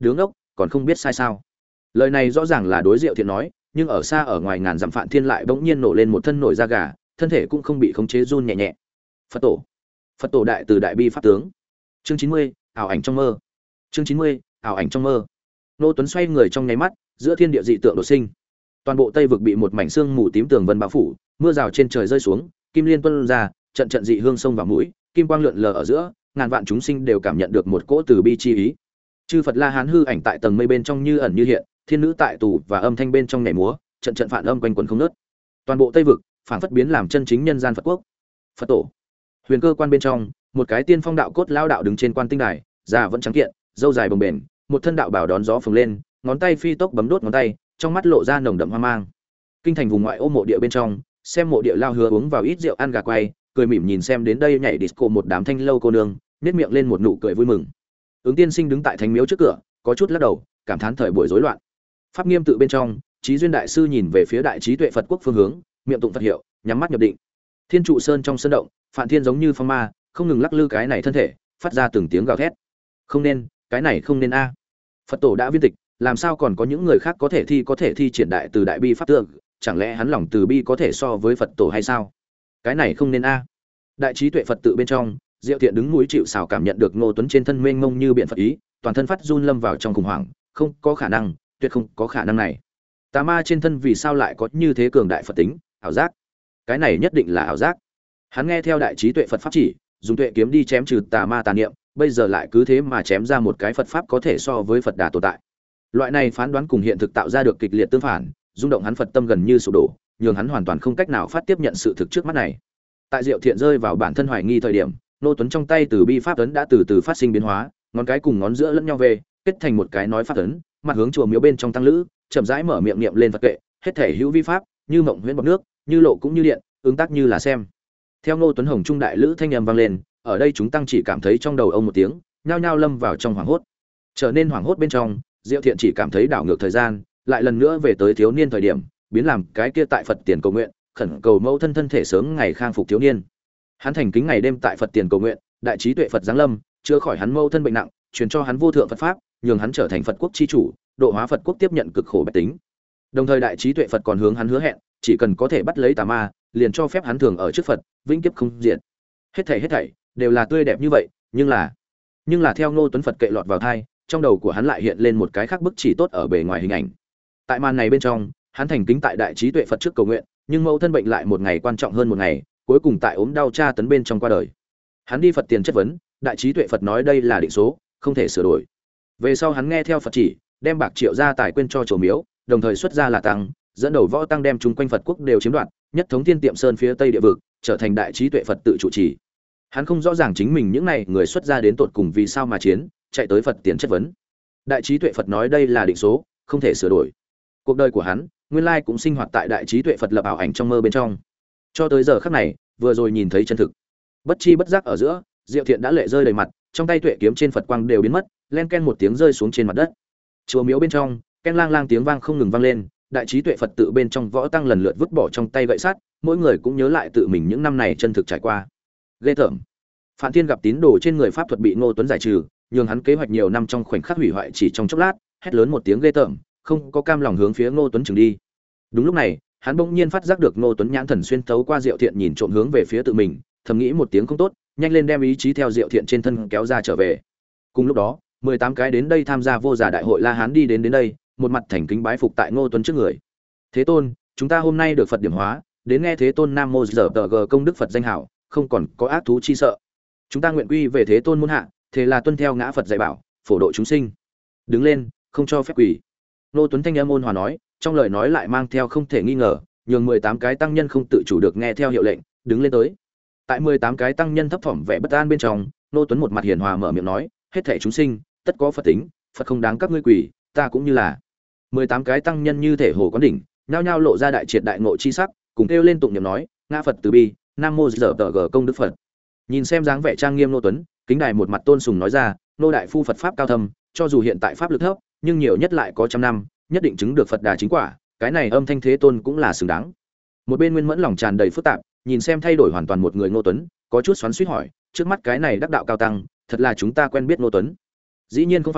còn không biết sai sao. Lời này rõ ràng là đối Diệu Thiện nói, nhưng ở xa ở ngoài ngàn dặm Phạn Thiên lại bỗng nhiên nổ lên một thân nổi da gà, thân thể cũng không bị khống chế run nhẹ nhẹ. Phật tổ, Phật tổ đại từ đại bi pháp tướng. Chương chín mươi, ảo ảnh trong mơ. Chương chín mươi, ảo ảnh trong mơ. Nô Tuấn xoay người trong nháy mắt, giữa thiên địa dị tượng đột sinh. Toàn bộ Tây vực bị một mảnh sương mù tím tường vân bao phủ, mưa rào trên trời rơi xuống, kim liên tuôn ra, trận trận dị hương sông vào mũi, kim quang lượn lờ ở giữa, ngàn vạn chúng sinh đều cảm nhận được một cỗ từ bi chi ý. Chư Phật La Hán hư ảnh tại tầng mây bên trong như ẩn như hiện, thiên nữ tại tù và âm thanh bên trong nhảy múa, trận trận phản âm quanh quẩn không ngớt. Toàn bộ Tây vực phản phất biến làm chân chính nhân gian Phật quốc. Phật tổ. Huyền cơ quan bên trong, một cái tiên phong đạo cốt lao đạo đứng trên quan tinh đài, già vẫn trắng kiện, râu dài bồng bềnh, một thân đạo bảo đón gió phồng lên, ngón tay phi tốc bấm đốt ngón tay, trong mắt lộ ra nồng đậm hoang mang. Kinh thành vùng ngoại ô mộ địa bên trong, xem mộ địa lao hứa uống vào ít rượu ăn gà quay, cười mỉm nhìn xem đến đây nhảy disco một đám thanh lâu cô nương, nhếch miệng lên một nụ cười vui mừng. Ứng Tiên Sinh đứng tại thánh miếu trước cửa, có chút lắc đầu, cảm thán thời buổi rối loạn. Pháp Nghiêm tự bên trong, Chí Duyên đại sư nhìn về phía Đại Trí Tuệ Phật quốc phương hướng, miệng tụng Phật hiệu, nhắm mắt nhập định. Thiên trụ sơn trong sơn động, Phạn Thiên giống như phong ma, không ngừng lắc lư cái này thân thể, phát ra từng tiếng gào thét. Không nên, cái này không nên a. Phật tổ đã viên tịch, làm sao còn có những người khác có thể thi có thể thi triển đại từ đại bi pháp tượng, chẳng lẽ hắn lòng từ bi có thể so với Phật tổ hay sao? Cái này không nên a. Đại Trí Tuệ Phật tự bên trong, Diệu Thiện đứng núi chịu sào cảm nhận được Ngô Tuấn trên thân mênh mông như biển Phật ý, toàn thân phát run lâm vào trong khủng hoảng, không có khả năng, tuyệt không có khả năng này. Tà ma trên thân vì sao lại có như thế cường đại Phật tính, ảo giác? Cái này nhất định là ảo giác. Hắn nghe theo Đại Trí Tuệ Phật pháp chỉ, dùng tuệ kiếm đi chém trừ tà ma tà niệm, bây giờ lại cứ thế mà chém ra một cái Phật pháp có thể so với Phật Đà tồn tại. Loại này phán đoán cùng hiện thực tạo ra được kịch liệt tương phản, rung động hắn Phật tâm gần như sụp đổ, nhường hắn hoàn toàn không cách nào phát tiếp nhận sự thực trước mắt này. Tại Diệu Thiện rơi vào bản thân hoài nghi thời điểm, Nô Tuấn trong tay từ bi pháp ấn đã từ từ phát sinh biến hóa, ngón cái cùng ngón giữa lẫn nhau về, kết thành một cái nói pháp ấn, mặt hướng chùa miếu bên trong tăng lữ, chậm rãi mở miệng niệm lên Phật kệ, hết thể hữu vi pháp, như mộng huyễn bọt nước, như lộ cũng như điện, ứng tác như là xem. Theo Nô Tuấn hồng trung đại lữ thanh âm vang lên, ở đây chúng tăng chỉ cảm thấy trong đầu ông một tiếng, nhao nhao lâm vào trong hoảng hốt. Trở nên hoảng hốt bên trong, Diệu Thiện chỉ cảm thấy đảo ngược thời gian, lại lần nữa về tới thiếu niên thời điểm, biến làm cái kia tại Phật tiền cầu nguyện, khẩn cầu mẫu thân thân thể sớm ngày khang phục thiếu niên. Hắn thành kính ngày đêm tại Phật tiền cầu nguyện, Đại Trí Tuệ Phật giáng lâm, chữa khỏi hắn mẫu thân bệnh nặng, truyền cho hắn vô thượng Phật pháp, nhường hắn trở thành Phật quốc chi chủ, độ hóa Phật quốc tiếp nhận cực khổ bách tính. Đồng thời Đại Trí Tuệ Phật còn hướng hắn hứa hẹn, chỉ cần có thể bắt lấy tà ma, liền cho phép hắn thường ở trước Phật, vĩnh kiếp không diệt. Hết thảy hết thảy đều là tươi đẹp như vậy, nhưng là nhưng là theo Ngô Tuấn Phật kệ lọt vào tai, trong đầu của hắn lại hiện lên một cái khác bức chỉ tốt ở bề ngoài hình ảnh. Tại màn này bên trong, hắn thành kính tại Đại Trí Tuệ Phật trước cầu nguyện, nhưng mẫu thân bệnh lại một ngày quan trọng hơn một ngày, cuối cùng tại ốm đau tra tấn bên trong qua đời. Hắn đi Phật tiền chất vấn, Đại Trí Tuệ Phật nói đây là định số, không thể sửa đổi. Về sau hắn nghe theo Phật chỉ, đem bạc triệu ra tài quên cho chùa miếu, đồng thời xuất ra là tăng, dẫn đầu võ tăng đem chúng quanh Phật quốc đều chiếm đoạt, nhất thống Thiên Tiệm Sơn phía Tây địa vực, trở thành Đại Trí Tuệ Phật tự chủ trì. Hắn không rõ ràng chính mình những này người xuất gia đến tột cùng vì sao mà chiến, chạy tới Phật tiền chất vấn. Đại Trí Tuệ Phật nói đây là định số, không thể sửa đổi. Cuộc đời của hắn, nguyên lai cũng sinh hoạt tại Đại Trí Tuệ Phật lập ảo ảnh trong mơ bên trong. Cho tới giờ khắc này, vừa rồi nhìn thấy chân thực. Bất chi bất giác ở giữa, Diệu Thiện đã lệ rơi đầy mặt, trong tay tuệ kiếm trên Phật quang đều biến mất, len ken một tiếng rơi xuống trên mặt đất. Chùa miếu bên trong, ken lang lang tiếng vang không ngừng vang lên, Đại Trí Tuệ Phật tự bên trong võ tăng lần lượt vứt bỏ trong tay gậy sắt, mỗi người cũng nhớ lại tự mình những năm này chân thực trải qua. Ghê tởm. Phạn Thiên gặp tín đồ trên người pháp thuật bị Ngô Tuấn giải trừ, nhường hắn kế hoạch nhiều năm trong khoảnh khắc hủy hoại chỉ trong chốc lát, hét lớn một tiếng ghê tởm, không có cam lòng hướng phía Ngô Tuấn chừng đi. Đúng lúc này, hắn bỗng nhiên phát giác được Ngô Tuấn nhãn thần xuyên thấu qua Diệu Thiện nhìn trộm hướng về phía tự mình, thầm nghĩ một tiếng không tốt, nhanh lên đem ý chí theo Diệu Thiện trên thân kéo ra trở về. Cùng lúc đó, mười tám cái đến đây tham gia vô giả đại hội La Hán đi đến đến đây, một mặt thành kính bái phục tại Ngô Tuấn trước người. Thế Tôn, chúng ta hôm nay được Phật điểm hóa, đến nghe Thế Tôn Nam Mô Giờ Tờ G công đức Phật danh hảo, không còn có ác thú chi sợ. Chúng ta nguyện quy về Thế Tôn môn hạ, thế là tuân theo ngã Phật dạy bảo, phổ độ chúng sinh. Đứng lên, không cho phép quỳ. Ngô Tuấn thanh âm ôn hòa nói, trong lời nói lại mang theo không thể nghi ngờ, nhường mười tám cái tăng nhân không tự chủ được nghe theo hiệu lệnh, đứng lên tới. Tại mười tám cái tăng nhân thấp thỏm vẻ bất an bên trong, Ngô Tuấn một mặt hiền hòa mở miệng nói, hết thảy chúng sinh, tất có Phật tính, Phật không đáng các ngươi quỳ, ta cũng như là. mười tám cái tăng nhân như thể hồ quán đỉnh, nhao nhao lộ ra đại triệt đại ngộ chi sắc, cùng kêu lên tụng niệm nói, ngã Phật từ bi, Nam Mô Giờ Tờ G công đức Phật. Nhìn xem dáng vẻ trang nghiêm Ngô Tuấn, kính đài một mặt tôn sùng nói ra, nô đại phu Phật pháp cao thâm, cho dù hiện tại pháp lực thấp, nhưng nhiều nhất lại có trăm năm, nhất định chứng được Phật đà chính quả, cái này âm thanh Thế Tôn cũng là xứng đáng. Một bên Nguyên Mẫn lòng tràn đầy phức tạp, nhìn xem thay đổi hoàn toàn một người Ngô Tuấn, có chút xoắn xuýt hỏi, trước mắt cái này đắc đạo cao tăng, thật là chúng ta quen biết Ngô Tuấn? Dĩ nhiên không phải,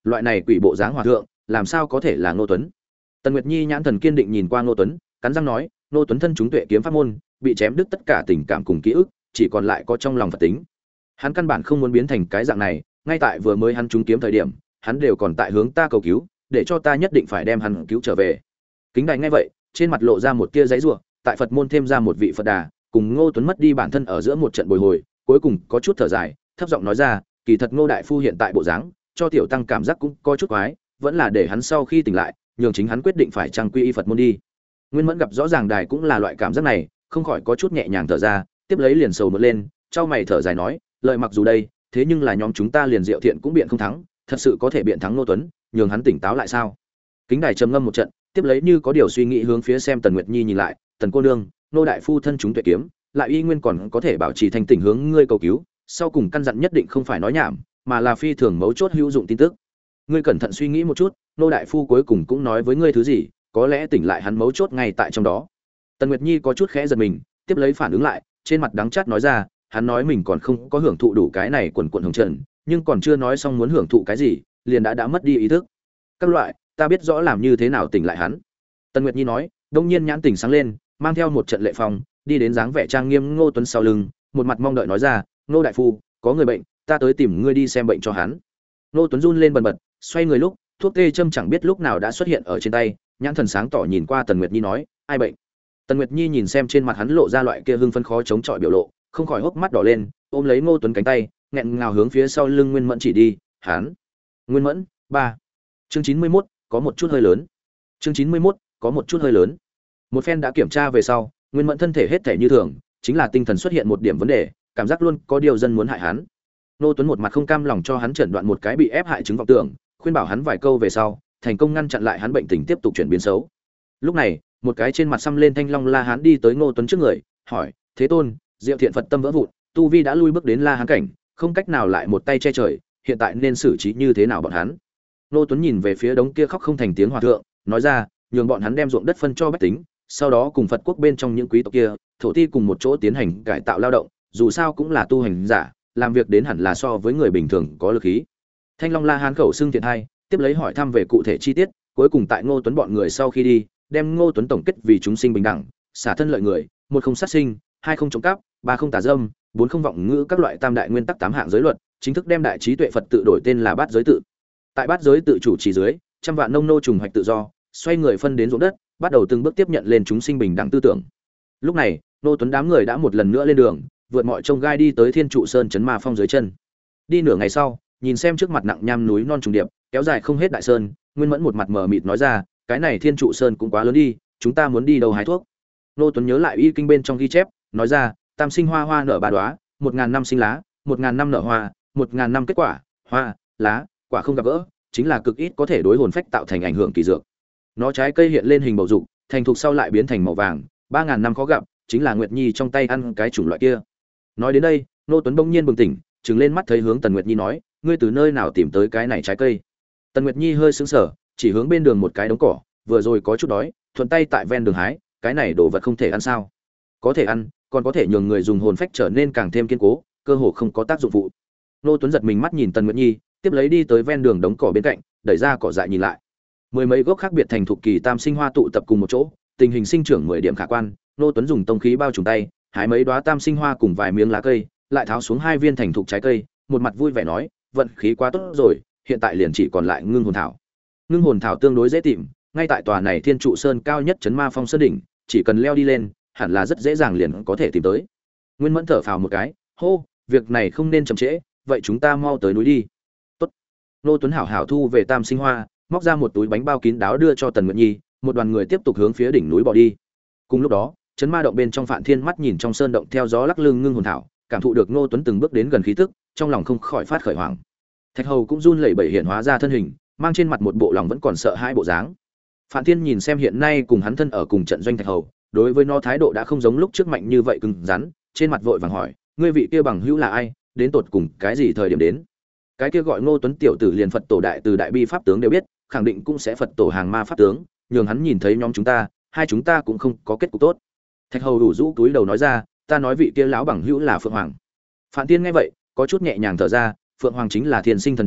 loại này quỷ bộ dáng hòa thượng làm sao có thể là Ngô Tuấn. Tần Nguyệt Nhi nhãn thần kiên định nhìn qua Ngô Tuấn, cắn răng nói, Ngô Tuấn thân chúng tuệ kiếm pháp môn, bị chém đứt tất cả tình cảm cùng ký ức, chỉ còn lại có trong lòng Phật tính. Hắn căn bản không muốn biến thành cái dạng này, ngay tại vừa mới hắn trúng kiếm thời điểm, hắn đều còn tại hướng ta cầu cứu, để cho ta nhất định phải đem hắn cứu trở về. Kính Đài nghe vậy, trên mặt lộ ra một tia giãy giụa, tại Phật môn thêm ra một vị Phật Đà, cùng Ngô Tuấn mất đi bản thân ở giữa một trận bồi hồi, cuối cùng có chút thở dài, thấp giọng nói ra, kỳ thật Ngô đại phu hiện tại bộ dáng, cho tiểu tăng cảm giác cũng có chút quái, vẫn là để hắn sau khi tỉnh lại, nhường chính hắn quyết định phải trang quy y Phật môn đi. Nguyên Mẫn gặp rõ ràng Đài cũng là loại cảm giác này, không khỏi có chút nhẹ nhàng thở ra, tiếp lấy liền sầu một lên, chau mày thở dài nói, lợi mặc dù đây, thế nhưng là nhóm chúng ta liền Diệu Thiện cũng biện không thắng, thật sự có thể biện thắng Ngô Tuấn, nhường hắn tỉnh táo lại sao? Kính Đài trầm ngâm một trận, tiếp lấy như có điều suy nghĩ hướng phía xem Tần Nguyệt Nhi nhìn lại, Tần cô nương, Nô đại phu thân chúng tuệ kiếm, lại y nguyên còn có thể bảo trì thanh tỉnh hướng ngươi cầu cứu, sau cùng căn dặn nhất định không phải nói nhảm, mà là phi thường mấu chốt hữu dụng tin tức. Ngươi cẩn thận suy nghĩ một chút, Nô đại phu cuối cùng cũng nói với ngươi thứ gì, có lẽ tỉnh lại hắn mấu chốt ngay tại trong đó. Tần Nguyệt Nhi có chút khẽ giật mình, tiếp lấy phản ứng lại, trên mặt đắng chát nói ra, hắn nói mình còn không có hưởng thụ đủ cái này quần quần hồng trần, nhưng còn chưa nói xong muốn hưởng thụ cái gì, liền đã đã mất đi ý thức. Các loại, ta biết rõ làm như thế nào tỉnh lại hắn. Tần Nguyệt Nhi nói, đông nhiên nhãn tỉnh sáng lên, mang theo một trận lệ phong, đi đến dáng vẻ trang nghiêm Ngô Tuấn sau lưng, một mặt mong đợi nói ra, Ngô đại phu, có người bệnh, ta tới tìm ngươi đi xem bệnh cho hắn. Ngô Tuấn run lên bần bật, xoay người lúc, thuốc tê châm chẳng biết lúc nào đã xuất hiện ở trên tay, nhãn thần sáng tỏ nhìn qua Tần Nguyệt Nhi nói, ai bệnh? Tần Nguyệt Nhi nhìn xem trên mặt hắn lộ ra loại kia hưng phấn khó chống chọi biểu lộ, không khỏi hốc mắt đỏ lên, ôm lấy Ngô Tuấn cánh tay, nghẹn ngào hướng phía sau lưng Nguyên Mẫn chỉ đi, hắn. Nguyên Mẫn, ba. Chương chín mươi mốt, có một chút hơi lớn. Chương chín mươi mốt, có một chút hơi lớn. Một phen đã kiểm tra về sau, Nguyên Mẫn thân thể hết thể như thường, chính là tinh thần xuất hiện một điểm vấn đề, cảm giác luôn có điều dân muốn hại hắn. Ngô Tuấn một mặt không cam lòng cho hắn chẩn đoán một cái bị ép hại chứng vọng tưởng, khuyên bảo hắn vài câu về sau, thành công ngăn chặn lại hắn bệnh tình tiếp tục chuyển biến xấu. Lúc này, một cái trên mặt xăm lên thanh long La Hán đi tới Ngô Tuấn trước người, hỏi: "Thế Tôn, Diệu Thiện Phật tâm vỡ vụn, tu vi đã lui bước đến La Hán cảnh, không cách nào lại một tay che trời, hiện tại nên xử trí như thế nào bọn hắn?" Ngô Tuấn nhìn về phía đống kia khóc không thành tiếng hòa thượng, nói ra: "Nhường bọn hắn đem ruộng đất phân cho bách tính, sau đó cùng Phật quốc bên trong những quý tộc kia, thổ ti cùng một chỗ tiến hành cải tạo lao động, dù sao cũng là tu hành giả, làm việc đến hẳn là so với người bình thường có lực khí." Thanh Long La Hán khẩu xưng thiện hai, tiếp lấy hỏi thăm về cụ thể chi tiết, cuối cùng tại Ngô Tuấn bọn người sau khi đi, đem Ngô Tuấn tổng kết vì chúng sinh bình đẳng, xả thân lợi người, một không sát sinh, hai không trộm cắp, ba không tà dâm, bốn không vọng ngữ các loại tam đại nguyên tắc tám hạng giới luật, chính thức đem đại trí tuệ Phật tự đổi tên là Bát giới tự. Tại Bát giới tự chủ trì dưới, trăm vạn nông nô trùng hoạch tự do, xoay người phân đến ruộng đất, bắt đầu từng bước tiếp nhận lên chúng sinh bình đẳng tư tưởng. Lúc này, Ngô Tuấn đám người đã một lần nữa lên đường, vượt mọi chông gai đi tới Thiên Trụ Sơn trấn Ma Phong dưới chân. Đi nửa ngày sau, nhìn xem trước mặt nặng nham núi non trùng điệp, kéo dài không hết đại sơn, Nguyên Mẫn một mặt mờ mịt nói ra, cái này Thiên Trụ Sơn cũng quá lớn đi, chúng ta muốn đi đâu hái thuốc? Ngô Tuấn nhớ lại y kinh bên trong ghi chép, nói ra, tam sinh hoa hoa nở ba đóa, một ngàn năm sinh lá, một ngàn năm nở hoa, một ngàn năm kết quả, hoa, lá, quả không gặp gỡ, chính là cực ít có thể đối hồn phách tạo thành ảnh hưởng kỳ dược. Nó trái cây hiện lên hình bầu dục, thành thục sau lại biến thành màu vàng, ba ngàn năm khó gặp, chính là Nguyệt Nhi trong tay ăn cái chủng loại kia. Nói đến đây, Ngô Tuấn bỗng nhiên bừng tỉnh, trừng lên mắt thấy hướng Tần Nguyệt Nhi nói, ngươi từ nơi nào tìm tới cái này trái cây? Tần Nguyệt Nhi hơi sững sờ, chỉ hướng bên đường một cái đống cỏ, vừa rồi có chút đói, thuận tay tại ven đường hái, cái này đồ vật không thể ăn sao? Có thể ăn, còn có thể nhường người dùng hồn phách trở nên càng thêm kiên cố, cơ hồ không có tác dụng phụ. Ngô Tuấn giật mình mắt nhìn Tần Nguyệt Nhi, tiếp lấy đi tới ven đường đống cỏ bên cạnh, đẩy ra cỏ dại nhìn lại. Mười mấy gốc khác biệt thành thục kỳ tam sinh hoa tụ tập cùng một chỗ, tình hình sinh trưởng mười điểm khả quan. Ngô Tuấn dùng tông khí bao trùm tay, hái mấy đóa tam sinh hoa cùng vài miếng lá cây, lại tháo xuống hai viên thành thục trái cây, một mặt vui vẻ nói, vận khí quá tốt rồi, hiện tại liền chỉ còn lại ngưng hồn thảo. Ngưng hồn thảo tương đối dễ tìm, ngay tại tòa này Thiên Trụ Sơn cao nhất trấn Ma Phong sơn đỉnh, chỉ cần leo đi lên, hẳn là rất dễ dàng liền có thể tìm tới. Nguyên Mẫn thở phào một cái, hô, việc này không nên chậm trễ, vậy chúng ta mau tới núi đi. Tốt. Ngô Tuấn hảo hảo thu về tam sinh hoa, móc ra một túi bánh bao kín đáo đưa cho Tần Nguyệt Nhi, một đoàn người tiếp tục hướng phía đỉnh núi bỏ đi. Cùng lúc đó, trấn ma động bên trong Phạn Thiên mắt nhìn trong sơn động theo gió lắc lư ngưng hồn thảo, cảm thụ được Ngô Tuấn từng bước đến gần khí tức, trong lòng không khỏi phát khởi hoảng. Thạch Hầu cũng run lẩy bẩy hiện hóa ra thân hình, mang trên mặt một bộ lòng vẫn còn sợ hãi bộ dáng. Phạn Thiên nhìn xem hiện nay cùng hắn thân ở cùng trận doanh Thạch Hầu, đối với nó thái độ đã không giống lúc trước mạnh như vậy cứng rắn, trên mặt vội vàng hỏi, ngươi vị kia bằng hữu là ai, đến tột cùng cái gì thời điểm đến? Cái kia gọi Ngô Tuấn tiểu tử liền Phật tổ đại từ đại bi pháp tướng đều biết, khẳng định cũng sẽ Phật tổ hàng ma pháp tướng, nhường hắn nhìn thấy nhóm chúng ta, hai chúng ta cũng không có kết cục tốt. Thạch Hầu đủ rũ túi đầu nói ra, ta nói vị kia lão bằng hữu là Phượng Hoàng. Phạn Thiên nghe vậy, có chút nhẹ nhàng thở ra, Phượng Hoàng chính là thiên sinh thần điểu,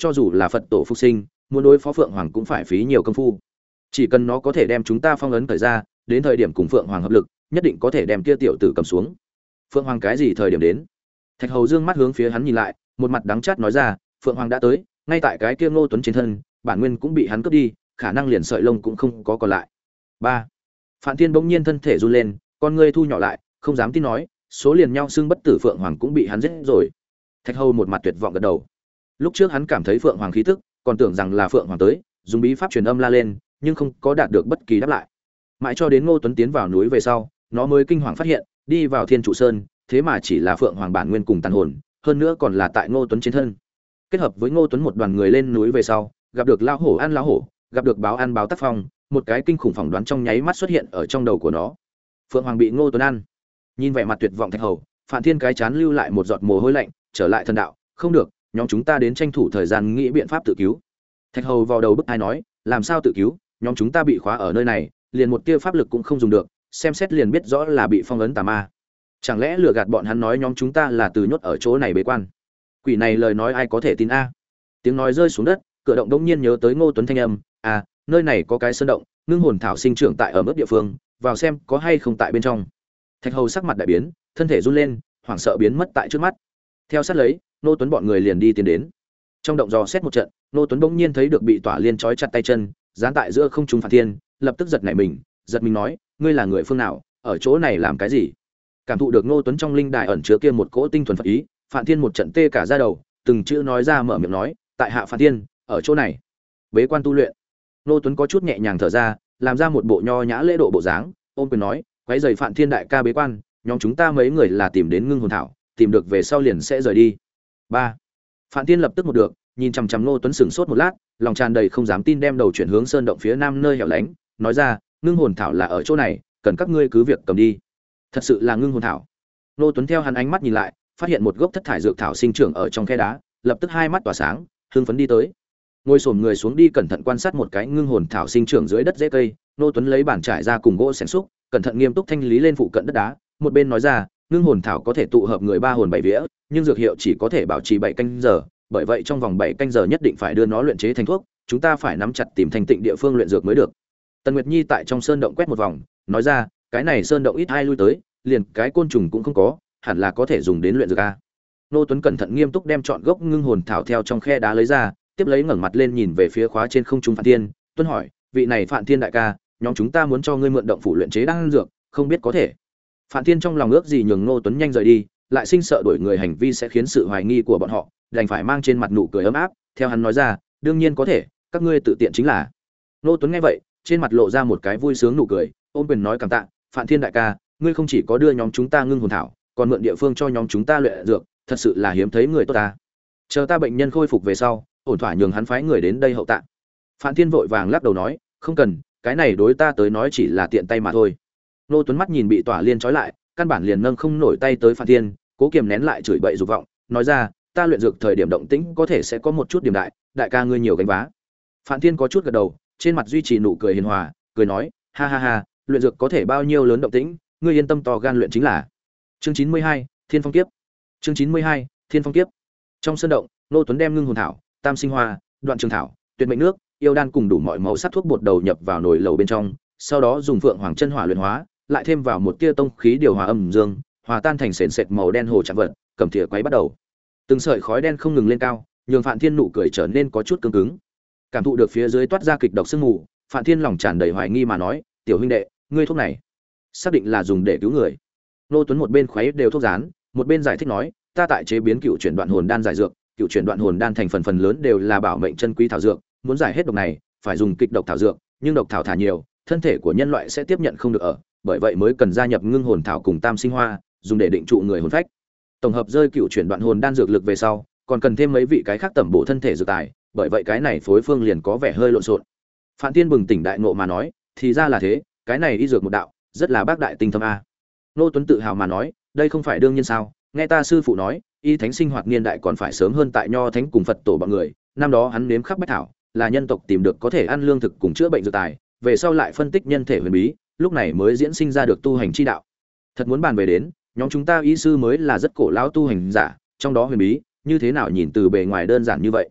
cho dù là Phật tổ phục sinh, muốn đối phó Phượng Hoàng cũng phải phí nhiều công phu. Chỉ cần nó có thể đem chúng ta phong ấn thời ra, đến thời điểm cùng Phượng Hoàng hợp lực, nhất định có thể đem kia tiểu tử cầm xuống. Phượng Hoàng cái gì thời điểm đến? Thạch Hầu dương mắt hướng phía hắn nhìn lại, một mặt đắng chát nói ra, Phượng Hoàng đã tới, ngay tại cái kia Ngô Tuấn trên thân, bản nguyên cũng bị hắn cướp đi, khả năng liền sợi lông cũng không có còn lại. Ba. Phạm Thiên bỗng nhiên thân thể run lên, con ngươi thu nhỏ lại, không dám tin nói, số liền nhau xương bất tử Phượng Hoàng cũng bị hắn giết rồi. Thạch Hầu một mặt tuyệt vọng gật đầu. Lúc trước hắn cảm thấy Phượng Hoàng khí tức, còn tưởng rằng là Phượng Hoàng tới, dùng bí pháp truyền âm la lên, nhưng không có đạt được bất kỳ đáp lại. Mãi cho đến Ngô Tuấn tiến vào núi về sau, nó mới kinh hoàng phát hiện, đi vào Thiên Trụ Sơn, thế mà chỉ là Phượng Hoàng bản nguyên cùng tàn hồn, hơn nữa còn là tại Ngô Tuấn trên thân. Kết hợp với Ngô Tuấn một đoàn người lên núi về sau, gặp được lão hổ ăn lão hổ, gặp được báo ăn báo tác phong, một cái kinh khủng phỏng đoán trong nháy mắt xuất hiện ở trong đầu của nó. Phượng Hoàng bị Ngô Tuấn ăn. Nhìn vẻ mặt tuyệt vọng Thạch Hầu, Phạm Thiên cái chán lưu lại một giọt mồ hôi lạnh, trở lại thần đạo, không được, nhóm chúng ta đến tranh thủ thời gian nghĩ biện pháp tự cứu. Thạch Hầu vào đầu bức ai nói, làm sao tự cứu, nhóm chúng ta bị khóa ở nơi này, liền một tia pháp lực cũng không dùng được, xem xét liền biết rõ là bị phong ấn tà ma. Chẳng lẽ lừa gạt bọn hắn nói nhóm chúng ta là từ nhốt ở chỗ này bế quan? Quỷ này lời nói ai có thể tin a? Tiếng nói rơi xuống đất, cửa động đống nhiên nhớ tới Ngô Tuấn thanh âm, à, nơi này có cái sơn động, ngưng hồn thảo sinh trưởng tại ở mức địa phương, vào xem có hay không tại bên trong. Thạch Hầu sắc mặt đại biến, thân thể run lên, hoảng sợ biến mất tại trước mắt. Theo sát lấy, Ngô Tuấn bọn người liền đi tiến đến. Trong động dò xét một trận, Ngô Tuấn bỗng nhiên thấy được bị tỏa liên trói chặt tay chân, dán tại giữa không trung Phạm Thiên, lập tức giật nảy mình, giật mình nói, ngươi là người phương nào, ở chỗ này làm cái gì? Cảm thụ được Ngô Tuấn trong linh đài ẩn chứa kia một cỗ tinh thuần Phật ý, Phạm Thiên một trận tê cả da đầu, từng chữ nói ra mở miệng nói, tại hạ Phạm Thiên, ở chỗ này, bế quan tu luyện. Ngô Tuấn có chút nhẹ nhàng thở ra, làm ra một bộ nho nhã lễ độ bộ dáng, ôm quyền nói, quấy rầy Phạm Thiên đại ca bế quan, nhóm chúng ta mấy người là tìm đến ngưng hồn thảo, tìm được về sau liền sẽ rời đi. Ba. Phạm Thiên lập tức một được, nhìn chằm chằm Ngô Tuấn sững sốt một lát, lòng tràn đầy không dám tin đem đầu chuyển hướng sơn động phía nam nơi hẻo lánh, nói ra, ngưng hồn thảo là ở chỗ này, cần các ngươi cứ việc cầm đi. Thật sự là ngưng hồn thảo. Ngô Tuấn theo hắn ánh mắt nhìn lại, phát hiện một gốc thất thải dược thảo sinh trưởng ở trong khe đá, lập tức hai mắt tỏa sáng, hưng phấn đi tới. Ngồi xổm người xuống đi cẩn thận quan sát một cái ngưng hồn thảo sinh trưởng dưới đất rễ cây, Ngô Tuấn lấy bàn trải ra cùng gỗ xẻng xúc, cẩn thận nghiêm túc thanh lý lên phụ cận đất đá, một bên nói ra, ngưng hồn thảo có thể tụ hợp người ba hồn bảy vía, nhưng dược hiệu chỉ có thể bảo trì bảy canh giờ, bởi vậy trong vòng bảy canh giờ nhất định phải đưa nó luyện chế thành thuốc, chúng ta phải nắm chặt tìm thành tịnh địa phương luyện dược mới được. Tần Nguyệt Nhi tại trong sơn động quét một vòng, nói ra, cái này sơn động ít ai lui tới, liền cái côn trùng cũng không có, hẳn là có thể dùng đến luyện dược a. Nô Tuấn cẩn thận nghiêm túc đem chọn gốc ngưng hồn thảo theo trong khe đá lấy ra, tiếp lấy ngẩng mặt lên nhìn về phía khóa trên không trung Phạm Thiên, tuân hỏi, vị này Phạm Thiên đại ca, nhóm chúng ta muốn cho ngươi mượn động phủ luyện chế đan dược, không biết có thể. Phạm Thiên trong lòng ước gì nhường Nô Tuấn nhanh rời đi, lại sinh sợ đuổi người hành vi sẽ khiến sự hoài nghi của bọn họ, đành phải mang trên mặt nụ cười ấm áp, theo hắn nói ra, đương nhiên có thể, các ngươi tự tiện chính là. Nô Tuấn nghe vậy, trên mặt lộ ra một cái vui sướng nụ cười, ôm quyền nói cảm tạ, Phạm Thiên đại ca, ngươi không chỉ có đưa nhóm chúng ta ngưng hồn thảo, còn mượn địa phương cho nhóm chúng ta luyện dược, thật sự là hiếm thấy người tốt ta. Chờ ta bệnh nhân khôi phục về sau, ổn thỏa nhường hắn phái người đến đây hậu tạ. Phạm Thiên vội vàng lắc đầu nói, không cần, cái này đối ta tới nói chỉ là tiện tay mà thôi. Nô Tuấn mắt nhìn bị tỏa liên trói lại, căn bản liền nâng không nổi tay tới Phạm Thiên, cố kiềm nén lại chửi bậy dục vọng, nói ra, ta luyện dược thời điểm động tĩnh có thể sẽ có một chút điểm đại, đại ca ngươi nhiều gánh vá. Phạm Thiên có chút gật đầu, trên mặt duy trì nụ cười hiền hòa, cười nói, ha ha ha, luyện dược có thể bao nhiêu lớn động tĩnh, ngươi yên tâm to gan luyện chính là. Chương chín mươi hai, Thiên Phong Kiếp. Chương chín mươi hai, Thiên Phong Kiếp. Trong sân động, Nô Tuấn đem ngưng hồn thảo, tam sinh hoa, đoạn trường thảo, tuyệt mệnh nước, yêu đan cùng đủ mọi màu sắc thuốc bột đầu nhập vào nồi lầu bên trong, sau đó dùng phượng hoàng chân hỏa luyện hóa, lại thêm vào một tia tông khí điều hòa âm dương, hòa tan thành sền sệt màu đen hồ trạng vật, cầm thìa quấy bắt đầu. Từng sợi khói đen không ngừng lên cao, nhường Phạm Thiên nụ cười trở nên có chút cứng cứng. Cảm thụ được phía dưới toát ra kịch độc sương mù, Phạm Thiên lòng tràn đầy hoài nghi mà nói, "Tiểu huynh đệ, ngươi thuốc này xác định là dùng để cứu người?" Nô Tuấn một bên khuấy đều thuốc rán, một bên giải thích nói, "Ta tại chế biến cựu chuyển đoạn hồn đan giải dược, cựu chuyển đoạn hồn đan thành phần phần lớn đều là bảo mệnh chân quý thảo dược, muốn giải hết độc này, phải dùng kịch độc thảo dược, nhưng độc thảo thả nhiều, thân thể của nhân loại sẽ tiếp nhận không được ở, bởi vậy mới cần gia nhập ngưng hồn thảo cùng tam sinh hoa, dùng để định trụ người hồn phách. Tổng hợp rơi cựu chuyển đoạn hồn đan dược lực về sau, còn cần thêm mấy vị cái khác tẩm bổ thân thể dược tài, bởi vậy cái này phối phương liền có vẻ hơi lộn xộn." Phạm Tiên bừng tỉnh đại ngộ mà nói, "Thì ra là thế, cái này y dược một đạo, rất là bác đại tinh thâm a." Nô Tuấn tự hào mà nói, "Đây không phải đương nhiên sao? Nghe ta sư phụ nói, y thánh sinh hoạt niên đại còn phải sớm hơn tại Nho thánh cùng Phật tổ bọn người, năm đó hắn nếm khắp bách thảo, là nhân tộc tìm được có thể ăn lương thực cùng chữa bệnh dược tài, về sau lại phân tích nhân thể huyền bí, lúc này mới diễn sinh ra được tu hành chi đạo. Thật muốn bàn về đến, nhóm chúng ta y sư mới là rất cổ lão tu hành giả, trong đó huyền bí, như thế nào nhìn từ bề ngoài đơn giản như vậy."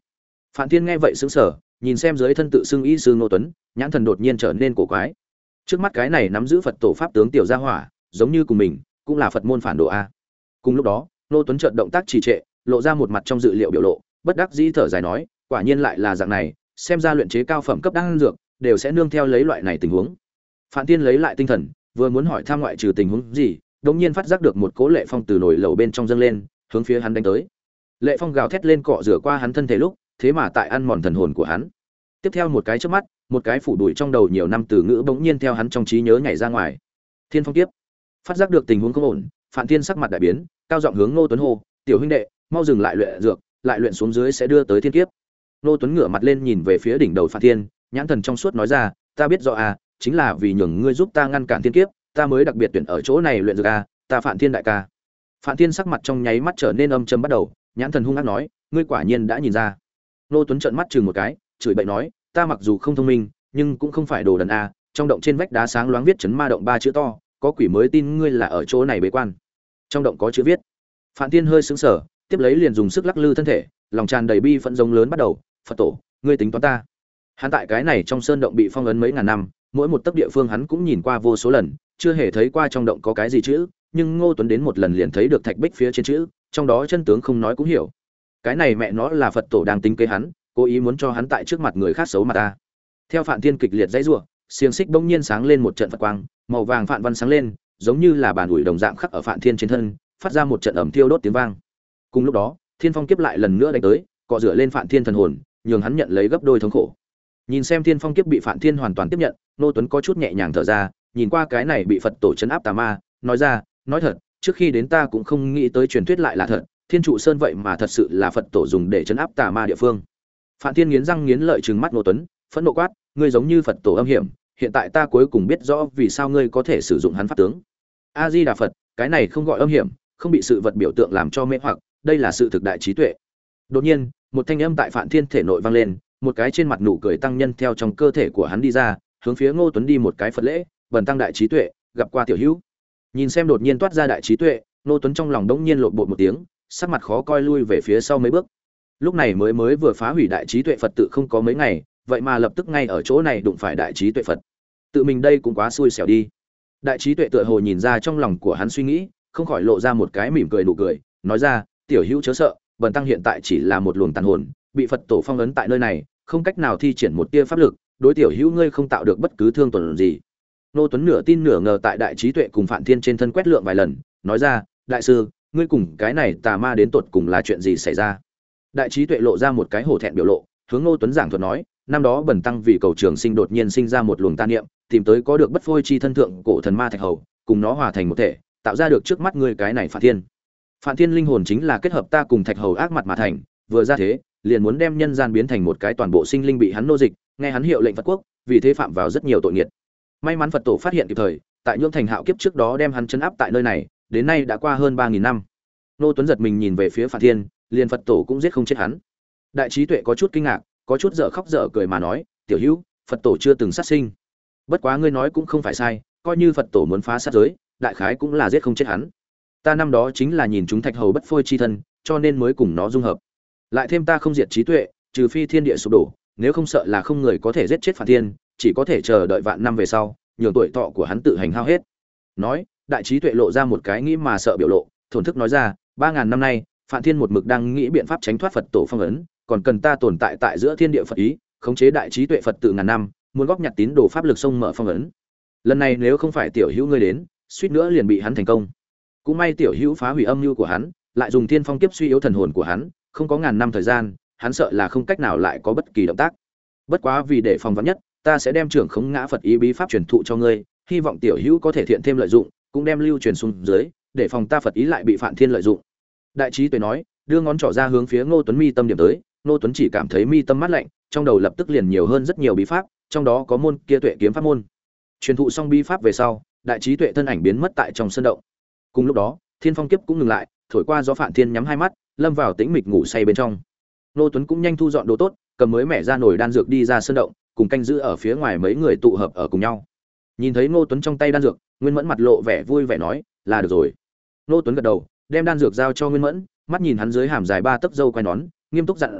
Phạm Thiên nghe vậy sững sờ, nhìn xem dưới thân tự xưng y sư Ngô Tuấn, nhãn thần đột nhiên trở nên cổ quái. Trước mắt cái này nắm giữ Phật tổ pháp tướng tiểu gia hỏa, giống như cùng mình, cũng là Phật môn phản đồ a. Cùng lúc đó, Ngô Tuấn chợt động tác trì trệ, lộ ra một mặt trong dự liệu biểu lộ, bất đắc dĩ thở dài nói, quả nhiên lại là dạng này, xem ra luyện chế cao phẩm cấp đan dược đều sẽ nương theo lấy loại này tình huống. Phạm Thiên lấy lại tinh thần, vừa muốn hỏi thăm ngoại trừ tình huống gì, đột nhiên phát giác được một cỗ lệ phong từ nồi lẩu bên trong dâng lên, hướng phía hắn đánh tới. Lệ phong gào thét lên cọ rửa qua hắn thân thể lúc, thế mà tại ăn mòn thần hồn của hắn. Tiếp theo một cái chớp mắt, một cái phủ đuổi trong đầu nhiều năm từ ngữ bỗng nhiên theo hắn trong trí nhớ nhảy ra ngoài. Thiên phong kiếp. Phát giác được tình huống không ổn, Phạm Thiên sắc mặt đại biến, cao giọng hướng Ngô Tuấn hô, "Tiểu huynh đệ, mau dừng lại luyện dược, lại luyện xuống dưới sẽ đưa tới thiên kiếp." Ngô Tuấn ngửa mặt lên nhìn về phía đỉnh đầu Phạm Thiên, nhãn thần trong suốt nói ra, "Ta biết rõ à, chính là vì nhường ngươi giúp ta ngăn cản thiên kiếp, ta mới đặc biệt tuyển ở chỗ này luyện dược à, ta Phạm Thiên đại ca." Phạm Thiên sắc mặt trong nháy mắt trở nên âm trầm bắt đầu, nhãn thần hung ác nói, "Ngươi quả nhiên đã nhìn ra." Ngô Tuấn trợn mắt chừng một cái, chửi bậy nói, "Ta mặc dù không thông minh, nhưng cũng không phải đồ đần a." Trong động trên vách đá sáng loáng viết chấn ma động ba chữ to, có quỷ mới tin ngươi là ở chỗ này bế quan. Trong động có chữ viết. Phạm Thiên hơi sững sờ, tiếp lấy liền dùng sức lắc lư thân thể, lòng tràn đầy bi phẫn giống lớn bắt đầu, "Phật tổ, ngươi tính toán ta." Hắn tại cái này trong sơn động bị phong ấn mấy ngàn năm, mỗi một tấc địa phương hắn cũng nhìn qua vô số lần, chưa hề thấy qua trong động có cái gì chữ, nhưng Ngô Tuấn đến một lần liền thấy được thạch bích phía trên chữ, trong đó chân tướng không nói cũng hiểu. Cái này mẹ nó là Phật tổ đang tính kế hắn, cố ý muốn cho hắn tại trước mặt người khác xấu mặt ta. Theo Phạm Thiên kịch liệt dãy rủa, xiềng xích bỗng nhiên sáng lên một trận Phật quang, màu vàng phạn văn sáng lên, giống như là bàn ủi đồng dạng khắc ở Phạm Thiên trên thân, phát ra một trận ầm thiêu đốt tiếng vang. Cùng lúc đó, Thiên Phong kiếp lại lần nữa đánh tới, cọ rửa lên Phạm Thiên thần hồn, nhường hắn nhận lấy gấp đôi thống khổ. Nhìn xem Thiên Phong kiếp bị Phạm Thiên hoàn toàn tiếp nhận, Nô Tuấn có chút nhẹ nhàng thở ra, nhìn qua cái này bị Phật tổ trấn áp tà ma, nói ra, nói thật, trước khi đến ta cũng không nghĩ tới truyền thuyết lại là thật, Thiên trụ sơn vậy mà thật sự là Phật tổ dùng để trấn áp tà ma địa phương. Phạm Thiên nghiến răng nghiến lợi trừng mắt Nô Tuấn, phẫn nộ quát, ngươi giống như Phật tổ âm hiểm, hiện tại ta cuối cùng biết rõ vì sao ngươi có thể sử dụng hắn pháp tướng. A Di Đà Phật, cái này không gọi âm hiểm, không bị sự vật biểu tượng làm cho mê hoặc, đây là sự thực đại trí tuệ. Đột nhiên, một thanh âm tại Phạm Thiên thể nội vang lên, một cái trên mặt nụ cười tăng nhân theo trong cơ thể của hắn đi ra, hướng phía Ngô Tuấn đi một cái Phật lễ, bần tăng đại trí tuệ, gặp qua tiểu hữu. Nhìn xem đột nhiên toát ra đại trí tuệ, Ngô Tuấn trong lòng đống nhiên lộn bột một tiếng, sắc mặt khó coi lui về phía sau mấy bước. Lúc này mới mới vừa phá hủy đại trí tuệ Phật tự không có mấy ngày, vậy mà lập tức ngay ở chỗ này đụng phải đại trí tuệ Phật. Tự mình đây cũng quá xui xẻo đi. Đại trí tuệ tựa hồ nhìn ra trong lòng của hắn suy nghĩ, không khỏi lộ ra một cái mỉm cười nụ cười, nói ra, tiểu hữu chớ sợ, bần tăng hiện tại chỉ là một luồng tàn hồn, bị Phật tổ phong ấn tại nơi này, không cách nào thi triển một tia pháp lực, đối tiểu hữu ngươi không tạo được bất cứ thương tổn gì. Nô Tuấn nửa tin nửa ngờ tại đại trí tuệ cùng Phạm Thiên trên thân quét lượng vài lần, nói ra, đại sư, ngươi cùng cái này tà ma đến tột cùng là chuyện gì xảy ra? Đại trí tuệ lộ ra một cái hổ thẹn biểu lộ, hướng Nô Tuấn giảng thuật nói, năm đó bần tăng vì cầu trường sinh đột nhiên sinh ra một luồng tà niệm, tìm tới có được bất phôi chi thân thượng cổ thần ma thạch hầu, cùng nó hòa thành một thể, tạo ra được trước mắt ngươi cái này Phạm Thiên. Phạm Thiên linh hồn chính là kết hợp ta cùng thạch hầu ác mặt mà thành, vừa ra thế, liền muốn đem nhân gian biến thành một cái toàn bộ sinh linh bị hắn nô dịch, nghe hắn hiệu lệnh Phật quốc, vì thế phạm vào rất nhiều tội nghiệt. May mắn Phật tổ phát hiện kịp thời, tại Nhương Thành Hạo kiếp trước đó đem hắn trấn áp tại nơi này, đến nay đã qua hơn ba nghìn năm. Nô Tuấn giật mình nhìn về phía Phạm Thiên, liền Phật tổ cũng giết không chết hắn. Đại trí tuệ có chút kinh ngạc, có chút dở khóc dở cười mà nói, tiểu hữu, Phật tổ chưa từng sát sinh. Bất quá ngươi nói cũng không phải sai, coi như Phật tổ muốn phá sát giới, đại khái cũng là giết không chết hắn. Ta năm đó chính là nhìn chúng thạch hầu bất phôi chi thân, cho nên mới cùng nó dung hợp. Lại thêm ta không diệt trí tuệ, trừ phi thiên địa sụp đổ, nếu không sợ là không người có thể giết chết Phạm Thiên, chỉ có thể chờ đợi vạn năm về sau, nhường tuổi thọ của hắn tự hành hao hết. Nói, đại trí tuệ lộ ra một cái nghĩ mà sợ biểu lộ, thổn thức nói ra, ba ngàn năm nay, Phạm Thiên một mực đang nghĩ biện pháp tránh thoát Phật tổ phong ấn, còn cần ta tồn tại tại giữa thiên địa Phật ý, khống chế đại trí tuệ Phật tự ngàn năm, muốn góp nhặt tín đồ pháp lực sông mở phong ấn. Lần này nếu không phải tiểu hữu ngươi đến, suýt nữa liền bị hắn thành công. Cũng may tiểu hữu phá hủy âm mưu của hắn, lại dùng thiên phong kiếp suy yếu thần hồn của hắn, không có ngàn năm thời gian, hắn sợ là không cách nào lại có bất kỳ động tác. Bất quá vì để phòng vắn nhất, ta sẽ đem trưởng khống ngã Phật ý bí pháp truyền thụ cho ngươi, hy vọng tiểu hữu có thể thiện thêm lợi dụng, cũng đem lưu truyền xuống dưới, để phòng ta Phật ý lại bị Phạm Thiên lợi dụng. Đại trí tuệ nói, đưa ngón trỏ ra hướng phía Ngô Tuấn mi tâm điểm tới, Ngô Tuấn chỉ cảm thấy mi tâm mát lạnh, trong đầu lập tức liền nhiều hơn rất nhiều bí pháp, trong đó có môn kia tuệ kiếm pháp môn. Truyền thụ xong bí pháp về sau, đại trí tuệ thân ảnh biến mất tại trong sân động. Cùng lúc đó, thiên phong kiếp cũng ngừng lại, thổi qua gió, Phạm Thiên nhắm hai mắt, lâm vào tĩnh mịch ngủ say bên trong. Ngô Tuấn cũng nhanh thu dọn đồ tốt, cầm mới mẻ ra nồi đan dược đi ra sân động, cùng canh giữ ở phía ngoài mấy người tụ hợp ở cùng nhau. Nhìn thấy Ngô Tuấn trong tay đan dược, Nguyên Mẫn mặt lộ vẻ vui vẻ nói, là được rồi. Ngô Tuấn gật đầu, đem đan dược giao cho Nguyên Mẫn, mắt nhìn hắn dưới hàm dài ba tấc râu quai nón, nghiêm túc dặn dò,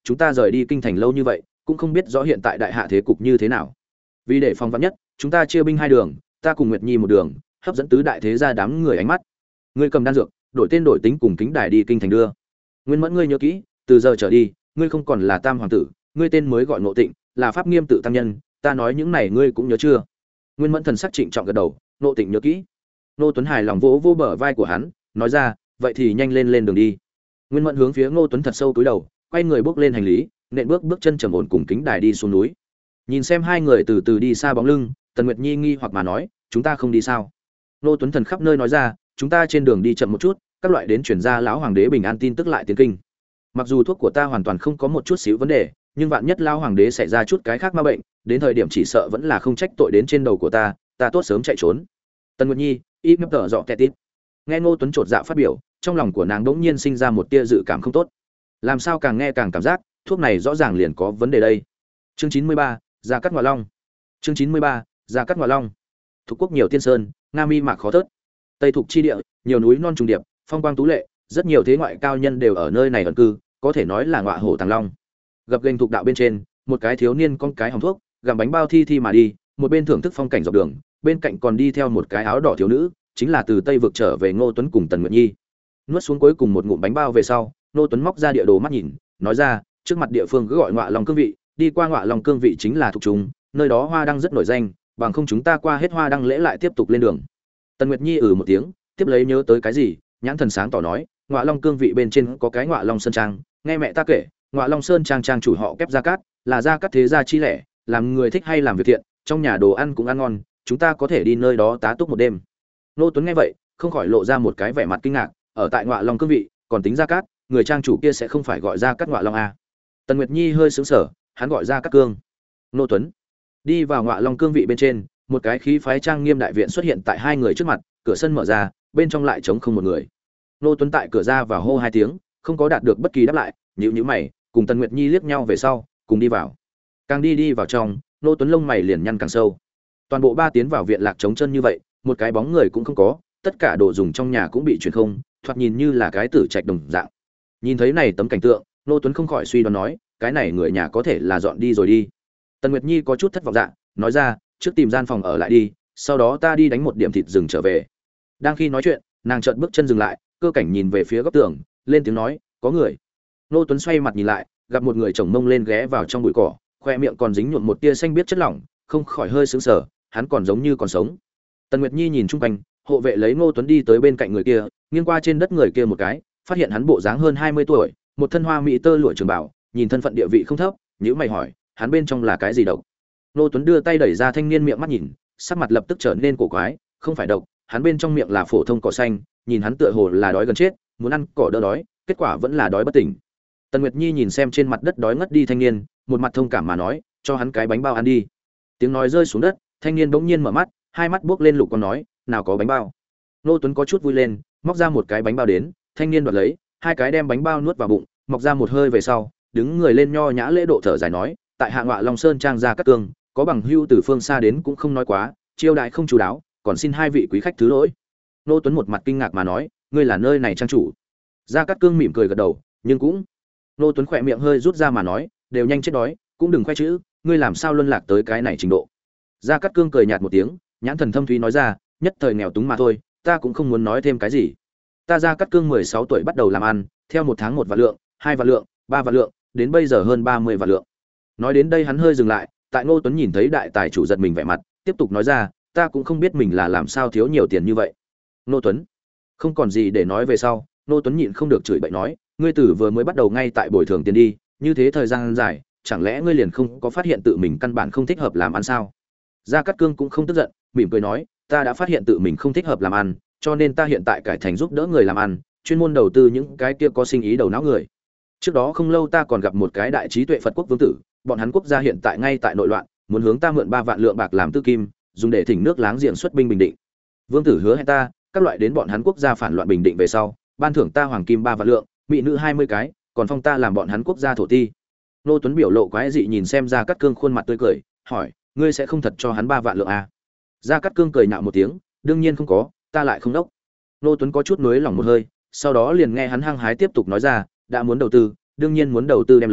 chúng ta rời đi kinh thành lâu như vậy cũng không biết rõ hiện tại đại hạ thế cục như thế nào. Vì để phòng vắn nhất, chúng ta chia binh hai đường, ta cùng Nguyệt Nhi một đường, hấp dẫn tứ đại thế gia đám người ánh mắt. Ngươi cầm đan dược, đổi tên đổi tính cùng Kính Đài đi kinh thành đưa. Nguyên Mẫn, ngươi nhớ kỹ, từ giờ trở đi, ngươi không còn là Tam hoàng tử, ngươi tên mới gọi Ngộ Tịnh, là Pháp Nghiêm tự tăng nhân, ta nói những này ngươi cũng nhớ chưa? Nguyên Mẫn thần sắc trịnh trọng gật đầu, Ngộ Tịnh nhớ kỹ. Ngô Tuấn hài lòng vỗ vỗ bờ vai của hắn, nói ra, vậy thì nhanh lên lên đường đi. Nguyên Mẫn hướng phía Ngô Tuấn thật sâu cúi đầu, quay người bước lên hành lý, nện bước bước chân trầm ổn cùng Kính Đài đi xuống núi. Nhìn xem hai người từ từ đi xa bóng lưng, Tần Nguyệt Nhi nghi hoặc mà nói, chúng ta không đi sao? Ngô Tuấn thần khắp nơi nói ra, chúng ta trên đường đi chậm một chút, các loại đến chuyển ra lão hoàng đế bình an tin tức lại tiến kinh. Mặc dù thuốc của ta hoàn toàn không có một chút xíu vấn đề, nhưng vạn nhất lão hoàng đế xảy ra chút cái khác ma bệnh, đến thời điểm chỉ sợ vẫn là không trách tội đến trên đầu của ta, ta tốt sớm chạy trốn. Tần Nguyệt Nhi, ít ngấp tở dọ kẹt tít. Nghe Ngô Tuấn chột dạ phát biểu, trong lòng của nàng đỗng nhiên sinh ra một tia dự cảm không tốt. Làm sao càng nghe càng cảm giác, thuốc này rõ ràng liền có vấn đề đây. Chương chín mươi ba, Gia Cát Ngọa Long. Chương chín mươi ba, Gia Cát Ngọa Long. Thuộc quốc nhiều tiên sơn, Nga Mi mạc khó thớt. Tây thuộc chi địa, nhiều núi non trùng điệp, phong quang tú lệ, rất nhiều thế ngoại cao nhân đều ở nơi này ẩn cư, có thể nói là ngọa hổ tàng long. Gập ghềnh thuộc đạo bên trên, một cái thiếu niên con cái hồng thuốc, gặm bánh bao thi thi mà đi, một bên thưởng thức phong cảnh dọc đường, bên cạnh còn đi theo một cái áo đỏ thiếu nữ, chính là từ Tây vực trở về Ngô Tuấn cùng Tần Nguyệt Nhi. Nuốt xuống cuối cùng một ngụm bánh bao về sau, Ngô Tuấn móc ra địa đồ mắt nhìn, nói ra, trước mặt địa phương cứ gọi Ngọa Long cương vị, đi qua Ngọa Long cương vị chính là thuộc chúng, nơi đó hoa đăng rất nổi danh, bằng không chúng ta qua hết hoa đăng lễ lại tiếp tục lên đường. Tần Nguyệt Nhi ừ một tiếng, tiếp lấy nhớ tới cái gì, nhãn thần sáng tỏ nói, Ngọa Long cương vị bên trên có cái Ngọa Long sơn trang, nghe mẹ ta kể, Ngọa Long sơn trang trang chủ họ Kép Gia Cát, là Gia Cát thế gia chi lẻ, làm người thích hay làm việc thiện, trong nhà đồ ăn cũng ăn ngon, chúng ta có thể đi nơi đó tá túc một đêm. Nô Tuấn nghe vậy, không khỏi lộ ra một cái vẻ mặt kinh ngạc, ở tại Ngọa Long cương vị, còn tính Gia Cát, người trang chủ kia sẽ không phải gọi Gia Cát Ngọa Long à? Tần Nguyệt Nhi hơi sững sờ, hắn gọi Gia Cát Cương. Nô Tuấn đi vào Ngọa Long cương vị bên trên, một cái khí phái trang nghiêm đại viện xuất hiện tại hai người trước mặt, cửa sân mở ra, bên trong lại trống không một người. Nô Tuấn tại cửa ra vào hô hai tiếng, không có đạt được bất kỳ đáp lại, nhíu nhíu mày, cùng Tần Nguyệt Nhi liếc nhau về sau, cùng đi vào. Càng đi đi vào trong, Nô Tuấn lông mày liền nhăn càng sâu. Toàn bộ ba tiến vào viện lạc trống chân như vậy, một cái bóng người cũng không có, tất cả đồ dùng trong nhà cũng bị chuyển không, thoạt nhìn như là cái tử trạch đồng dạng. Nhìn thấy này tấm cảnh tượng, Nô Tuấn không khỏi suy đoán nói, cái này người nhà có thể là dọn đi rồi đi. Tần Nguyệt Nhi có chút thất vọng dạ, nói ra, trước tìm gian phòng ở lại đi, sau đó ta đi đánh một điểm thịt rừng trở về. Đang khi nói chuyện, nàng chợt bước chân dừng lại, cơ cảnh nhìn về phía góc tường, lên tiếng nói, có người. Nô Tuấn xoay mặt nhìn lại, gặp một người chồng mông lên ghé vào trong bụi cỏ, khoe miệng còn dính nhuộm một tia xanh biết chất lỏng, không khỏi hơi sững sờ, hắn còn giống như còn sống. Tần Nguyệt Nhi nhìn chung quanh, hộ vệ lấy Ngô Tuấn đi tới bên cạnh người kia, nghiêng qua trên đất người kia một cái, phát hiện hắn bộ dáng hơn hai mươi tuổi, một thân hoa mỹ tơ lụa trường bảo, nhìn thân phận địa vị không thấp, nhíu mày hỏi, hắn bên trong là cái gì độc? Ngô Tuấn đưa tay đẩy ra thanh niên miệng mắt nhìn, sắc mặt lập tức trở nên cổ quái, không phải độc, hắn bên trong miệng là phổ thông cỏ xanh, nhìn hắn tựa hồ là đói gần chết, muốn ăn cỏ đỡ đói, kết quả vẫn là đói bất tỉnh. Tần Nguyệt Nhi nhìn xem trên mặt đất đói ngất đi thanh niên, một mặt thông cảm mà nói, cho hắn cái bánh bao ăn đi. Tiếng nói rơi xuống đất, thanh niên bỗng nhiên mở mắt, hai mắt buốc lên lục con nói, nào có bánh bao. Nô Tuấn có chút vui lên, móc ra một cái bánh bao đến, thanh niên đoạt lấy, hai cái đem bánh bao nuốt vào bụng, mọc ra một hơi về sau, đứng người lên nho nhã lễ độ thở dài nói, tại Hạ Ngọa Long Sơn trang Gia Cát Cương, có bằng hưu từ phương xa đến cũng không nói quá, chiêu đại không chú đáo, còn xin hai vị quý khách thứ lỗi. Nô Tuấn một mặt kinh ngạc mà nói, ngươi là nơi này trang chủ. Gia Cát Cương mỉm cười gật đầu, nhưng cũng. Nô Tuấn khỏe miệng hơi rút ra mà nói, đều nhanh chết đói, cũng đừng khoe chữ, ngươi làm sao luân lạc tới cái này trình độ. Gia Cát Cương cười nhạt một tiếng, nhãn thần thâm thúy nói ra, nhất thời nghèo túng mà thôi, ta cũng không muốn nói thêm cái gì. Ta Gia Cát Cương mười sáu tuổi bắt đầu làm ăn, theo một tháng một vạn lượng, hai vạn lượng, ba vạn lượng, đến bây giờ hơn ba mươi vạn lượng. Nói đến đây hắn hơi dừng lại, tại Ngô Tuấn nhìn thấy đại tài chủ giật mình vẻ mặt, tiếp tục nói ra, ta cũng không biết mình là làm sao thiếu nhiều tiền như vậy. Ngô Tuấn không còn gì để nói về sau, Ngô Tuấn nhịn không được chửi bậy nói, ngươi tử vừa mới bắt đầu ngay tại bồi thường tiền đi, như thế thời gian dài, chẳng lẽ ngươi liền không có phát hiện tự mình căn bản không thích hợp làm ăn sao? Gia Cát Cương cũng không tức giận, mỉm cười nói, ta đã phát hiện tự mình không thích hợp làm ăn, cho nên ta hiện tại cải thành giúp đỡ người làm ăn, chuyên môn đầu tư những cái kia có sinh ý đầu não người. Trước đó không lâu ta còn gặp một cái đại trí tuệ Phật quốc vương tử, bọn hắn quốc gia hiện tại ngay tại nội loạn, muốn hướng ta mượn ba vạn lượng bạc làm tư kim, dùng để thỉnh nước láng giềng xuất binh bình định. Vương tử hứa hẹn ta, các loại đến bọn hắn quốc gia phản loạn bình định về sau, ban thưởng ta hoàng kim ba vạn lượng, mỹ nữ hai mươi cái, còn phong ta làm bọn hắn quốc gia thổ ti. Nô Tuấn biểu lộ quái dị nhìn xem Gia Cát Cương khuôn mặt tươi cười, hỏi, ngươi sẽ không thật cho hắn ba vạn lượng à? Gia Cát Cương cười nhạo một tiếng, đương nhiên không có, ta lại không đốc. Nô Tuấn có chút nuối lòng một hơi, sau đó liền nghe hắn hăng hái tiếp tục nói ra, đã muốn đầu tư, đương nhiên muốn đầu tư đem lớn,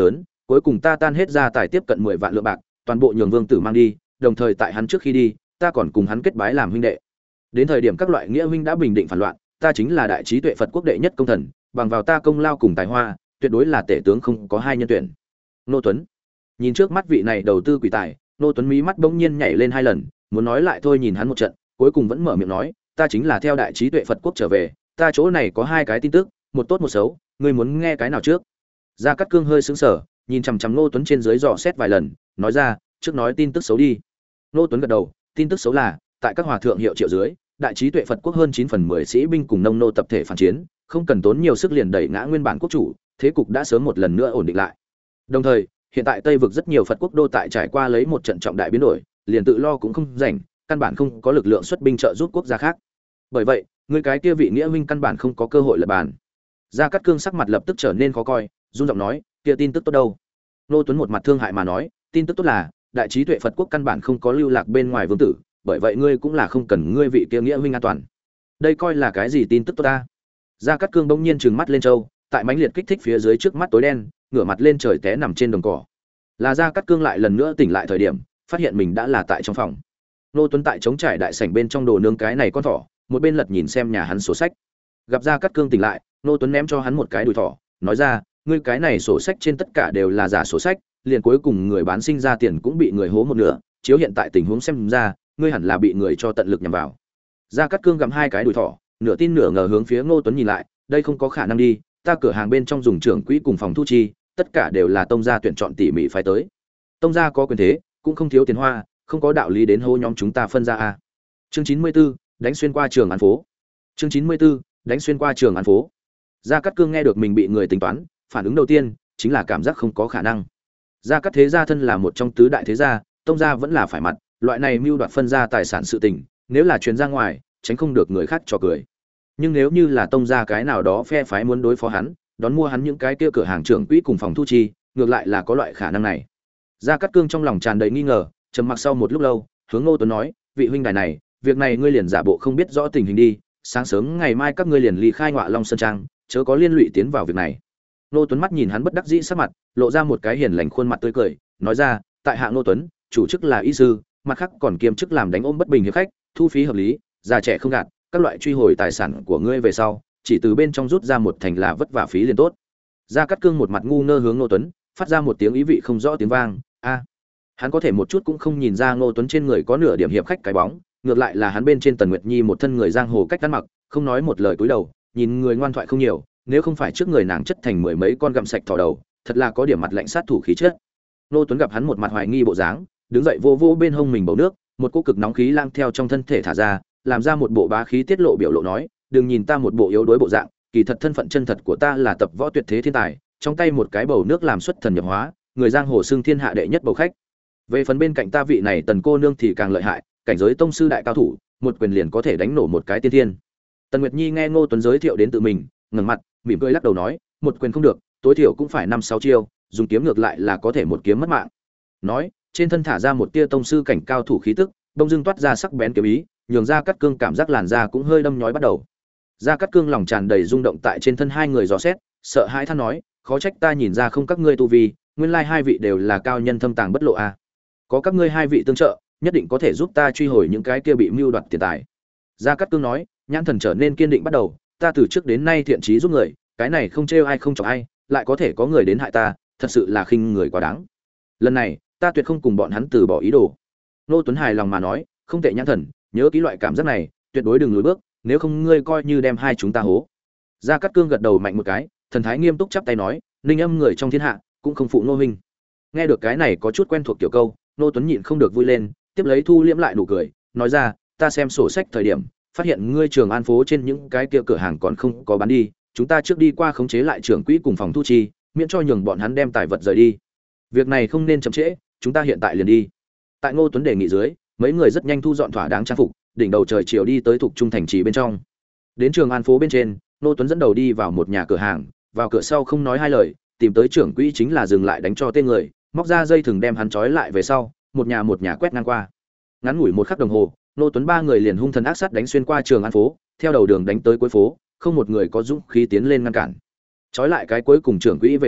cuối cùng ta tan hết gia tài tiếp cận mười vạn lượng bạc, toàn bộ nhường Vương tử mang đi, đồng thời tại hắn trước khi đi, ta còn cùng hắn kết bái làm huynh đệ. Đến thời điểm các loại nghĩa huynh đã bình định phản loạn, ta chính là đại trí tuệ Phật quốc đệ nhất công thần, bằng vào ta công lao cùng tài hoa, tuyệt đối là tể tướng không có hai nhân tuyển. Nô Tuấn nhìn trước mắt vị này đầu tư quỷ tài, Nô Tuấn mí mắt bỗng nhiên nhảy lên hai lần, muốn nói lại thôi nhìn hắn một trận, cuối cùng vẫn mở miệng nói, ta chính là theo đại trí tuệ Phật quốc trở về, ta chỗ này có hai cái tin tức, một tốt một xấu, ngươi muốn nghe cái nào trước? Gia Cát Cương hơi sững sờ, nhìn chằm chằm Nô Tuấn trên dưới dò xét vài lần, nói ra, trước nói tin tức xấu đi. Nô Tuấn gật đầu, tin tức xấu là, tại các hòa thượng hiệu triệu dưới, đại trí tuệ Phật quốc hơn chín phần mười sĩ binh cùng nông nô tập thể phản chiến, không cần tốn nhiều sức liền đẩy ngã nguyên bản quốc chủ, thế cục đã sớm một lần nữa ổn định lại. Đồng thời, hiện tại Tây vực rất nhiều Phật quốc đô tại trải qua lấy một trận trọng đại biến đổi, liền tự lo cũng không rảnh, căn bản không có lực lượng xuất binh trợ giúp quốc gia khác. Bởi vậy, người cái kia vị nghĩa huynh căn bản không có cơ hội lật bàn. Gia Cát Cương sắc mặt lập tức trở nên khó coi, run giọng nói, kia tin tức tốt đâu? Nô Tuấn một mặt thương hại mà nói, tin tức tốt là, đại trí tuệ Phật quốc căn bản không có lưu lạc bên ngoài vương tử, bởi vậy ngươi cũng là không cần ngươi vị kia nghĩa huynh an toàn. Đây coi là cái gì tin tức tốt ta? Gia Cát Cương bỗng nhiên trừng mắt lên châu, tại mãnh liệt kích thích phía dưới trước mắt tối đen, ngửa mặt lên trời té nằm trên đồng cỏ. Là Gia Cát Cương lại lần nữa tỉnh lại thời điểm, phát hiện mình đã là tại trong phòng. Nô Tuấn tại chống trải đại sảnh bên trong đồ nướng cái này con thỏ, một bên lật nhìn xem nhà hắn sổ sách. Gặp Gia Cát Cương tỉnh lại, Nô Tuấn ném cho hắn một cái đùi thỏ, nói ra, ngươi cái này sổ sách trên tất cả đều là giả sổ sách, liền cuối cùng người bán sinh ra tiền cũng bị người hố một nửa, chiếu hiện tại tình huống xem ra, ngươi hẳn là bị người cho tận lực nhằm vào. Gia Cát Cương gặm hai cái đùi thỏ, nửa tin nửa ngờ hướng phía Ngô Tuấn nhìn lại, đây không có khả năng đi, ta cửa hàng bên trong dùng trưởng quỹ cùng phòng thu chi, tất cả đều là tông gia tuyển chọn tỉ mỉ phái tới. Tông gia có quyền thế, cũng không thiếu tiền hoa, không có đạo lý đến hô nhóm chúng ta phân ra a. Chương chín mươi 94, đánh xuyên qua trường án phố. Chương chín mươi 94, đánh xuyên qua trường án phố. Gia Cát Cương nghe được mình bị người tính toán, phản ứng đầu tiên chính là cảm giác không có khả năng. Gia Cát thế gia thân là một trong tứ đại thế gia, tông gia vẫn là phải mặt, loại này mưu đoạt phân ra tài sản sự tình, nếu là truyền ra ngoài, tránh không được người khác trò cười. Nhưng nếu như là tông gia cái nào đó phe phái muốn đối phó hắn, đón mua hắn những cái kia cửa hàng trưởng quỹ cùng phòng thu chi, ngược lại là có loại khả năng này. Gia Cát Cương trong lòng tràn đầy nghi ngờ, trầm mặc sau một lúc lâu, hướng Ngô Tuấn nói, vị huynh đài này, việc này ngươi liền giả bộ không biết rõ tình hình đi, sáng sớm ngày mai các ngươi liền ly khai Ngọa Long Sơn Trang, chớ có liên lụy tiến vào việc này. Ngô Tuấn mắt nhìn hắn bất đắc dĩ sắc mặt, lộ ra một cái hiền lành khuôn mặt tươi cười, nói ra, tại hạ Ngô Tuấn, chủ chức là y sư, mặt khác còn kiêm chức làm đánh ôm bất bình hiệp khách, thu phí hợp lý, già trẻ không gạt, các loại truy hồi tài sản của ngươi về sau, chỉ từ bên trong rút ra một thành là vất vả phí liền tốt. Gia Cát Cương một mặt ngu ngơ hướng Ngô Tuấn, phát ra một tiếng ý vị không rõ tiếng vang, a. Hắn có thể một chút cũng không nhìn ra Ngô Tuấn trên người có nửa điểm hiệp khách cái bóng, ngược lại là hắn bên trên Tần Nguyệt Nhi một thân người giang hồ cách ăn mặc, không nói một lời cúi đầu, nhìn người ngoan thoại không nhiều, nếu không phải trước người nàng chất thành mười mấy con gặm sạch thỏ đầu, thật là có điểm mặt lạnh sát thủ khí chất. Ngô Tuấn gặp hắn một mặt hoài nghi bộ dáng, đứng dậy vô vô bên hông mình bầu nước, một cỗ cực nóng khí lang theo trong thân thể thả ra, làm ra một bộ bá khí tiết lộ biểu lộ nói, đừng nhìn ta một bộ yếu đuối bộ dạng, kỳ thật thân phận chân thật của ta là tập võ tuyệt thế thiên tài, trong tay một cái bầu nước làm xuất thần nhập hóa, người giang hồ xưng thiên hạ đệ nhất bầu khách. Về phần bên cạnh ta vị này Tần cô nương thì càng lợi hại, cảnh giới tông sư đại cao thủ, một quyền liền có thể đánh nổ một cái tiên thiên. Tần Nguyệt Nhi nghe Ngô Tuấn giới thiệu đến tự mình, ngẩng mặt, mỉm cười lắc đầu nói, một quyền không được, tối thiểu cũng phải năm sáu chiêu, dùng kiếm ngược lại là có thể một kiếm mất mạng. Nói, trên thân thả ra một tia tông sư cảnh cao thủ khí tức, bỗng dưng toát ra sắc bén kiếm ý, nhường Gia Cát Cương cảm giác làn da cũng hơi đâm nhói bắt đầu. Gia Cát Cương lòng tràn đầy rung động tại trên thân hai người dò xét, sợ hãi than nói, khó trách ta nhìn ra không các ngươi tu vi, nguyên lai hai vị đều là cao nhân thâm tàng bất lộ a. À. Có các ngươi hai vị tương trợ, nhất định có thể giúp ta truy hồi những cái kia bị mưu đoạt tiền tài. Gia Cát Cương nói, nhãn thần trở nên kiên định bắt đầu, ta từ trước đến nay thiện chí giúp người, cái này không trêu ai không chọc ai, lại có thể có người đến hại ta, thật sự là khinh người quá đáng. Lần này, ta tuyệt không cùng bọn hắn từ bỏ ý đồ. Nô Tuấn hài lòng mà nói, không tệ nhãn thần, nhớ kỹ loại cảm giác này, tuyệt đối đừng lùi bước, nếu không ngươi coi như đem hai chúng ta hố. Gia Cát Cương gật đầu mạnh một cái, thần thái nghiêm túc chắp tay nói, Ninh Âm người trong thiên hạ, cũng không phụ Nô huynh. Nghe được cái này có chút quen thuộc kiểu câu, Nô Tuấn nhịn không được vui lên, tiếp lấy thu liễm lại nụ cười, nói ra, ta xem sổ sách thời điểm, phát hiện ngươi Trường An phố trên những cái kia cửa hàng còn không có bán đi, chúng ta trước đi qua khống chế lại trưởng quỹ cùng phòng thu chi, miễn cho nhường bọn hắn đem tài vật rời đi. Việc này không nên chậm trễ, chúng ta hiện tại liền đi. Tại Ngô Tuấn đề nghị dưới, mấy người rất nhanh thu dọn thỏa đáng trang phục, đỉnh đầu trời chiều đi tới thuộc trung thành trì bên trong. Đến Trường An phố bên trên, Ngô Tuấn dẫn đầu đi vào một nhà cửa hàng, vào cửa sau không nói hai lời, tìm tới trưởng quỹ chính là dừng lại đánh cho tên người, móc ra dây thừng đem hắn trói lại về sau, một nhà một nhà quét ngang qua. Ngắn ngủi một khắc đồng hồ, Ngô Tuấn ba người liền hung thần ác sát đánh xuyên qua Trường An phố, theo đầu đường đánh tới cuối phố, không một người có dũng khí tiến lên ngăn cản. Trói lại cái cuối cùng trưởng quỹ về sau,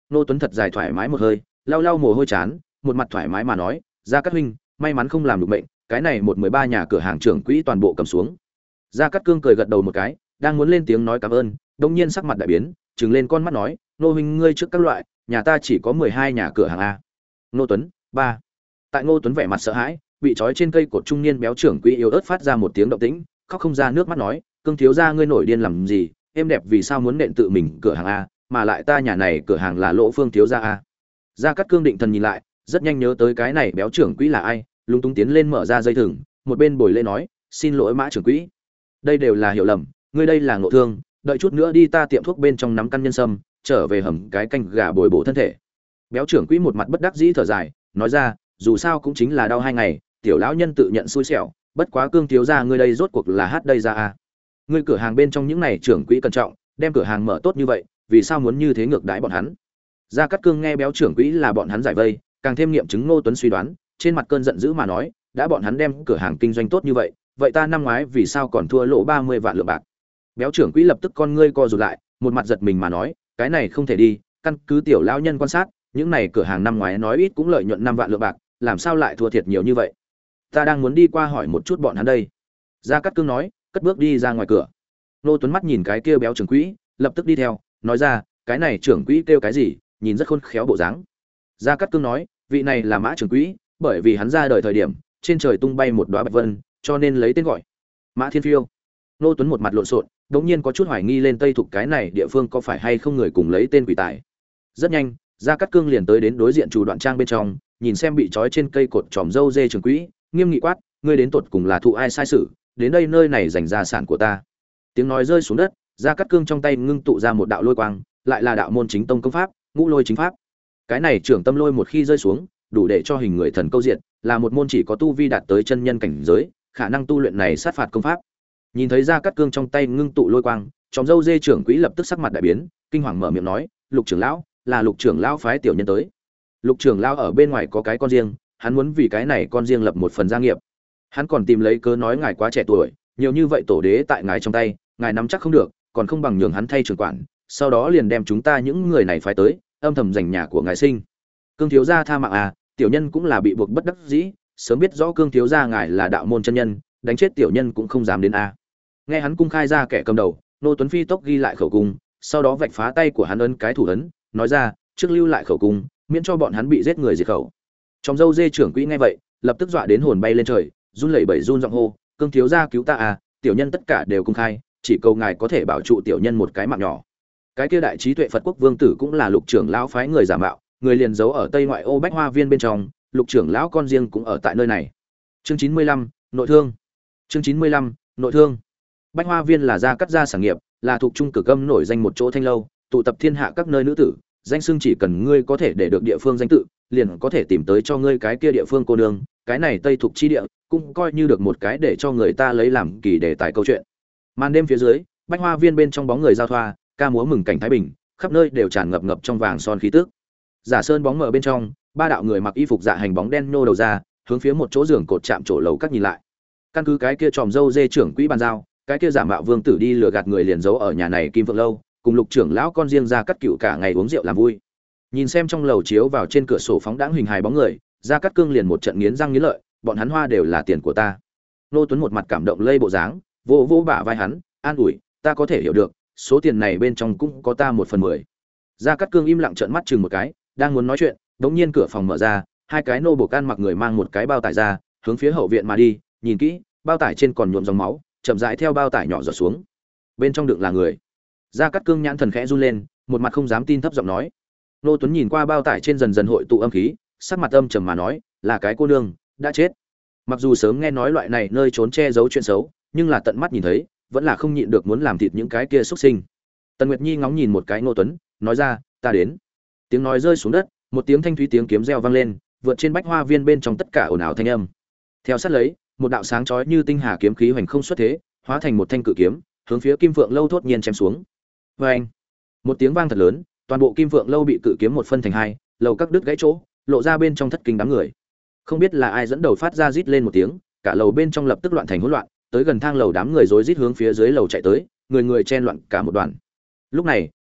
Nô Tuấn thật dài thoải mái một hơi, lau lau mồ hôi chán, một mặt thoải mái mà nói, Gia Cát huynh, may mắn không làm được bệnh, cái này một mười ba nhà cửa hàng trưởng quỹ toàn bộ cầm xuống. Gia Cát Cương cười gật đầu một cái, đang muốn lên tiếng nói cảm ơn, đột nhiên sắc mặt đại biến, trừng lên con mắt nói, Nô huynh ngươi trước các loại, nhà ta chỉ có mười hai nhà cửa hàng a. Nô Tuấn, ba. Tại Ngô Tuấn vẻ mặt sợ hãi, bị trói trên cây cột trung niên béo trưởng quỹ yếu ớt phát ra một tiếng động tĩnh, khóc không ra nước mắt nói, Cương thiếu gia ngươi nổi điên làm gì, em đẹp vì sao muốn nện tự mình cửa hàng a, mà lại ta nhà này cửa hàng là Lỗ Phương thiếu gia a. Gia Cát Cương định thần nhìn lại, rất nhanh nhớ tới cái này béo trưởng quỹ là ai, lúng túng tiến lên mở ra dây thừng, một bên bồi lễ nói, xin lỗi Mã trưởng quỹ, đây đều là hiểu lầm, ngươi đây là ngộ thương, đợi chút nữa đi ta tiệm thuốc bên trong nắm căn nhân sâm, trở về hầm cái canh gà bồi bổ thân thể. Béo trưởng quỹ một mặt bất đắc dĩ thở dài, nói ra, dù sao cũng chính là đau hai ngày, tiểu lão nhân tự nhận xui xẻo, bất quá Cương thiếu gia ngươi đây rốt cuộc là hát đây ra a. Ngươi cửa hàng bên trong những này trưởng quỹ cẩn trọng, đem cửa hàng mở tốt như vậy, vì sao muốn như thế ngược đãi bọn hắn? Gia Cát Cương nghe béo trưởng quỹ là bọn hắn giải vây, càng thêm nghiệm chứng Ngô Tuấn suy đoán, trên mặt cơn giận dữ mà nói, đã bọn hắn đem cửa hàng kinh doanh tốt như vậy, vậy ta năm ngoái vì sao còn thua lỗ ba mươi vạn lượng bạc? Béo trưởng quỹ lập tức con ngươi co rụt lại, một mặt giật mình mà nói, cái này không thể đi, căn cứ tiểu lão nhân quan sát, những này cửa hàng năm ngoái nói ít cũng lợi nhuận năm vạn lượng bạc, làm sao lại thua thiệt nhiều như vậy? Ta đang muốn đi qua hỏi một chút bọn hắn đây. Gia Cát Cương nói, cất bước đi ra ngoài cửa. Ngô Tuấn mắt nhìn cái kia béo trưởng quỹ, lập tức đi theo, nói ra, cái này trưởng quỹ kêu cái gì, nhìn rất khôn khéo bộ dáng. Gia Cát Cương nói, vị này là Mã trưởng quỹ, bởi vì hắn ra đời thời điểm, trên trời tung bay một đóa bạch vân, cho nên lấy tên gọi Mã Thiên Phiêu. Ngô Tuấn một mặt lộn xộn, đột nhiên có chút hoài nghi lên Tây Thục cái này địa phương có phải hay không người cùng lấy tên quỷ tài. Rất nhanh, Gia Cát Cương liền tới đến đối diện chủ đoạn trang bên trong, nhìn xem bị trói trên cây cột tròm dâu dê trưởng quỹ, nghiêm nghị quát, ngươi đến tột cùng là thụ ai sai sự, đến đây nơi này giành gia sản của ta. Tiếng nói rơi xuống đất, Gia Cát Cương trong tay ngưng tụ ra một đạo lôi quang, lại là đạo môn chính tông công pháp, Ngũ Lôi Chính Pháp. Cái này trưởng tâm lôi một khi rơi xuống, đủ để cho hình người thần câu diện, là một môn chỉ có tu vi đạt tới chân nhân cảnh giới, khả năng tu luyện này sát phạt công pháp. Nhìn thấy Gia Cát Cương trong tay ngưng tụ lôi quang, tròm dâu dê trưởng quỹ lập tức sắc mặt đại biến, kinh hoàng mở miệng nói, Lục trưởng lão, là Lục trưởng lão phái tiểu nhân tới. Lục trưởng lão ở bên ngoài có cái con riêng, hắn muốn vì cái này con riêng lập một phần gia nghiệp. Hắn còn tìm lấy cớ nói ngài quá trẻ tuổi, nhiều như vậy tổ đế tại ngài trong tay, ngài nắm chắc không được, còn không bằng nhường hắn thay trưởng quản, sau đó liền đem chúng ta những người này phái tới, âm thầm giành nhà của ngài sinh. Cương thiếu gia tha mạng à, tiểu nhân cũng là bị buộc bất đắc dĩ, sớm biết rõ Cương thiếu gia ngài là đạo môn chân nhân, đánh chết tiểu nhân cũng không dám đến a. Nghe hắn cung khai ra kẻ cầm đầu, Nô Tuấn phi tốc ghi lại khẩu cung, sau đó vạch phá tay của hắn ấn cái thủ ấn, nói ra, trước lưu lại khẩu cung, miễn cho bọn hắn bị giết người diệt khẩu. Trong dâu dê trưởng quỹ nghe vậy, lập tức dọa đến hồn bay lên trời, run lẩy bẩy run giọng hô, Cương thiếu gia cứu ta à, tiểu nhân tất cả đều công khai, chỉ cầu ngài có thể bảo trụ tiểu nhân một cái mạng nhỏ. Cái kia đại trí tuệ Phật quốc vương tử cũng là Lục trưởng lão phái người giả mạo, người liền giấu ở tây ngoại ô Bách Hoa Viên bên trong, Lục trưởng lão con riêng cũng ở tại nơi này. Chương chín mươi lăm, nội thương. Chương chín mươi lăm, nội thương. Bách Hoa Viên là gia cắt gia sản nghiệp, là thuộc trung cực âm nổi danh một chỗ thanh lâu, tụ tập thiên hạ các nơi nữ tử, danh xưng chỉ cần ngươi có thể để được địa phương danh tự, liền có thể tìm tới cho ngươi cái kia địa phương cô nương, cái này Tây Thục chi địa, cũng coi như được một cái để cho người ta lấy làm kỳ đề tài câu chuyện. Màn đêm phía dưới, Bách Hoa Viên bên trong bóng người giao thoa, ca múa mừng cảnh thái bình, khắp nơi đều tràn ngập ngập trong vàng son khí tức. Giả sơn bóng mờ bên trong, ba đạo người mặc y phục dạ hành bóng đen nhô đầu ra, hướng phía một chỗ giường cột chạm chỗ lầu các nhìn lại. Căn cứ cái kia tròm dâu dê trưởng quỹ bàn giao, cái kia giả mạo vương tử đi lừa gạt người liền giấu ở nhà này Kim Phượng lâu, cùng Lục trưởng lão con riêng ra cắt cựu cả ngày uống rượu làm vui. Nhìn xem trong lầu chiếu vào trên cửa sổ phóng đãng hình hài bóng người, Gia Cát Cương liền một trận nghiến răng nghiến lợi, bọn hắn hoa đều là tiền của ta. Nô Tuấn một mặt cảm động lây bộ dáng, vỗ vỗ bả vai hắn, an ủi, ta có thể hiểu được, số tiền này bên trong cũng có ta một phần mười. Gia Cát Cương im lặng trợn mắt chừng một cái, đang muốn nói chuyện, đột nhiên cửa phòng mở ra, hai cái nô buộc ăn mặc người mang một cái bao tải ra, hướng phía hậu viện mà đi, nhìn kỹ, bao tải trên còn nhuộm dòng máu, chậm rãi theo bao tải nhỏ giọt xuống. Bên trong đựng là người. Gia Cát Cương nhãn thần khẽ run lên, một mặt không dám tin thấp giọng nói. Nô Tuấn nhìn qua bao tải trên dần dần hội tụ âm khí, sắc mặt âm trầm mà nói, là cái cô nương đã chết. Mặc dù sớm nghe nói loại này nơi trốn che giấu chuyện xấu, nhưng là tận mắt nhìn thấy, vẫn là không nhịn được muốn làm thịt những cái kia xuất sinh. Tần Nguyệt Nhi ngóng nhìn một cái Nô Tuấn, nói ra, ta đến. Tiếng nói rơi xuống đất, một tiếng thanh thúy tiếng kiếm reo vang lên, vượt trên Bách Hoa Viên bên trong tất cả ồn ào thanh âm. Theo sát lấy, một đạo sáng chói như tinh hà kiếm khí hoành không xuất thế, hóa thành một thanh cự kiếm, hướng phía Kim Phượng lâu thốt nhiên chém xuống. Oeng! Một tiếng vang thật lớn, toàn bộ Kim Phượng lâu bị cự kiếm một phân thành hai, lầu các đứt gãy chỗ, lộ ra bên trong thất kinh đám người. Không biết là ai dẫn đầu phát ra rít lên một tiếng, cả lầu bên trong lập tức loạn thành hỗn loạn, tới gần thang lầu đám người rối rít hướng phía dưới lầu chạy tới, người người chen loạn cả một đoàn. Lúc này,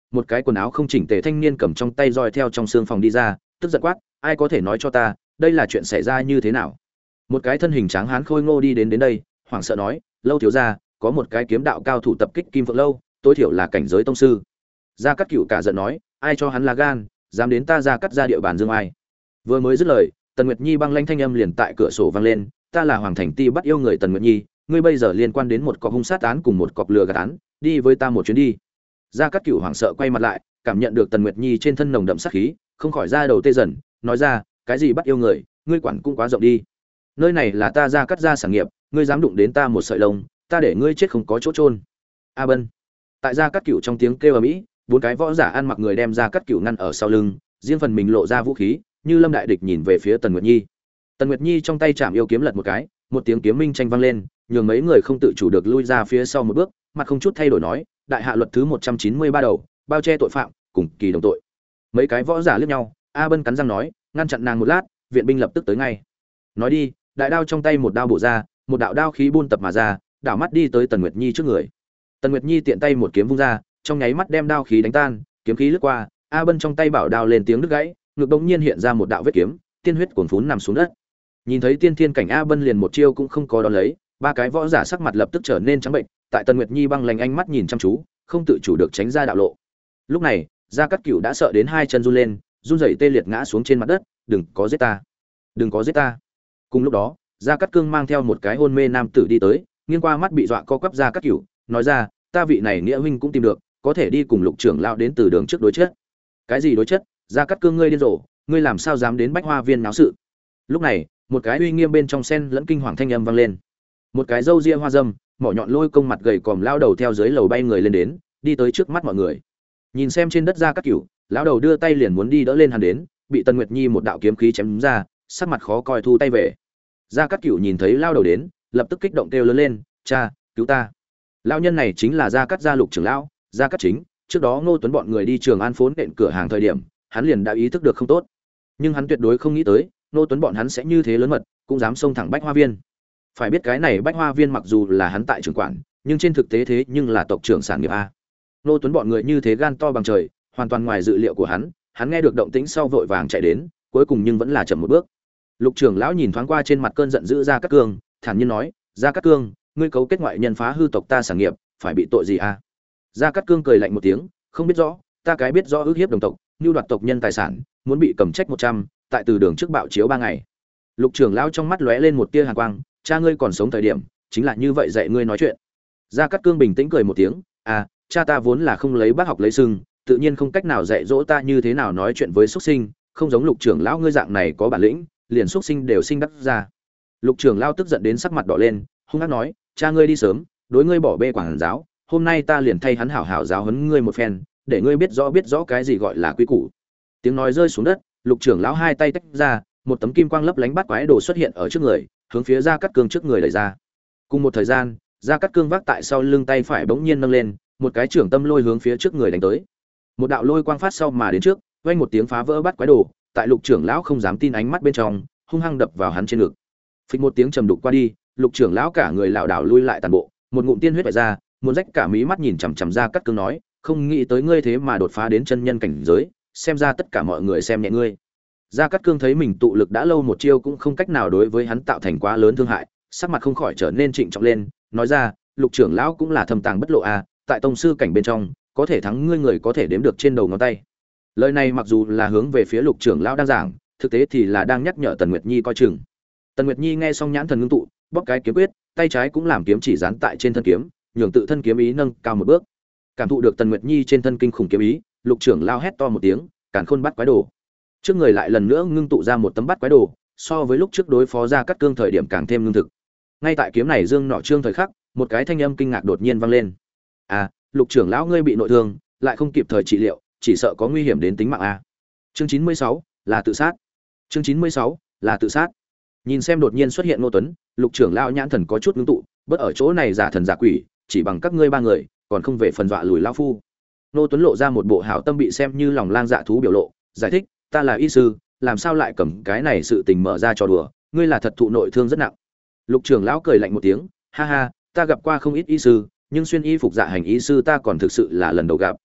một cái quần áo không chỉnh tề thanh niên cầm trong tay roi theo trong xương phòng đi ra, tức giận quát, ai có thể nói cho ta, đây là chuyện xảy ra như thế nào? Một cái thân hình tráng hán khôi ngô đi đến đến đây, hoảng sợ nói, lâu thiếu gia, có một cái kiếm đạo cao thủ tập kích Kim Phượng lâu, tối thiểu là cảnh giới tông sư. Gia Cát Cửu cả giận nói, ai cho hắn là gan, dám đến ta Gia Cát ra địa bàn dương ai? Vừa mới dứt lời, Tần Nguyệt Nhi băng lãnh thanh âm liền tại cửa sổ vang lên, ta là Hoàng Thành Ti bắt yêu người Tần Nguyệt Nhi, ngươi bây giờ liên quan đến một cọc hung sát án cùng một cọc lừa gạt án, đi với ta một chuyến đi. Gia Cát Cửu hoảng sợ quay mặt lại, cảm nhận được Tần Nguyệt Nhi trên thân nồng đậm sát khí, không khỏi ra đầu tê dần, nói ra, cái gì bắt yêu người, ngươi quản cũng quá rộng đi. Nơi này là ta Gia Cát gia sản nghiệp, ngươi dám đụng đến ta một sợi lông, ta để ngươi chết không có chỗ chôn. A Bân. Tại Gia Cát Cửu trong tiếng kêu ầm ĩ, bốn cái võ giả ăn mặc người đem Gia Cát Cửu ngăn ở sau lưng, riêng phần mình lộ ra vũ khí, như lâm đại địch nhìn về phía Tần Nguyệt Nhi. Tần Nguyệt Nhi trong tay chạm yêu kiếm lật một cái, một tiếng kiếm minh tranh vang lên, nhường mấy người không tự chủ được lui ra phía sau một bước, mặt không chút thay đổi nói, đại hạ luật thứ một trăm chín mươi ba đầu, bao che tội phạm, cùng kỳ đồng tội. Mấy cái võ giả liếc nhau, A Bân cắn răng nói, ngăn chặn nàng một lát, viện binh lập tức tới ngay. Nói đi, đại đao trong tay một đao bổ ra, một đạo đao khí buôn tập mà ra, đảo mắt đi tới Tần Nguyệt Nhi trước người. Tần Nguyệt Nhi tiện tay một kiếm vung ra, trong nháy mắt đem đao khí đánh tan, kiếm khí lướt qua, A Bân trong tay bảo đao lên tiếng đứt gãy, ngực bỗng nhiên hiện ra một đạo vết kiếm, tiên huyết cuồn phún nằm xuống đất. Nhìn thấy tiên thiên cảnh A Bân liền một chiêu cũng không có đón lấy, ba cái võ giả sắc mặt lập tức trở nên trắng bệnh, tại Tần Nguyệt Nhi băng lạnh ánh mắt nhìn chăm chú, không tự chủ được tránh ra đạo lộ. Lúc này, Gia Cát Cửu đã sợ đến hai chân run lên, run rẩy tê liệt ngã xuống trên mặt đất, "Đừng có giết ta, đừng có giết ta." Cùng lúc đó, Gia Cát Cương mang theo một cái hôn mê nam tử đi tới, nghiêng qua mắt bị dọa co quắp Gia Cát Cửu, nói ra, "Ta vị này nghĩa huynh cũng tìm được, có thể đi cùng Lục trưởng lão đến từ đường trước đối chất." "Cái gì đối chất? Gia Cát Cương ngươi điên rồ, ngươi làm sao dám đến Bách Hoa Viên náo sự?" Lúc này, một cái uy nghiêm bên trong sen lẫn kinh hoàng thanh âm vang lên. Một cái râu ria hoa râm, mỏ nhọn lôi công mặt gầy còm lao đầu theo dưới lầu bay người lên đến, đi tới trước mắt mọi người. Nhìn xem trên đất Gia Cát Cửu, lão đầu đưa tay liền muốn đi đỡ lên hắn đến, bị Tần Nguyệt Nhi một đạo kiếm khí chém ra, sắc mặt khó coi thu tay về. Gia Cát Cửu nhìn thấy lao đầu đến, lập tức kích động kêu lớn lên, "Cha, cứu ta!" Lão nhân này chính là Gia Cát gia Lục trưởng lão, Gia Cát Chính, trước đó Ngô Tuấn bọn người đi Trường An phố nện cửa hàng thời điểm, hắn liền đã ý thức được không tốt. Nhưng hắn tuyệt đối không nghĩ tới, Ngô Tuấn bọn hắn sẽ như thế lớn mật, cũng dám xông thẳng Bách Hoa Viên. Phải biết cái này Bách Hoa Viên mặc dù là hắn tại trưởng quản, nhưng trên thực tế thế nhưng là tộc trưởng sản nghiệp a. Ngô Tuấn bọn người như thế gan to bằng trời, hoàn toàn ngoài dự liệu của hắn, hắn nghe được động tĩnh sau vội vàng chạy đến, cuối cùng nhưng vẫn là chậm một bước. Lục trưởng lão nhìn thoáng qua trên mặt cơn giận dữ Gia Cát Cương, thản nhiên nói, "Gia Cát Cương, ngươi cấu kết ngoại nhân phá hư tộc ta sản nghiệp, phải bị tội gì a?" Gia Cát Cương cười lạnh một tiếng, "Không biết rõ, ta cái biết rõ ước hiếp đồng tộc, nưu đoạt tộc nhân tài sản, muốn bị cầm trách một trăm, tại từ đường trước bạo chiếu ba ngày." Lục trưởng lão trong mắt lóe lên một tia hàn quang, "Cha ngươi còn sống thời điểm, chính là như vậy dạy ngươi nói chuyện." Gia Cát Cương bình tĩnh cười một tiếng, "À, cha ta vốn là không lấy bác học lấy sưng, tự nhiên không cách nào dạy dỗ ta như thế nào nói chuyện với xuất sinh, không giống Lục trưởng lão ngươi dạng này có bản lĩnh, liền xuất sinh đều sinh đắc ra." Lục trưởng lão tức giận đến sắc mặt đỏ lên, hung hăng nói, "Cha ngươi đi sớm, đối ngươi bỏ bê quản giáo, hôm nay ta liền thay hắn hảo hảo giáo huấn ngươi một phen, để ngươi biết rõ biết rõ cái gì gọi là quy củ." Tiếng nói rơi xuống đất, Lục trưởng lão hai tay tách ra, một tấm kim quang lấp lánh bắt quái đồ xuất hiện ở trước người, hướng phía Gia Cát Cương trước người đẩy ra. Cùng một thời gian, Gia Cát Cương vác tại sau lưng tay phải bỗng nhiên nâng lên, một cái trưởng tâm lôi hướng phía trước người đánh tới. Một đạo lôi quang phát sau mà đến trước, vang một tiếng phá vỡ bắt quái đồ, tại Lục trưởng lão không dám tin ánh mắt bên trong, hung hăng đập vào hắn trên ngực. Phịch một tiếng trầm đục qua đi, Lục trưởng lão cả người lảo đảo lui lại tàn bộ, một ngụm tiên huyết vẩy ra, muốn rách cả mí mắt nhìn chằm chằm Gia Cát Cương nói, "Không nghĩ tới ngươi thế mà đột phá đến chân nhân cảnh giới, xem ra tất cả mọi người xem nhẹ ngươi." Gia Cát Cương thấy mình tụ lực đã lâu một chiêu cũng không cách nào đối với hắn tạo thành quá lớn thương hại, sắc mặt không khỏi trở nên trịnh trọng lên, nói ra, "Lục trưởng lão cũng là thâm tàng bất lộ a, tại tông sư cảnh bên trong, có thể thắng ngươi người có thể đếm được trên đầu ngón tay." Lời này mặc dù là hướng về phía Lục trưởng lão đang giảng, thực tế thì là đang nhắc nhở Tần Nguyệt Nhi coi chừng. Tần Nguyệt Nhi nghe xong nhãn thần ngưng tụ, bóp cái kiếm quyết, tay trái cũng làm kiếm chỉ dán tại trên thân kiếm, nhường tự thân kiếm ý nâng cao một bước. Cảm thụ được Tần Nguyệt Nhi trên thân kinh khủng kiếm ý, Lục trưởng lão hét to một tiếng, càn khôn bắt quái đồ. Trước người lại lần nữa ngưng tụ ra một tấm bắt quái đồ, so với lúc trước đối phó Gia Cát Cương thời điểm càng thêm ngưng thực. Ngay tại kiếm này dương nọ trương thời khắc, một cái thanh âm kinh ngạc đột nhiên vang lên. "À, Lục trưởng lão ngươi bị nội thương, lại không kịp thời trị liệu, chỉ sợ có nguy hiểm đến tính mạng a." Chương chín mươi sáu là tự sát. Chương chín mươi sáu là tự sát. Nhìn xem đột nhiên xuất hiện Ngô Tuấn, Lục trưởng lão nhãn thần có chút ngưng tụ, bất ở chỗ này giả thần giả quỷ, chỉ bằng các ngươi ba người, còn không về phần dọa lùi lão phu. Ngô Tuấn lộ ra một bộ hảo tâm bị xem như lòng lang dạ thú biểu lộ, giải thích, "Ta là y sư, làm sao lại cầm cái này sự tình mở ra trò đùa, ngươi là thật thụ nội thương rất nặng." Lục trưởng lão cười lạnh một tiếng, "Ha ha, ta gặp qua không ít y sư, nhưng xuyên y phục dạ hành y sư ta còn thực sự là lần đầu gặp."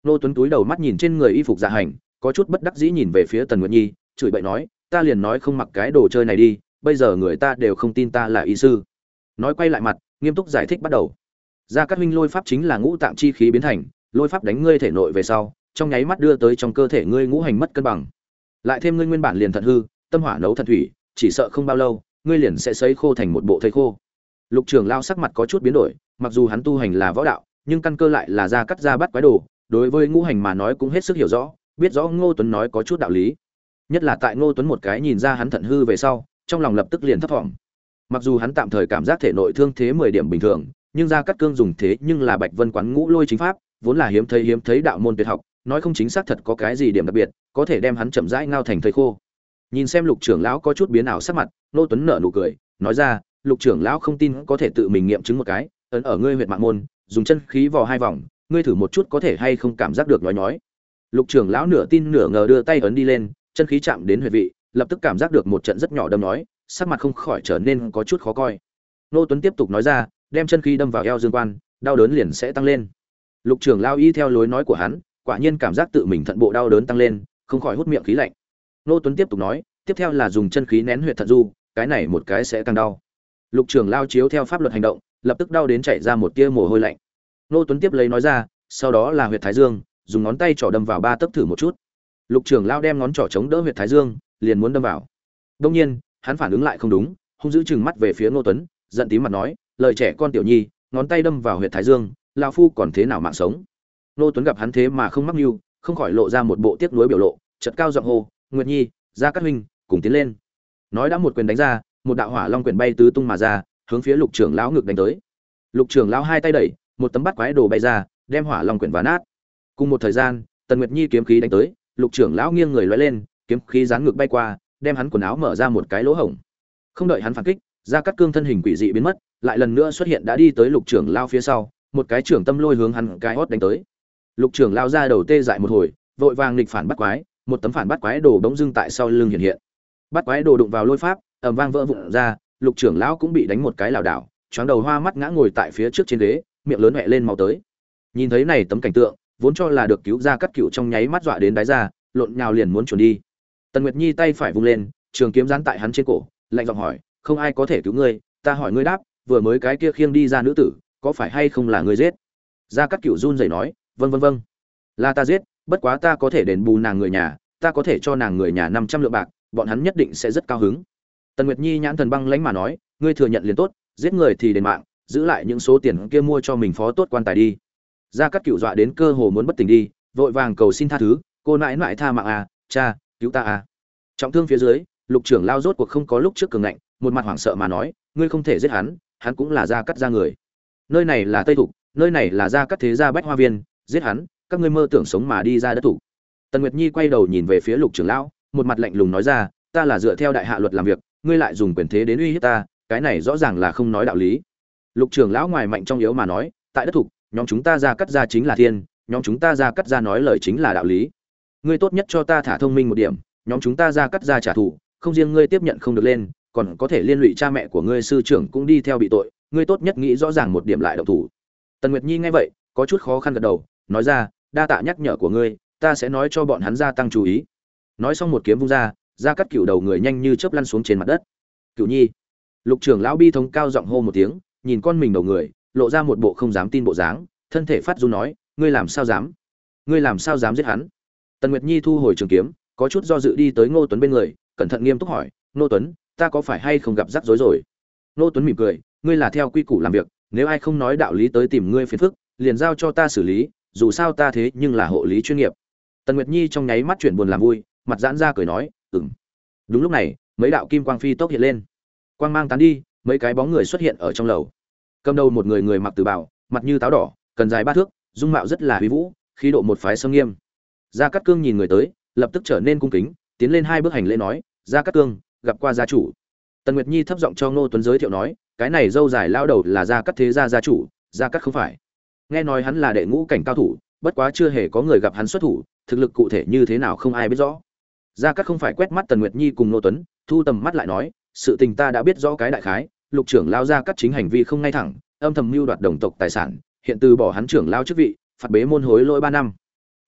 Ngô Tuấn túi đầu mắt nhìn trên người y phục dạ hành, có chút bất đắc dĩ nhìn về phía Tần Nguyệt Nhi, chửi bậy nói, ta liền nói không mặc cái đồ chơi này đi, bây giờ người ta đều không tin ta là y sư. Nói quay lại mặt, nghiêm túc giải thích bắt đầu. Gia Cát huynh lôi pháp chính là ngũ tạng chi khí biến thành, lôi pháp đánh ngươi thể nội về sau, trong nháy mắt đưa tới trong cơ thể ngươi ngũ hành mất cân bằng. Lại thêm ngươi nguyên bản liền thận hư, tâm hỏa nấu thần thủy, chỉ sợ không bao lâu, ngươi liền sẽ sấy khô thành một bộ thây khô. Lục Trường Lao sắc mặt có chút biến đổi, mặc dù hắn tu hành là võ đạo, nhưng căn cơ lại là Gia Cát gia bắt quái đồ, đối với ngũ hành mà nói cũng hết sức hiểu rõ, biết rõ Ngô Tuấn nói có chút đạo lý. Nhất là tại Ngô Tuấn một cái nhìn ra hắn thận hư về sau, trong lòng lập tức liền thấp vọng. Mặc dù hắn tạm thời cảm giác thể nội thương thế mười điểm bình thường, nhưng Gia Cát Cương dùng thế nhưng là Bạch Vân Quán Ngũ Lôi chính pháp, vốn là hiếm thấy hiếm thấy đạo môn tuyệt học, nói không chính xác thật có cái gì điểm đặc biệt, có thể đem hắn chậm rãi ngao thành thây khô. Nhìn xem Lục trưởng lão có chút biến ảo sắc mặt, Ngô Tuấn nở nụ cười, nói ra, Lục trưởng lão không tin có thể tự mình nghiệm chứng một cái, ấn ở ngươi huyệt mạng môn, dùng chân khí vò hai vòng, ngươi thử một chút có thể hay không cảm giác được nhói nhói. Lục trưởng lão nửa tin nửa ngờ đưa tay ấn đi lên, chân khí chạm đến huyệt vị, lập tức cảm giác được một trận rất nhỏ đâm nhói, sắc mặt không khỏi trở nên có chút khó coi. Ngô Tuấn tiếp tục nói ra, đem chân khí đâm vào eo dương quan, đau đớn liền sẽ tăng lên. Lục trưởng lão y theo lối nói của hắn, quả nhiên cảm giác tự mình thận bộ đau đớn tăng lên, không khỏi hút miệng khí lạnh. Ngô Tuấn tiếp tục nói, tiếp theo là dùng chân khí nén huyệt thận du, cái này một cái sẽ càng đau. Lục trưởng lão chiếu theo pháp luật hành động, lập tức đau đến chảy ra một tia mồ hôi lạnh. Ngô Tuấn tiếp lấy nói ra, sau đó là huyệt thái dương, dùng ngón tay trỏ đâm vào ba tấc thử một chút. Lục trưởng lão đem ngón trỏ chống đỡ huyệt thái dương, liền muốn đâm vào. Đương nhiên, hắn phản ứng lại không đúng, hung dữ chừng mắt về phía Ngô Tuấn, giận tím mặt nói, lời trẻ con tiểu nhi, ngón tay đâm vào huyệt thái dương, lão phu còn thế nào mạng sống. Ngô Tuấn gặp hắn thế mà không mắc mưu, không khỏi lộ ra một bộ tiếc nuối biểu lộ, chợt cao giọng hô, Nguyệt Nhi, Gia Cát huynh, cùng tiến lên. Nói đã một quyền đánh ra, một đạo hỏa long quyển bay tứ tung mà ra, hướng phía Lục trưởng lão ngực đánh tới. Lục trưởng lão hai tay đẩy, một tấm bát quái đồ bay ra, đem hỏa long quyển vá nát. Cùng một thời gian, Tần Nguyệt Nhi kiếm khí đánh tới, Lục trưởng lão nghiêng người lóe lên, kiếm khí giáng ngực bay qua, đem hắn quần áo mở ra một cái lỗ hổng. Không đợi hắn phản kích, Gia Cát Cương thân hình quỷ dị biến mất, lại lần nữa xuất hiện đã đi tới Lục trưởng lão phía sau, một cái trưởng tâm lôi hướng hắn cái hốt đánh tới. Lục trưởng lão ra đầu tê dại một hồi, vội vàng nghịch phản bắt quái, một tấm phản bắt quái đồ bỗng dưng tại sau lưng hiện hiện. Bắt quái đồ đụng vào lôi pháp, ầm vang vỡ vụn ra, Lục trưởng lão cũng bị đánh một cái lảo đảo, choáng đầu hoa mắt ngã ngồi tại phía trước trên ghế, miệng lớn hẹ lên máu tới. Nhìn thấy này tấm cảnh tượng, vốn cho là được cứu Gia Cát Cửu trong nháy mắt dọa đến đái ra, lộn nhào liền muốn chuẩn đi. Tần Nguyệt Nhi tay phải vung lên, trường kiếm dán tại hắn trên cổ, lạnh giọng hỏi, không ai có thể cứu ngươi, ta hỏi ngươi đáp, vừa mới cái kia khiêng đi ra nữ tử, có phải hay không là ngươi giết? Gia Cát Cửu run rẩy nói, vâng vâng vâng, là ta giết, bất quá ta có thể đền bù nàng người nhà, ta có thể cho nàng người nhà năm trăm lượng bạc, bọn hắn nhất định sẽ rất cao hứng. Tần Nguyệt Nhi nhãn thần băng lãnh mà nói, ngươi thừa nhận liền tốt, giết người thì đền mạng, giữ lại những số tiền kia mua cho mình phó tốt quan tài đi. Gia Cát Cửu dọa đến cơ hồ muốn bất tỉnh đi, vội vàng cầu xin tha thứ, cô nãi nãi tha mạng à, cha, cứu ta à. Trọng thương phía dưới, Lục trưởng lao rốt cuộc không có lúc trước cường ngạnh, một mặt hoảng sợ mà nói, ngươi không thể giết hắn, hắn cũng là Gia Cát gia người. Nơi này là Tây Thục, nơi này là Gia Cát thế gia Bách Hoa Viên, giết hắn, các ngươi mơ tưởng sống mà đi ra đất thủ. Tần Nguyệt Nhi quay đầu nhìn về phía Lục trưởng lão, một mặt lạnh lùng nói ra, ta là dựa theo đại hạ luật làm việc, ngươi lại dùng quyền thế đến uy hiếp ta, cái này rõ ràng là không nói đạo lý. Lục trưởng lão ngoài mạnh trong yếu mà nói, tại đất thục, nhóm chúng ta Gia Cát gia chính là thiên, nhóm chúng ta Gia Cát gia nói lời chính là đạo lý. Ngươi tốt nhất cho ta thả thông minh một điểm, nhóm chúng ta Gia Cát gia trả thù, không riêng ngươi tiếp nhận không được lên, còn có thể liên lụy cha mẹ của ngươi sư trưởng cũng đi theo bị tội, ngươi tốt nhất nghĩ rõ ràng một điểm lại động thủ. Tần Nguyệt Nhi nghe vậy, có chút khó khăn gật đầu, nói ra, đa tạ nhắc nhở của ngươi, ta sẽ nói cho bọn hắn gia tăng chú ý. Nói xong một kiếm vung ra, Gia Cát Cửu đầu người nhanh như chớp lăn xuống trên mặt đất. Cửu Nhi. Lục trưởng lão bi thống cao giọng hô một tiếng, nhìn con mình đầu người, lộ ra một bộ không dám tin bộ dáng, thân thể phát run nói, ngươi làm sao dám? Ngươi làm sao dám giết hắn? Tần Nguyệt Nhi thu hồi trường kiếm, có chút do dự đi tới Ngô Tuấn bên người, cẩn thận nghiêm túc hỏi, Ngô Tuấn, ta có phải hay không gặp rắc rối rồi? Ngô Tuấn mỉm cười, ngươi là theo quy củ làm việc, nếu ai không nói đạo lý tới tìm ngươi phiền phức, liền giao cho ta xử lý, dù sao ta thế nhưng là hộ lý chuyên nghiệp. Tần Nguyệt Nhi trong nháy mắt chuyển buồn làm vui, mặt giãn ra cười nói, ừm. Đúng lúc này, mấy đạo kim quang phi tốc hiện lên, quang mang tán đi, mấy cái bóng người xuất hiện ở trong lầu. Cầm đầu một người người mặc từ bảo, mặt như táo đỏ, cần dài ba thước, dung mạo rất là uy vũ, khí độ một phái sâm nghiêm. Gia Cát Cương nhìn người tới, lập tức trở nên cung kính, tiến lên hai bước hành lễ nói, Gia Cát Cương, gặp qua gia chủ. Tần Nguyệt Nhi thấp giọng cho Ngô Tuấn giới thiệu nói, cái này dâu dài lao đầu là Gia Cát thế gia gia chủ, Gia Cát không phải. Nghe nói hắn là đệ ngũ cảnh cao thủ, bất quá chưa hề có người gặp hắn xuất thủ, thực lực cụ thể như thế nào không ai biết rõ. Gia Cát không phải quét mắt Tần Nguyệt Nhi cùng Ngô Tuấn, thu tầm mắt lại nói, sự tình ta đã biết rõ cái đại khái, Lục trưởng lao Gia Cát chính hành vi không ngay thẳng, âm thầm mưu đoạt đồng tộc tài sản, hiện từ bỏ hắn trưởng lao chức vị, phạt bế môn hối lỗi ba năm.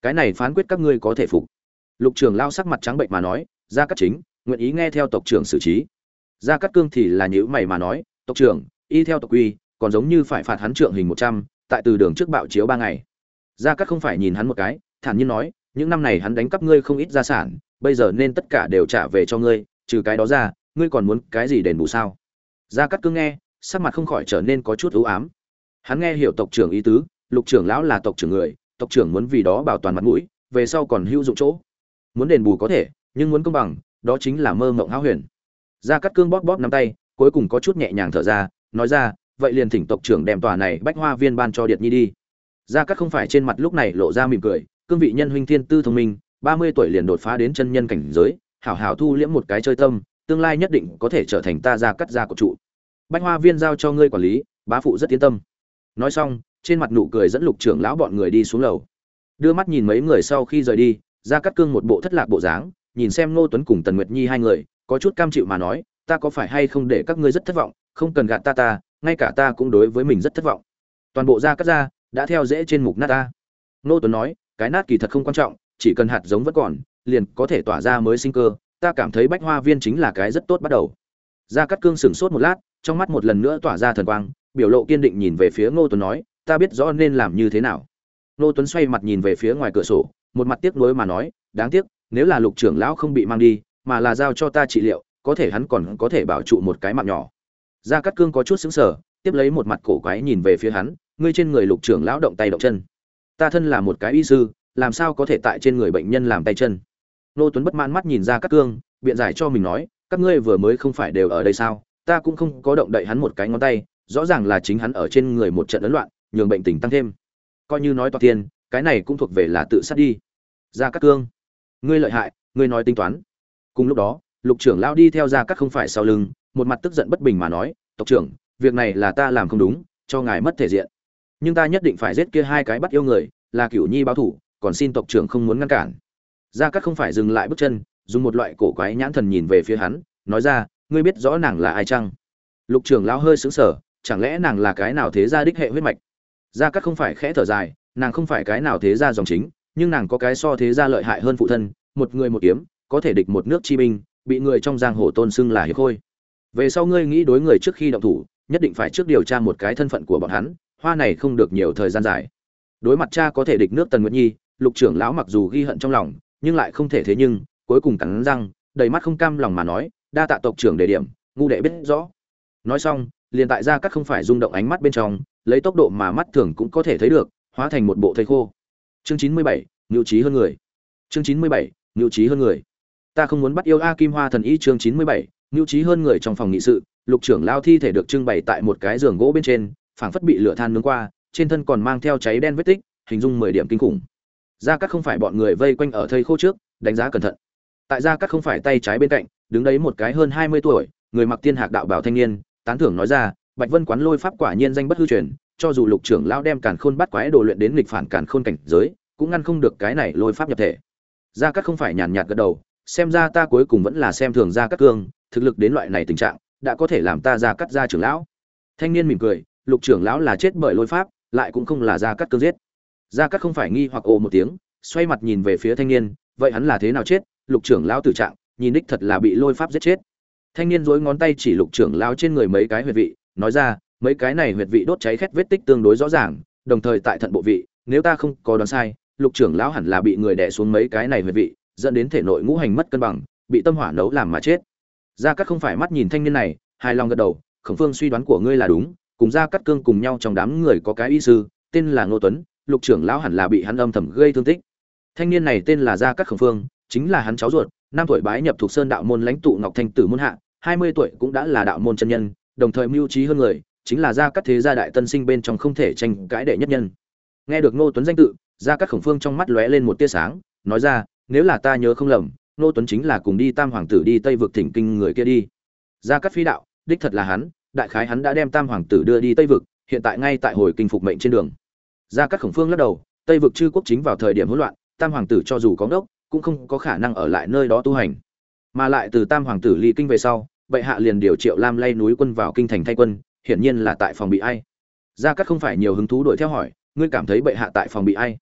cái này phán quyết các ngươi có thể phục. Lục trưởng lao sắc mặt trắng bệnh mà nói, Gia Cát Chính nguyện ý nghe theo tộc trưởng xử trí. Gia Cát Cương thì là nhíu mày mà nói, tộc trưởng y theo tộc quy còn giống như phải phạt hắn trượng hình một trăm, tại từ đường trước bạo chiếu ba ngày. Gia Cát không phải nhìn hắn một cái, thản nhiên nói, những năm này hắn đánh cắp ngươi không ít gia sản, bây giờ nên tất cả đều trả về cho ngươi, trừ cái đó ra ngươi còn muốn cái gì đền bù sao? Gia Cát Cương nghe, sắc mặt không khỏi trở nên có chút u ám. Hắn nghe hiểu tộc trưởng ý tứ, Lục trưởng lão là tộc trưởng người, tộc trưởng muốn vì đó bảo toàn mặt mũi, về sau còn hữu dụng chỗ. Muốn đền bù có thể, nhưng muốn công bằng, đó chính là mơ mộng hão huyền. Gia Cát Cương bóp bóp nắm tay, cuối cùng có chút nhẹ nhàng thở ra, nói ra, vậy liền thỉnh tộc trưởng đem tòa này Bách Hoa Viên ban cho Điệt Nhi đi. Gia Cát không phải trên mặt lúc này lộ ra mỉm cười, cương vị nhân huynh thiên tư thông minh, ba mươi tuổi liền đột phá đến chân nhân cảnh giới, hảo hảo thu liễm một cái chơi tâm, tương lai nhất định có thể trở thành ta Gia Cát gia của trụ. Bách Hoa Viên giao cho ngươi quản lý, bá phụ rất yên tâm. Nói xong, trên mặt nụ cười dẫn Lục trưởng lão bọn người đi xuống lầu. Đưa mắt nhìn mấy người sau khi rời đi, Gia Cát Cương một bộ thất lạc bộ dáng, nhìn xem Ngô Tuấn cùng Tần Nguyệt Nhi hai người, có chút cam chịu mà nói, ta có phải hay không để các ngươi rất thất vọng, không cần gạt ta ta, ngay cả ta cũng đối với mình rất thất vọng. Toàn bộ Gia Cát gia đã theo dễ trên mục nát ta. Ngô Tuấn nói, cái nát kỳ thật không quan trọng, chỉ cần hạt giống vẫn còn, liền có thể tỏa ra mới sinh cơ, ta cảm thấy Bách Hoa Viên chính là cái rất tốt bắt đầu. Gia Cát Cương sững sốt một lát, trong mắt một lần nữa tỏa ra thần quang, biểu lộ kiên định nhìn về phía Ngô Tuấn nói, ta biết rõ nên làm như thế nào. Ngô Tuấn xoay mặt nhìn về phía ngoài cửa sổ, một mặt tiếc nuối mà nói, đáng tiếc, nếu là Lục trưởng lão không bị mang đi, mà là giao cho ta trị liệu, có thể hắn còn có thể bảo trụ một cái mạng nhỏ. Gia Cát Cương có chút sững sờ, tiếp lấy một mặt cổ quái nhìn về phía hắn, ngươi trên người Lục trưởng lão động tay động chân. Ta thân là một cái y sư, làm sao có thể tại trên người bệnh nhân làm tay chân? Ngô Tuấn bất mãn mắt nhìn Gia Cát Cương, biện giải cho mình nói, các ngươi vừa mới không phải đều ở đây sao? Ta cũng không có động đậy hắn một cái ngón tay, rõ ràng là chính hắn ở trên người một trận ấn loạn, nhường bệnh tình tăng thêm. Coi như nói toạc tiền, cái này cũng thuộc về là tự sát đi. Gia Cát Cương, ngươi lợi hại, ngươi nói tính toán. Cùng lúc đó, Lục trưởng lão đi theo Gia Cát không phải sau lưng, một mặt tức giận bất bình mà nói, tộc trưởng, việc này là ta làm không đúng, cho ngài mất thể diện. Nhưng ta nhất định phải giết kia hai cái bắt yêu người, là Cửu Nhi báo thủ, còn xin tộc trưởng không muốn ngăn cản. Gia Cát không phải dừng lại bước chân, dùng một loại cổ quái nhãn thần nhìn về phía hắn, nói ra, ngươi biết rõ nàng là ai chăng? Lục trưởng lão hơi sững sờ, chẳng lẽ nàng là cái nào thế gia đích hệ huyết mạch? Gia Cát không phải khẽ thở dài, nàng không phải cái nào thế gia dòng chính, nhưng nàng có cái so thế gia lợi hại hơn phụ thân, một người một kiếm, có thể địch một nước chi binh, bị người trong giang hồ tôn xưng là hiệp khôi. Về sau ngươi nghĩ đối người trước khi động thủ, nhất định phải trước điều tra một cái thân phận của bọn hắn, hoa này không được nhiều thời gian dài. Đối mặt cha có thể địch nước Tần Nguyệt Nhi, Lục trưởng lão mặc dù ghi hận trong lòng, nhưng lại không thể thế nhưng, cuối cùng cắn răng, đầy mắt không cam lòng mà nói, đa tạ tộc trưởng đề điểm, ngu đệ biết rõ. Nói xong, liền tại Gia Cát không phải rung động ánh mắt bên trong, lấy tốc độ mà mắt thường cũng có thể thấy được, hóa thành một bộ thây khô. Chương chín mươi bảy, nhu trí hơn người. Chương chín mươi bảy, nhu trí hơn người. Ta không muốn bắt yêu A Kim Hoa thần y. Chương chín mươi bảy, nhu trí hơn người. Trong phòng nghị sự, Lục trưởng lao thi thể được trưng bày tại một cái giường gỗ bên trên, phảng phất bị lửa than nướng qua, trên thân còn mang theo cháy đen vết tích, hình dung mười điểm kinh khủng. Gia Cát không phải bọn người vây quanh ở thây khô trước, đánh giá cẩn thận. Tại Gia Cát không phải tay trái bên cạnh, đứng đấy một cái hơn hai mươi tuổi, người mặc tiên hạc đạo bào thanh niên, tán thưởng nói ra, Bạch Vân quán lôi pháp quả nhiên danh bất hư truyền, cho dù Lục trưởng lão đem Càn Khôn bắt quái đồ luyện đến nghịch phản Càn Khôn cảnh giới, cũng ngăn không được cái này lôi pháp nhập thể. Gia Cát không phải nhàn nhạt gật đầu, xem ra ta cuối cùng vẫn là xem thường Gia Cát Cương, thực lực đến loại này tình trạng, đã có thể làm ta Gia Cát gia trưởng lão. Thanh niên mỉm cười, Lục trưởng lão là chết bởi lôi pháp, lại cũng không là Gia Cát Cương giết. Gia Cát không phải nghi hoặc ồ một tiếng, xoay mặt nhìn về phía thanh niên, vậy hắn là thế nào chết? Lục trưởng lão tử trạng, nhìn đích thật là bị lôi pháp giết chết. Thanh niên duỗi ngón tay chỉ Lục trưởng lão trên người mấy cái huyệt vị, nói ra, mấy cái này huyệt vị đốt cháy khét vết tích tương đối rõ ràng, đồng thời tại thận bộ vị, nếu ta không có đoán sai, Lục trưởng lão hẳn là bị người đè xuống mấy cái này huyệt vị, dẫn đến thể nội ngũ hành mất cân bằng, bị tâm hỏa nấu làm mà chết. Gia Cát không phải mắt nhìn thanh niên này, hài lòng gật đầu, Khổng Phương suy đoán của ngươi là đúng, cùng Gia Cát Cương cùng nhau trong đám người có cái y sư, tên là Ngô Tuấn, Lục trưởng lão hẳn là bị hắn âm thầm gây thương tích. Thanh niên này tên là Gia Cát Khổng Phương, chính là hắn cháu ruột, năm tuổi bái nhập thuộc Sơn đạo môn lãnh tụ Ngọc Thanh Tử môn hạ, hai mươi tuổi cũng đã là đạo môn chân nhân, đồng thời mưu trí hơn người, chính là Gia Cát thế gia đại tân sinh bên trong không thể tranh cãi đệ nhất nhân. Nghe được Ngô Tuấn danh tự, Gia Cát Khổng Phương trong mắt lóe lên một tia sáng, nói ra, nếu là ta nhớ không lầm, Ngô Tuấn chính là cùng đi Tam hoàng tử đi Tây vực thỉnh kinh người kia đi. Gia Cát Phi đạo, đích thật là hắn, đại khái hắn đã đem Tam hoàng tử đưa đi Tây vực, hiện tại ngay tại hồi kinh phục mệnh trên đường. Gia Cát Khổng Phương lắc đầu, Tây vực chư quốc chính vào thời điểm hỗn loạn, Tam hoàng tử cho dù có đốc, cũng không có khả năng ở lại nơi đó tu hành. Mà lại từ Tam hoàng tử ly kinh về sau, bệ hạ liền điều Triệu Lam lay núi quân vào kinh thành thay quân, hiển nhiên là tại phòng bị ai. Gia Cát không phải nhiều hứng thú đuổi theo hỏi, ngươi cảm thấy bệ hạ tại phòng bị ai?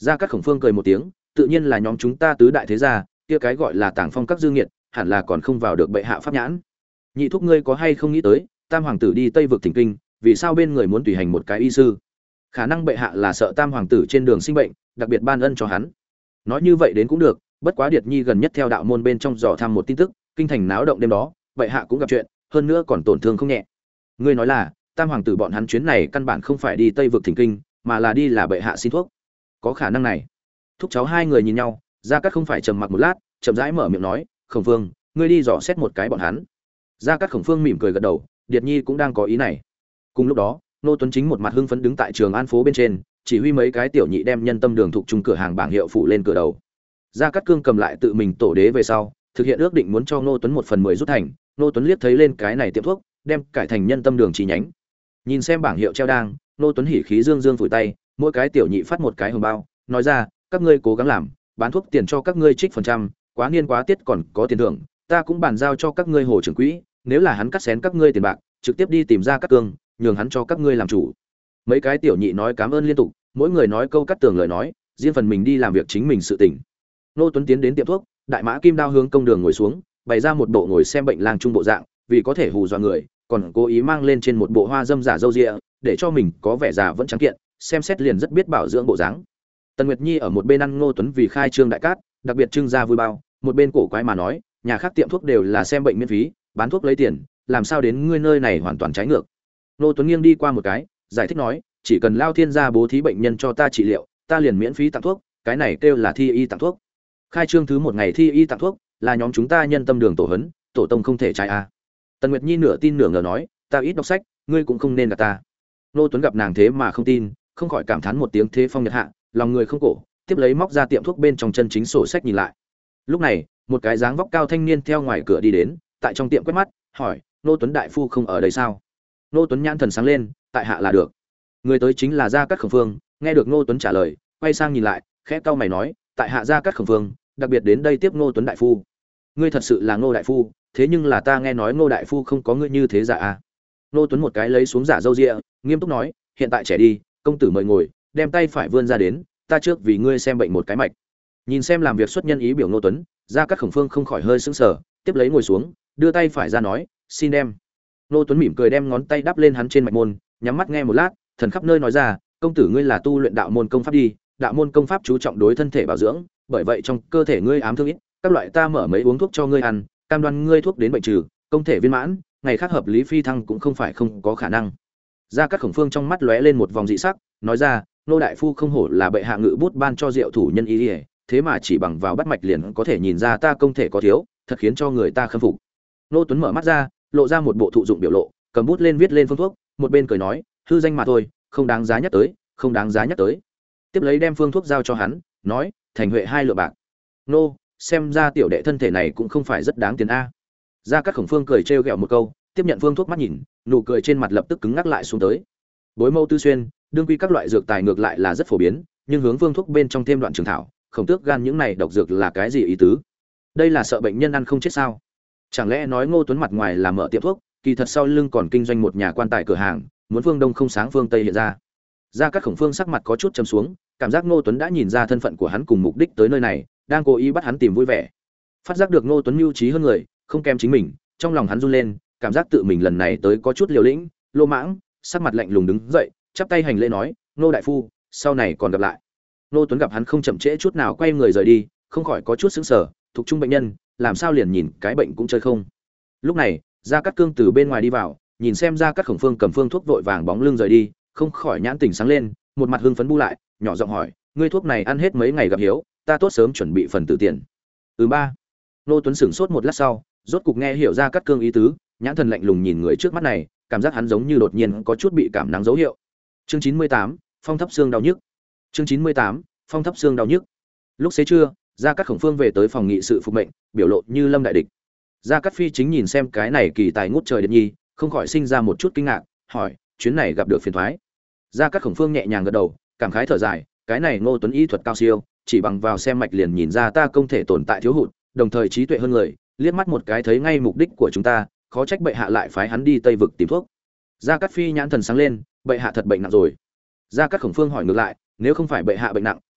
Gia Cát Khổng Phương cười một tiếng, tự nhiên là nhóm chúng ta tứ đại thế gia, kia cái gọi là Tàng Phong các dương nghiệt, hẳn là còn không vào được bệ hạ pháp nhãn. Nhị thúc ngươi có hay không nghĩ tới, Tam hoàng tử đi Tây vực thỉnh kinh, vì sao bên người muốn tùy hành một cái y sư? Khả năng bệ hạ là sợ Tam hoàng tử trên đường sinh bệnh, đặc biệt ban ân cho hắn. Nói như vậy đến cũng được, bất quá Điệt Nhi gần nhất theo đạo môn bên trong dò thăm một tin tức, kinh thành náo động đêm đó, bệ hạ cũng gặp chuyện, hơn nữa còn tổn thương không nhẹ. Ngươi nói là, Tam hoàng tử bọn hắn chuyến này căn bản không phải đi Tây vực thỉnh kinh, mà là đi là bệ hạ xin thuốc. Có khả năng này. Thúc cháu hai người nhìn nhau, Gia Cát không phải trầm mặc một lát, chậm rãi mở miệng nói, "Khổng Phương, ngươi đi dò xét một cái bọn hắn." Gia Cát Khổng Phương mỉm cười gật đầu, Điệt Nhi cũng đang có ý này. Cùng lúc đó, Nô Tuấn Chính một mặt hưng phấn đứng tại Trường An phố bên trên, chỉ huy mấy cái tiểu nhị đem nhân tâm đường thuộc trung cửa hàng bảng hiệu phủ lên cửa đầu. Gia Cát Cương cầm lại tự mình tổ đế về sau, thực hiện ước định muốn cho Nô Tuấn một phần mười rút thành. Nô Tuấn liếc thấy lên cái này tiệm thuốc, đem cải thành nhân tâm đường chi nhánh. Nhìn xem bảng hiệu treo đang, Nô Tuấn hỉ khí dương dương phủi tay, mỗi cái tiểu nhị phát một cái hồng bao, nói ra, các ngươi cố gắng làm, bán thuốc tiền cho các ngươi trích phần trăm, quá niên quá tiết còn có tiền thưởng, ta cũng bàn giao cho các ngươi hồ trưởng quỹ, nếu là hắn cắt xén các ngươi tiền bạc, trực tiếp đi tìm ra các cương, nhường hắn cho các ngươi làm chủ. Mấy cái tiểu nhị nói cảm ơn liên tục, mỗi người nói câu cắt tường lời nói, riêng phần mình đi làm việc chính mình sự tỉnh. Nô Tuấn tiến đến tiệm thuốc, đại mã kim đao hướng công đường ngồi xuống, bày ra một bộ ngồi xem bệnh lang trung bộ dạng, vì có thể hù dọa người, còn cố ý mang lên trên một bộ hoa dâm giả râu ria, để cho mình có vẻ già vẫn trắng kiện, xem xét liền rất biết bảo dưỡng bộ dáng. Tần Nguyệt Nhi ở một bên ăn Ngô Tuấn vì khai trương đại cát, đặc biệt trưng ra vui bao, một bên cổ quái mà nói, nhà khác tiệm thuốc đều là xem bệnh miễn phí, bán thuốc lấy tiền, làm sao đến ngươi nơi này hoàn toàn trái ngược. Ngô Tuấn nghiêng đi qua một cái, giải thích nói, chỉ cần Lao Thiên gia bố thí bệnh nhân cho ta trị liệu, ta liền miễn phí tặng thuốc, cái này kêu là thi y tặng thuốc. Khai trương thứ một ngày thi y tặng thuốc, là nhóm chúng ta nhân tâm đường tổ hấn, tổ tông không thể trái a. Tần Nguyệt Nhi nửa tin nửa ngờ nói, ta ít đọc sách, ngươi cũng không nên gạt ta. Ngô Tuấn gặp nàng thế mà không tin, không khỏi cảm thán một tiếng thế phong nhật hạ, lòng người không cổ, tiếp lấy móc ra tiệm thuốc bên trong chân chính sổ sách nhìn lại. Lúc này, một cái dáng vóc cao thanh niên theo ngoài cửa đi đến, tại trong tiệm quét mắt, hỏi, Ngô Tuấn đại phu không ở đây sao? Ngô Tuấn nhãn thần sáng lên, tại hạ là được. Người tới chính là Gia Cát Khổng Phương, nghe được Ngô Tuấn trả lời, quay sang nhìn lại, khẽ cau mày nói, tại hạ Gia Cát Khổng Phương, đặc biệt đến đây tiếp Ngô Tuấn đại phu. Ngươi thật sự là Ngô đại phu, thế nhưng là ta nghe nói Ngô đại phu không có ngươi như thế giả à? Ngô Tuấn một cái lấy xuống giả râu ria, nghiêm túc nói, hiện tại trẻ đi, công tử mời ngồi, đem tay phải vươn ra đến, ta trước vì ngươi xem bệnh một cái mạch. Nhìn xem làm việc xuất nhân ý biểu Ngô Tuấn, Gia Cát Khổng Phương không khỏi hơi sững sờ, tiếp lấy ngồi xuống, đưa tay phải ra nói, xin đem. Ngô Tuấn mỉm cười đem ngón tay đắp lên hắn trên mạch môn, nhắm mắt nghe một lát, thần khắp nơi nói ra, công tử ngươi là tu luyện đạo môn công pháp đi, đạo môn công pháp chú trọng đối thân thể bảo dưỡng, bởi vậy trong cơ thể ngươi ám thương ít, các loại ta mở mấy uống thuốc cho ngươi ăn, cam đoan ngươi thuốc đến bệnh trừ, công thể viên mãn, ngày khác hợp lý phi thăng cũng không phải không có khả năng. Gia Cát Khổng Phương trong mắt lóe lên một vòng dị sắc, nói ra, nô đại phu không hổ là bệ hạ ngự bút ban cho diệu thủ nhân ý, ý thế mà chỉ bằng vào bắt mạch liền có thể nhìn ra ta công thể có thiếu, thật khiến cho người ta khâm phục. Nô Tuấn mở mắt ra, lộ ra một bộ thụ dụng biểu lộ, cầm bút lên viết lên phương thuốc, một bên cười nói, hư danh mà thôi, không đáng giá nhắc tới, không đáng giá nhắc tới. Tiếp lấy đem phương thuốc giao cho hắn, nói, thành huệ hai lượng bạc. Nô, xem ra tiểu đệ thân thể này cũng không phải rất đáng tiền a. Gia Cát Khổng Phương cười trêu ghẹo một câu, tiếp nhận phương thuốc mắt nhìn, nụ cười trên mặt lập tức cứng ngắc lại xuống tới. Bối mâu tư xuyên, đương quy các loại dược tài ngược lại là rất phổ biến, nhưng hướng phương thuốc bên trong thêm đoạn trường thảo, khổng tước gan những này độc dược là cái gì ý tứ? Đây là sợ bệnh nhân ăn không chết sao? Chẳng lẽ nói Ngô Tuấn mặt ngoài là mở tiệm thuốc, kỳ thật sau lưng còn kinh doanh một nhà quan tài cửa hàng, muốn phương đông không sáng phương tây hiện ra. Gia Cát Khổng Phương sắc mặt có chút trầm xuống, cảm giác Ngô Tuấn đã nhìn ra thân phận của hắn cùng mục đích tới nơi này, đang cố ý bắt hắn tìm vui vẻ. Phát giác được Ngô Tuấn mưu trí hơn người, không kém chính mình, trong lòng hắn run lên, cảm giác tự mình lần này tới có chút liều lĩnh, lô mãng, sắc mặt lạnh lùng đứng dậy, chắp tay hành lễ nói, "Ngô đại phu, sau này còn gặp lại." Ngô Tuấn gặp hắn không chậm trễ chút nào quay người rời đi, không khỏi có chút sững sờ, thuộc trung bệnh nhân, làm sao liền nhìn cái bệnh cũng chơi không. Lúc này, Gia Cát Cương từ bên ngoài đi vào, nhìn xem Gia Cát Khổng Phương cầm phương thuốc vội vàng bóng lưng rời đi, không khỏi nhãn tỉnh sáng lên, một mặt hưng phấn bu lại, nhỏ giọng hỏi, "Ngươi thuốc này ăn hết mấy ngày gặp hiếu, ta tốt sớm chuẩn bị phần tử tiền." "Ừ ba." Ngô Tuấn sửng sốt một lát sau, rốt cục nghe hiểu Gia Cát Cương ý tứ, nhãn thần lạnh lùng nhìn người trước mắt này, cảm giác hắn giống như đột nhiên có chút bị cảm nắng dấu hiệu. Chương chín mươi tám, phong thấp xương đau nhức. Chương chín mươi tám, phong thấp xương đau nhức. Lúc xế trưa, Gia Cát Khổng Phương về tới phòng nghị sự phục mệnh, biểu lộ như lâm đại địch. Gia Cát Phi chính nhìn xem cái này kỳ tài ngút trời điện nhi, không khỏi sinh ra một chút kinh ngạc, hỏi, chuyến này gặp được phiền toái. Gia Cát Khổng Phương nhẹ nhàng gật đầu, cảm khái thở dài, cái này Ngô Tuấn y thuật cao siêu, chỉ bằng vào xem mạch liền nhìn ra ta công thể tồn tại thiếu hụt, đồng thời trí tuệ hơn người, liếc mắt một cái thấy ngay mục đích của chúng ta, khó trách bệ hạ lại phái hắn đi Tây vực tìm thuốc. Gia Cát Phi nhãn thần sáng lên, bệ hạ thật bệnh nặng rồi. Gia Cát Khổng Phương hỏi ngược lại, nếu không phải bệ hạ bệnh nặng,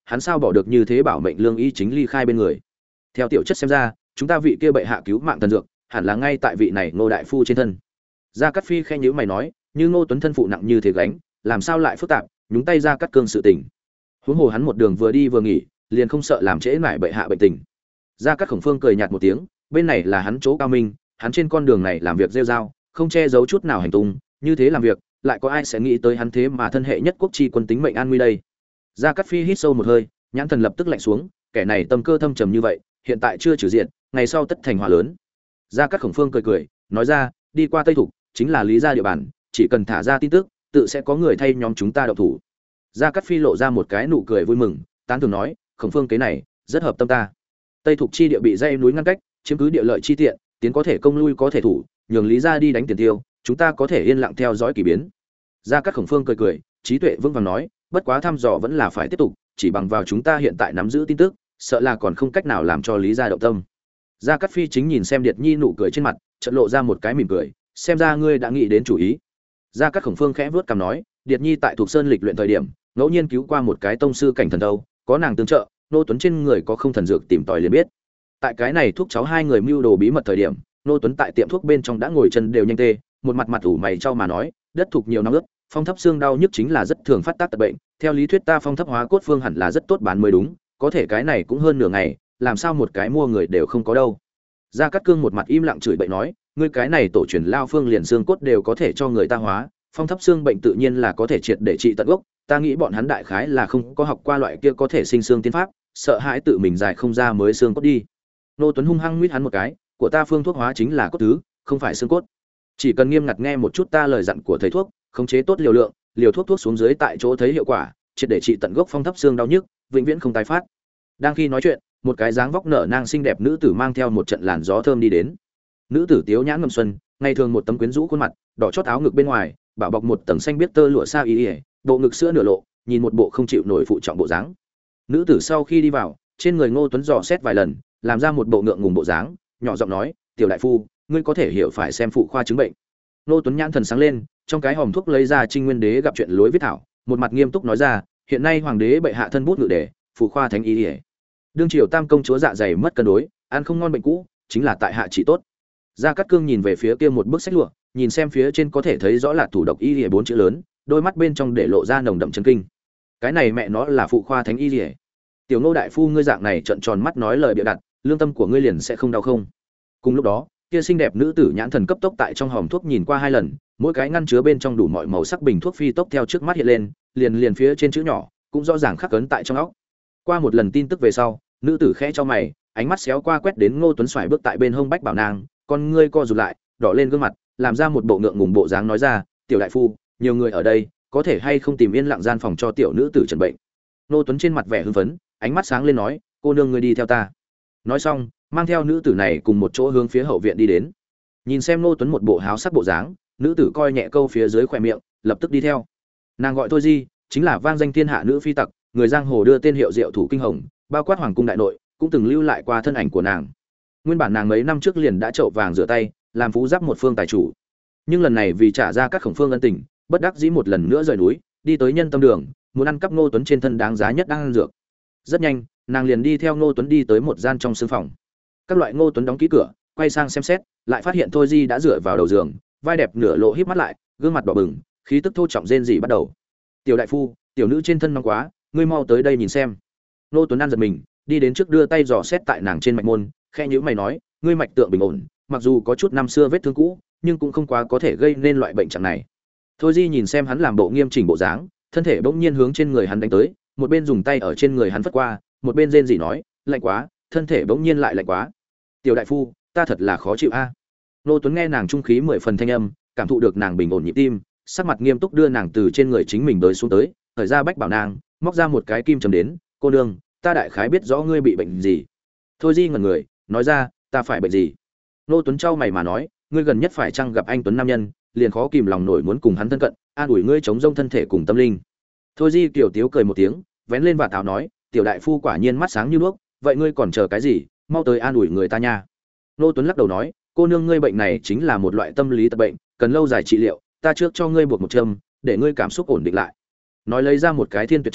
hắn sao bỏ được như thế bảo mệnh lương y chính ly khai bên người. Theo tiểu chất xem ra, chúng ta vị kia bệ hạ cứu mạng thần dược hẳn là ngay tại vị này Ngô đại phu trên thân. Gia Cát Phi khẽ nhíu mày nói, như Ngô Tuấn thân phụ nặng như thế gánh, làm sao lại phức tạp, nhúng tay ra cắt cương sự tình. Huống hồ hắn một đường vừa đi vừa nghỉ, liền không sợ làm trễ nải bệ hạ bệnh tình. Gia Cát Khổng Phương cười nhạt một tiếng, bên này là hắn chỗ cao minh, hắn trên con đường này làm việc rêu rao, không che giấu chút nào hành tung, như thế làm việc, lại có ai sẽ nghĩ tới hắn thế mà thân hệ nhất quốc chi quân tính mệnh an nguy đây. Gia Cát Phi hít sâu một hơi, nhãn thần lập tức lạnh xuống, kẻ này tâm cơ thâm trầm như vậy, hiện tại chưa trừ diện, ngày sau tất thành hòa lớn. Gia Cát Khổng Phương cười cười, nói ra, đi qua Tây Thục, chính là Lý gia địa bàn, chỉ cần thả ra tin tức, tự sẽ có người thay nhóm chúng ta động thủ. Gia Cát Phi lộ ra một cái nụ cười vui mừng, tán thưởng nói, Khổng Phương kế này rất hợp tâm ta. Tây Thục chi địa bị dãy núi ngăn cách, chiếm cứ địa lợi chi tiện, tiến có thể công lui có thể thủ, nhường Lý gia đi đánh tiền tiêu, chúng ta có thể yên lặng theo dõi kỳ biến. Gia Cát Khổng Phương cười cười, trí tuệ vững vàng nói, bất quá thăm dò vẫn là phải tiếp tục, chỉ bằng vào chúng ta hiện tại nắm giữ tin tức, sợ là còn không cách nào làm cho Lý gia động tâm. Gia Cát Phi chính nhìn xem Điệt Nhi nụ cười trên mặt, chợt lộ ra một cái mỉm cười, xem ra ngươi đã nghĩ đến chủ ý. Gia Cát Khổng Phương khẽ vuốt cằm nói, Điệt Nhi tại Thuộc Sơn lịch luyện thời điểm, ngẫu nhiên cứu qua một cái tông sư cảnh thần đâu, có nàng tương trợ, Nô Tuấn trên người có không thần dược tìm tòi liền biết. Tại cái này thuốc cháu hai người mưu đồ bí mật thời điểm, Nô Tuấn tại tiệm thuốc bên trong đã ngồi chân đều nhanh tê, một mặt mặt ủ mày trao mà nói, đất thuộc nhiều năm ướt, phong thấp xương đau nhức chính là rất thường phát tác tật bệnh, theo lý thuyết ta phong thấp hóa cốt phương hẳn là rất tốt bán mới đúng, có thể cái này cũng hơn nửa ngày, làm sao một cái mua người đều không có đâu. Gia Cát Cương một mặt im lặng chửi bậy nói, ngươi cái này tổ truyền lao phương liền xương cốt đều có thể cho người ta hóa, phong thấp xương bệnh tự nhiên là có thể triệt để trị tận gốc, ta nghĩ bọn hắn đại khái là không có học qua loại kia có thể sinh xương tiên pháp, sợ hãi tự mình dài không ra mới xương cốt đi. Nô Tuấn hung hăng nguyết hắn một cái, của ta phương thuốc hóa chính là cốt thứ, không phải xương cốt. Chỉ cần nghiêm ngặt nghe một chút ta lời dặn của thầy thuốc, khống chế tốt liều lượng, liều thuốc thuốc xuống dưới tại chỗ thấy hiệu quả, triệt để trị tận gốc phong thấp xương đau nhức, vĩnh viễn không tái phát. Đang khi nói chuyện, một cái dáng vóc nở nang xinh đẹp nữ tử mang theo một trận làn gió thơm đi đến. Nữ tử tiếu nhãn ngâm xuân, ngày thường một tấm quyến rũ khuôn mặt, đỏ chót áo ngực bên ngoài, bảo bọc một tầng xanh biết tơ lụa sa y, bộ ngực sữa nửa lộ, nhìn một bộ không chịu nổi phụ trọng bộ dáng. Nữ tử sau khi đi vào, trên người Ngô Tuấn dò xét vài lần, làm ra một bộ ngượng ngùng bộ dáng, nhỏ giọng nói, "Tiểu đại phu, ngươi có thể hiểu phải xem phụ khoa chứng bệnh." Ngô Tuấn nhãn thần sáng lên, trong cái hòm thuốc lấy ra Trinh Nguyên Đế gặp chuyện lối viết thảo, một mặt nghiêm túc nói ra, "Hiện nay hoàng đế bệ hạ thân bút ngự đề, phụ khoa thánh y." Đương triều tam công chúa dạ dày mất cân đối, ăn không ngon bệnh cũ, chính là tại hạ trị tốt. Gia Cát Cương nhìn về phía kia một bức sách lụa, nhìn xem phía trên có thể thấy rõ là thủ độc y liễu bốn chữ lớn, đôi mắt bên trong để lộ ra nồng đậm chấn kinh. Cái này mẹ nó là phụ khoa thánh y liễu. Tiểu Ngô đại phu ngươi dạng này trợn tròn mắt nói lời bịa đặt, lương tâm của ngươi liền sẽ không đau không? Cùng lúc đó, kia xinh đẹp nữ tử nhãn thần cấp tốc tại trong hòm thuốc nhìn qua hai lần, mỗi cái ngăn chứa bên trong đủ mọi màu sắc bình thuốc phi tốc theo trước mắt hiện lên, liền liền phía trên chữ nhỏ, cũng rõ ràng khắc ấn tại trong óc. Qua một lần tin tức về sau, nữ tử khẽ cho mày, ánh mắt xéo qua quét đến Ngô Tuấn xoài bước tại bên hông bách bảo nàng, con ngươi co rụt lại, đỏ lên gương mặt, làm ra một bộ ngượng ngùng bộ dáng nói ra, "Tiểu đại phu, nhiều người ở đây, có thể hay không tìm yên lặng gian phòng cho tiểu nữ tử trần bệnh." Ngô Tuấn trên mặt vẻ hưng phấn, ánh mắt sáng lên nói, "Cô nương ngươi đi theo ta." Nói xong, mang theo nữ tử này cùng một chỗ hướng phía hậu viện đi đến. Nhìn xem Ngô Tuấn một bộ háo sắc bộ dáng, nữ tử coi nhẹ câu phía dưới khóe miệng, lập tức đi theo. Nàng gọi Thôi Di, chính là vang danh thiên hạ nữ phi tặc, người giang hồ đưa tên hiệu Diệu thủ kinh hồng, bao quát hoàng cung đại nội, cũng từng lưu lại qua thân ảnh của nàng. Nguyên bản nàng mấy năm trước liền đã trậu vàng rửa tay, làm phú giáp một phương tài chủ. Nhưng lần này vì trả ra các khổng phương ân tình, bất đắc dĩ một lần nữa rời núi, đi tới nhân tâm đường, muốn ăn cắp Ngô Tuấn trên thân đáng giá nhất đang ăn dược. Rất nhanh, nàng liền đi theo Ngô Tuấn đi tới một gian trong sương phòng. Các loại Ngô Tuấn đóng kỹ cửa, quay sang xem xét, lại phát hiện Thôi Di đã dựa vào đầu giường, vai đẹp nửa lộ híp mắt lại, gương mặt đỏ bừng, khí tức thô trọng rên rỉ bắt đầu. "Tiểu đại phu, tiểu nữ trên thân nóng quá, ngươi mau tới đây nhìn xem." Ngô Tuấn ăn giật mình, đi đến trước đưa tay dò xét tại nàng trên mạch môn, khẽ nhíu mày nói, "Ngươi mạch tượng bình ổn, mặc dù có chút năm xưa vết thương cũ, nhưng cũng không quá có thể gây nên loại bệnh trạng này." Thôi Di nhìn xem hắn làm bộ nghiêm chỉnh bộ dáng, thân thể bỗng nhiên hướng trên người hắn đánh tới, một bên dùng tay ở trên người hắn phất qua, một bên rên rỉ nói, "Lạnh quá." Thân thể bỗng nhiên lại lạnh quá. "Tiểu đại phu, ta thật là khó chịu a." Ngô Tuấn nghe nàng trung khí mười phần thanh âm, cảm thụ được nàng bình ổn nhịp tim, sắc mặt nghiêm túc đưa nàng từ trên người chính mình đới xuống tới, thời ra bách bảo nàng, móc ra một cái kim châm đến, "Cô nương, ta đại khái biết rõ ngươi bị bệnh gì." Thôi Di ngẩn người, nói ra, "Ta phải bệnh gì?" Ngô Tuấn trao mày mà nói, "Ngươi gần nhất phải chăng gặp anh tuấn nam nhân, liền khó kìm lòng nổi muốn cùng hắn thân cận, an ủi ngươi chống rông thân thể cùng tâm linh." Thôi Di kiểu tiếu cười một tiếng, vén lên vạt áo nói, "Tiểu đại phu quả nhiên mắt sáng như đuốc, vậy ngươi còn chờ cái gì, mau tới an ủi người ta nha." Ngô Tuấn lắc đầu nói, "Cô nương ngươi bệnh này chính là một loại tâm lý tật bệnh, cần lâu dài trị liệu, ta trước cho ngươi buộc một châm, để ngươi cảm xúc ổn định lại." Nói lấy ra một cái thiên tuyệt châm,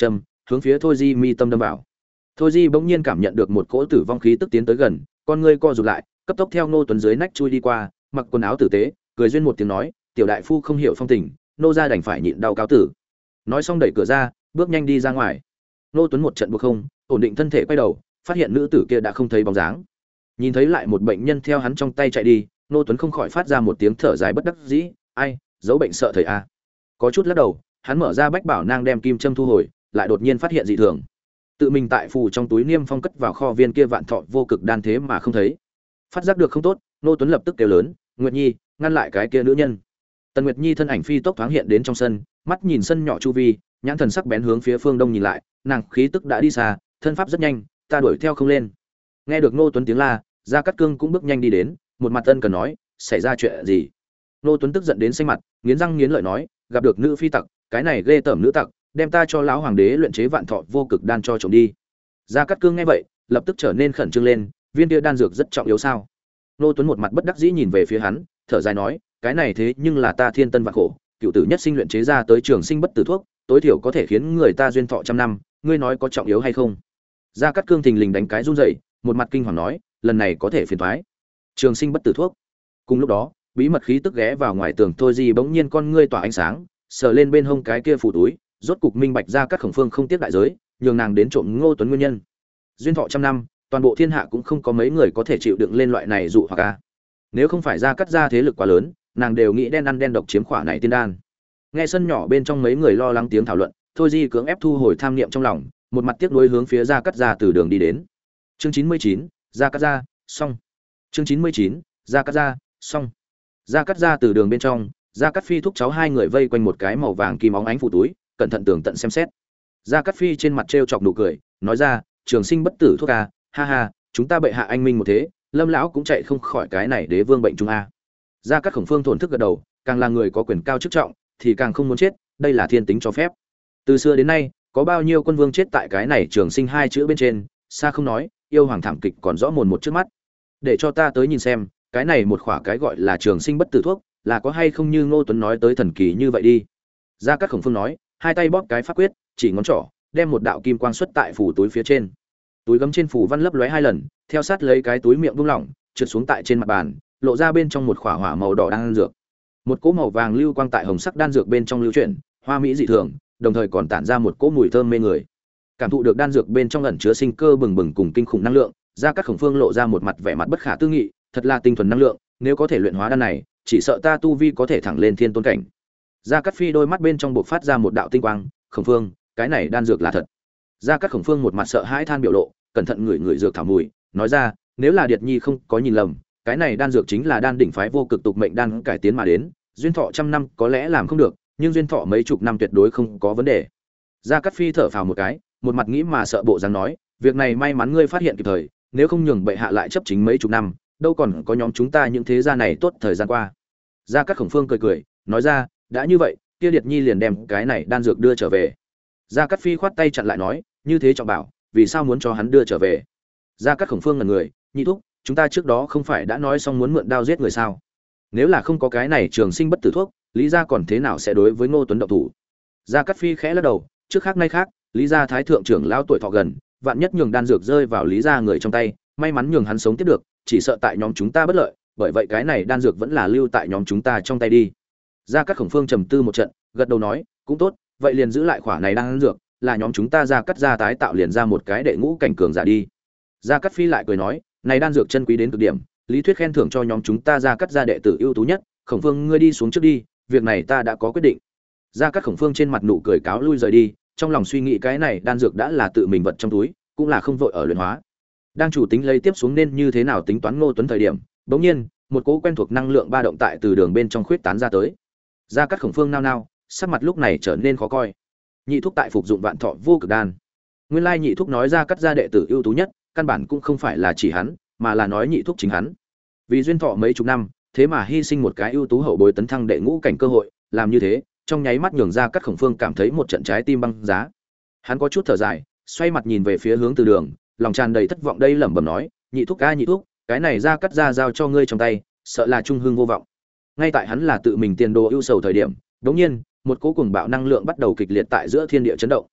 hướng phía Thôi Di mi tâm đâm vào. Thôi Di bỗng nhiên cảm nhận được một cỗ tử vong khí tức tiến tới gần, con ngươi co rụt lại, cấp tốc theo Ngô Tuấn dưới nách chui đi qua, mặc quần áo tử tế, cười duyên một tiếng nói, "Tiểu đại phu không hiểu phong tình, nô gia đành phải nhịn đau cáo tử." Nói xong đẩy cửa ra, bước nhanh đi ra ngoài. Ngô Tuấn một trận buộc không, ổn định thân thể quay đầu, phát hiện nữ tử kia đã không thấy bóng dáng. Nhìn thấy lại một bệnh nhân theo hắn trong tay chạy đi, Ngô Tuấn không khỏi phát ra một tiếng thở dài bất đắc dĩ, "Ai, giấu bệnh sợ thầy a." Có chút lắc đầu, hắn mở ra bách bảo nang đem kim châm thu hồi, lại đột nhiên phát hiện dị thường. Tự mình tại phù trong túi niêm phong cất vào kho viên kia vạn thọ vô cực đan thế mà không thấy. Phát giác được không tốt, Ngô Tuấn lập tức kêu lớn, "Nguyệt Nhi, ngăn lại cái kia nữ nhân." Tần Nguyệt Nhi thân ảnh phi tốc thoáng hiện đến trong sân, mắt nhìn sân nhỏ chu vi, nhãn thần sắc bén hướng phía phương đông nhìn lại, nàng khí tức đã đi xa, thân pháp rất nhanh, ta đuổi theo không lên. Nghe được Ngô Tuấn tiếng la, Gia Cát Cương cũng bước nhanh đi đến, một mặt ân cần nói, xảy ra chuyện gì? Ngô Tuấn tức giận đến xanh mặt, nghiến răng nghiến lợi nói, gặp được nữ phi tặc, cái này ghê tởm nữ tặc, đem ta cho lão hoàng đế luyện chế vạn thọ vô cực đan cho trộm đi. Gia Cát Cương nghe vậy, lập tức trở nên khẩn trương lên, viên kia đan dược rất trọng yếu sao? Ngô Tuấn một mặt bất đắc dĩ nhìn về phía hắn, thở dài nói, cái này thế nhưng là ta thiên tân vạn khổ, cựu tử nhất sinh luyện chế ra tới trường sinh bất tử thuốc, tối thiểu có thể khiến người ta duyên thọ trăm năm, ngươi nói có trọng yếu hay không? Gia Cát Cương thình lình đánh cái run rẩy, một mặt kinh hoàng nói, lần này có thể phiền toái. Trường sinh bất tử thuốc. Cùng lúc đó, bí mật khí tức ghé vào ngoài tường Thôi Di bỗng nhiên con ngươi tỏa ánh sáng, sờ lên bên hông cái kia phủ túi, rốt cục minh bạch ra các khổng phương không tiếc đại giới, nhường nàng đến trộm Ngô Tuấn nguyên nhân. Duyên thọ trăm năm, toàn bộ thiên hạ cũng không có mấy người có thể chịu đựng lên loại này dụ hoặc a. Nếu không phải ra cắt ra thế lực quá lớn, nàng đều nghĩ đen ăn đen độc chiếm khỏa này tiên đan. Nghe sân nhỏ bên trong mấy người lo lắng tiếng thảo luận, Thôi Di cưỡng ép thu hồi tham niệm trong lòng, một mặt tiếc nuối hướng phía ra cắt ra từ đường đi đến. Chương chín mươi chín, ra cắt ra, xong. Chương chín mươi chín, ra cắt ra, xong. Ra cắt ra từ đường bên trong, Gia Cát Phi thúc cháu hai người vây quanh một cái màu vàng kim óng ánh phủ túi, cẩn thận tường tận xem xét. Gia Cát Phi trên mặt trêu chọc nụ cười, nói ra, trường sinh bất tử thuốc a, ha ha, chúng ta bệ hạ anh minh một thế, Lâm lão cũng chạy không khỏi cái này đế vương bệnh trung a. Gia Cát Khổng Phương thổn thức gật đầu, càng là người có quyền cao chức trọng, thì càng không muốn chết, đây là thiên tính cho phép. Từ xưa đến nay, có bao nhiêu quân vương chết tại cái này trường sinh hai chữ bên trên, xa không nói, yêu hoàng thảm kịch còn rõ mồn một trước mắt. Để cho ta tới nhìn xem, cái này một khỏa cái gọi là trường sinh bất tử thuốc, là có hay không như Ngô Tuấn nói tới thần kỳ như vậy đi. Gia Cát Khổng Phương nói, hai tay bóp cái pháp quyết, chỉ ngón trỏ, đem một đạo kim quang xuất tại phủ túi phía trên. Túi gấm trên phủ văn lấp lóe hai lần, theo sát lấy cái túi miệng buông lỏng, trượt xuống tại trên mặt bàn, lộ ra bên trong một khỏa hỏa màu đỏ đan dược. Một cỗ màu vàng lưu quang tại hồng sắc đan dược bên trong lưu chuyển, hoa mỹ dị thường, đồng thời còn tản ra một cỗ mùi thơm mê người. Cảm thụ được đan dược bên trong ẩn chứa sinh cơ bừng bừng cùng kinh khủng năng lượng, Gia Cát Khổng Phương lộ ra một mặt vẻ mặt bất khả tư nghị, thật là tinh thuần năng lượng, nếu có thể luyện hóa đan này, chỉ sợ ta tu vi có thể thẳng lên thiên tôn cảnh. Gia Cát Phi đôi mắt bên trong bộc phát ra một đạo tinh quang, Khổng Phương, cái này đan dược là thật. Gia Cát Khổng Phương một mặt sợ hãi than biểu lộ, cẩn thận ngửi ngửi dược thảo mùi, nói ra, nếu là Điệt Nhi không có nhìn lầm, cái này đan dược chính là đan đỉnh phái vô cực tục mệnh đan cải tiến mà đến, duyên thọ trăm năm có lẽ làm không được, nhưng duyên thọ mấy chục năm tuyệt đối không có vấn đề. Gia Cát Phi thở phào một cái, một mặt nghĩ mà sợ bộ dáng nói, việc này may mắn ngươi phát hiện kịp thời, nếu không nhường bệ hạ lại chấp chính mấy chục năm, đâu còn có nhóm chúng ta những thế gia này tốt thời gian qua. Gia Cát Khổng Phương cười cười, nói ra, đã như vậy, kia Điệt Nhi liền đem cái này đan dược đưa trở về. Gia Cát Phi khoát tay chặn lại nói, như thế trọng bảo, vì sao muốn cho hắn đưa trở về? Gia Cát Khổng Phương ngẩn người, nhị thúc, chúng ta trước đó không phải đã nói xong muốn mượn đao giết người sao? Nếu là không có cái này trường sinh bất tử thuốc, Lý gia còn thế nào sẽ đối với Ngô Tuấn động thủ? Gia Cát Phi khẽ lắc đầu, trước khác nay khác, Lý gia thái thượng trưởng lão tuổi thọ gần, vạn nhất nhường đan dược rơi vào Lý gia người trong tay, may mắn nhường hắn sống tiếp được, chỉ sợ tại nhóm chúng ta bất lợi, bởi vậy cái này đan dược vẫn là lưu tại nhóm chúng ta trong tay đi. Gia Cát Khổng Phương trầm tư một trận, gật đầu nói, cũng tốt, vậy liền giữ lại khỏa này đan dược, là nhóm chúng ta Gia Cát gia tái tạo liền ra một cái đệ ngũ cảnh cường giả đi. Gia Cát Phi lại cười nói, này đan dược chân quý đến cực điểm, lý thuyết khen thưởng cho nhóm chúng ta Gia Cát gia đệ tử ưu tú nhất, Khổng Phương ngươi đi xuống trước đi, việc này ta đã có quyết định. Gia Cát Khổng Phương trên mặt nụ cười cáo lui rời đi, trong lòng suy nghĩ cái này đan dược đã là tự mình vật trong túi, cũng là không vội ở luyện hóa. Đang chủ tính lấy tiếp xuống nên như thế nào tính toán Ngô Tuấn thời điểm, bỗng nhiên, một cỗ quen thuộc năng lượng ba động tại từ đường bên trong khuyết tán ra tới. Gia Cát Khổng Phương nao nao, sắc mặt lúc này trở nên khó coi. Nhị thúc tại phục dụng vạn thọ vô cực đan. Nguyên lai nhị thúc nói Gia Cát gia đệ tử ưu tú nhất, căn bản cũng không phải là chỉ hắn, mà là nói nhị thúc chính hắn. Vì duyên thọ mấy chục năm, thế mà hy sinh một cái ưu tú hậu bối tấn thăng đệ ngũ cảnh cơ hội, làm như thế, trong nháy mắt nhường Gia Cát Khổng Phương cảm thấy một trận trái tim băng giá. Hắn có chút thở dài, xoay mặt nhìn về phía hướng từ đường, lòng tràn đầy thất vọng đây lẩm bẩm nói, nhị thúc ca nhị thúc, cái này Gia Cát gia giao cho ngươi trong tay, sợ là trung hưng vô vọng. Ngay tại hắn là tự mình tiền đồ ưu sầu thời điểm, đột nhiên, một cỗ cuồng bạo năng lượng bắt đầu kịch liệt tại giữa thiên địa chấn động.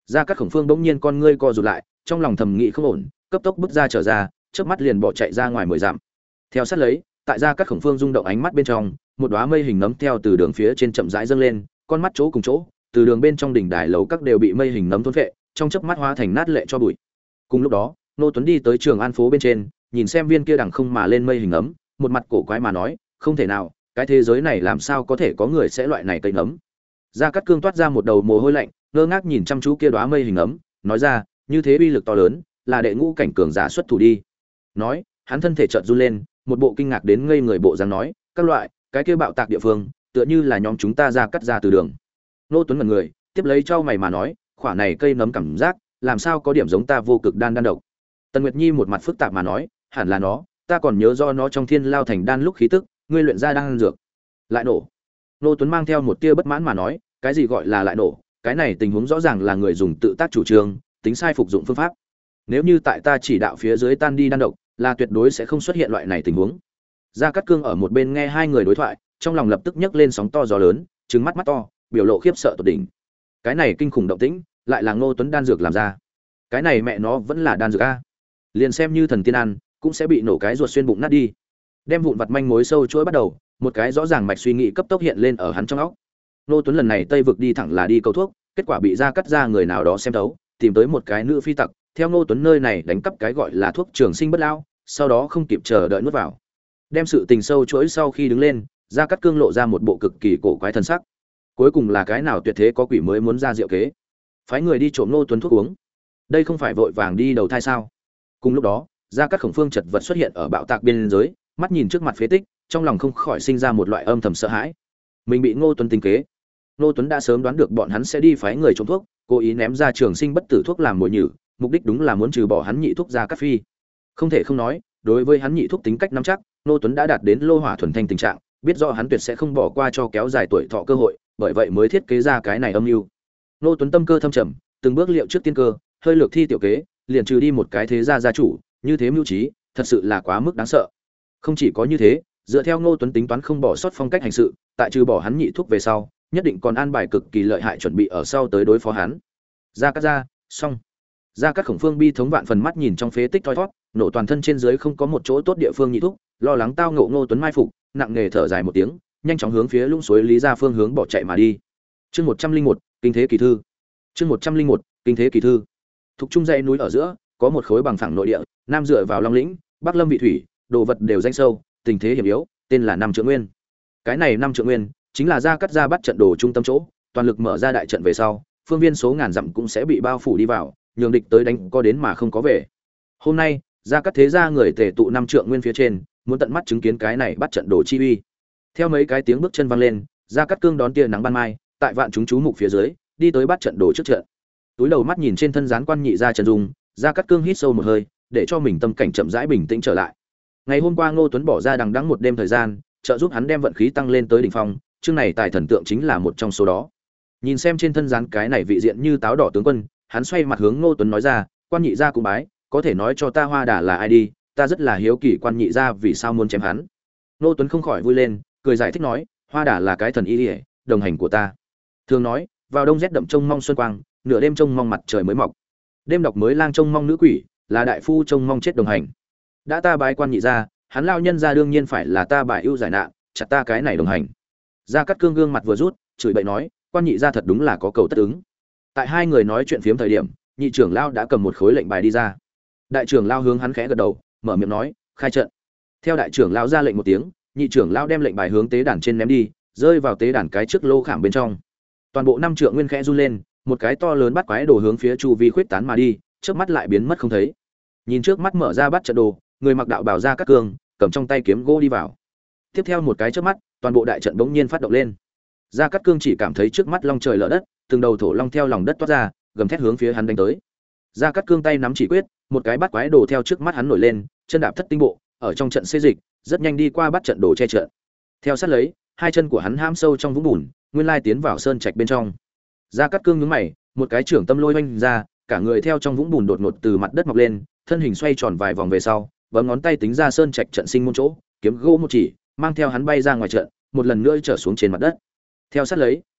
Gia Cát Khổng Phương bỗng nhiên con ngươi co rụt lại, trong lòng thầm nghĩ không ổn, cấp tốc bước ra trở ra, chớp mắt liền bỏ chạy ra ngoài mười dặm. Theo sát lấy, tại Gia Cát Khổng Phương rung động ánh mắt bên trong, một đóa mây hình nấm theo từ đường phía trên chậm rãi dâng lên, con mắt chỗ cùng chỗ, từ đường bên trong đỉnh đài lầu các đều bị mây hình nấm thôn phệ, trong chớp mắt hóa thành nát lệ cho bụi. Cùng lúc đó, Nô Tuấn đi tới Trường An phố bên trên, nhìn xem viên kia đằng không mà lên mây hình nấm, một mặt cổ quái mà nói, không thể nào, cái thế giới này làm sao có thể có người sẽ loại này cây nấm. Gia Cát Cương toát ra một đầu mồ hôi lạnh, ngơ ngác nhìn chăm chú kia đóa mây hình nấm, nói ra, như thế uy lực to lớn, là đệ ngũ cảnh cường giả xuất thủ đi. Nói, hắn thân thể chợt run lên, một bộ kinh ngạc đến ngây người bộ dáng nói, các loại, cái kia bạo tạc địa phương, tựa như là nhóm chúng ta ra cắt ra từ đường. Nô Tuấn ngẩn người, tiếp lấy cho mày mà nói, khỏa này cây nấm cảm giác, làm sao có điểm giống ta vô cực đan đan độc. Tần Nguyệt Nhi một mặt phức tạp mà nói, hẳn là nó, ta còn nhớ do nó trong thiên lao thành đan lúc khí tức, ngươi luyện ra đan dược, lại nổ. Nô Tuấn mang theo một tia bất mãn mà nói, cái gì gọi là lại nổ, cái này tình huống rõ ràng là người dùng tự tác chủ trương, tính sai phục dụng phương pháp. Nếu như tại ta chỉ đạo phía dưới tan đi đan độc, là tuyệt đối sẽ không xuất hiện loại này tình huống. Gia Cát Cương ở một bên nghe hai người đối thoại, trong lòng lập tức nhấc lên sóng to gió lớn, trừng mắt mắt to, biểu lộ khiếp sợ tột đỉnh. Cái này kinh khủng động tĩnh, lại là Ngô Tuấn đan dược làm ra. Cái này mẹ nó vẫn là đan dược a. Liền xem như thần tiên ăn, cũng sẽ bị nổ cái ruột xuyên bụng nát đi. Đem vụn vặt manh mối sâu chuỗi bắt đầu, một cái rõ ràng mạch suy nghĩ cấp tốc hiện lên ở hắn trong óc. Ngô Tuấn lần này Tây vực đi thẳng là đi cầu thuốc, kết quả bị Gia Cát ra người nào đó xem thấu, tìm tới một cái nữ phi tặc, theo Ngô Tuấn nơi này đánh cắp cái gọi là thuốc trường sinh bất lão, sau đó không kịp chờ đợi nuốt vào. Đem sự tình sâu chuỗi sau khi đứng lên, Gia Cát Cương lộ ra một bộ cực kỳ cổ quái thân sắc. Cuối cùng là cái nào tuyệt thế có quỷ mới muốn ra diệu kế, phái người đi trộm Ngô Tuấn thuốc uống. Đây không phải vội vàng đi đầu thai sao? Cùng lúc đó, Gia Cát Khổng Phương chật vật xuất hiện ở bạo tạc biên giới, mắt nhìn trước mặt phế tích, trong lòng không khỏi sinh ra một loại âm thầm sợ hãi. Mình bị Ngô Tuấn tính kế. Ngô Tuấn đã sớm đoán được bọn hắn sẽ đi phái người trộm thuốc, cố ý ném ra trường sinh bất tử thuốc làm mồi nhử, mục đích đúng là muốn trừ bỏ hắn nhị thuốc Gia Cát Phi. Không thể không nói, đối với hắn nhị thuốc tính cách nắm chắc, Ngô Tuấn đã đạt đến lô hỏa thuần thanh tình trạng, biết rõ hắn tuyệt sẽ không bỏ qua cho kéo dài tuổi thọ cơ hội, bởi vậy mới thiết kế ra cái này âm mưu. Ngô Tuấn tâm cơ thâm trầm, từng bước liệu trước tiên cơ, hơi lược thi tiểu kế, liền trừ đi một cái thế gia gia chủ, như thế mưu trí, thật sự là quá mức đáng sợ. Không chỉ có như thế, dựa theo Ngô Tuấn tính toán không bỏ sót phong cách hành sự, tại trừ bỏ hắn nhị thuốc về sau, nhất định còn an bài cực kỳ lợi hại chuẩn bị ở sau tới đối phó hắn. Gia Cát ra, xong. Gia Cát Khổng Phương bi thống vạn phần mắt nhìn trong phế tích thoi thoát, nổ toàn thân trên dưới không có một chỗ tốt địa phương nhị thuốc, lo lắng tao ngộ Ngô Tuấn mai phục, nặng nề thở dài một tiếng, nhanh chóng hướng phía lũng suối Lý Gia phương hướng bỏ chạy mà đi. Chương một trăm linh một, kinh thế kỳ thư. Chương một trăm linh một, kinh thế kỳ thư. Thuộc trung dãy núi ở giữa, có một khối bằng phẳng nội địa, nam dựa vào long lĩnh, bắc lâm vị thủy, đồ vật đều danh sâu, tình thế hiểm yếu, tên là Nam Trượng Nguyên. Cái này Nam Trượng Nguyên chính là Gia Cát gia bắt trận đồ trung tâm chỗ, toàn lực mở ra đại trận về sau, phương viên số ngàn dặm cũng sẽ bị bao phủ đi vào, nhường địch tới đánh có đến mà không có về. Hôm nay, Gia Cát thế gia người tề tụ Nam Trượng Nguyên phía trên, muốn tận mắt chứng kiến cái này bắt trận đồ chi uy. Theo mấy cái tiếng bước chân vang lên, Gia Cát Cương đón tia nắng ban mai, tại vạn chúng chú mục phía dưới, đi tới bắt trận đồ trước trận. Túi đầu mắt nhìn trên thân gián quan nhị gia Trần Dung, Gia Cát Cương hít sâu một hơi, để cho mình tâm cảnh chậm rãi bình tĩnh trở lại. Ngày hôm qua Ngô Tuấn bỏ ra đằng đẵng một đêm thời gian, trợ giúp hắn đem vận khí tăng lên tới đỉnh phong, chương này tài thần tượng chính là một trong số đó. Nhìn xem trên thân gián cái này vị diện như táo đỏ tướng quân, hắn xoay mặt hướng Ngô Tuấn nói ra, quan nhị gia cũng bái, có thể nói cho ta Hoa Đà là ai đi, ta rất là hiếu kỳ quan nhị gia vì sao muốn chém hắn. Ngô Tuấn không khỏi vui lên, cười giải thích nói, Hoa Đà là cái thần y liễu, đồng hành của ta. Thường nói, vào đông rét đậm trông mong xuân quang, nửa đêm trông mong mặt trời mới mọc. Đêm đọc mới lang trông mong nữ quỷ, là đại phu trông mong chết đồng hành. Đã ta bái quan nhị gia, hắn lao nhân gia đương nhiên phải là ta bài ưu giải nạn, chặt ta cái này đồng hành. Gia Cát Cương gương mặt vừa rút, chửi bậy nói, quan nhị gia thật đúng là có cầu tất ứng. Tại hai người nói chuyện phiếm thời điểm, nhị trưởng lao đã cầm một khối lệnh bài đi ra. Đại trưởng lao hướng hắn khẽ gật đầu, mở miệng nói, khai trận. Theo đại trưởng lao ra lệnh một tiếng, nhị trưởng lao đem lệnh bài hướng tế đàn trên ném đi, rơi vào tế đàn cái trước lô khảm bên trong. Toàn bộ năm trượng nguyên khẽ run lên, một cái to lớn bắt quái đồ hướng phía chu vi khuyết tán mà đi, trước mắt lại biến mất không thấy. Nhìn trước mắt mở ra bắt trận đồ, người mặc đạo bào Gia Cát Cương, cầm trong tay kiếm gỗ đi vào. Tiếp theo một cái trước mắt, toàn bộ đại trận bỗng nhiên phát động lên. Gia Cát Cương chỉ cảm thấy trước mắt long trời lở đất, từng đầu thổ long theo lòng đất toát ra, gầm thét hướng phía hắn đánh tới. Gia Cát Cương tay nắm chỉ quyết, một cái bắt quái đồ theo trước mắt hắn nổi lên, chân đạp thất tinh bộ, ở trong trận xê dịch, rất nhanh đi qua bắt trận đồ che trận. Theo sát lấy, hai chân của hắn hãm sâu trong vũng bùn, nguyên lai tiến vào sơn trạch bên trong. Gia Cát Cương nhướng mày, một cái trưởng tâm lôi oanh ra, cả người theo trong vũng bùn đột ngột từ mặt đất mọc lên, thân hình xoay tròn vài vòng về sau, bấm ngón tay tính ra sơn trạch trận sinh môn chỗ, kiếm gỗ một chỉ, mang theo hắn bay ra ngoài trận, một lần nữa trở xuống trên mặt đất. Theo sát lấy,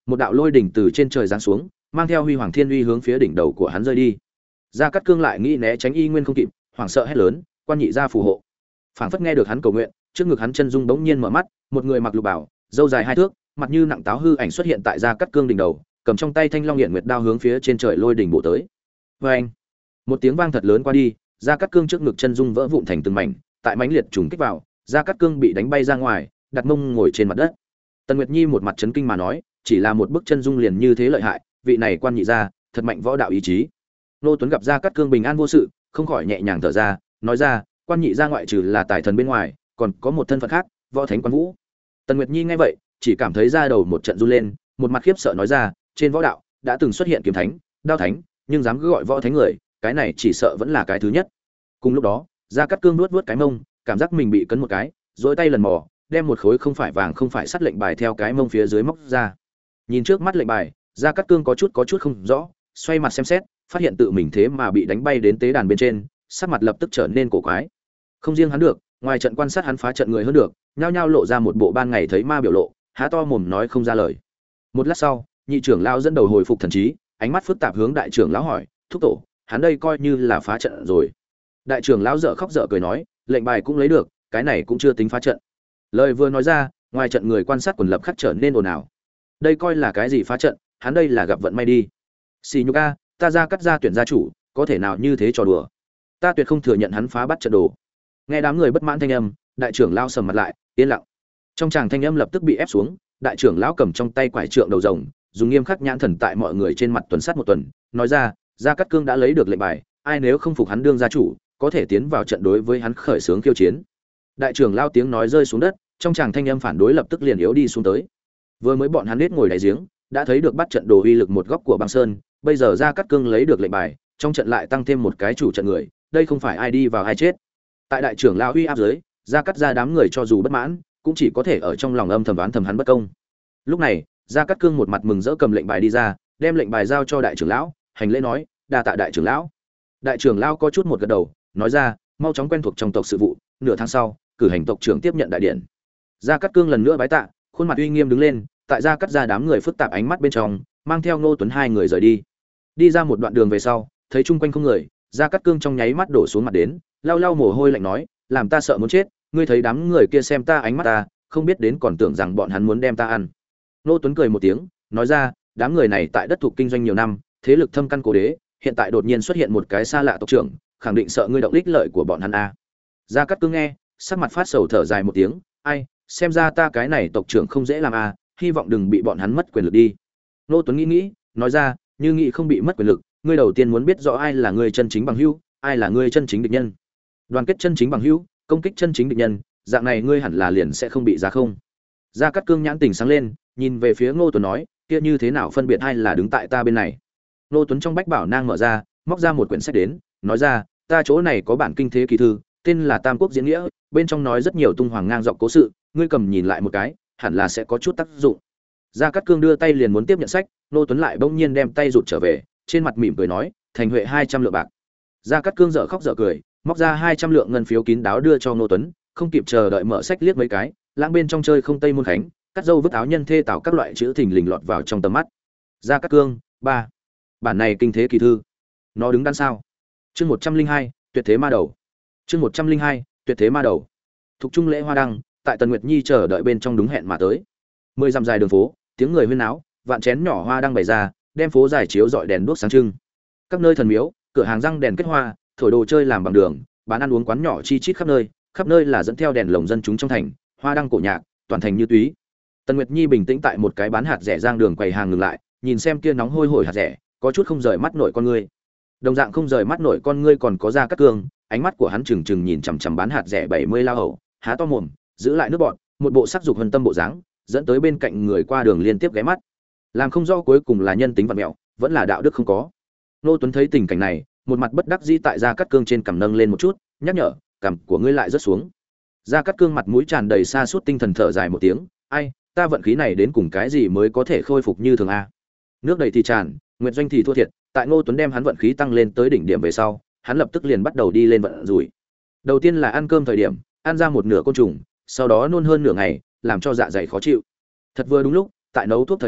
một đạo lôi đỉnh từ trên trời giáng xuống, mang theo huy hoàng thiên uy hướng phía đỉnh đầu của hắn rơi đi. Gia Cát Cương lại nghĩ né tránh y nguyên không kịp, hoảng sợ hét lớn, "Quan nhị gia phù hộ!" Phảng phất nghe được hắn cầu nguyện, trước ngực hắn chân dung bỗng nhiên mở mắt, một người mặc lục bảo, râu dài hai thước, mặt như nặng táo hư ảnh xuất hiện tại Gia Cát Cương đỉnh đầu, cầm trong tay thanh long hiển nguyệt đao hướng phía trên trời lôi đỉnh bổ tới. Oeng! Một tiếng vang thật lớn qua đi, Gia Cát Cương trước ngực chân dung vỡ vụn thành từng mảnh, tại mãnh liệt trùng kích vào, Gia Cát Cương bị đánh bay ra ngoài, đặt mông ngồi trên mặt đất. Tần Nguyệt Nhi một mặt chấn kinh mà nói, chỉ là một bức chân dung liền như thế lợi hại, vị này quan nhị gia, thật mạnh võ đạo ý chí. Nô Tuấn gặp Gia Cát Cương bình an vô sự, không khỏi nhẹ nhàng thở ra, nói ra, quan nhị gia ngoại trừ là tài thần bên ngoài, còn có một thân phận khác, võ thánh quan vũ. Tần Nguyệt Nhi nghe vậy, chỉ cảm thấy da đầu một trận run lên, một mặt khiếp sợ nói ra, trên võ đạo đã từng xuất hiện kiếm thánh, đao thánh, nhưng dám cứ gọi võ thánh người, cái này chỉ sợ vẫn là cái thứ nhất. Cùng lúc đó, Gia Cát Cương nuốt nuốt cái mông, cảm giác mình bị cấn một cái, duỗi tay lần mò, đem một khối không phải vàng không phải sắt lệnh bài theo cái mông phía dưới móc ra. Nhìn trước mắt lệnh bài, Gia Cát Cương có chút có chút không rõ, xoay mặt xem xét, phát hiện tự mình thế mà bị đánh bay đến tế đàn bên trên, sắc mặt lập tức trở nên cổ quái. Không riêng hắn được, ngoài trận quan sát hắn phá trận người hơn được, nhao nhao lộ ra một bộ ban ngày thấy ma biểu lộ, há to mồm nói không ra lời. Một lát sau, nhị trưởng lão dẫn đầu hồi phục thần trí, ánh mắt phức tạp hướng đại trưởng lão hỏi, "Thúc tổ, hắn đây coi như là phá trận rồi?" Đại trưởng lão dở khóc dở cười nói, "Lệnh bài cũng lấy được, cái này cũng chưa tính phá trận." Lời vừa nói ra, ngoài trận người quan sát quần lập khắc trở nên ồn ào. Đây coi là cái gì phá trận, hắn đây là gặp vận may đi. Xì nhục a, ta Gia Cát gia tuyển gia chủ, có thể nào như thế trò đùa? Ta tuyệt không thừa nhận hắn phá bắt trận đồ. Nghe đám người bất mãn thanh âm, đại trưởng lão sầm mặt lại, yên lặng. Trong tràng thanh âm lập tức bị ép xuống, đại trưởng lão cầm trong tay quải trượng đầu rồng, dùng nghiêm khắc nhãn thần tại mọi người trên mặt tuần sát một tuần, nói ra, Gia Cát Cương đã lấy được lệnh bài, ai nếu không phục hắn đương gia chủ, có thể tiến vào trận đối với hắn khởi xướng khiêu chiến. Đại trưởng lão tiếng nói rơi xuống đất, trong tràng thanh âm phản đối lập tức liền yếu đi xuống tới. Vừa mới bọn hắn biết ngồi đáy giếng, đã thấy được bắt trận đồ uy lực một góc của băng sơn, bây giờ Gia Cát Cương lấy được lệnh bài, trong trận lại tăng thêm một cái chủ trận người, đây không phải ai đi vào ai chết. Tại đại trưởng lão uy áp dưới, Gia Cát gia đám người cho dù bất mãn, cũng chỉ có thể ở trong lòng âm thầm đoán thầm hắn bất công. Lúc này, Gia Cát Cương một mặt mừng rỡ cầm lệnh bài đi ra, đem lệnh bài giao cho đại trưởng lão, hành lễ nói, đa tạ đại trưởng lão. Đại trưởng lão có chút một gật đầu, nói ra, mau chóng quen thuộc trong tộc sự vụ, nửa tháng sau, cử hành tộc trưởng tiếp nhận đại điện. Gia Cát Cương lần nữa bái tạ, khuôn mặt uy nghiêm đứng lên, tại Gia Cát gia đám người phức tạp ánh mắt bên trong, mang theo Ngô Tuấn hai người rời đi. Đi ra một đoạn đường về sau, thấy chung quanh không người, Gia Cát Cương trong nháy mắt đổ xuống mặt đến, lau lau mồ hôi lạnh nói, làm ta sợ muốn chết, ngươi thấy đám người kia xem ta ánh mắt ta, không biết đến còn tưởng rằng bọn hắn muốn đem ta ăn. Ngô Tuấn cười một tiếng, nói ra, đám người này tại đất thuộc kinh doanh nhiều năm, thế lực thâm căn cố đế, hiện tại đột nhiên xuất hiện một cái xa lạ tộc trưởng, khẳng định sợ ngươi động ích lợi của bọn hắn a. Gia Cát Cương nghe, sắc mặt phát sầu thở dài một tiếng, ai, xem ra ta cái này tộc trưởng không dễ làm a, hy vọng đừng bị bọn hắn mất quyền lực đi. Ngô Tuấn nghĩ nghĩ, nói ra, như nghĩ không bị mất quyền lực, ngươi đầu tiên muốn biết rõ ai là ngươi chân chính bằng hữu, ai là ngươi chân chính địch nhân. Đoàn kết chân chính bằng hữu, công kích chân chính địch nhân, dạng này ngươi hẳn là liền sẽ không bị giá không. Gia Cát Cương nhãn tình sáng lên, nhìn về phía Ngô Tuấn nói, kia như thế nào phân biệt ai là đứng tại ta bên này. Ngô Tuấn trong bách bảo nang mở ra, móc ra một quyển sách đến, nói ra, ta chỗ này có bản kinh thế kỳ thư, tên là Tam Quốc diễn nghĩa, bên trong nói rất nhiều tung hoàng ngang dọc cố sự, ngươi cầm nhìn lại một cái, hẳn là sẽ có chút tác dụng. Gia Cát Cương đưa tay liền muốn tiếp nhận sách, Ngô Tuấn lại bỗng nhiên đem tay rụt trở về, trên mặt mỉm cười nói, thành huệ hai trăm lượng bạc. Gia Cát Cương dở khóc dở cười, móc ra hai trăm lượng ngân phiếu kín đáo đưa cho Ngô Tuấn, không kịp chờ đợi mở sách liếc mấy cái, lãng bên trong chơi không tây môn khánh, cắt dâu vứt áo nhân thê tạo các loại chữ thình lình lọt vào trong tầm mắt. Gia Cát Cương, ba. Bản này kinh thế kỳ thư. Nó đứng đằng sao? Chương một trăm linh hai, tuyệt thế ma đầu. Chương một trăm linh hai, tuyệt thế ma đầu. Thục trung lễ hoa đăng, tại Tần Nguyệt Nhi chờ đợi bên trong đúng hẹn mà tới. Mười dặm dài đường phố, tiếng người huyên náo, vạn chén nhỏ hoa đăng bày ra, đem phố dài chiếu rọi đèn đuốc sáng trưng. Các nơi thần miếu, cửa hàng răng đèn kết hoa, thổi đồ chơi làm bằng đường, bán ăn uống quán nhỏ chi chít khắp nơi, khắp nơi là dẫn theo đèn lồng dân chúng trong thành, hoa đăng cổ nhạc, toàn thành như túy. Tần Nguyệt Nhi bình tĩnh tại một cái bán hạt rẻ giang đường quầy hàng ngừng lại, nhìn xem kia nóng hôi hổi hạt rẻ, có chút không rời mắt nổi con ngươi. Đồng dạng không rời mắt nổi con ngươi còn có Gia Cát Cương, ánh mắt của hắn trừng trừng nhìn chằm chằm bán hạt rẻ bảy mươi lao hậu, há to mồm, giữ lại nước bọt, một bộ sắc dục hân tâm bộ dáng, dẫn tới bên cạnh người qua đường liên tiếp ghé mắt. Làm không rõ cuối cùng là nhân tính vặn mẹo, vẫn là đạo đức không có. Nô Tuấn thấy tình cảnh này, một mặt bất đắc dĩ tại Gia Cát Cương trên cằm nâng lên một chút, nhắc nhở, cằm của ngươi lại rớt xuống. Gia Cát Cương mặt mũi tràn đầy sa sút tinh thần thở dài một tiếng, ai, ta vận khí này đến cùng cái gì mới có thể khôi phục như thường a? Nước đầy thì tràn, nguyệt doanh thì thua thiệt, tại Ngô Tuấn đem hắn vận khí tăng lên tới đỉnh điểm về sau, hắn lập tức liền bắt đầu đi lên vận rủi. Đầu tiên là ăn cơm thời điểm, ăn ra một nửa côn trùng, sau đó nôn hơn nửa ngày, làm cho dạ dày khó chịu. Thật vừa đúng lúc, tại nấu thuốc thời điểm,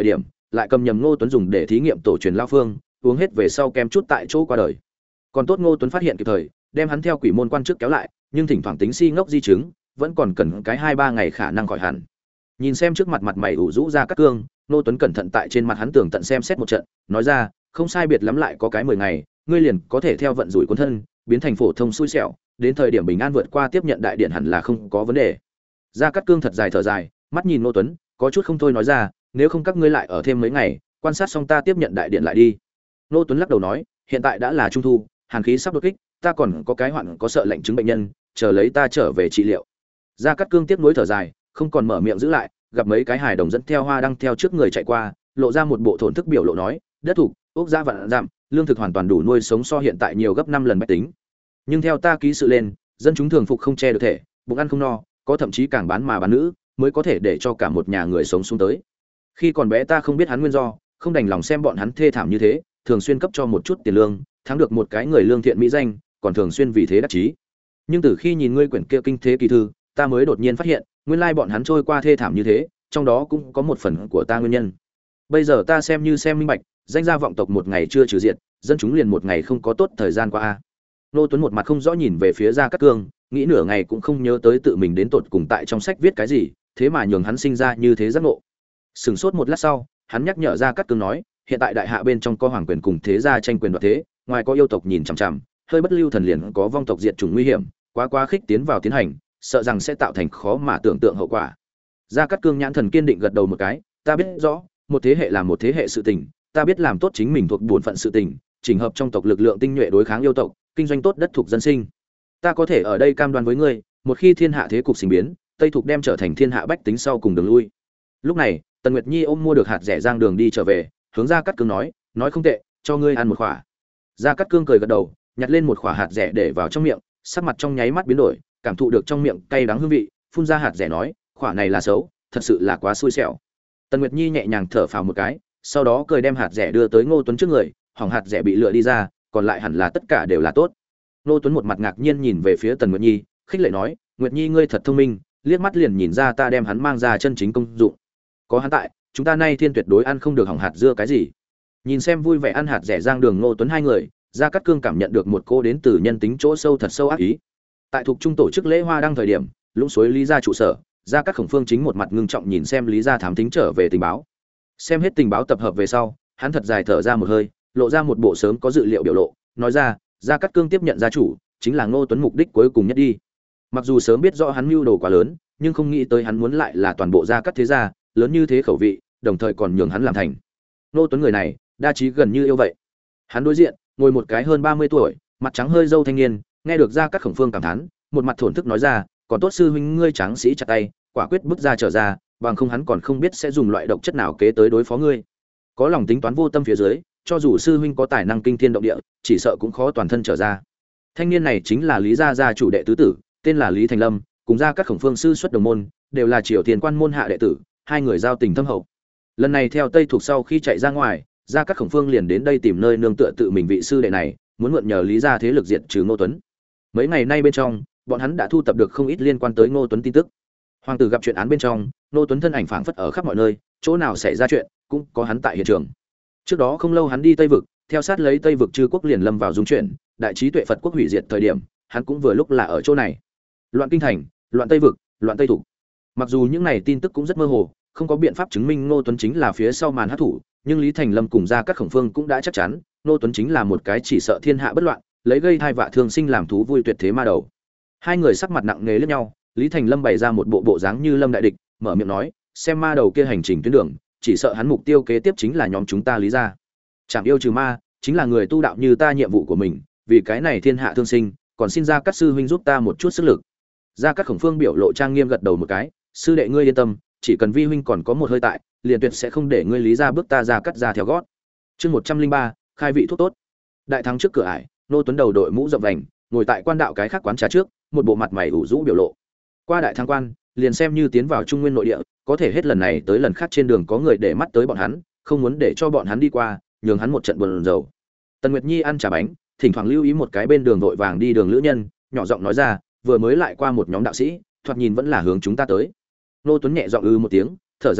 lại cầm nhầm Ngô Tuấn dùng để thí nghiệm tổ truyền lao phương, uống hết về sau kem chút tại chỗ qua đời. Còn tốt Ngô Tuấn phát hiện kịp thời, đem hắn theo quỷ môn quan trước kéo lại, nhưng thỉnh thoảng tính si ngốc di chứng, vẫn còn cần cái hai ba ngày khả năng khỏi hẳn. Nhìn xem trước mặt mặt mày ủ rũ ra các cương, Ngô Tuấn cẩn thận tại trên mặt hắn tường tận xem xét một trận, nói ra, không sai biệt lắm lại có cái mười ngày, ngươi liền có thể theo vận rủi cuốn thân, biến thành phổ thông xui xẻo, đến thời điểm bình an vượt qua tiếp nhận đại điện hẳn là không có vấn đề. Gia Cát Cương thật dài thở dài, mắt nhìn Ngô Tuấn, có chút không thôi nói ra, nếu không các ngươi lại ở thêm mấy ngày, quan sát xong ta tiếp nhận đại điện lại đi. Ngô Tuấn lắc đầu nói, hiện tại đã là trung thu, hàn khí sắp đột kích, ta còn có cái hoạn có sợ lệnh chứng bệnh nhân, chờ lấy ta trở về trị liệu. Gia Cát Cương tiếp nối thở dài, không còn mở miệng giữ lại, gặp mấy cái hài đồng dẫn theo hoa đăng theo trước người chạy qua, lộ ra một bộ thổn thức biểu lộ nói, đất thủ, ốc giá vạn giảm, lương thực hoàn toàn đủ nuôi sống so hiện tại nhiều gấp năm lần bách tính. Nhưng theo ta ký sự lên, dân chúng thường phục không che được thể, bụng ăn không no, có thậm chí càng bán mà bán nữ, mới có thể để cho cả một nhà người sống xuống tới. Khi còn bé ta không biết hắn nguyên do, không đành lòng xem bọn hắn thê thảm như thế, thường xuyên cấp cho một chút tiền lương, thắng được một cái người lương thiện mỹ danh, còn thường xuyên vì thế đắc chí. Nhưng từ khi nhìn ngươi quyển kia kinh thế kỳ thư, ta mới đột nhiên phát hiện, nguyên lai bọn hắn trôi qua thê thảm như thế, trong đó cũng có một phần của ta nguyên nhân. Bây giờ ta xem như xem minh bạch, danh gia vọng tộc một ngày chưa trừ diệt, dân chúng liền một ngày không có tốt thời gian qua a. Nô Tuấn một mặt không rõ nhìn về phía Gia Cát Cương, nghĩ nửa ngày cũng không nhớ tới tự mình đến tột cùng tại trong sách viết cái gì, thế mà nhường hắn sinh ra như thế giác ngộ. Sừng sốt một lát sau, hắn nhắc nhở Gia Cát Cương nói, hiện tại đại hạ bên trong có hoàng quyền cùng thế gia tranh quyền đoạt thế, ngoài có yêu tộc nhìn chằm chằm, hơi bất lưu thần liền có vong tộc diệt chủng nguy hiểm, quá quá khích tiến vào tiến hành, sợ rằng sẽ tạo thành khó mà tưởng tượng hậu quả. Gia Cát Cương nhãn thần kiên định gật đầu một cái, ta biết rõ, một thế hệ làm một thế hệ sự tình, ta biết làm tốt chính mình thuộc bổn phận sự tình, chỉnh hợp trong tộc lực lượng tinh nhuệ đối kháng yêu tộc, kinh doanh tốt đất thuộc dân sinh. Ta có thể ở đây cam đoan với ngươi, một khi thiên hạ thế cục sinh biến, Tây thuộc đem trở thành thiên hạ bách tính sau cùng đường lui. Lúc này, Tần Nguyệt Nhi ôm mua được hạt rẻ giang đường đi trở về, hướng Gia Cát Cương nói, nói không tệ, cho ngươi ăn một quả. Gia Cát Cương cười gật đầu, nhặt lên một quả hạt rẻ để vào trong miệng, sắc mặt trong nháy mắt biến đổi, cảm thụ được trong miệng cay đắng hương vị, phun ra hạt rẻ nói, quả này là xấu, thật sự là quá xui xẻo. Tần Nguyệt Nhi nhẹ nhàng thở phào một cái, sau đó cười đem hạt rẻ đưa tới Ngô Tuấn trước người, hỏng hạt rẻ bị lựa đi ra, còn lại hẳn là tất cả đều là tốt. Ngô Tuấn một mặt ngạc nhiên nhìn về phía Tần Nguyệt Nhi, khích lệ nói, Nguyệt Nhi ngươi thật thông minh, liếc mắt liền nhìn ra ta đem hắn mang ra chân chính công dụng. Có hắn tại, chúng ta nay thiên tuyệt đối ăn không được hỏng hạt dưa cái gì. Nhìn xem vui vẻ ăn hạt rẻ giang đường Ngô Tuấn hai người, Gia Cát Cương cảm nhận được một cô đến từ nhân tính chỗ sâu thật sâu ác ý. Tại thuộc trung tổ chức lễ hoa đăng thời điểm, lũng suối Lý gia trụ sở, Gia Cát Khổng Phương chính một mặt ngưng trọng nhìn xem Lý gia thám thính trở về tình báo. Xem hết tình báo tập hợp về sau, hắn thật dài thở ra một hơi, lộ ra một bộ sớm có dự liệu biểu lộ, nói ra, Gia Cát Cương tiếp nhận gia chủ, chính là Ngô Tuấn mục đích cuối cùng nhất đi. Mặc dù sớm biết rõ hắn mưu đồ quá lớn, nhưng không nghĩ tới hắn muốn lại là toàn bộ Gia Cát thế gia, lớn như thế khẩu vị, đồng thời còn nhường hắn làm thành. Ngô Tuấn người này, đa trí gần như yêu vậy. Hắn đối diện, ngồi một cái hơn ba mươi tuổi, mặt trắng hơi râu thanh niên, nghe được Gia Cát Khổng Phương cảm thán, một mặt thổn thức nói ra, còn tốt sư huynh ngươi tráng sĩ chặt tay, quả quyết bước ra trở ra, bằng không hắn còn không biết sẽ dùng loại độc chất nào kế tới đối phó ngươi. Có lòng tính toán vô tâm phía dưới, cho dù sư huynh có tài năng kinh thiên động địa, chỉ sợ cũng khó toàn thân trở ra. Thanh niên này chính là Lý gia gia chủ đệ tứ tử, tên là Lý Thành Lâm, cùng Gia Cát Khổng Phương sư xuất đồng môn, đều là Triều Tiền quan môn hạ đệ tử, hai người giao tình thâm hậu. Lần này theo Tây thuộc sau khi chạy ra ngoài, Gia Cát Khổng Phương liền đến đây tìm nơi nương tựa tự mình vị sư đệ này, muốn mượn nhờ Lý gia thế lực diệt trừ Ngô Tuấn. Mấy ngày nay bên trong, bọn hắn đã thu thập được không ít liên quan tới Ngô Tuấn tin tức. Hoàng tử gặp chuyện án bên trong, Ngô Tuấn thân ảnh phảng phất ở khắp mọi nơi, chỗ nào xảy ra chuyện, cũng có hắn tại hiện trường. Trước đó không lâu hắn đi Tây vực, theo sát lấy Tây vực chư quốc liền lâm vào dung chuyển, đại trí tuệ Phật quốc hủy diệt thời điểm, hắn cũng vừa lúc là ở chỗ này. Loạn kinh thành, loạn Tây vực, loạn Tây thủ. Mặc dù những này tin tức cũng rất mơ hồ, không có biện pháp chứng minh Ngô Tuấn chính là phía sau màn hắc thủ, nhưng Lý Thành Lâm cùng Gia Cát Khổng Phương cũng đã chắc chắn, Ngô Tuấn chính là một cái chỉ sợ thiên hạ bất loạn, lấy gây thai vạ thương sinh làm thú vui tuyệt thế ma đầu. Hai người sắc mặt nặng nề liếc nhau, Lý Thành Lâm bày ra một bộ bộ dáng như lâm đại địch, mở miệng nói, xem ma đầu kia hành trình tuyến đường, chỉ sợ hắn mục tiêu kế tiếp chính là nhóm chúng ta Lý gia. Chảm yêu trừ ma, chính là người tu đạo như ta nhiệm vụ của mình, vì cái này thiên hạ thương sinh, còn xin Gia Cát sư huynh giúp ta một chút sức lực. Gia Cát Khổng Phương biểu lộ trang nghiêm gật đầu một cái, sư đệ ngươi yên tâm, chỉ cần vi huynh còn có một hơi tại, liền tuyệt sẽ không để ngươi Lý gia bước ta Gia Cát ra theo gót. Chương một trăm linh ba, khai vị thuốc tốt. Đại thắng trước cửa ải, Nô Tuấn đầu đội mũ rộng vành, ngồi tại quan đạo cái khác quán trà trước, một bộ mặt mày ủ rũ biểu lộ. Qua đại thắng quan, liền xem như tiến vào Trung Nguyên nội địa, có thể hết lần này tới lần khác trên đường có người để mắt tới bọn hắn, không muốn để cho bọn hắn đi qua, nhường hắn một trận buồn rầu. Tần Nguyệt Nhi ăn trà bánh, thỉnh thoảng lưu ý một cái bên đường vội vàng đi đường lữ nhân, nhỏ giọng nói ra, vừa mới lại qua một nhóm đạo sĩ, thoạt nhìn vẫn là hướng chúng ta tới. Nô Tuấn nhẹ giọng ư một tiếng, thở dài nói,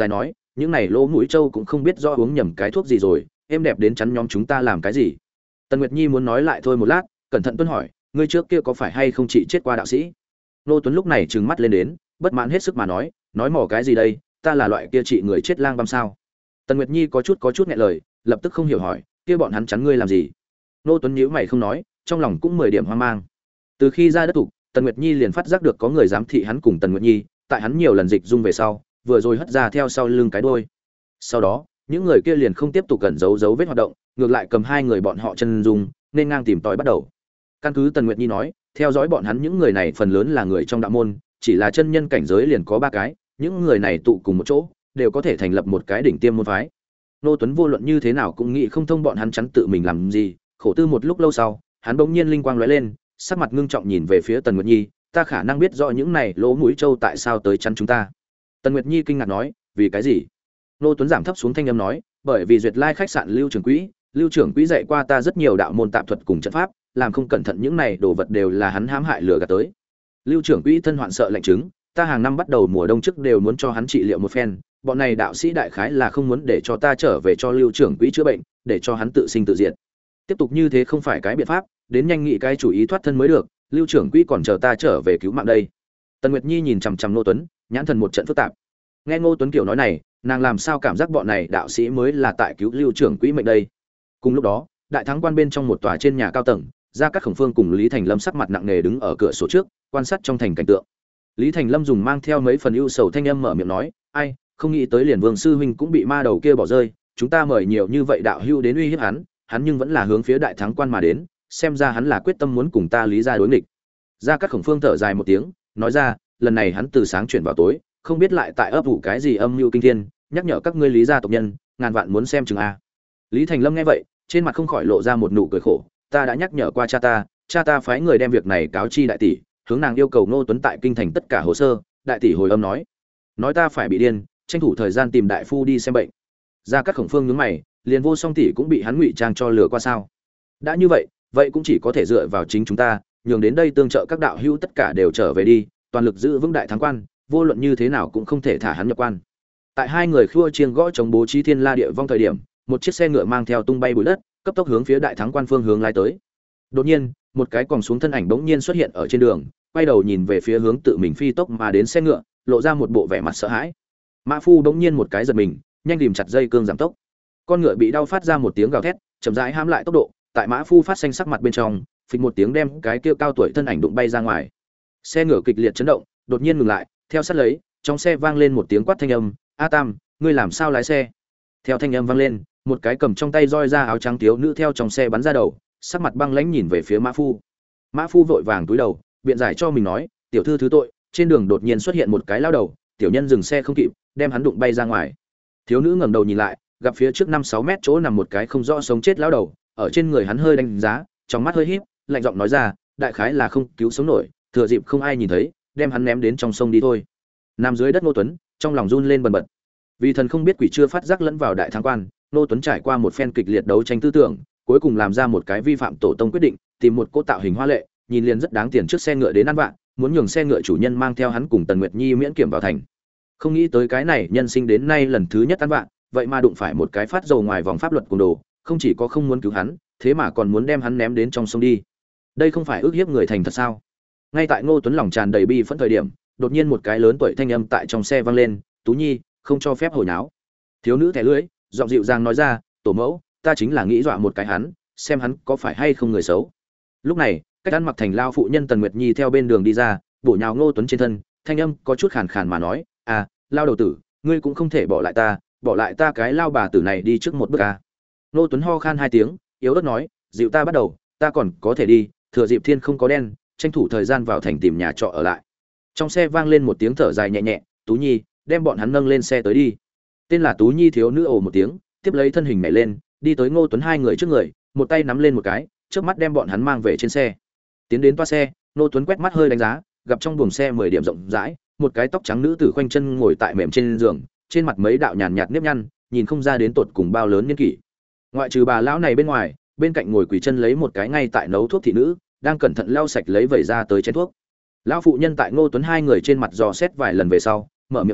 những này lỗ mũi trâu cũng không biết do uống nhầm cái thuốc gì rồi, em đẹp đến chắn nhóm chúng ta làm cái gì. Tần Nguyệt Nhi muốn nói lại thôi một lát, cẩn thận tuân hỏi, ngươi trước kia có phải hay không chị chết qua đạo sĩ? Nô Tuấn lúc này trừng mắt lên đến, bất mãn hết sức mà nói, nói mỏ cái gì đây, ta là loại kia chị người chết lang băm sao? Tần Nguyệt Nhi có chút có chút nghẹn lời, lập tức không hiểu hỏi, kia bọn hắn chắn ngươi làm gì? Nô Tuấn nhíu mày không nói, trong lòng cũng mười điểm hoang mang. Từ khi ra đất tục, Tần Nguyệt Nhi liền phát giác được có người giám thị hắn cùng Tần Nguyệt Nhi, tại hắn nhiều lần dịch dung về sau, vừa rồi hất ra theo sau lưng cái đuôi. Sau đó, những người kia liền không tiếp tục cẩn giấu dấu vết hoạt động, ngược lại cầm hai người bọn họ chân dung, nên ngang tìm tòi bắt đầu. Căn cứ Tần Nguyệt Nhi nói, theo dõi bọn hắn những người này phần lớn là người trong đạo môn, chỉ là chân nhân cảnh giới liền có ba cái, những người này tụ cùng một chỗ, đều có thể thành lập một cái đỉnh tiêm môn phái. Nô Tuấn vô luận như thế nào cũng nghĩ không thông bọn hắn chắn tự mình làm gì, khổ tư một lúc lâu sau, hắn bỗng nhiên linh quang lóe lên, sắc mặt ngưng trọng nhìn về phía Tần Nguyệt Nhi, ta khả năng biết rõ những này lỗ mũi trâu tại sao tới chắn chúng ta. Tần Nguyệt Nhi kinh ngạc nói, vì cái gì? Nô Tuấn giảm thấp xuống thanh âm nói, bởi vì Duyệt Lai khách sạn Lưu trưởng quỹ, Lưu trưởng quỹ dạy qua ta rất nhiều đạo môn tạp thuật cùng trận pháp, làm không cẩn thận những này đồ vật đều là hắn hãm hại lừa gạt tới. Lưu trưởng quỹ thân hoạn sợ lạnh chứng, ta hàng năm bắt đầu mùa đông trước đều muốn cho hắn trị liệu một phen, bọn này đạo sĩ đại khái là không muốn để cho ta trở về cho Lưu trưởng quỹ chữa bệnh, để cho hắn tự sinh tự diệt. Tiếp tục như thế không phải cái biện pháp, đến nhanh nghị cái chủ ý thoát thân mới được, Lưu trưởng quỹ còn chờ ta trở về cứu mạng đây. Tần Nguyệt Nhi nhìn chằm chằm Ngô Tuấn, nhãn thần một trận phức tạp. Nghe Ngô Tuấn kiểu nói này, nàng làm sao cảm giác bọn này đạo sĩ mới là tại cứu Lưu trưởng quỹ mệnh đây. Cùng lúc đó, đại thắng quan bên trong một tòa trên nhà cao tầng, Gia Cát Khổng Phương cùng Lý Thành Lâm sắc mặt nặng nề đứng ở cửa sổ trước, quan sát trong thành cảnh tượng. Lý Thành Lâm dùng mang theo mấy phần ưu sầu thanh âm mở miệng nói, ai, không nghĩ tới liền Vương sư huynh cũng bị ma đầu kia bỏ rơi, chúng ta mời nhiều như vậy đạo hữu đến uy hiếp hắn, hắn nhưng vẫn là hướng phía đại thắng quan mà đến, xem ra hắn là quyết tâm muốn cùng ta Lý gia đối nghịch. Gia Cát Khổng Phương thở dài một tiếng, nói ra, lần này hắn từ sáng chuyển vào tối, không biết lại tại ấp ủ cái gì âm mưu kinh thiên, nhắc nhở các ngươi Lý gia tộc nhân, ngàn vạn muốn xem chừng a. Lý Thành Lâm nghe vậy, trên mặt không khỏi lộ ra một nụ cười khổ, ta đã nhắc nhở qua cha ta, cha ta phái người đem việc này cáo chi đại tỷ, hướng nàng yêu cầu Ngô Tuấn tại kinh thành tất cả hồ sơ, đại tỷ hồi âm nói, nói ta phải bị điên, tranh thủ thời gian tìm đại phu đi xem bệnh. Gia Cát Khổng Phương nhướng mày, liền Vô Song tỷ cũng bị hắn ngụy trang cho lừa qua sao? Đã như vậy, vậy cũng chỉ có thể dựa vào chính chúng ta, nhường đến đây tương trợ các đạo hữu tất cả đều trở về đi, toàn lực giữ vững đại thắng quan, vô luận như thế nào cũng không thể thả hắn nhập quan. Tại hai người khua chiêng gõ chống bố trí thiên la địa vong thời điểm, một chiếc xe ngựa mang theo tung bay bụi đất, cấp tốc hướng phía đại thắng quan phương hướng lái tới. Đột nhiên, một cái còng xuống thân ảnh bỗng nhiên xuất hiện ở trên đường, quay đầu nhìn về phía hướng tự mình phi tốc mà đến xe ngựa, lộ ra một bộ vẻ mặt sợ hãi. Mã Phu bỗng nhiên một cái giật mình, nhanh rìm chặt dây cương giảm tốc. Con ngựa bị đau phát ra một tiếng gào thét, chậm rãi hãm lại tốc độ, tại Mã Phu phát xanh sắc mặt bên trong, phịch một tiếng đem cái kia cao tuổi thân ảnh đụng bay ra ngoài. Xe ngựa kịch liệt chấn động, đột nhiên ngừng lại, theo sát lấy, trong xe vang lên một tiếng quát thanh âm, "A Tam, ngươi làm sao lái xe?" Theo thanh âm vang lên, một cái cầm trong tay roi da áo trắng thiếu nữ theo trong xe bắn ra đầu, sắc mặt băng lãnh nhìn về phía Mã Phu. Mã Phu vội vàng túi đầu, biện giải cho mình nói, "Tiểu thư thứ tội." Trên đường đột nhiên xuất hiện một cái lao đầu, tiểu nhân dừng xe không kịp, đem hắn đụng bay ra ngoài. Thiếu nữ ngẩng đầu nhìn lại, gặp phía trước năm sáu mét chỗ nằm một cái không rõ sống chết lao đầu, ở trên người hắn hơi đánh giá, trong mắt hơi híp, lạnh giọng nói ra, đại khái là không cứu sống nổi, thừa dịp không ai nhìn thấy, đem hắn ném đến trong sông đi thôi. Nằm dưới đất Ngô Tuấn, trong lòng run lên bần bật. Vì thần không biết quỷ chưa phát giác lẫn vào đại thắng quan, Ngô Tuấn trải qua một phen kịch liệt đấu tranh tư tưởng, cuối cùng làm ra một cái vi phạm tổ tông quyết định, tìm một cỗ tạo hình hoa lệ, nhìn liền rất đáng tiền trước xe ngựa đến ăn vạ, muốn nhường xe ngựa chủ nhân mang theo hắn cùng Tần Nguyệt Nhi miễn kiểm vào thành. Không nghĩ tới cái này nhân sinh đến nay lần thứ nhất ăn vạ, vậy mà đụng phải một cái phát dầu ngoài vòng pháp luật cùng đồ, không chỉ có không muốn cứu hắn, thế mà còn muốn đem hắn ném đến trong sông đi. Đây không phải ước hiếp người thành thật sao? Ngay tại Ngô Tuấn lòng tràn đầy bi phẫn thời điểm, đột nhiên một cái lớn tuổi thanh âm tại trong xe vang lên, "Tú Nhi, không cho phép hồi náo." Thiếu nữ thẻ lưỡi, giọng dịu dàng nói ra, "Tổ mẫu, ta chính là nghĩ dọa một cái hắn, xem hắn có phải hay không người xấu." Lúc này, cách ăn mặc thành lao phụ nhân Tần Nguyệt Nhi theo bên đường đi ra, bổ nhào Ngô Tuấn trên thân, thanh âm có chút khàn khàn mà nói, "À, lao đầu tử, ngươi cũng không thể bỏ lại ta, bỏ lại ta cái lao bà tử này đi trước một bước à?" Ngô Tuấn ho khan hai tiếng, yếu ớt nói, "Dịu ta bắt đầu, ta còn có thể đi, thừa dịp thiên không có đen, tranh thủ thời gian vào thành tìm nhà trọ ở lại." Trong xe vang lên một tiếng thở dài nhẹ nhẹ, "Tú Nhi, đem bọn hắn nâng lên xe tới đi." Tên là Tú Nhi thiếu nữ ồ một tiếng, tiếp lấy thân hình nhảy lên, đi tới Ngô Tuấn hai người trước người, một tay nắm lên một cái, trước mắt đem bọn hắn mang về trên xe. Tiến đến toa xe, Ngô Tuấn quét mắt hơi đánh giá, gặp trong buồng xe mười điểm rộng rãi, một cái tóc trắng nữ tử khoanh chân ngồi tại mềm trên giường, trên mặt mấy đạo nhàn nhạt nếp nhăn, nhìn không ra đến tột cùng bao lớn niên kỷ. Ngoại trừ bà lão này bên ngoài, bên cạnh ngồi quỳ chân lấy một cái ngay tại nấu thuốc thị nữ, đang cẩn thận lau sạch lấy vẩy ra tới chén thuốc. Lão phụ nhân tại Ngô Tuấn hai người trên mặt dò xét vài lần về sau, mở miệng nói,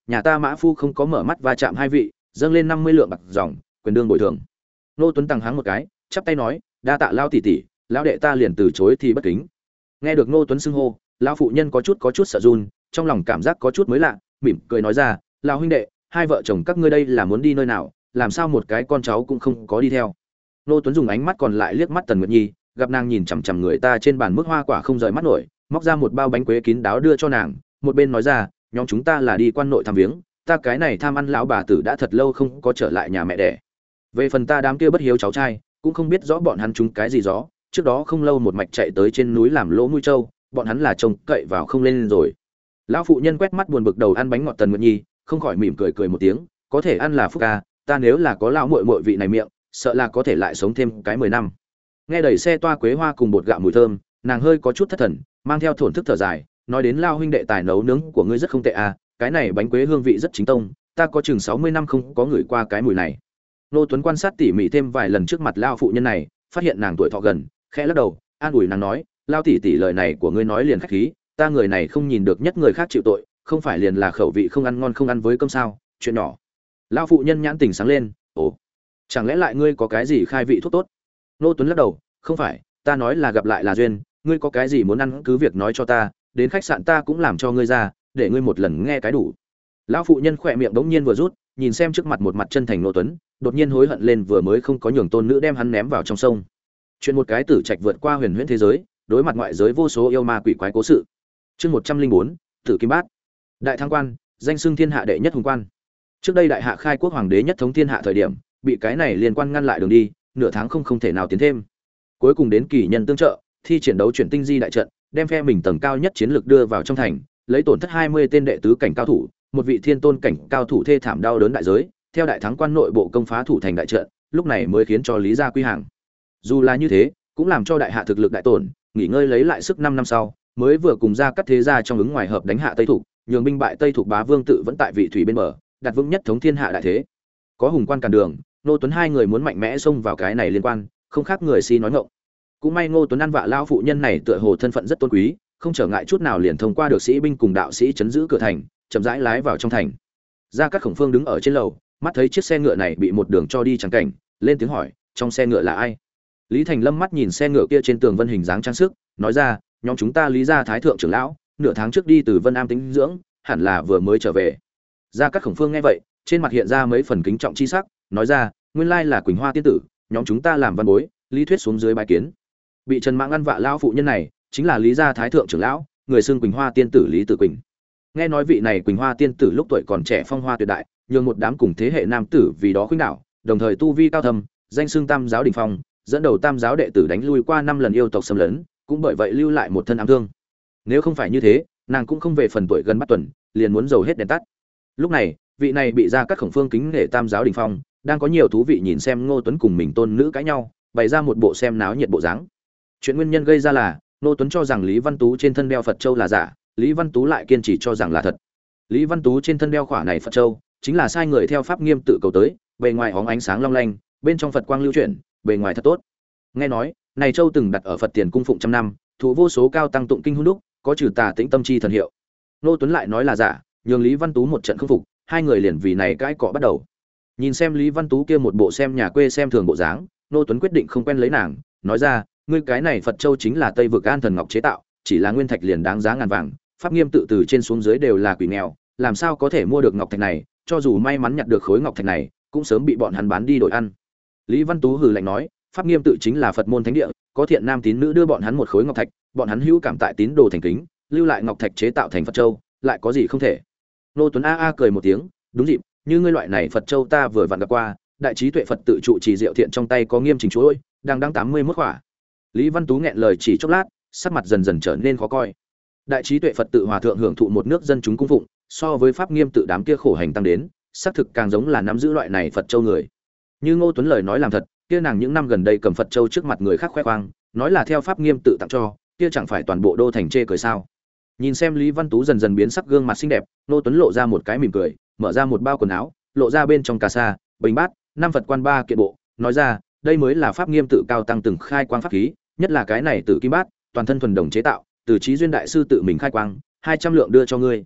nhà ta mã phu không có mở mắt va chạm hai vị, dâng lên năm mươi lượng bạc dòng, quyền đương bồi thường. Nô Tuấn tăng háng một cái, chắp tay nói, đa tạ lao tỷ tỷ, lão đệ ta liền từ chối thì bất kính. Nghe được Nô Tuấn xưng hô, lão phụ nhân có chút có chút sợ run, trong lòng cảm giác có chút mới lạ, mỉm cười nói ra, lão huynh đệ, hai vợ chồng các ngươi đây là muốn đi nơi nào, làm sao một cái con cháu cũng không có đi theo. Nô Tuấn dùng ánh mắt còn lại liếc mắt Tần Nguyệt Nhi, gặp nàng nhìn chằm chằm người ta trên bàn mức hoa quả không rời mắt nổi, móc ra một bao bánh quế kín đáo đưa cho nàng, một bên nói ra, nhóm chúng ta là đi quan nội thăm viếng, ta cái này tham ăn lão bà tử đã thật lâu không có trở lại nhà mẹ đẻ. Về phần ta đám kia bất hiếu cháu trai, cũng không biết rõ bọn hắn chúng cái gì gió, trước đó không lâu một mạch chạy tới trên núi làm lỗ mũi trâu, bọn hắn là trông cậy vào không lên rồi. Lão phụ nhân quét mắt buồn bực đầu ăn bánh ngọt Tần Nguyệt Nhi, không khỏi mỉm cười cười một tiếng, có thể ăn là phúc ca, ta nếu là có lão muội muội vị này miệng, sợ là có thể lại sống thêm cái mười năm. Nghe đẩy xe toa quế hoa cùng bột gạo mùi thơm, nàng hơi có chút thất thần, mang theo thổn thức thở dài, nói đến lao huynh đệ tài nấu nướng của ngươi rất không tệ à, cái này bánh quế hương vị rất chính tông, ta có chừng sáu mươi năm không có ngửi qua cái mùi này. Nô Tuấn quan sát tỉ mỉ thêm vài lần trước mặt lao phụ nhân này, phát hiện nàng tuổi thọ gần, khẽ lắc đầu, an ủi nàng nói, lao tỷ tỷ lời này của ngươi nói liền khách khí, ta người này không nhìn được nhất người khác chịu tội, không phải liền là khẩu vị không ăn ngon không ăn với cơm sao, chuyện nhỏ. Lao phụ nhân nhãn tình sáng lên, ồ, chẳng lẽ lại ngươi có cái gì khai vị thuốc tốt? Nô Tuấn lắc đầu, không phải, ta nói là gặp lại là duyên, ngươi có cái gì muốn ăn cứ việc nói cho ta, đến khách sạn ta cũng làm cho ngươi ra, để ngươi một lần nghe cái đủ. Lão phụ nhân khỏe miệng bỗng nhiên vừa rút, nhìn xem trước mặt một mặt chân thành Nô Tuấn, đột nhiên hối hận lên vừa mới không có nhường tôn nữ đem hắn ném vào trong sông. Chuyện một cái tử trạch vượt qua huyền huyễn thế giới, đối mặt ngoại giới vô số yêu ma quỷ quái cố sự. Chương một trăm linh bốn, Tử Kim Bát. Đại thăng quan, danh xưng thiên hạ đệ nhất hùng quan. Trước đây đại hạ khai quốc hoàng đế nhất thống thiên hạ thời điểm, bị cái này liên quan ngăn lại đường đi, nửa tháng không không thể nào tiến thêm. Cuối cùng đến kỳ nhân tương trợ, thi triển đấu chuyển tinh di đại trận, đem phe mình tầng cao nhất chiến lược đưa vào trong thành, lấy tổn thất hai mươi tên đệ tứ cảnh cao thủ, một vị thiên tôn cảnh cao thủ thê thảm đau đớn đại giới, theo đại thắng quan nội bộ công phá thủ thành đại trận, lúc này mới khiến cho Lý gia quy hàng. Dù là như thế, cũng làm cho đại hạ thực lực đại tổn, nghỉ ngơi lấy lại sức năm năm sau, mới vừa cùng ra cắt thế gia trong ứng ngoài hợp đánh hạ Tây Thục, nhường binh bại Tây Thục bá vương tự vẫn tại vị thủy bên bờ, đặt vững nhất thống thiên hạ đại thế. Có hùng quan cản đường, Ngô Tuấn hai người muốn mạnh mẽ xông vào cái này liên quan, không khác người si nói ngọng. Cũng may Ngô Tuấn ăn vạ lao phụ nhân này tựa hồ thân phận rất tôn quý, không trở ngại chút nào liền thông qua được sĩ binh cùng đạo sĩ chấn giữ cửa thành, chậm rãi lái vào trong thành. Gia Cát Khổng Phương đứng ở trên lầu, mắt thấy chiếc xe ngựa này bị một đường cho đi chẳng cảnh, lên tiếng hỏi, trong xe ngựa là ai? Lý Thành Lâm mắt nhìn xe ngựa kia trên tường vân hình dáng trang sức, nói ra, nhóm chúng ta Lý gia thái thượng trưởng lão, nửa tháng trước đi từ Vân Am tĩnh dưỡng, hẳn là vừa mới trở về. Gia Cát Khổng Phương nghe vậy, trên mặt hiện ra mấy phần kính trọng chi sắc, nói ra, nguyên lai là Quỳnh Hoa tiên tử, nhóm chúng ta làm văn bối, lý thuyết xuống dưới bái kiến. Bị Trần Mãng ăn vạ lão phụ nhân này, chính là Lý gia thái thượng trưởng lão, người xưng Quỳnh Hoa tiên tử Lý Tử Quỳnh. Nghe nói vị này Quỳnh Hoa tiên tử lúc tuổi còn trẻ phong hoa tuyệt đại, nhường một đám cùng thế hệ nam tử vì đó khuynh đảo, đồng thời tu vi cao thâm, danh xưng Tam giáo đỉnh phong, dẫn đầu Tam giáo đệ tử đánh lui qua năm lần yêu tộc xâm lấn, cũng bởi vậy lưu lại một thân ám thương. Nếu không phải như thế, nàng cũng không về phần tuổi gần bắt tuần, liền muốn dầu hết đèn tắt. Lúc này, vị này bị Gia Cát Khổng Phương kính nể Tam giáo đỉnh phong, đang có nhiều thú vị nhìn xem Ngô Tuấn cùng mình tôn nữ cãi nhau, bày ra một bộ xem náo nhiệt bộ dáng. Chuyện nguyên nhân gây ra là, Ngô Tuấn cho rằng Lý Văn Tú trên thân đeo Phật châu là giả, Lý Văn Tú lại kiên trì cho rằng là thật. Lý Văn Tú trên thân đeo khỏa này Phật châu, chính là sai người theo pháp nghiêm tự cầu tới, bề ngoài hóng ánh sáng long lanh, bên trong Phật quang lưu chuyển, bề ngoài thật tốt. Nghe nói, này châu từng đặt ở Phật tiền cung phụng trăm năm, thụ vô số cao tăng tụng kinh hôn đúc, có trừ tà tĩnh tâm chi thần hiệu. Ngô Tuấn lại nói là giả, nhường Lý Văn Tú một trận không phục, hai người liền vì này cãi cọ bắt đầu. Nhìn xem Lý Văn Tú kia một bộ xem nhà quê xem thường bộ dáng, Ngô Tuấn quyết định không quen lấy nàng, nói ra, ngươi cái này Phật châu chính là Tây vực An Thần Ngọc chế tạo, chỉ là nguyên thạch liền đáng giá ngàn vàng, pháp nghiêm tự từ trên xuống dưới đều là quỷ nghèo, làm sao có thể mua được ngọc thạch này, cho dù may mắn nhặt được khối ngọc thạch này, cũng sớm bị bọn hắn bán đi đổi ăn. Lý Văn Tú hừ lạnh nói, pháp nghiêm tự chính là Phật môn thánh địa, có thiện nam tín nữ đưa bọn hắn một khối ngọc thạch, bọn hắn hữu cảm tại tín đồ thành kính, lưu lại ngọc thạch chế tạo thành Phật châu, lại có gì không thể. Nô Tuấn a a cười một tiếng, đúng dịp, như ngươi loại này Phật châu ta vừa vặn gặp qua, đại trí tuệ Phật tự trụ trì diệu thiện trong tay có nghiêm chỉnh chuỗi, đang đang tám mươi mốt khỏa. Lý Văn Tú nghẹn lời chỉ chốc lát, sắc mặt dần dần trở nên khó coi. Đại trí tuệ Phật tự hòa thượng hưởng thụ một nước dân chúng cung phụng, so với pháp nghiêm tự đám kia khổ hành tăng đến, xác thực càng giống là nắm giữ loại này Phật châu người. Như Ngô Tuấn lời nói làm thật, kia nàng những năm gần đây cầm Phật châu trước mặt người khác khoe khoang, nói là theo pháp nghiêm tự tặng cho, kia chẳng phải toàn bộ đô thành chê cười sao? Nhìn xem Lý Văn Tú dần dần biến sắc gương mặt xinh đẹp, Ngô Tuấn lộ ra một cái mỉm cười, mở ra một bao quần áo, lộ ra bên trong cà sa, bình bát, năm Phật quan ba kiện bộ, nói ra, đây mới là pháp nghiêm tự cao tăng từng khai quang pháp khí, nhất là cái này Tử Kim Bát, toàn thân thuần đồng chế tạo, từ Chí Duyên đại sư tự mình khai quang, hai trăm lượng đưa cho ngươi.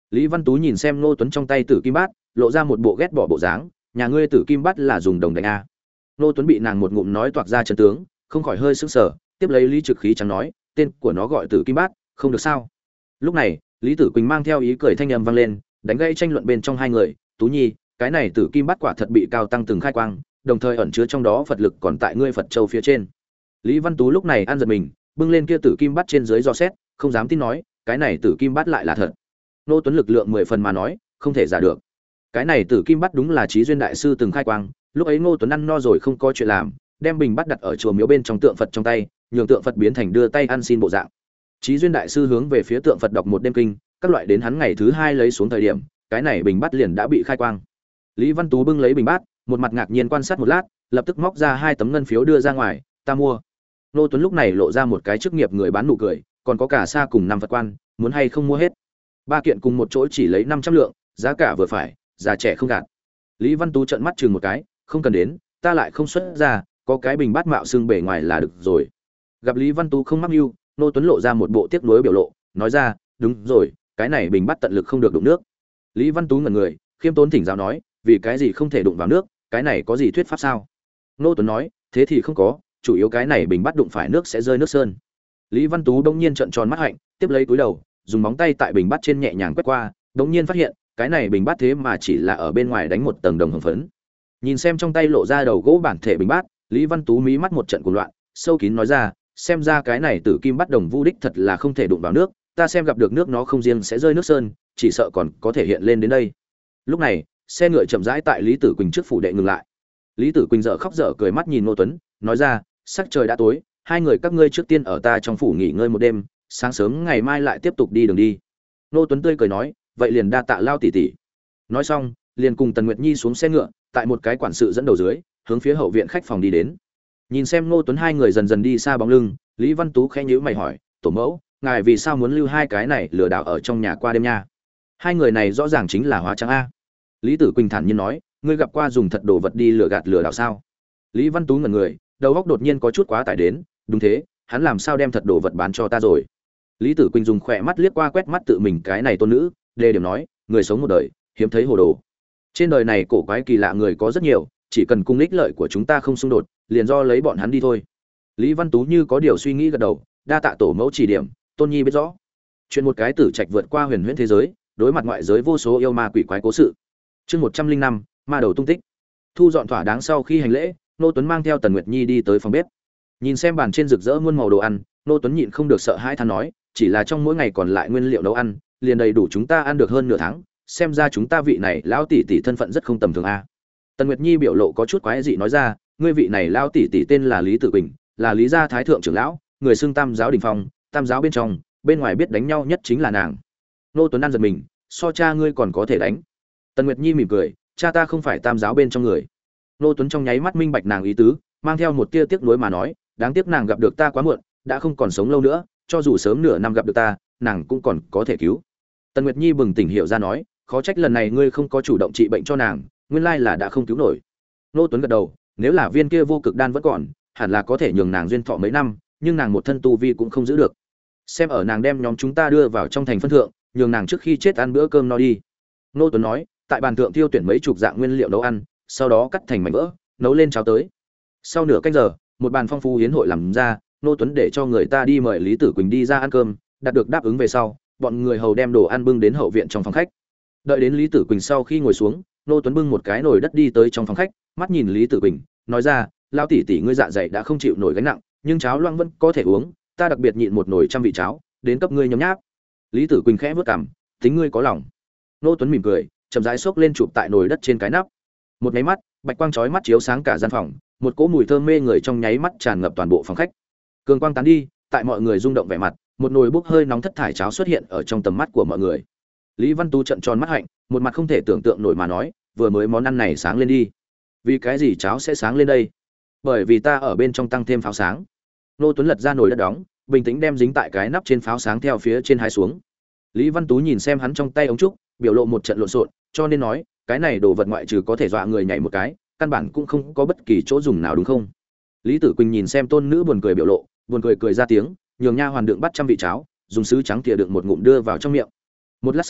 Lý Văn Tú nhìn xem Ngô Tuấn trong tay tử kim bát, lộ ra một bộ ghét bỏ bộ dáng, nhà ngươi tử kim bát là dùng đồng đánh a. Ngô Tuấn bị nàng một ngụm nói toạc ra chân tướng, không khỏi hơi sững sờ, tiếp lấy Lý Trực Khí trắng nói, tên của nó gọi tử kim bát, không được sao? Lúc này, Lý Tử Quỳnh mang theo ý cười thanh âm vang lên, đánh gãy tranh luận bên trong hai người, Tú Nhi, cái này tử kim bát quả thật bị cao tăng từng khai quang, đồng thời ẩn chứa trong đó Phật lực còn tại ngươi Phật châu phía trên. Lý Văn Tú lúc này ăn giật mình, bưng lên kia tử kim bát trên dưới dò xét, không dám tin nói, cái này tử kim bát lại là thật. Nô Tuấn lực lượng mười phần mà nói, không thể giả được. Cái này tử kim bát đúng là Chí Duyên đại sư từng khai quang, lúc ấy Ngô Tuấn ăn no rồi không có chuyện làm, đem bình bát đặt ở chùa miếu bên trong tượng Phật trong tay, nhường tượng Phật biến thành đưa tay ăn xin bộ dạng. Chí Duyên đại sư hướng về phía tượng Phật đọc một đêm kinh, các loại đến hắn ngày thứ hai lấy xuống thời điểm, cái này bình bát liền đã bị khai quang. Lý Văn Tú bưng lấy bình bát, một mặt ngạc nhiên quan sát một lát, lập tức móc ra hai tấm ngân phiếu đưa ra ngoài, ta mua. Nô Tuấn lúc này lộ ra một cái chức nghiệp người bán nụ cười, còn có cả xa cùng năm Phật quan, muốn hay không mua hết. Ba kiện cùng một chỗ chỉ lấy năm trăm lượng, giá cả vừa phải, già trẻ không gạt. Lý Văn Tú trợn mắt chừng một cái, không cần đến, ta lại không xuất ra, có cái bình bát mạo xương bề ngoài là được rồi. Gặp Lý Văn Tú không mắc mưu, Nô Tuấn lộ ra một bộ tiếc nuối biểu lộ, nói ra, đúng rồi, cái này bình bát tận lực không được đụng nước. Lý Văn Tú ngẩn người, khiêm tốn thỉnh giáo nói, vì cái gì không thể đụng vào nước, cái này có gì thuyết pháp sao? Nô Tuấn nói, thế thì không có, chủ yếu cái này bình bát đụng phải nước sẽ rơi nước sơn. Lý Văn Tú đông nhiên trợn tròn mắt hạnh, tiếp lấy túi đầu, dùng móng tay tại bình bát trên nhẹ nhàng quét qua, đống nhiên phát hiện, cái này bình bát thế mà chỉ là ở bên ngoài đánh một tầng đồng hồng phấn. Nhìn xem trong tay lộ ra đầu gỗ bản thể bình bát, Lý Văn Tú mí mắt một trận cuồng loạn, sâu kín nói ra, xem ra cái này tử kim bắt đồng vu đích thật là không thể đụng vào nước, ta xem gặp được nước nó không riêng sẽ rơi nước sơn, chỉ sợ còn có thể hiện lên đến đây. Lúc này, xe ngựa chậm rãi tại Lý Tử Quỳnh trước phủ đệ ngừng lại. Lý Tử Quỳnh dở khóc dở cười mắt nhìn Ngô Tuấn, nói ra, sắc trời đã tối, hai người các ngươi trước tiên ở ta trong phủ nghỉ ngơi một đêm, sáng sớm ngày mai lại tiếp tục đi đường đi. Ngô Tuấn tươi cười nói, vậy liền đa tạ Lao tỷ tỷ. Nói xong, liền cùng Tần Nguyệt Nhi xuống xe ngựa, tại một cái quản sự dẫn đầu dưới, hướng phía hậu viện khách phòng đi đến. Nhìn xem Ngô Tuấn hai người dần dần đi xa bóng lưng, Lý Văn Tú khẽ nhíu mày hỏi, tổ mẫu, ngài vì sao muốn lưu hai cái này lừa đảo ở trong nhà qua đêm nha? Hai người này rõ ràng chính là hóa trang a. Lý Tử Quỳnh thản nhiên nói, ngươi gặp qua dùng thật đồ vật đi lừa gạt lừa đảo sao? Lý Văn Tú ngẩn người, đầu óc đột nhiên có chút quá tải đến, đúng thế, hắn làm sao đem thật đồ vật bán cho ta rồi? Lý Tử Quỳnh dùng khỏe mắt liếc qua quét mắt tự mình cái này tôn nữ, đề điểm nói, người sống một đời, hiếm thấy hồ đồ. Trên đời này cổ quái kỳ lạ người có rất nhiều, chỉ cần cung ích lợi của chúng ta không xung đột, liền do lấy bọn hắn đi thôi. Lý Văn Tú như có điều suy nghĩ gật đầu, đa tạ tổ mẫu chỉ điểm, tôn nhi biết rõ. Chuyện một cái tử trạch vượt qua huyền huyễn thế giới, đối mặt ngoại giới vô số yêu ma quỷ quái cố sự. Chương một trăm linh năm, ma đầu tung tích. Thu dọn thỏa đáng sau khi hành lễ, Nô Tuấn mang theo Tần Nguyệt Nhi đi tới phòng bếp. Nhìn xem bàn trên rực rỡ muôn màu đồ ăn, Nô Tuấn nhịn không được sợ hãi than nói, chỉ là trong mỗi ngày còn lại nguyên liệu nấu ăn, liền đầy đủ chúng ta ăn được hơn nửa tháng, xem ra chúng ta vị này lão tỷ tỷ thân phận rất không tầm thường a. Tần Nguyệt Nhi biểu lộ có chút quái dị nói ra, ngươi vị này lão tỷ tỷ tên là Lý Tử Quỳnh, là Lý gia thái thượng trưởng lão, người xưng Tam giáo đỉnh phong, Tam giáo bên trong, bên ngoài biết đánh nhau nhất chính là nàng. Nô Tuấn ăn giật mình, so cha ngươi còn có thể đánh. Tần Nguyệt Nhi mỉm cười, cha ta không phải Tam giáo bên trong người. Nô Tuấn trong nháy mắt minh bạch nàng ý tứ, mang theo một tia tiếc nuối mà nói, đáng tiếc nàng gặp được ta quá muộn, đã không còn sống lâu nữa, cho dù sớm nửa năm gặp được ta, nàng cũng còn có thể cứu. Tần Nguyệt Nhi bừng tỉnh hiểu ra nói, khó trách lần này ngươi không có chủ động trị bệnh cho nàng, nguyên lai là đã không cứu nổi. Nô Tuấn gật đầu, nếu là viên kia vô cực đan vẫn còn, hẳn là có thể nhường nàng duyên thọ mấy năm, nhưng nàng một thân tu vi cũng không giữ được. Xem ở nàng đem nhóm chúng ta đưa vào trong thành phân thượng, nhường nàng trước khi chết ăn bữa cơm no đi. Nô Tuấn nói, tại bàn thượng tiêu tuyển mấy chục dạng nguyên liệu nấu ăn, sau đó cắt thành mảnh vỡ, nấu lên cháo tới. Sau nửa canh giờ, một bàn phong phú hiến hội làm ra, Nô Tuấn để cho người ta đi mời Lý Tử Quỳnh đi ra ăn cơm, đạt được đáp ứng về sau, bọn người hầu đem đồ ăn bưng đến hậu viện trong phòng khách. Đợi đến Lý Tử Quỳnh sau khi ngồi xuống, Nô Tuấn bưng một cái nồi đất đi tới trong phòng khách, mắt nhìn Lý Tử Quỳnh, nói ra, lão tỷ tỷ ngươi dạ dày đã không chịu nổi gánh nặng, nhưng cháo loãng vẫn có thể uống, ta đặc biệt nhịn một nồi trăm vị cháo, đến cấp ngươi nhấm nháp. Lý Tử Quỳnh khẽ vớt cằm, tính ngươi có lòng. Nô Tuấn mỉm cười, chậm rãi xốc lên chụp tại nồi đất trên cái nắp. Một cái mắt, bạch quang chói mắt chiếu sáng cả gian phòng, một cỗ mùi thơm mê người trong nháy mắt tràn ngập toàn bộ phòng khách. Cường quang tán đi, tại mọi người rung động vẻ mặt, một nồi bốc hơi nóng thất thải cháo xuất hiện ở trong tầm mắt của mọi người. Lý Văn Tu trợn tròn mắt hạnh, một mặt không thể tưởng tượng nổi mà nói, vừa mới món ăn này sáng lên đi. Vì cái gì cháo sẽ sáng lên đây? Bởi vì ta ở bên trong tăng thêm pháo sáng. Nô Tuấn lật ra nồi đất đóng, bình tĩnh đem dính tại cái nắp trên pháo sáng theo phía trên hai xuống. Lý Văn Tú nhìn xem hắn trong tay ống trúc, biểu lộ một trận lộn xộn, cho nên nói, cái này đồ vật ngoại trừ có thể dọa người nhảy một cái, căn bản cũng không có bất kỳ chỗ dùng nào đúng không? Lý Tử Quỳnh nhìn xem tôn nữ buồn cười biểu lộ, buồn cười cười ra tiếng, nhường nha hoàn đựng bắt trăm vị cháo, dùng sứ trắng thìa đựng một ngụm đưa vào trong miệng. Một lát sau,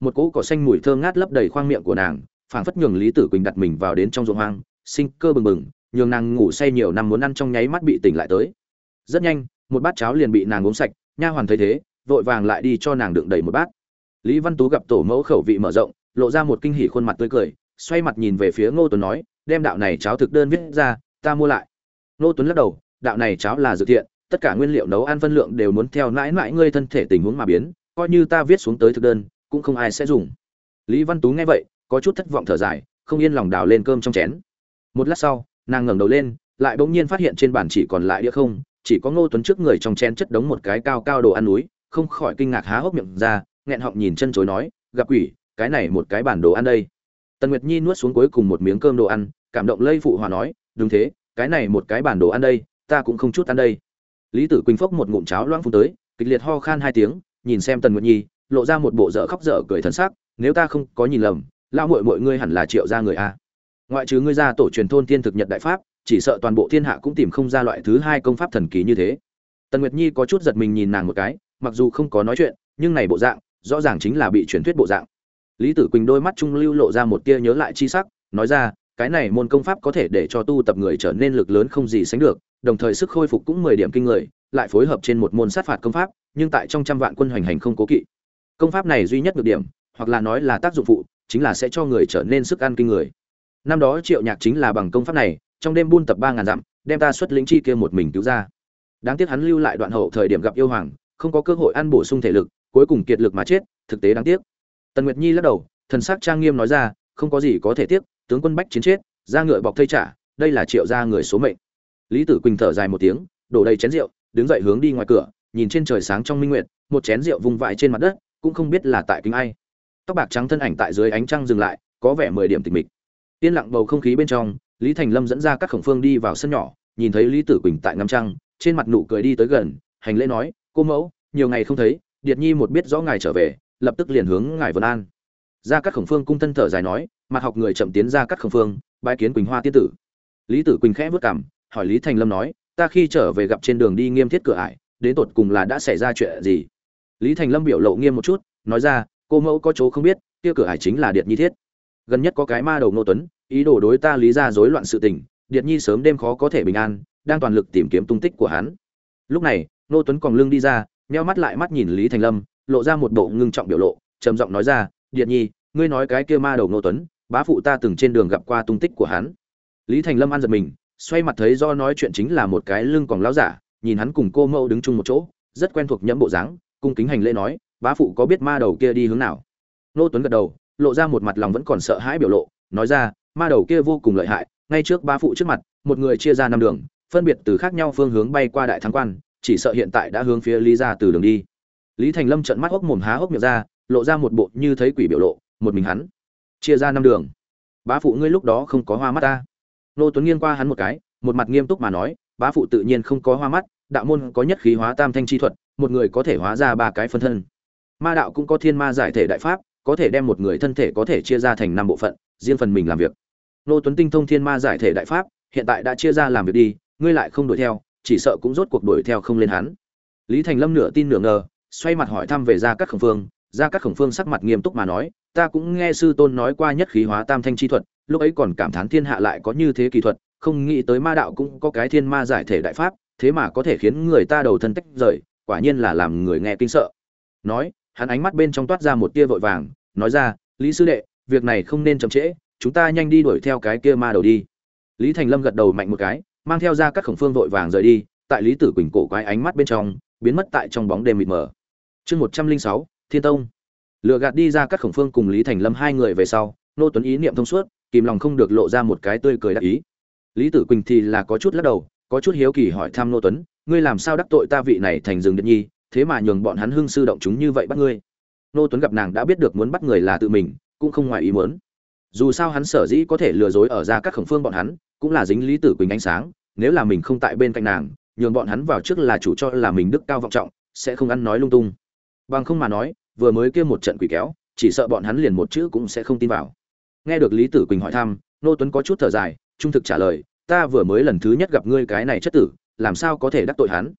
một cỗ cỏ xanh mùi thơm ngát lấp đầy khoang miệng của nàng, phảng phất nhường Lý Tử Quỳnh đặt mình vào đến trong ruộng hoang, sinh cơ bừng bừng, nhường nàng ngủ say nhiều năm muốn ăn trong nháy mắt bị tỉnh lại tới. Rất nhanh, một bát cháo liền bị nàng uống sạch, nha hoàn thấy thế, vội vàng lại đi cho nàng đựng đầy một bát. Lý Văn Tú gặp tổ mẫu khẩu vị mở rộng, lộ ra một kinh hỉ khuôn mặt tươi cười, xoay mặt nhìn về phía Ngô Tuấn nói, đem đạo này cháo thực đơn viết ra, ta mua lại. Ngô Tuấn lắc đầu, đạo này cháo là dược thiện, tất cả nguyên liệu nấu ăn phân lượng đều muốn theo mãi mãi ngươi thân thể tình huống mà biến, coi như ta viết xuống tới thực đơn, cũng không ai sẽ dùng. Lý Văn Tú nghe vậy, có chút thất vọng thở dài, không yên lòng đào lên cơm trong chén. Một lát sau, nàng ngẩng đầu lên, lại bỗng nhiên phát hiện trên bàn chỉ còn lại đĩa không, chỉ có Ngô Tuấn trước người trong chén chất đống một cái cao cao đồ ăn núi, không khỏi kinh ngạc há hốc miệng ra, nghẹn họng nhìn chân chối nói, gặp quỷ, cái này một cái bản đồ ăn đây. Tần Nguyệt Nhi nuốt xuống cuối cùng một miếng cơm đồ ăn, cảm động lây phụ hòa nói, đúng thế, cái này một cái bản đồ ăn đây, ta cũng không chút ăn đây. Lý Tử Quỳnh phốc một ngụm cháo loãng phun tới, kịch liệt ho khan hai tiếng, nhìn xem Tần Nguyệt Nhi, lộ ra một bộ dở khóc dở cười thần sắc, nếu ta không có nhìn lầm, lão muội muội ngươi hẳn là Triệu gia người a. Ngoại trừ ngươi gia tổ truyền thôn tiên thực nhật đại pháp, chỉ sợ toàn bộ thiên hạ cũng tìm không ra loại thứ hai công pháp thần kỳ như thế. Tần Nguyệt Nhi có chút giật mình nhìn nàng một cái, mặc dù không có nói chuyện, nhưng này bộ dạng, rõ ràng chính là bị truyền thuyết bộ dạng. Lý Tử Quỳnh đôi mắt trung lưu lộ ra một tia nhớ lại chi sắc, nói ra, cái này môn công pháp có thể để cho tu tập người trở nên lực lớn không gì sánh được, đồng thời sức khôi phục cũng mười điểm kinh người, lại phối hợp trên một môn sát phạt công pháp, nhưng tại trong trăm vạn quân hoành hành không cố kỵ. Công pháp này duy nhất nhược điểm, hoặc là nói là tác dụng phụ, chính là sẽ cho người trở nên sức ăn kinh người. Năm đó Triệu Nhạc chính là bằng công pháp này, trong đêm buôn tập ba ngàn dặm, đem ta xuất lĩnh chi kia một mình cứu ra. Đáng tiếc hắn lưu lại đoạn hậu thời điểm gặp yêu hoàng, không có cơ hội ăn bổ sung thể lực, cuối cùng kiệt lực mà chết, thực tế đáng tiếc. Tần Nguyệt Nhi lắc đầu, thần sắc trang nghiêm nói ra, không có gì có thể tiếc, tướng quân bách chiến chết, ra ngựa bọc thây trả, đây là Triệu gia người số mệnh. Lý Tử Quỳnh thở dài một tiếng, đổ đầy chén rượu, đứng dậy hướng đi ngoài cửa, nhìn trên trời sáng trong minh nguyệt, một chén rượu vung vãi trên mặt đất, cũng không biết là tại kính ai. Tóc bạc trắng thân ảnh tại dưới ánh trăng dừng lại, có vẻ mười điểm tịch mịch. Yên lặng bầu không khí bên trong, Lý Thành Lâm dẫn ra các khổng phương đi vào sân nhỏ, nhìn thấy Lý Tử Quỳnh tại ngắm trăng, trên mặt nụ cười đi tới gần, hành lễ nói, cô mẫu, nhiều ngày không thấy, Điệt Nhi một biết rõ ngài trở về, lập tức liền hướng ngài vân an. Ra các khổng phương cung thân thở dài nói, mặt học người chậm tiến ra các khổng phương, bái kiến Quỳnh Hoa tiên tử. Lý Tử Quỳnh khẽ vớt cằm, hỏi Lý Thành Lâm nói, ta khi trở về gặp trên đường đi Nghiêm Thiết cửa ải, đến tột cùng là đã xảy ra chuyện gì? Lý Thành Lâm biểu lộ nghiêm một chút, nói ra, cô mẫu có chỗ không biết, kia cửa ải chính là Điệt Nhi thiết. Gần nhất có cái ma đầu Ngô Tuấn, ý đồ đối ta Lý ra rối loạn sự tình, Điệt Nhi sớm đêm khó có thể bình an, đang toàn lực tìm kiếm tung tích của hắn. Lúc này, Ngô Tuấn còn lưng đi ra, nheo mắt lại mắt nhìn Lý Thành Lâm, lộ ra một bộ ngưng trọng biểu lộ, trầm giọng nói ra, Điệt Nhi, ngươi nói cái kia ma đầu Ngô Tuấn, bá phụ ta từng trên đường gặp qua tung tích của hắn. Lý Thành Lâm ăn giật mình, xoay mặt thấy do nói chuyện chính là một cái lưng còn lão giả, nhìn hắn cùng cô mẫu đứng chung một chỗ, rất quen thuộc nhẫm bộ dáng, cung kính hành lễ nói, bá phụ có biết ma đầu kia đi hướng nào? Ngô Tuấn gật đầu, lộ ra một mặt lòng vẫn còn sợ hãi biểu lộ, nói ra, ma đầu kia vô cùng lợi hại, ngay trước bá phụ trước mặt, một người chia ra năm đường, phân biệt từ khác nhau phương hướng bay qua đại thắng quan, chỉ sợ hiện tại đã hướng phía Lý gia từ đường đi. Lý Thành Lâm trợn mắt hốc mồm há hốc miệng ra, lộ ra một bộ như thấy quỷ biểu lộ, một mình hắn chia ra năm đường. Bá phụ ngươi lúc đó không có hoa mắt ta? Ngô Tuấn nghiêng qua hắn một cái, một mặt nghiêm túc mà nói, bá phụ tự nhiên không có hoa mắt, đạo môn có nhất khí hóa tam thanh chi thuật, một người có thể hóa ra ba cái phân thân. Ma đạo cũng có thiên ma giải thể đại pháp, có thể đem một người thân thể có thể chia ra thành năm bộ phận, riêng phần mình làm việc. Ngô Tuấn tinh thông thiên ma giải thể đại pháp, hiện tại đã chia ra làm việc đi, ngươi lại không đuổi theo, chỉ sợ cũng rốt cuộc đuổi theo không lên hắn. Lý Thành Lâm nửa tin nửa ngờ, xoay mặt hỏi thăm về Gia Cát Khổng Phương, Gia Cát Khổng Phương sắc mặt nghiêm túc mà nói, ta cũng nghe sư tôn nói qua nhất khí hóa tam thanh chi thuật, lúc ấy còn cảm thán thiên hạ lại có như thế kỳ thuật, không nghĩ tới ma đạo cũng có cái thiên ma giải thể đại pháp, thế mà có thể khiến người ta đầu thân tách rời, quả nhiên là làm người nghe kinh sợ. Nói, hắn ánh mắt bên trong toát ra một tia vội vàng, nói ra, Lý sư đệ, việc này không nên chậm trễ, chúng ta nhanh đi đuổi theo cái kia ma đầu đi. Lý Thành Lâm gật đầu mạnh một cái, mang theo Gia Cát Khổng Phương vội vàng rời đi, tại Lý Tử Quỳnh cổ quái ánh mắt bên trong, biến mất tại trong bóng đêm mịt mờ. Chương một trăm linh sáu, Thiên Tông. Lừa gạt đi Gia Cát Khổng Phương cùng Lý Thành Lâm hai người về sau, Nô Tuấn ý niệm thông suốt, kìm lòng không được lộ ra một cái tươi cười đắc ý. Lý Tử Quỳnh thì là có chút lắc đầu, có chút hiếu kỳ hỏi thăm Nô Tuấn, ngươi làm sao đắc tội ta vị này thành rừng Điệt Nhi, thế mà nhường bọn hắn hưng sư động chúng như vậy bắt ngươi? Nô Tuấn gặp nàng đã biết được muốn bắt người là tự mình, cũng không ngoài ý muốn. Dù sao hắn sở dĩ có thể lừa dối ở Gia Cát Khổng Phương bọn hắn, cũng là dính Lý Tử Quỳnh ánh sáng, nếu là mình không tại bên cạnh nàng, nhường bọn hắn vào trước là chủ cho là mình đức cao vọng trọng, sẽ không ăn nói lung tung. Bằng không mà nói, vừa mới kia một trận quỷ kéo, chỉ sợ bọn hắn liền một chữ cũng sẽ không tin vào. Nghe được Lý Tử Quỳnh hỏi thăm, Nô Tuấn có chút thở dài, trung thực trả lời, ta vừa mới lần thứ nhất gặp ngươi cái này chất tử, làm sao có thể đắc tội hắn?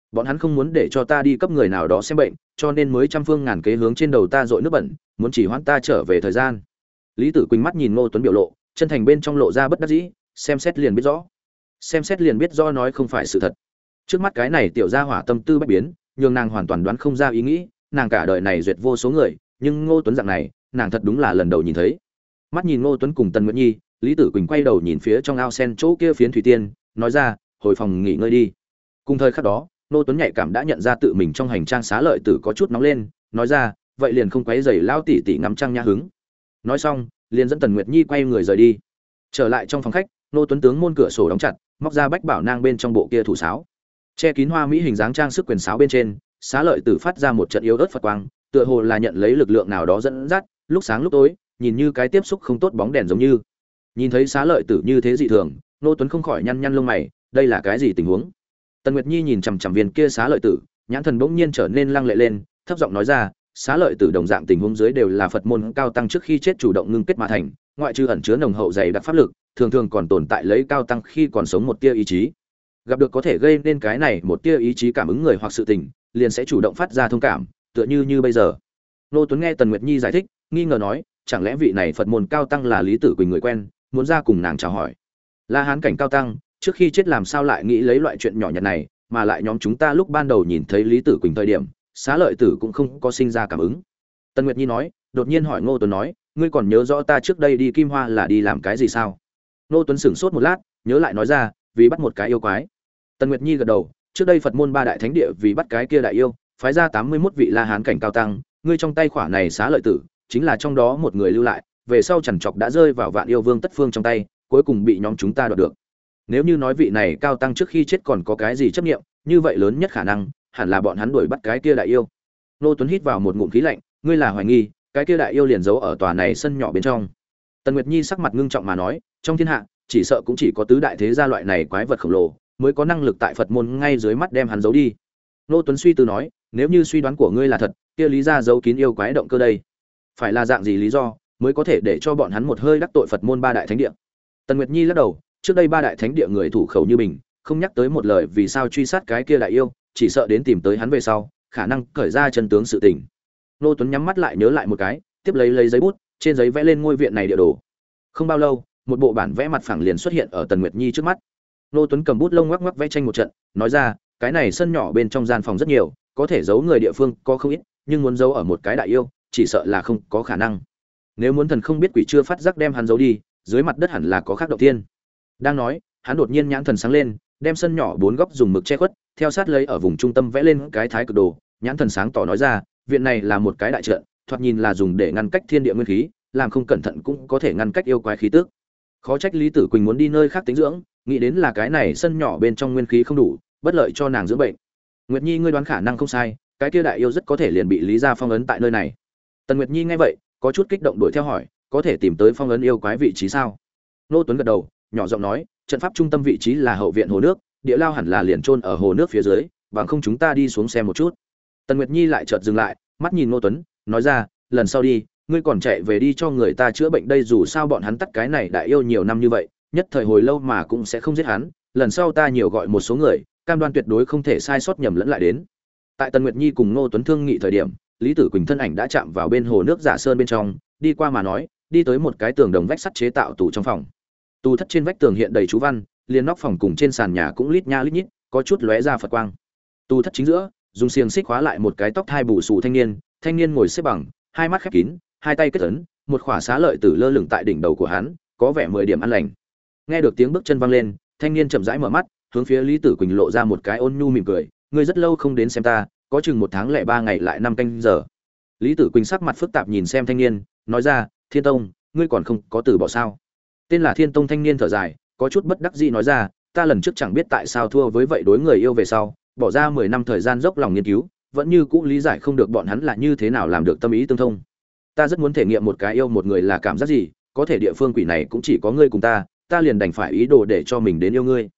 Bọn hắn không muốn để cho ta đi cấp người nào đó xem bệnh, cho nên mới trăm phương ngàn kế hướng trên đầu ta dội nước bẩn, muốn chỉ hoãn ta trở về thời gian. Lý Tử Quỳnh mắt nhìn Ngô Tuấn biểu lộ, chân thành bên trong lộ ra bất đắc dĩ, xem xét liền biết rõ. Xem xét liền biết rõ nói không phải sự thật. Trước mắt cái này tiểu gia hỏa tâm tư bất biến, nhưng nàng hoàn toàn đoán không ra ý nghĩ, nàng cả đời này duyệt vô số người, nhưng Ngô Tuấn dạng này, nàng thật đúng là lần đầu nhìn thấy. Mắt nhìn Ngô Tuấn cùng Tần Nguyệt Nhi, Lý Tử Quỳnh quay đầu nhìn phía trong ao sen chỗ kia phiến thủy tiên, nói ra, hồi phòng nghỉ ngơi đi. Cùng thời khắc đó, Ngô Tuấn nhạy cảm đã nhận ra tự mình trong hành trang xá lợi tử có chút nóng lên, nói ra, vậy liền không quấy rầy lao tỷ tỷ ngắm trăng nha hứng. Nói xong, liền dẫn Tần Nguyệt Nhi quay người rời đi. Trở lại trong phòng khách, Ngô Tuấn tướng môn cửa sổ đóng chặt, móc ra bách bảo nang bên trong bộ kia thủ sáo, che kín hoa mỹ hình dáng trang sức quyền sáo bên trên, xá lợi tử phát ra một trận yếu ớt phật quang, tựa hồ là nhận lấy lực lượng nào đó dẫn dắt, lúc sáng lúc tối, nhìn như cái tiếp xúc không tốt bóng đèn giống như. Nhìn thấy xá lợi tử như thế dị thường, Ngô Tuấn không khỏi nhăn nhăn lông mày, đây là cái gì tình huống? Tần Nguyệt Nhi nhìn chằm chằm viên kia xá lợi tử, nhãn thần bỗng nhiên trở nên lăng lệ lên, thấp giọng nói ra, xá lợi tử đồng dạng tình huống dưới đều là Phật môn cao tăng trước khi chết chủ động ngưng kết mà thành, ngoại trừ ẩn chứa nồng hậu dày đặc pháp lực, thường thường còn tồn tại lấy cao tăng khi còn sống một tia ý chí. Gặp được có thể gây nên cái này một tia ý chí cảm ứng người hoặc sự tình, liền sẽ chủ động phát ra thông cảm, tựa như như bây giờ. Nô Tuấn nghe Tần Nguyệt Nhi giải thích, nghi ngờ nói, chẳng lẽ vị này Phật môn cao tăng là Lý Tử Quỳnh người quen, muốn ra cùng nàng chào hỏi. La Hán cảnh cao tăng, trước khi chết làm sao lại nghĩ lấy loại chuyện nhỏ nhặt này, mà lại nhóm chúng ta lúc ban đầu nhìn thấy Lý Tử Quỳnh thời điểm, xá lợi tử cũng không có sinh ra cảm ứng. Tần Nguyệt Nhi nói, đột nhiên hỏi Ngô Tuấn nói, ngươi còn nhớ rõ ta trước đây đi Kim Hoa là đi làm cái gì sao? Ngô Tuấn sững sốt một lát, nhớ lại nói ra, vì bắt một cái yêu quái. Tần Nguyệt Nhi gật đầu, trước đây Phật môn ba đại thánh địa vì bắt cái kia đại yêu, phái ra tám mươi mốt vị La Hán cảnh cao tăng, ngươi trong tay khỏa này xá lợi tử, chính là trong đó một người lưu lại, về sau chằn chọc đã rơi vào Vạn Yêu Vương Tất Phương trong tay, cuối cùng bị nhóm chúng ta đoạt được. Nếu như nói vị này cao tăng trước khi chết còn có cái gì chấp niệm, như vậy lớn nhất khả năng hẳn là bọn hắn đuổi bắt cái kia đại yêu. Nô Tuấn hít vào một ngụm khí lạnh, ngươi là hoài nghi cái kia đại yêu liền giấu ở tòa này sân nhỏ bên trong. Tần Nguyệt Nhi sắc mặt ngưng trọng mà nói, trong thiên hạ chỉ sợ cũng chỉ có tứ đại thế gia loại này quái vật khổng lồ mới có năng lực tại Phật môn ngay dưới mắt đem hắn giấu đi. Nô Tuấn suy tư nói, nếu như suy đoán của ngươi là thật, kia lý gia giấu kín yêu quái động cơ đây, phải là dạng gì lý do mới có thể để cho bọn hắn một hơi đắc tội Phật môn ba đại thánh địa? Tần Nguyệt Nhi lắc đầu, trước đây ba đại thánh địa người thủ khẩu như mình, không nhắc tới một lời vì sao truy sát cái kia đại yêu, chỉ sợ đến tìm tới hắn về sau, khả năng cởi ra chân tướng sự tình. Nô Tuấn nhắm mắt lại nhớ lại một cái, tiếp lấy lấy giấy bút, trên giấy vẽ lên ngôi viện này địa đồ. Không bao lâu, một bộ bản vẽ mặt phẳng liền xuất hiện ở Tần Nguyệt Nhi trước mắt. Nô Tuấn cầm bút lông ngoắc ngoắc vẽ tranh một trận, nói ra, cái này sân nhỏ bên trong gian phòng rất nhiều, có thể giấu người địa phương có không ít, nhưng muốn giấu ở một cái đại yêu, chỉ sợ là không có khả năng. Nếu muốn thần không biết quỷ chưa phát giác đem hắn giấu đi, dưới mặt đất hẳn là có khác động thiên. Đang nói, hắn đột nhiên nhãn thần sáng lên, đem sân nhỏ bốn góc dùng mực che khuất, theo sát lấy ở vùng trung tâm vẽ lên cái thái cực đồ, nhãn thần sáng tỏ nói ra, viện này là một cái đại trận, thoạt nhìn là dùng để ngăn cách thiên địa nguyên khí, làm không cẩn thận cũng có thể ngăn cách yêu quái khí tức. Khó trách Lý Tử Quỳnh muốn đi nơi khác tĩnh dưỡng, nghĩ đến là cái này sân nhỏ bên trong nguyên khí không đủ, bất lợi cho nàng dưỡng bệnh. Nguyệt Nhi ngươi đoán khả năng không sai, cái kia đại yêu rất có thể liền bị Lý gia phong ấn tại nơi này. Tần Nguyệt Nhi nghe vậy, có chút kích động đuổi theo hỏi, có thể tìm tới phong ấn yêu quái vị trí sao? Nô Tuấn gật đầu, nhỏ giọng nói, trận pháp trung tâm vị trí là hậu viện hồ nước, địa lao hẳn là liền chôn ở hồ nước phía dưới, bằng không chúng ta đi xuống xem một chút. Tần Nguyệt Nhi lại chợt dừng lại, mắt nhìn Nô Tuấn, nói ra, lần sau đi, ngươi còn chạy về đi cho người ta chữa bệnh đây, dù sao bọn hắn tắt cái này đại yêu nhiều năm như vậy, nhất thời hồi lâu mà cũng sẽ không giết hắn, lần sau ta nhiều gọi một số người, cam đoan tuyệt đối không thể sai sót nhầm lẫn lại đến. Tại Tần Nguyệt Nhi cùng Nô Tuấn thương nghị thời điểm, Lý Tử Quỳnh thân ảnh đã chạm vào bên hồ nước giả sơn bên trong, đi qua mà nói, đi tới một cái tường đồng vách sắt chế tạo tủ trong phòng. Tủ thất trên vách tường hiện đầy chú văn, liền nóc phòng cùng trên sàn nhà cũng lít nha lít nhít, có chút lóe ra Phật quang. Tủ thất chính giữa, dùng xiềng xích khóa lại một cái tóc thai bù xù thanh niên, thanh niên ngồi xếp bằng, hai mắt khép kín, hai tay kết ấn, một khỏa xá lợi tử lơ lửng tại đỉnh đầu của hắn, có vẻ mười điểm an lành. Nghe được tiếng bước chân vang lên, thanh niên chậm rãi mở mắt, hướng phía Lý Tử Quỳnh lộ ra một cái ôn nhu mỉm cười, ngươi rất lâu không đến xem ta, có chừng một tháng lẻ ba ngày lại năm canh giờ. Lý Tử Quỳnh sắc mặt phức tạp nhìn xem thanh niên, nói ra, Thiên Tông, ngươi còn không có từ bỏ sao? Tên là Thiên Tông thanh niên thở dài, có chút bất đắc dĩ nói ra, ta lần trước chẳng biết tại sao thua với vậy đối người yêu về sau, bỏ ra mười năm thời gian dốc lòng nghiên cứu, vẫn như cũ lý giải không được bọn hắn là như thế nào làm được tâm ý tương thông. Ta rất muốn thể nghiệm một cái yêu một người là cảm giác gì, có thể địa phương quỷ này cũng chỉ có ngươi cùng ta, ta liền đành phải ý đồ để cho mình đến yêu ngươi.